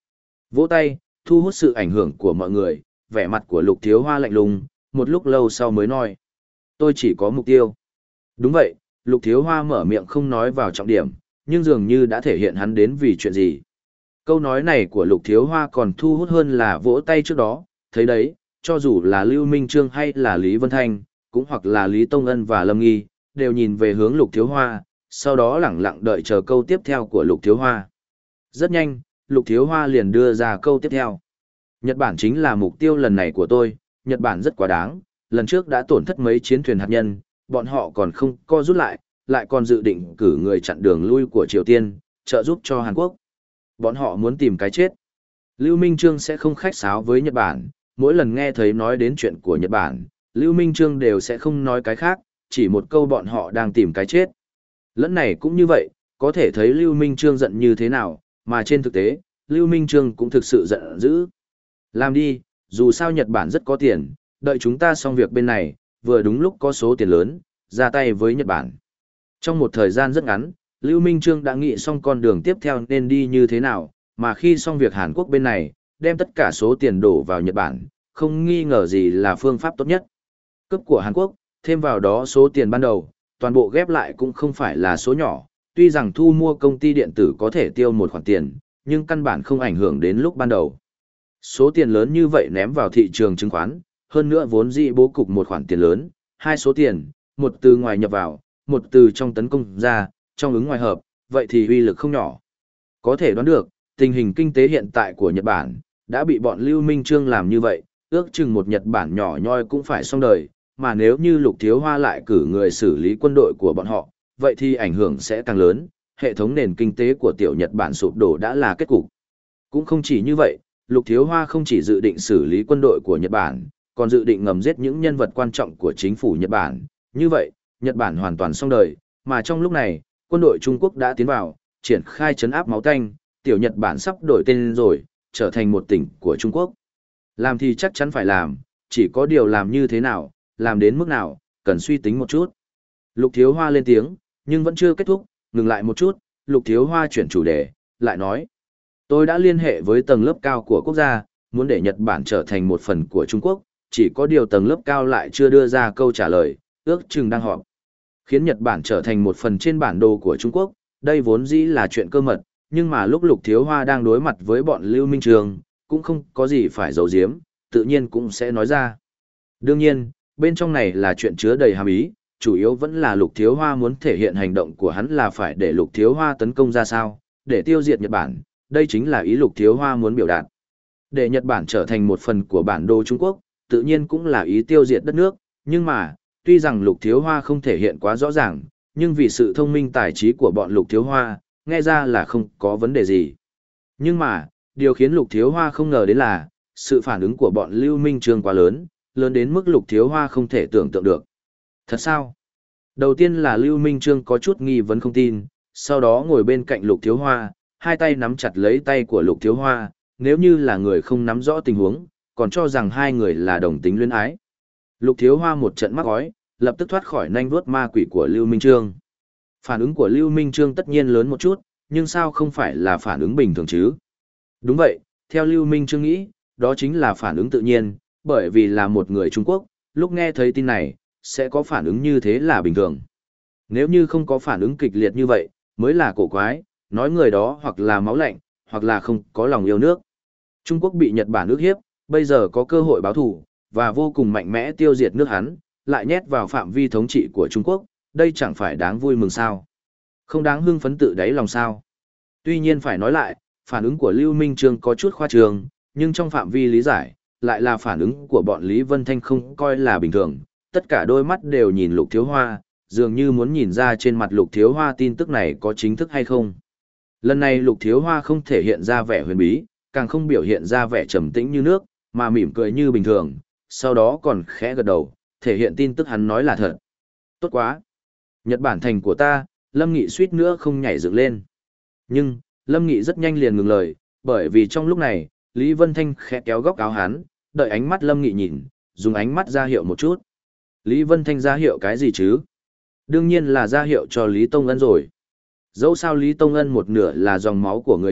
Vỗ tay, thu hút sự ảnh hưởng của mọi người, vẻ mặt của Lục Thiếu Hoa lạnh lùng, một lúc lâu sau mới nói. Tôi chỉ có mục tiêu. Đúng vậy, Lục Thiếu Hoa mở miệng không nói vào trọng điểm, nhưng dường như đã thể hiện hắn đến vì chuyện gì. Câu nói này của Lục Thiếu Hoa còn thu hút hơn là vỗ tay trước đó, thấy đấy, cho dù là Lưu Minh Trương hay là Lý Vân Thanh, cũng hoặc là Lý Tông Ân và Lâm Nghi, đều nhìn về hướng Lục Thiếu Hoa, sau đó lẳng lặng đợi chờ câu tiếp theo của Lục Thiếu Hoa. Rất nhanh, Lục Thiếu Hoa liền đưa ra câu tiếp theo. Nhật Bản chính là mục tiêu lần này của tôi, Nhật Bản rất quá đáng, lần trước đã tổn thất mấy chiến thuyền hạt nhân, bọn họ còn không co rút lại, lại còn dự định cử người chặn đường lui của Triều Tiên, trợ giúp cho Hàn Quốc. Bọn họ muốn tìm cái chết. Lưu Minh Trương sẽ không khách sáo với Nhật Bản, mỗi lần nghe thấy nói đến chuyện của Nhật Bản, Lưu Minh Trương đều sẽ không nói cái khác, chỉ một câu bọn họ đang tìm cái chết. Lẫn này cũng như vậy, có thể thấy Lưu Minh Trương giận như thế nào, mà trên thực tế, Lưu Minh Trương cũng thực sự giận dữ. Làm đi, dù sao Nhật Bản rất có tiền, đợi chúng ta xong việc bên này, vừa đúng lúc có số tiền lớn, ra tay với Nhật Bản. Trong một thời gian rất ngắn, Lưu Minh Trương đã nghĩ xong con đường tiếp theo nên đi như thế nào, mà khi xong việc Hàn Quốc bên này, đem tất cả số tiền đổ vào Nhật Bản, không nghi ngờ gì là phương pháp tốt nhất. Cấp của Hàn Quốc, thêm vào đó số tiền ban đầu, toàn bộ ghép lại cũng không phải là số nhỏ, tuy rằng thu mua công ty điện tử có thể tiêu một khoản tiền, nhưng căn bản không ảnh hưởng đến lúc ban đầu. Số tiền lớn như vậy ném vào thị trường chứng khoán, hơn nữa vốn dĩ bố cục một khoản tiền lớn, hai số tiền, một từ ngoài nhập vào, một từ trong tấn công ra, trong ứng ngoài hợp, vậy thì uy lực không nhỏ. Có thể đoán được, tình hình kinh tế hiện tại của Nhật Bản, đã bị bọn Lưu Minh Trương làm như vậy, ước chừng một Nhật Bản nhỏ nhoi cũng phải xong đời, mà nếu như Lục Thiếu Hoa lại cử người xử lý quân đội của bọn họ, vậy thì ảnh hưởng sẽ càng lớn, hệ thống nền kinh tế của tiểu Nhật Bản sụp đổ đã là kết cục. Cũng không chỉ như vậy, Lục Thiếu Hoa không chỉ dự định xử lý quân đội của Nhật Bản, còn dự định ngầm giết những nhân vật quan trọng của chính phủ Nhật Bản. Như vậy, Nhật Bản hoàn toàn xong đời, mà trong lúc này, quân đội Trung Quốc đã tiến vào, triển khai trấn áp máu tanh, tiểu Nhật Bản sắp đổi tên rồi, trở thành một tỉnh của Trung Quốc. Làm thì chắc chắn phải làm, chỉ có điều làm như thế nào, làm đến mức nào, cần suy tính một chút. Lục Thiếu Hoa lên tiếng, nhưng vẫn chưa kết thúc, ngừng lại một chút, Lục Thiếu Hoa chuyển chủ đề, lại nói. Tôi đã liên hệ với tầng lớp cao của quốc gia, muốn để Nhật Bản trở thành một phần của Trung Quốc, chỉ có điều tầng lớp cao lại chưa đưa ra câu trả lời, ước chừng đang họp. Khiến Nhật Bản trở thành một phần trên bản đồ của Trung Quốc, đây vốn dĩ là chuyện cơ mật, nhưng mà lúc Lục Thiếu Hoa đang đối mặt với bọn Lưu Minh Trường, cũng không có gì phải giấu giếm, tự nhiên cũng sẽ nói ra. Đương nhiên, bên trong này là chuyện chứa đầy hàm ý, chủ yếu vẫn là Lục Thiếu Hoa muốn thể hiện hành động của hắn là phải để Lục Thiếu Hoa tấn công ra sao, để tiêu diệt Nhật Bản, đây chính là ý Lục Thiếu Hoa muốn biểu đạt. Để Nhật Bản trở thành một phần của bản đồ Trung Quốc, tự nhiên cũng là ý tiêu diệt đất nước, nhưng mà, tuy rằng Lục Thiếu Hoa không thể hiện quá rõ ràng, nhưng vì sự thông minh tài trí của bọn Lục Thiếu Hoa, nghe ra là không có vấn đề gì. Nhưng mà, điều khiến Lục Thiếu Hoa không ngờ đến là, sự phản ứng của bọn Lưu Minh Trương quá lớn, lớn đến mức Lục Thiếu Hoa không thể tưởng tượng được. Thật sao? Đầu tiên là Lưu Minh Trương có chút nghi vấn không tin, sau đó ngồi bên cạnh Lục Thiếu Hoa, hai tay nắm chặt lấy tay của Lục Thiếu Hoa, nếu như là người không nắm rõ tình huống, còn cho rằng hai người là đồng tính luyến ái. Lục Thiếu Hoa một trận mắc gói, lập tức thoát khỏi nanh vuốt ma quỷ của Lưu Minh Trương. Phản ứng của Lưu Minh Trương tất nhiên lớn một chút, nhưng sao không phải là phản ứng bình thường chứ? Đúng vậy, theo Lưu Minh Trương nghĩ, đó chính là phản ứng tự nhiên, bởi vì là một người Trung Quốc, lúc nghe thấy tin này, sẽ có phản ứng như thế là bình thường. Nếu như không có phản ứng kịch liệt như vậy, mới là cổ quái, nói người đó hoặc là máu lạnh, hoặc là không có lòng yêu nước. Trung Quốc bị Nhật Bản ức hiếp, bây giờ có cơ hội báo thù, và vô cùng mạnh mẽ tiêu diệt nước hắn, lại nhét vào phạm vi thống trị của Trung Quốc, đây chẳng phải đáng vui mừng sao? Không đáng hưng phấn tự đáy lòng sao? Tuy nhiên phải nói lại, phản ứng của Lưu Minh Trương có chút khoa trương, nhưng trong phạm vi lý giải, lại là phản ứng của bọn Lý Vân Thanh không coi là bình thường, tất cả đôi mắt đều nhìn Lục Thiếu Hoa, dường như muốn nhìn ra trên mặt Lục Thiếu Hoa tin tức này có chính thức hay không. Lần này Lục Thiếu Hoa không thể hiện ra vẻ huyền bí, càng không biểu hiện ra vẻ trầm tĩnh như nước, mà mỉm cười như bình thường, sau đó còn khẽ gật đầu, thể hiện tin tức hắn nói là thật. Tốt quá! Nhật Bản thành của ta, Lâm Nghị suýt nữa không nhảy dựng lên. Nhưng, Lâm Nghị rất nhanh liền ngừng lời, bởi vì trong lúc này, Lý Vân Thanh khẽ kéo góc áo hắn, đợi ánh mắt Lâm Nghị nhìn, dùng ánh mắt ra hiệu một chút. Lý Vân Thanh ra hiệu cái gì chứ? Đương nhiên là ra hiệu cho Lý Tông Ân rồi. Dẫu sao Lý Tông Ân một nửa là dòng máu của người Nhật,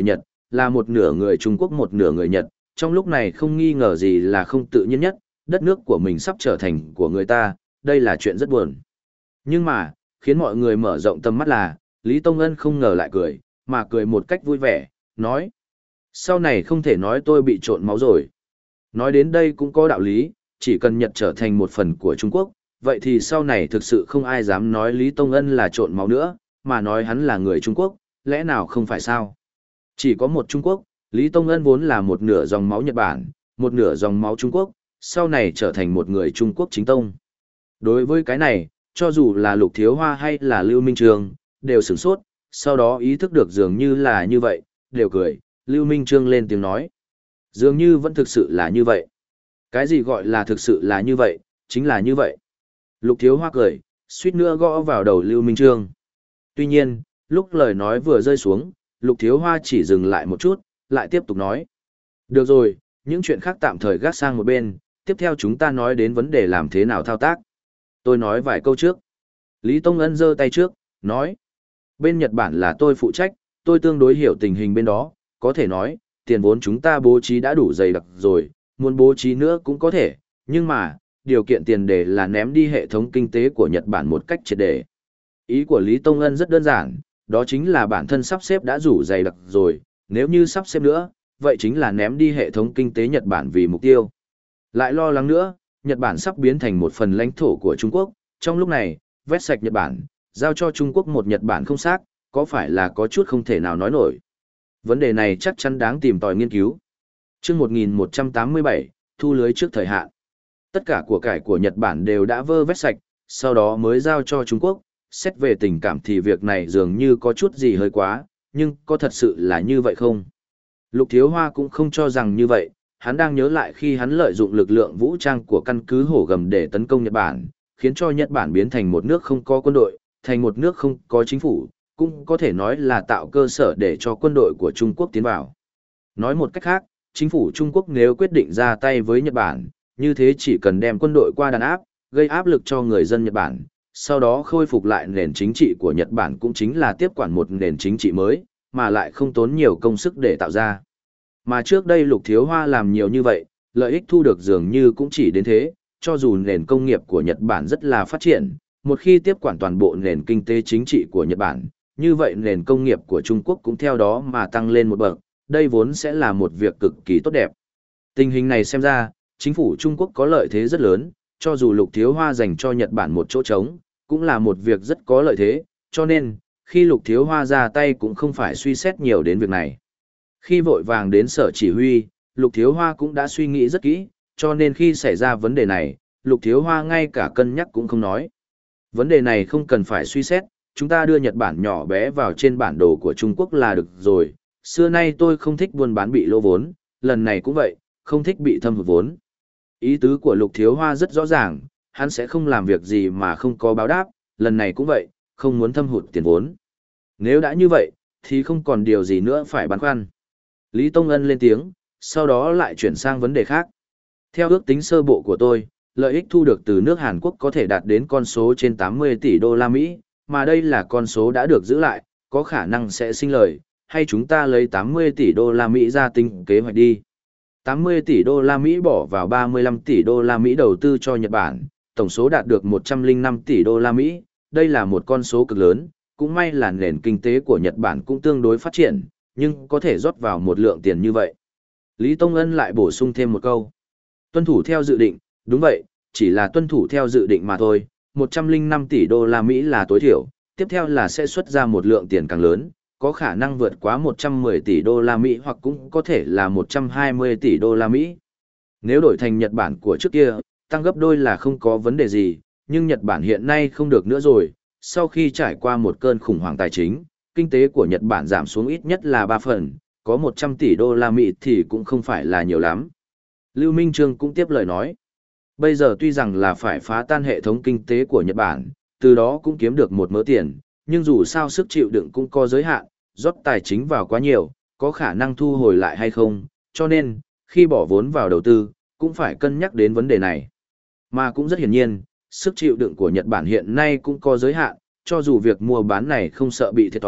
là một nửa người Trung Quốc một nửa người Nhật, trong lúc này không nghi ngờ gì là không tự nhiên nhất, đất nước của mình sắp trở thành của người ta, đây là chuyện rất buồn. Nhưng mà, khiến mọi người mở rộng tầm mắt là, Lý Tông Ân không ngờ lại cười, mà cười một cách vui vẻ, nói. Sau này không thể nói tôi bị trộn máu rồi. Nói đến đây cũng có đạo lý, chỉ cần Nhật trở thành một phần của Trung Quốc, vậy thì sau này thực sự không ai dám nói Lý Tông Ân là trộn máu nữa, mà nói hắn là người Trung Quốc, lẽ nào không phải sao? Chỉ có một Trung Quốc, Lý Tông Ân vốn là một nửa dòng máu Nhật Bản, một nửa dòng máu Trung Quốc, sau này trở thành một người Trung Quốc chính tông. Đối với cái này, cho dù là Lục Thiếu Hoa hay là Lưu Minh Trương, đều sửng sốt, sau đó ý thức được dường như là như vậy, đều cười, Lưu Minh Trương lên tiếng nói. Dường như vẫn thực sự là như vậy. Cái gì gọi là thực sự là như vậy, chính là như vậy. Lục Thiếu Hoa cười, suýt nữa gõ vào đầu Lưu Minh Trương. Tuy nhiên, lúc lời nói vừa rơi xuống, Lục Thiếu Hoa chỉ dừng lại một chút, lại tiếp tục nói. Được rồi, những chuyện khác tạm thời gác sang một bên, tiếp theo chúng ta nói đến vấn đề làm thế nào thao tác. Tôi nói vài câu trước. Lý Tông Ân giơ tay trước, nói. Bên Nhật Bản là tôi phụ trách, tôi tương đối hiểu tình hình bên đó, có thể nói, tiền vốn chúng ta bố trí đã đủ dày đặc rồi, muốn bố trí nữa cũng có thể, nhưng mà, điều kiện tiền đề là ném đi hệ thống kinh tế của Nhật Bản một cách triệt để. Ý của Lý Tông Ân rất đơn giản, đó chính là bản thân sắp xếp đã đủ dày đặc rồi, nếu như sắp xếp nữa, vậy chính là ném đi hệ thống kinh tế Nhật Bản vì mục tiêu. Lại lo lắng nữa, Nhật Bản sắp biến thành một phần lãnh thổ của Trung Quốc, trong lúc này, vét sạch Nhật Bản, giao cho Trung Quốc một Nhật Bản không xác, có phải là có chút không thể nào nói nổi. Vấn đề này chắc chắn đáng tìm tòi nghiên cứu. Chương một nghìn một trăm tám mươi bảy, thu lưới trước thời hạn. Tất cả của cải của Nhật Bản đều đã vơ vét sạch, sau đó mới giao cho Trung Quốc. Xét về tình cảm thì việc này dường như có chút gì hơi quá, nhưng có thật sự là như vậy không? Lục Thiếu Hoa cũng không cho rằng như vậy, hắn đang nhớ lại khi hắn lợi dụng lực lượng vũ trang của căn cứ Hổ Gầm để tấn công Nhật Bản, khiến cho Nhật Bản biến thành một nước không có quân đội, thành một nước không có chính phủ, cũng có thể nói là tạo cơ sở để cho quân đội của Trung Quốc tiến vào. Nói một cách khác, chính phủ Trung Quốc nếu quyết định ra tay với Nhật Bản, như thế chỉ cần đem quân đội qua đàn áp, gây áp lực cho người dân Nhật Bản, sau đó khôi phục lại nền chính trị của Nhật Bản cũng chính là tiếp quản một nền chính trị mới, mà lại không tốn nhiều công sức để tạo ra. Mà trước đây Lục Thiếu Hoa làm nhiều như vậy, lợi ích thu được dường như cũng chỉ đến thế, cho dù nền công nghiệp của Nhật Bản rất là phát triển, một khi tiếp quản toàn bộ nền kinh tế chính trị của Nhật Bản, như vậy nền công nghiệp của Trung Quốc cũng theo đó mà tăng lên một bậc, đây vốn sẽ là một việc cực kỳ tốt đẹp. Tình hình này xem ra, chính phủ Trung Quốc có lợi thế rất lớn, cho dù Lục Thiếu Hoa dành cho Nhật Bản một chỗ trống, cũng là một việc rất có lợi thế, cho nên, khi Lục Thiếu Hoa ra tay cũng không phải suy xét nhiều đến việc này. Khi vội vàng đến sở chỉ huy, Lục Thiếu Hoa cũng đã suy nghĩ rất kỹ, cho nên khi xảy ra vấn đề này, Lục Thiếu Hoa ngay cả cân nhắc cũng không nói. Vấn đề này không cần phải suy xét, chúng ta đưa Nhật Bản nhỏ bé vào trên bản đồ của Trung Quốc là được rồi. Xưa nay tôi không thích buôn bán bị lỗ vốn, lần này cũng vậy, không thích bị thâm hụt vốn. Ý tứ của Lục Thiếu Hoa rất rõ ràng, hắn sẽ không làm việc gì mà không có báo đáp, lần này cũng vậy, không muốn thâm hụt tiền vốn. Nếu đã như vậy, thì không còn điều gì nữa phải băn khoăn. Lý Tông Ân lên tiếng, sau đó lại chuyển sang vấn đề khác. Theo ước tính sơ bộ của tôi, lợi ích thu được từ nước Hàn Quốc có thể đạt đến con số trên tám mươi tỷ đô la Mỹ, mà đây là con số đã được giữ lại, có khả năng sẽ sinh lời, hay chúng ta lấy tám mươi tỷ đô la Mỹ ra tính kế hoạch đi. tám mươi tỷ đô la Mỹ bỏ vào ba mươi lăm tỷ đô la Mỹ đầu tư cho Nhật Bản, tổng số đạt được một trăm lẻ năm tỷ đô la Mỹ, đây là một con số cực lớn, cũng may là nền kinh tế của Nhật Bản cũng tương đối phát triển, nhưng có thể rót vào một lượng tiền như vậy. Lý Tông Ân lại bổ sung thêm một câu. Tuân thủ theo dự định, đúng vậy, chỉ là tuân thủ theo dự định mà thôi, một trăm lẻ năm tỷ đô la Mỹ là tối thiểu, tiếp theo là sẽ xuất ra một lượng tiền càng lớn, có khả năng vượt quá một trăm mười tỷ đô la Mỹ hoặc cũng có thể là một trăm hai mươi tỷ đô la Mỹ. Nếu đổi thành Nhật Bản của trước kia, tăng gấp đôi là không có vấn đề gì, nhưng Nhật Bản hiện nay không được nữa rồi, sau khi trải qua một cơn khủng hoảng tài chính, kinh tế của Nhật Bản giảm xuống ít nhất là ba phần, có một trăm tỷ đô la Mỹ thì cũng không phải là nhiều lắm. Lưu Minh Trương cũng tiếp lời nói. Bây giờ tuy rằng là phải phá tan hệ thống kinh tế của Nhật Bản, từ đó cũng kiếm được một mớ tiền, nhưng dù sao sức chịu đựng cũng có giới hạn, rót tài chính vào quá nhiều, có khả năng thu hồi lại hay không, cho nên, khi bỏ vốn vào đầu tư, cũng phải cân nhắc đến vấn đề này. Mà cũng rất hiển nhiên, sức chịu đựng của Nhật Bản hiện nay cũng có giới hạn, cho dù việc mua bán này không sợ bị thiệt thòi,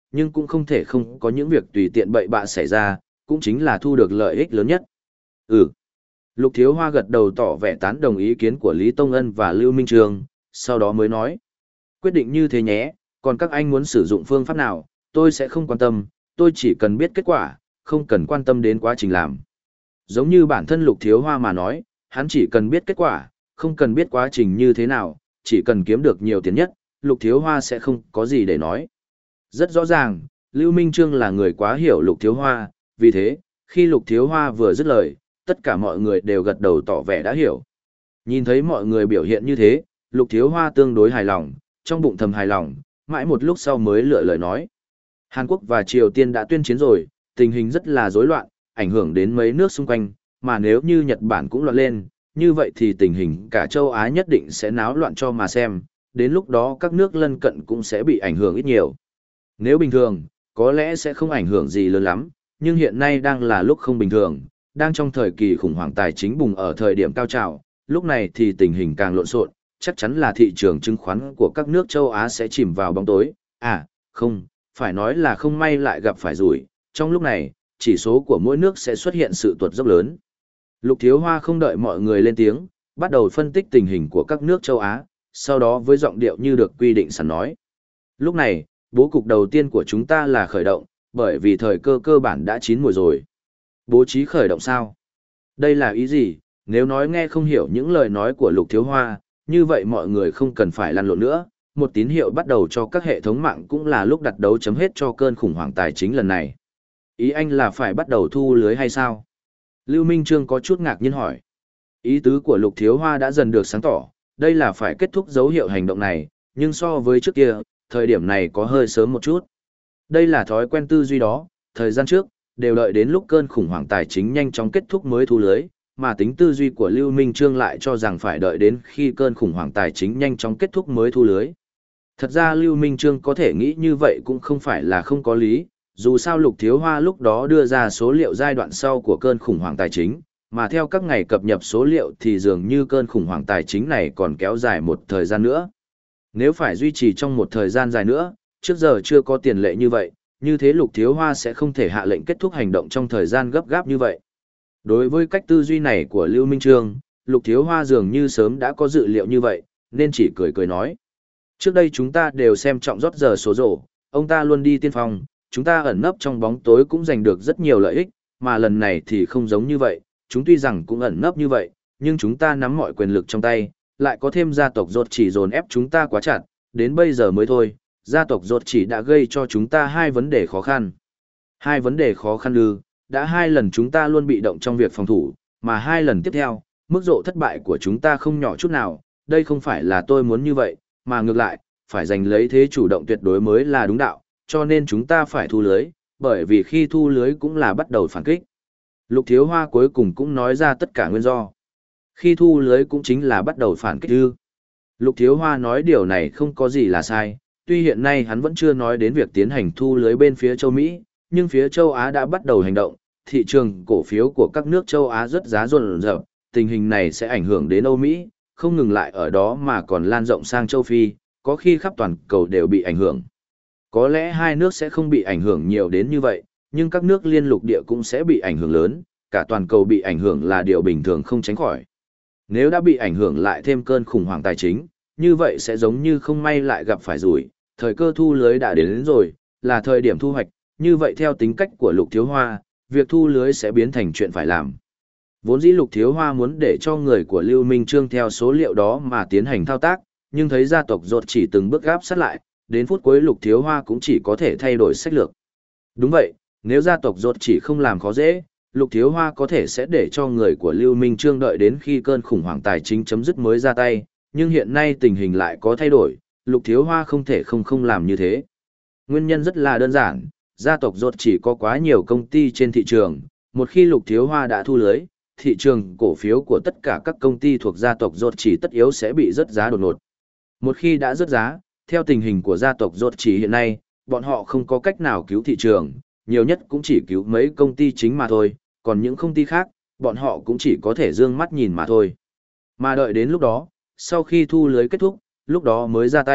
nhưng cũng không thể không có những việc tùy tiện bậy bạ xảy ra, cũng chính là thu được lợi ích lớn nhất. Ừ. Lục Thiếu Hoa gật đầu tỏ vẻ tán đồng ý kiến của Lý Tông Ân và Lưu Minh Trương, sau đó mới nói. Quyết định như thế nhé, còn các anh muốn sử dụng phương pháp nào, tôi sẽ không quan tâm, tôi chỉ cần biết kết quả, không cần quan tâm đến quá trình làm. Giống như bản thân Lục Thiếu Hoa mà nói, hắn chỉ cần biết kết quả, không cần biết quá trình như thế nào, chỉ cần kiếm được nhiều tiền nhất, Lục Thiếu Hoa sẽ không có gì để nói. Rất rõ ràng, Lưu Minh Trương là người quá hiểu Lục Thiếu Hoa, vì thế, khi Lục Thiếu Hoa vừa dứt lời, tất cả mọi người đều gật đầu tỏ vẻ đã hiểu. Nhìn thấy mọi người biểu hiện như thế, Lục Thiếu Hoa tương đối hài lòng, trong bụng thầm hài lòng, mãi một lúc sau mới lựa lời nói. Hàn Quốc và Triều Tiên đã tuyên chiến rồi, tình hình rất là rối loạn, ảnh hưởng đến mấy nước xung quanh, mà nếu như Nhật Bản cũng loạn lên, như vậy thì tình hình cả châu Á nhất định sẽ náo loạn cho mà xem, đến lúc đó các nước lân cận cũng sẽ bị ảnh hưởng ít nhiều. Nếu bình thường, có lẽ sẽ không ảnh hưởng gì lớn lắm, nhưng hiện nay đang là lúc không bình thường, đang trong thời kỳ khủng hoảng tài chính bùng ở thời điểm cao trào, lúc này thì tình hình càng lộn xộn, chắc chắn là thị trường chứng khoán của các nước châu Á sẽ chìm vào bóng tối. À, không, phải nói là không may lại gặp phải rủi, trong lúc này, chỉ số của mỗi nước sẽ xuất hiện sự tuột dốc lớn. Lục Thiếu Hoa không đợi mọi người lên tiếng, bắt đầu phân tích tình hình của các nước châu Á, sau đó với giọng điệu như được quy định sẵn nói. Lúc này, bố cục đầu tiên của chúng ta là khởi động, bởi vì thời cơ cơ bản đã chín mùi rồi. Bố trí khởi động sao? Đây là ý gì? Nếu nói nghe không hiểu những lời nói của Lục Thiếu Hoa, như vậy mọi người không cần phải lăn lộn nữa. Một tín hiệu bắt đầu cho các hệ thống mạng cũng là lúc đặt dấu chấm hết cho cơn khủng hoảng tài chính lần này. Ý anh là phải bắt đầu thu lưới hay sao? Lưu Minh Trương có chút ngạc nhiên hỏi. Ý tứ của Lục Thiếu Hoa đã dần được sáng tỏ, đây là phải kết thúc dấu hiệu hành động này, nhưng so với trước kia, thời điểm này có hơi sớm một chút. Đây là thói quen tư duy đó, thời gian trước, đều đợi đến lúc cơn khủng hoảng tài chính nhanh chóng kết thúc mới thu lưới, mà tính tư duy của Lưu Minh Trương lại cho rằng phải đợi đến khi cơn khủng hoảng tài chính nhanh chóng kết thúc mới thu lưới. Thật ra Lưu Minh Trương có thể nghĩ như vậy cũng không phải là không có lý, dù sao Lục Thiếu Hoa lúc đó đưa ra số liệu giai đoạn sau của cơn khủng hoảng tài chính, mà theo các ngày cập nhật số liệu thì dường như cơn khủng hoảng tài chính này còn kéo dài một thời gian nữa. Nếu phải duy trì trong một thời gian dài nữa, trước giờ chưa có tiền lệ như vậy, như thế Lục Thiếu Hoa sẽ không thể hạ lệnh kết thúc hành động trong thời gian gấp gáp như vậy. Đối với cách tư duy này của Lưu Minh Trương, Lục Thiếu Hoa dường như sớm đã có dự liệu như vậy, nên chỉ cười cười nói. Trước đây chúng ta đều xem trọng rót giờ số rổ, ông ta luôn đi tiên phong, chúng ta ẩn nấp trong bóng tối cũng giành được rất nhiều lợi ích, mà lần này thì không giống như vậy, chúng tuy rằng cũng ẩn nấp như vậy, nhưng chúng ta nắm mọi quyền lực trong tay, lại có thêm gia tộc rốt chỉ dồn ép chúng ta quá chặt, đến bây giờ mới thôi, gia tộc rốt chỉ đã gây cho chúng ta hai vấn đề khó khăn. Hai vấn đề khó khăn ư, đã hai lần chúng ta luôn bị động trong việc phòng thủ, mà hai lần tiếp theo, mức độ thất bại của chúng ta không nhỏ chút nào, đây không phải là tôi muốn như vậy, mà ngược lại, phải giành lấy thế chủ động tuyệt đối mới là đúng đạo, cho nên chúng ta phải thu lưới, bởi vì khi thu lưới cũng là bắt đầu phản kích. Lục Thiếu Hoa cuối cùng cũng nói ra tất cả nguyên do. Khi thu lưới cũng chính là bắt đầu phản kích ư. Lục Thiếu Hoa nói điều này không có gì là sai, tuy hiện nay hắn vẫn chưa nói đến việc tiến hành thu lưới bên phía châu Mỹ, nhưng phía châu Á đã bắt đầu hành động, thị trường cổ phiếu của các nước châu Á rất giá rồn rập, tình hình này sẽ ảnh hưởng đến Âu Mỹ, không ngừng lại ở đó mà còn lan rộng sang châu Phi, có khi khắp toàn cầu đều bị ảnh hưởng. Có lẽ hai nước sẽ không bị ảnh hưởng nhiều đến như vậy, nhưng các nước liên lục địa cũng sẽ bị ảnh hưởng lớn, cả toàn cầu bị ảnh hưởng là điều bình thường không tránh khỏi. Nếu đã bị ảnh hưởng lại thêm cơn khủng hoảng tài chính, như vậy sẽ giống như không may lại gặp phải rủi, thời cơ thu lưới đã đến, đến rồi, là thời điểm thu hoạch, như vậy theo tính cách của Lục Thiếu Hoa, việc thu lưới sẽ biến thành chuyện phải làm. Vốn dĩ Lục Thiếu Hoa muốn để cho người của Lưu Minh Trương theo số liệu đó mà tiến hành thao tác, nhưng thấy gia tộc rốt chỉ từng bước gáp sát lại, đến phút cuối Lục Thiếu Hoa cũng chỉ có thể thay đổi sách lược. Đúng vậy, nếu gia tộc rốt chỉ không làm khó dễ, Lục Thiếu Hoa có thể sẽ để cho người của Lưu Minh Trương đợi đến khi cơn khủng hoảng tài chính chấm dứt mới ra tay, nhưng hiện nay tình hình lại có thay đổi, Lục Thiếu Hoa không thể không không làm như thế. Nguyên nhân rất là đơn giản, gia tộc rốt chỉ có quá nhiều công ty trên thị trường, một khi Lục Thiếu Hoa đã thu lưới, thị trường cổ phiếu của tất cả các công ty thuộc gia tộc rốt chỉ tất yếu sẽ bị rớt giá đột ngột. Một khi đã rớt giá, theo tình hình của gia tộc rốt chỉ hiện nay, bọn họ không có cách nào cứu thị trường, nhiều nhất cũng chỉ cứu mấy công ty chính mà thôi, còn những công ty khác, bọn họ cũng chỉ có thể dương mắt nhìn mà thôi. Mà đợi đến lúc đó, sau khi thu lưới kết thúc, lúc đó mới ra tay,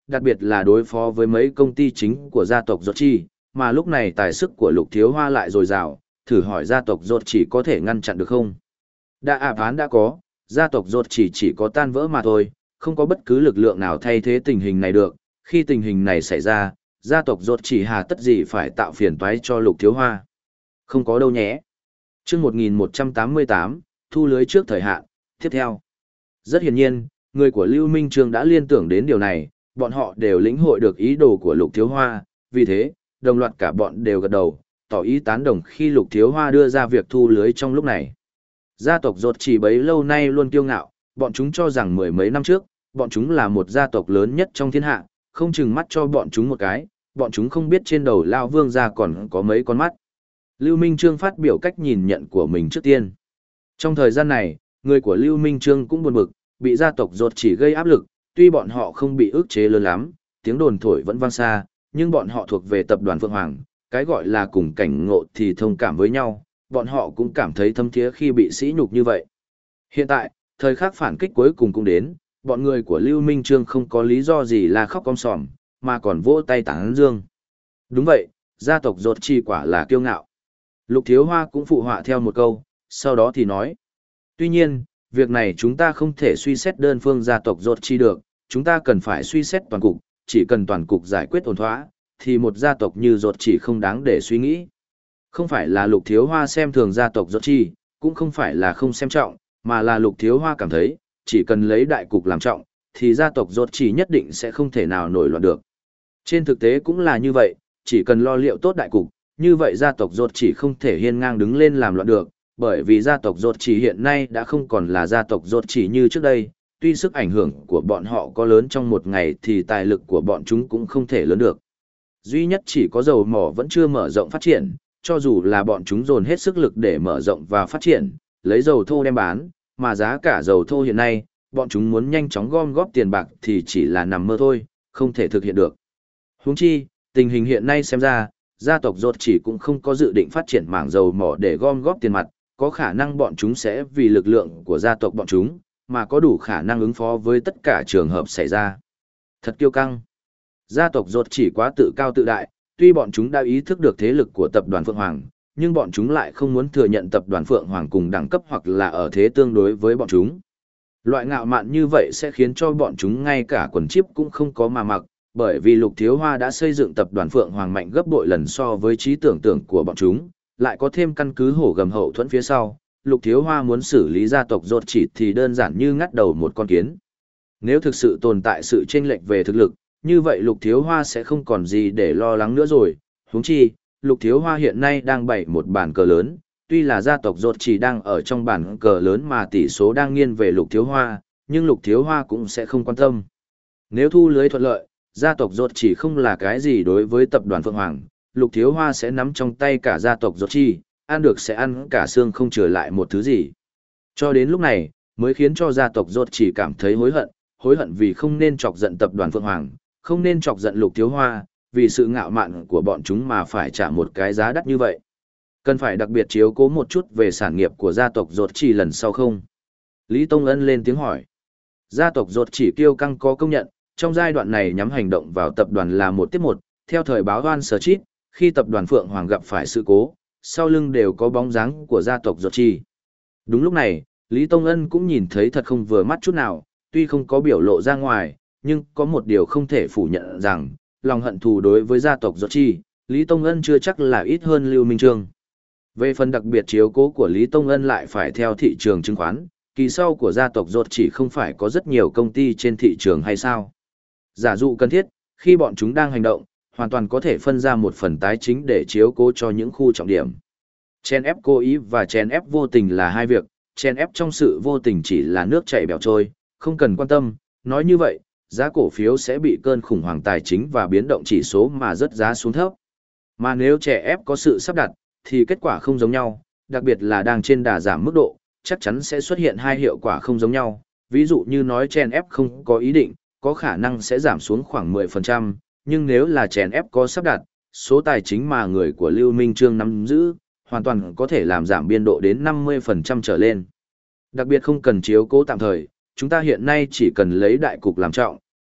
đặc biệt là đối phó với mấy công ty chính của gia tộc Rốt Chi, mà lúc này tài sức của Lục Thiếu Hoa lại dồi dào, thử hỏi gia tộc Rốt Chỉ có thể ngăn chặn được không? Đã áp án đã có, gia tộc Rốt Chỉ chỉ có tan vỡ mà thôi, không có bất cứ lực lượng nào thay thế tình hình này được. Khi tình hình này xảy ra, gia tộc Rốt Chỉ hà tất gì phải tạo phiền toái cho Lục Thiếu Hoa? Không có đâu nhé. Chương một nghìn một trăm tám mươi tám, thu lưới trước thời hạn, tiếp theo. Rất hiển nhiên, người của Lưu Minh Trương đã liên tưởng đến điều này, bọn họ đều lĩnh hội được ý đồ của Lục Thiếu Hoa, vì thế, đồng loạt cả bọn đều gật đầu, tỏ ý tán đồng khi Lục Thiếu Hoa đưa ra việc thu lưới trong lúc này. Gia tộc Rốt Chỉ bấy lâu nay luôn kiêu ngạo, bọn chúng cho rằng mười mấy năm trước, bọn chúng là một gia tộc lớn nhất trong thiên hạ, không chừng mắt cho bọn chúng một cái, bọn chúng không biết trên đầu Lao Vương gia còn có mấy con mắt. Lưu Minh Trương phát biểu cách nhìn nhận của mình trước tiên. Trong thời gian này, người của Lưu Minh Trương cũng buồn bực, bị gia tộc Rốt Chỉ gây áp lực, tuy bọn họ không bị ức chế lớn lắm, tiếng đồn thổi vẫn vang xa, nhưng bọn họ thuộc về tập đoàn Phượng Hoàng, cái gọi là cùng cảnh ngộ thì thông cảm với nhau, bọn họ cũng cảm thấy thâm thiế khi bị sỉ nhục như vậy. Hiện tại, thời khắc phản kích cuối cùng cũng đến, bọn người của Lưu Minh Trương không có lý do gì là khóc om sòm, mà còn vỗ tay tán dương. Đúng vậy, gia tộc Rốt Chỉ quả là kiêu ngạo. Lục Thiếu Hoa cũng phụ họa theo một câu, sau đó thì nói. Tuy nhiên, việc này chúng ta không thể suy xét đơn phương gia tộc Rốt Chỉ được, chúng ta cần phải suy xét toàn cục, chỉ cần toàn cục giải quyết ổn thỏa, thì một gia tộc như Rốt Chỉ không đáng để suy nghĩ. Không phải là Lục Thiếu Hoa xem thường gia tộc Rốt Chỉ, cũng không phải là không xem trọng, mà là Lục Thiếu Hoa cảm thấy, chỉ cần lấy đại cục làm trọng, thì gia tộc Rốt Chỉ nhất định sẽ không thể nào nổi loạn được. Trên thực tế cũng là như vậy, chỉ cần lo liệu tốt đại cục, như vậy gia tộc Rốt Chỉ không thể hiên ngang đứng lên làm loạn được, bởi vì gia tộc Rốt Chỉ hiện nay đã không còn là gia tộc Rốt Chỉ như trước đây, tuy sức ảnh hưởng của bọn họ có lớn trong một ngày thì tài lực của bọn chúng cũng không thể lớn được. Duy nhất chỉ có dầu mỏ vẫn chưa mở rộng phát triển, cho dù là bọn chúng dồn hết sức lực để mở rộng và phát triển, lấy dầu thô đem bán, mà giá cả dầu thô hiện nay, bọn chúng muốn nhanh chóng gom góp tiền bạc thì chỉ là nằm mơ thôi, không thể thực hiện được. Huống chi, tình hình hiện nay xem ra, gia tộc Rốt Chỉ cũng không có dự định phát triển mảng dầu mỏ để gom góp tiền mặt, có khả năng bọn chúng sẽ vì lực lượng của gia tộc bọn chúng, mà có đủ khả năng ứng phó với tất cả trường hợp xảy ra. Thật kiêu căng. Gia tộc Rốt Chỉ quá tự cao tự đại, tuy bọn chúng đã ý thức được thế lực của tập đoàn Phượng Hoàng, nhưng bọn chúng lại không muốn thừa nhận tập đoàn Phượng Hoàng cùng đẳng cấp hoặc là ở thế tương đối với bọn chúng. Loại ngạo mạn như vậy sẽ khiến cho bọn chúng ngay cả quần chíp cũng không có mà mặc, bởi vì Lục Thiếu Hoa đã xây dựng tập đoàn Phượng Hoàng mạnh gấp bội lần so với trí tưởng tượng của bọn chúng, lại có thêm căn cứ hổ gầm hậu thuẫn phía sau. Lục Thiếu Hoa muốn xử lý gia tộc Rốt Chỉ thì đơn giản như ngắt đầu một con kiến. Nếu thực sự tồn tại sự chênh lệch về thực lực, như vậy Lục Thiếu Hoa sẽ không còn gì để lo lắng nữa rồi. Huống chi, Lục Thiếu Hoa hiện nay đang bày một bàn cờ lớn, tuy là gia tộc Rốt Chỉ đang ở trong bàn cờ lớn mà tỷ số đang nghiêng về Lục Thiếu Hoa, nhưng Lục Thiếu Hoa cũng sẽ không quan tâm. Nếu thu lưới thuận lợi, gia tộc Rốt Chỉ không là cái gì đối với tập đoàn Phượng Hoàng, Lục Thiếu Hoa sẽ nắm trong tay cả gia tộc Rốt Chỉ, ăn được sẽ ăn cả xương không trở lại một thứ gì. Cho đến lúc này, mới khiến cho gia tộc Rốt Chỉ cảm thấy hối hận, hối hận vì không nên chọc giận tập đoàn Phượng Hoàng, không nên chọc giận Lục Thiếu Hoa, vì sự ngạo mạn của bọn chúng mà phải trả một cái giá đắt như vậy. Cần phải đặc biệt chiếu cố một chút về sản nghiệp của gia tộc Rốt Chỉ lần sau không? Lý Tông Ân lên tiếng hỏi. Gia tộc Rốt Chỉ kiêu căng có công nhận, trong giai đoạn này nhắm hành động vào tập đoàn là một tiếp một, theo thời báo One Street, khi tập đoàn Phượng Hoàng gặp phải sự cố, sau lưng đều có bóng dáng của gia tộc Rốt Chỉ. Đúng lúc này, Lý Tông Ân cũng nhìn thấy thật không vừa mắt chút nào, tuy không có biểu lộ ra ngoài, nhưng có một điều không thể phủ nhận rằng, lòng hận thù đối với gia tộc Rốt Chỉ, Lý Tông Ân chưa chắc là ít hơn Lưu Minh Trương. Về phần đặc biệt chiếu cố của Lý Tông Ân lại phải theo thị trường chứng khoán, kỳ sau của gia tộc Rốt Chỉ không phải có rất nhiều công ty trên thị trường hay sao? Giả dụ cần thiết, khi bọn chúng đang hành động, hoàn toàn có thể phân ra một phần tài chính để chiếu cố cho những khu trọng điểm. Chèn ép cố ý và chèn ép vô tình là hai việc, chèn ép trong sự vô tình chỉ là nước chảy bèo trôi, không cần quan tâm, nói như vậy, giá cổ phiếu sẽ bị cơn khủng hoảng tài chính và biến động chỉ số mà rớt giá xuống thấp. Mà nếu chèn ép có sự sắp đặt, thì kết quả không giống nhau, đặc biệt là đang trên đà giảm mức độ, chắc chắn sẽ xuất hiện hai hiệu quả không giống nhau. Ví dụ như nói chèn ép không có ý định, có khả năng sẽ giảm xuống khoảng mười phần trăm, nhưng nếu là chèn ép có sắp đặt, số tài chính mà người của Lưu Minh Trương nắm giữ, hoàn toàn có thể làm giảm biên độ đến năm mươi phần trăm trở lên. Đặc biệt không cần chiếu cố tạm thời, chúng ta hiện nay chỉ cần lấy đại cục làm trọng,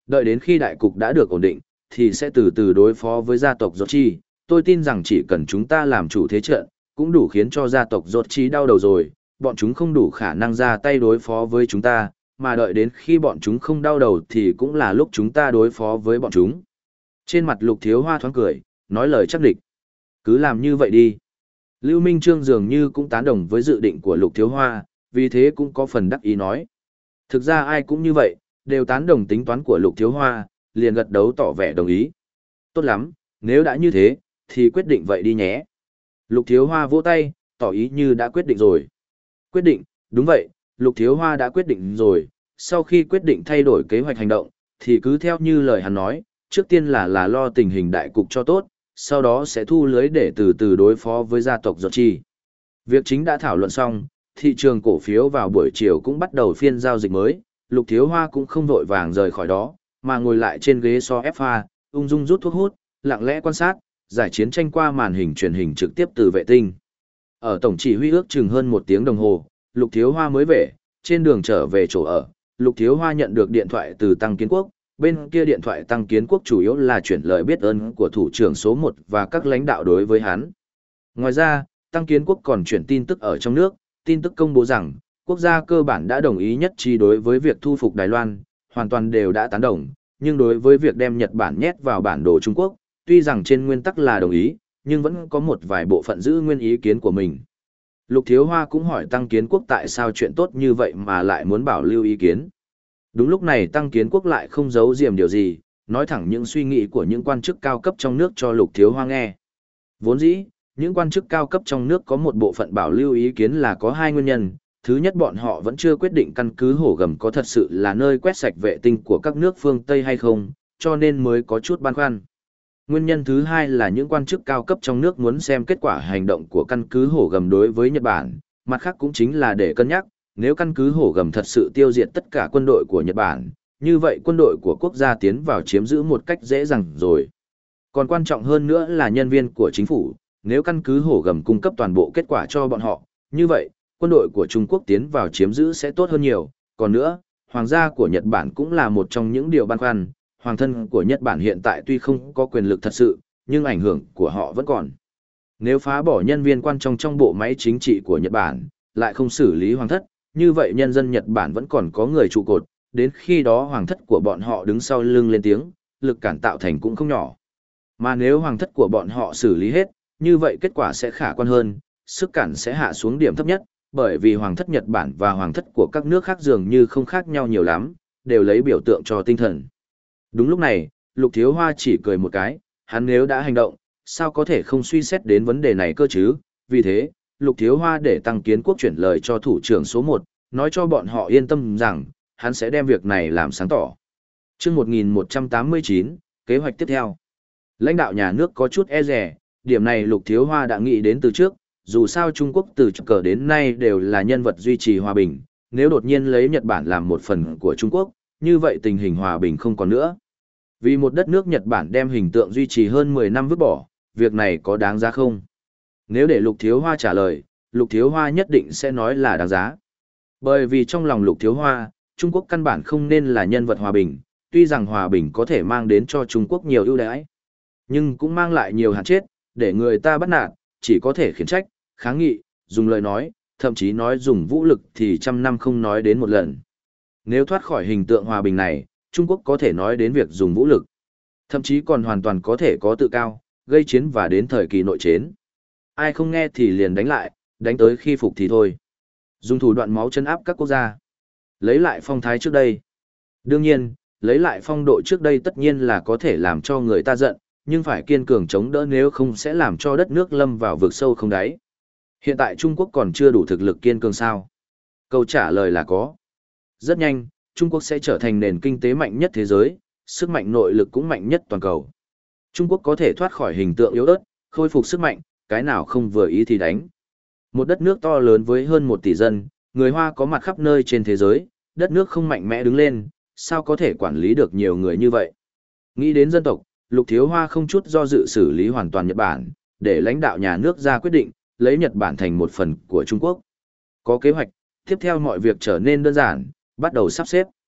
đợi đến khi đại cục đã được ổn định, thì sẽ từ từ đối phó với gia tộc Rốt Chi. Tôi tin rằng chỉ cần chúng ta làm chủ thế trận, cũng đủ khiến cho gia tộc Rốt Chi đau đầu rồi, bọn chúng không đủ khả năng ra tay đối phó với chúng ta, mà đợi đến khi bọn chúng không đau đầu thì cũng là lúc chúng ta đối phó với bọn chúng. Trên mặt Lục Thiếu Hoa thoáng cười, nói lời chắc địch. Cứ làm như vậy đi. Lưu Minh Trương dường như cũng tán đồng với dự định của Lục Thiếu Hoa, vì thế cũng có phần đắc ý nói. Thực ra ai cũng như vậy, đều tán đồng tính toán của Lục Thiếu Hoa, liền gật đầu tỏ vẻ đồng ý. Tốt lắm, nếu đã như thế, thì quyết định vậy đi nhé. Lục Thiếu Hoa vỗ tay, tỏ ý như đã quyết định rồi. Quyết định, đúng vậy, Lục Thiếu Hoa đã quyết định rồi, sau khi quyết định thay đổi kế hoạch hành động, thì cứ theo như lời hắn nói, trước tiên là là lo tình hình đại cục cho tốt, sau đó sẽ thu lưới để từ từ đối phó với gia tộc Rốt Chi. Việc chính đã thảo luận xong, thị trường cổ phiếu vào buổi chiều cũng bắt đầu phiên giao dịch mới, Lục Thiếu Hoa cũng không vội vàng rời khỏi đó, mà ngồi lại trên ghế so ép pha, ung dung rút thuốc hút, lặng lẽ quan sát, giải chiến tranh qua màn hình truyền hình trực tiếp từ vệ tinh. Ở tổng chỉ huy ước chừng hơn một tiếng đồng hồ, Lục Thiếu Hoa mới về, trên đường trở về chỗ ở, Lục Thiếu Hoa nhận được điện thoại từ Tăng Kiến Quốc, bên kia điện thoại Tăng Kiến Quốc chủ yếu là chuyển lời biết ơn của thủ trưởng số một và các lãnh đạo đối với hắn. Ngoài ra, Tăng Kiến Quốc còn chuyển tin tức ở trong nước, tin tức công bố rằng, quốc gia cơ bản đã đồng ý nhất trí đối với việc thu phục Đài Loan, hoàn toàn đều đã tán đồng, nhưng đối với việc đem Nhật Bản nhét vào bản đồ Trung Quốc, tuy rằng trên nguyên tắc là đồng ý, nhưng vẫn có một vài bộ phận giữ nguyên ý kiến của mình. Lục Thiếu Hoa cũng hỏi Tăng Kiến Quốc tại sao chuyện tốt như vậy mà lại muốn bảo lưu ý kiến. Đúng lúc này Tăng Kiến Quốc lại không giấu giềm điều gì, nói thẳng những suy nghĩ của những quan chức cao cấp trong nước cho Lục Thiếu Hoa nghe. Vốn dĩ, những quan chức cao cấp trong nước có một bộ phận bảo lưu ý kiến là có hai nguyên nhân. Thứ nhất, bọn họ vẫn chưa quyết định căn cứ Hổ Gầm có thật sự là nơi quét sạch vệ tinh của các nước phương Tây hay không, cho nên mới có chút băn khoăn. Nguyên nhân thứ hai là những quan chức cao cấp trong nước muốn xem kết quả hành động của căn cứ Hổ Gầm đối với Nhật Bản, mặt khác cũng chính là để cân nhắc, nếu căn cứ Hổ Gầm thật sự tiêu diệt tất cả quân đội của Nhật Bản, như vậy quân đội của quốc gia tiến vào chiếm giữ một cách dễ dàng rồi. Còn quan trọng hơn nữa là nhân viên của chính phủ, nếu căn cứ Hổ Gầm cung cấp toàn bộ kết quả cho bọn họ, như vậy, quân đội của Trung Quốc tiến vào chiếm giữ sẽ tốt hơn nhiều. Còn nữa, hoàng gia của Nhật Bản cũng là một trong những điều băn khoăn, hoàng thân của Nhật Bản hiện tại tuy không có quyền lực thật sự, nhưng ảnh hưởng của họ vẫn còn. Nếu phá bỏ nhân viên quan trọng trong bộ máy chính trị của Nhật Bản, lại không xử lý hoàng thất, như vậy nhân dân Nhật Bản vẫn còn có người trụ cột, đến khi đó hoàng thất của bọn họ đứng sau lưng lên tiếng, lực cản tạo thành cũng không nhỏ. Mà nếu hoàng thất của bọn họ xử lý hết, như vậy kết quả sẽ khả quan hơn, sức cản sẽ hạ xuống điểm thấp nhất, bởi vì hoàng thất Nhật Bản và hoàng thất của các nước khác dường như không khác nhau nhiều lắm, đều lấy biểu tượng cho tinh thần. Đúng lúc này, Lục Thiếu Hoa chỉ cười một cái, hắn nếu đã hành động, sao có thể không suy xét đến vấn đề này cơ chứ, vì thế, Lục Thiếu Hoa để Tăng Kiến Quốc chuyển lời cho thủ trưởng số một, nói cho bọn họ yên tâm rằng, hắn sẽ đem việc này làm sáng tỏ. Chương một nghìn một trăm tám mươi chín, kế hoạch tiếp theo. Lãnh đạo nhà nước có chút e dè, điểm này Lục Thiếu Hoa đã nghĩ đến từ trước, dù sao Trung Quốc từ trước cờ đến nay đều là nhân vật duy trì hòa bình, nếu đột nhiên lấy Nhật Bản làm một phần của Trung Quốc, như vậy tình hình hòa bình không còn nữa. Vì một đất nước Nhật Bản đem hình tượng duy trì hơn mười năm vứt bỏ, việc này có đáng giá không? Nếu để Lục Thiếu Hoa trả lời, Lục Thiếu Hoa nhất định sẽ nói là đáng giá. Bởi vì trong lòng Lục Thiếu Hoa, Trung Quốc căn bản không nên là nhân vật hòa bình, tuy rằng hòa bình có thể mang đến cho Trung Quốc nhiều ưu đãi, nhưng cũng mang lại nhiều hạn chết, để người ta bắt nạt, chỉ có thể khiển trách, kháng nghị, dùng lời nói, thậm chí nói dùng vũ lực thì trăm năm không nói đến một lần. Nếu thoát khỏi hình tượng hòa bình này, Trung Quốc có thể nói đến việc dùng vũ lực, thậm chí còn hoàn toàn có thể có tự cao, gây chiến và đến thời kỳ nội chiến. Ai không nghe thì liền đánh lại, đánh tới khi phục thì thôi. Dùng thủ đoạn máu chân áp các quốc gia. Lấy lại phong thái trước đây. Đương nhiên, lấy lại phong độ trước đây tất nhiên là có thể làm cho người ta giận, nhưng phải kiên cường chống đỡ nếu không sẽ làm cho đất nước lâm vào vực sâu không đáy. Hiện tại Trung Quốc còn chưa đủ thực lực kiên cường sao? Câu trả lời là có. Rất nhanh, Trung Quốc sẽ trở thành nền kinh tế mạnh nhất thế giới, sức mạnh nội lực cũng mạnh nhất toàn cầu. Trung Quốc có thể thoát khỏi hình tượng yếu ớt, khôi phục sức mạnh, cái nào không vừa ý thì đánh. Một đất nước to lớn với hơn một tỷ dân, người Hoa có mặt khắp nơi trên thế giới, đất nước không mạnh mẽ đứng lên, sao có thể quản lý được nhiều người như vậy? Nghĩ đến dân tộc, Lục Thiếu Hoa không chút do dự xử lý hoàn toàn Nhật Bản, để lãnh đạo nhà nước ra quyết định, lấy Nhật Bản thành một phần của Trung Quốc. Có kế hoạch, tiếp theo mọi việc trở nên đơn giản, bắt đầu sắp xếp.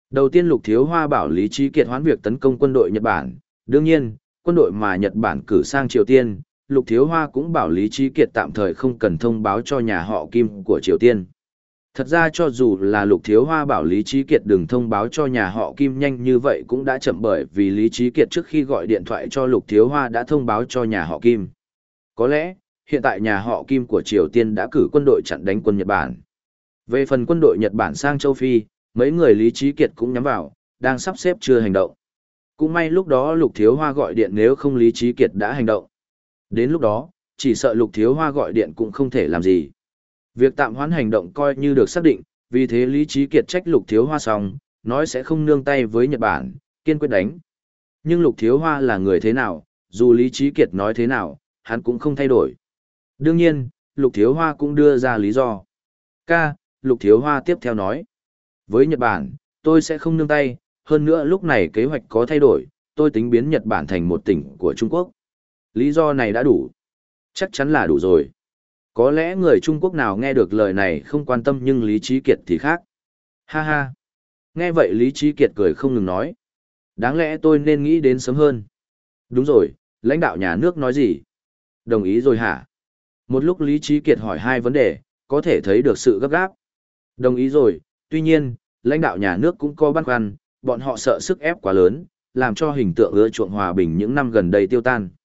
Đầu tiên Lục Thiếu Hoa bảo Lý Trí Kiệt hoãn việc tấn công quân đội Nhật Bản, đương nhiên, quân đội mà Nhật Bản cử sang Triều Tiên, Lục Thiếu Hoa cũng bảo Lý Trí Kiệt tạm thời không cần thông báo cho nhà họ Kim của Triều Tiên. Thật ra cho dù là Lục Thiếu Hoa bảo Lý Trí Kiệt đừng thông báo cho nhà họ Kim nhanh như vậy cũng đã chậm, bởi vì Lý Trí Kiệt trước khi gọi điện thoại cho Lục Thiếu Hoa đã thông báo cho nhà họ Kim. Có lẽ, hiện tại nhà họ Kim của Triều Tiên đã cử quân đội chặn đánh quân Nhật Bản. Về phần quân đội Nhật Bản sang châu Phi, mấy người Lý Trí Kiệt cũng nhắm vào, đang sắp xếp chưa hành động. Cũng may lúc đó Lục Thiếu Hoa gọi điện, nếu không Lý Trí Kiệt đã hành động. Đến lúc đó, chỉ sợ Lục Thiếu Hoa gọi điện cũng không thể làm gì. Việc tạm hoãn hành động coi như được xác định, vì thế Lý Trí Kiệt trách Lục Thiếu Hoa xong, nói sẽ không nương tay với Nhật Bản, kiên quyết đánh. Nhưng Lục Thiếu Hoa là người thế nào, dù Lý Trí Kiệt nói thế nào, hắn cũng không thay đổi. Đương nhiên, Lục Thiếu Hoa cũng đưa ra lý do. Ca, Lục Thiếu Hoa tiếp theo nói. Với Nhật Bản, tôi sẽ không nương tay, hơn nữa lúc này kế hoạch có thay đổi, tôi tính biến Nhật Bản thành một tỉnh của Trung Quốc. Lý do này đã đủ. Chắc chắn là đủ rồi. Có lẽ người Trung Quốc nào nghe được lời này không quan tâm, nhưng Lý Trí Kiệt thì khác. Ha ha. Nghe vậy Lý Trí Kiệt cười không ngừng nói. Đáng lẽ tôi nên nghĩ đến sớm hơn. Đúng rồi, lãnh đạo nhà nước nói gì? Đồng ý rồi hả? Một lúc Lý Trí Kiệt hỏi hai vấn đề, có thể thấy được sự gấp gáp. Đồng ý rồi, tuy nhiên, lãnh đạo nhà nước cũng có băn khoăn, bọn họ sợ sức ép quá lớn, làm cho hình tượng ưa chuộng hòa bình những năm gần đây tiêu tan.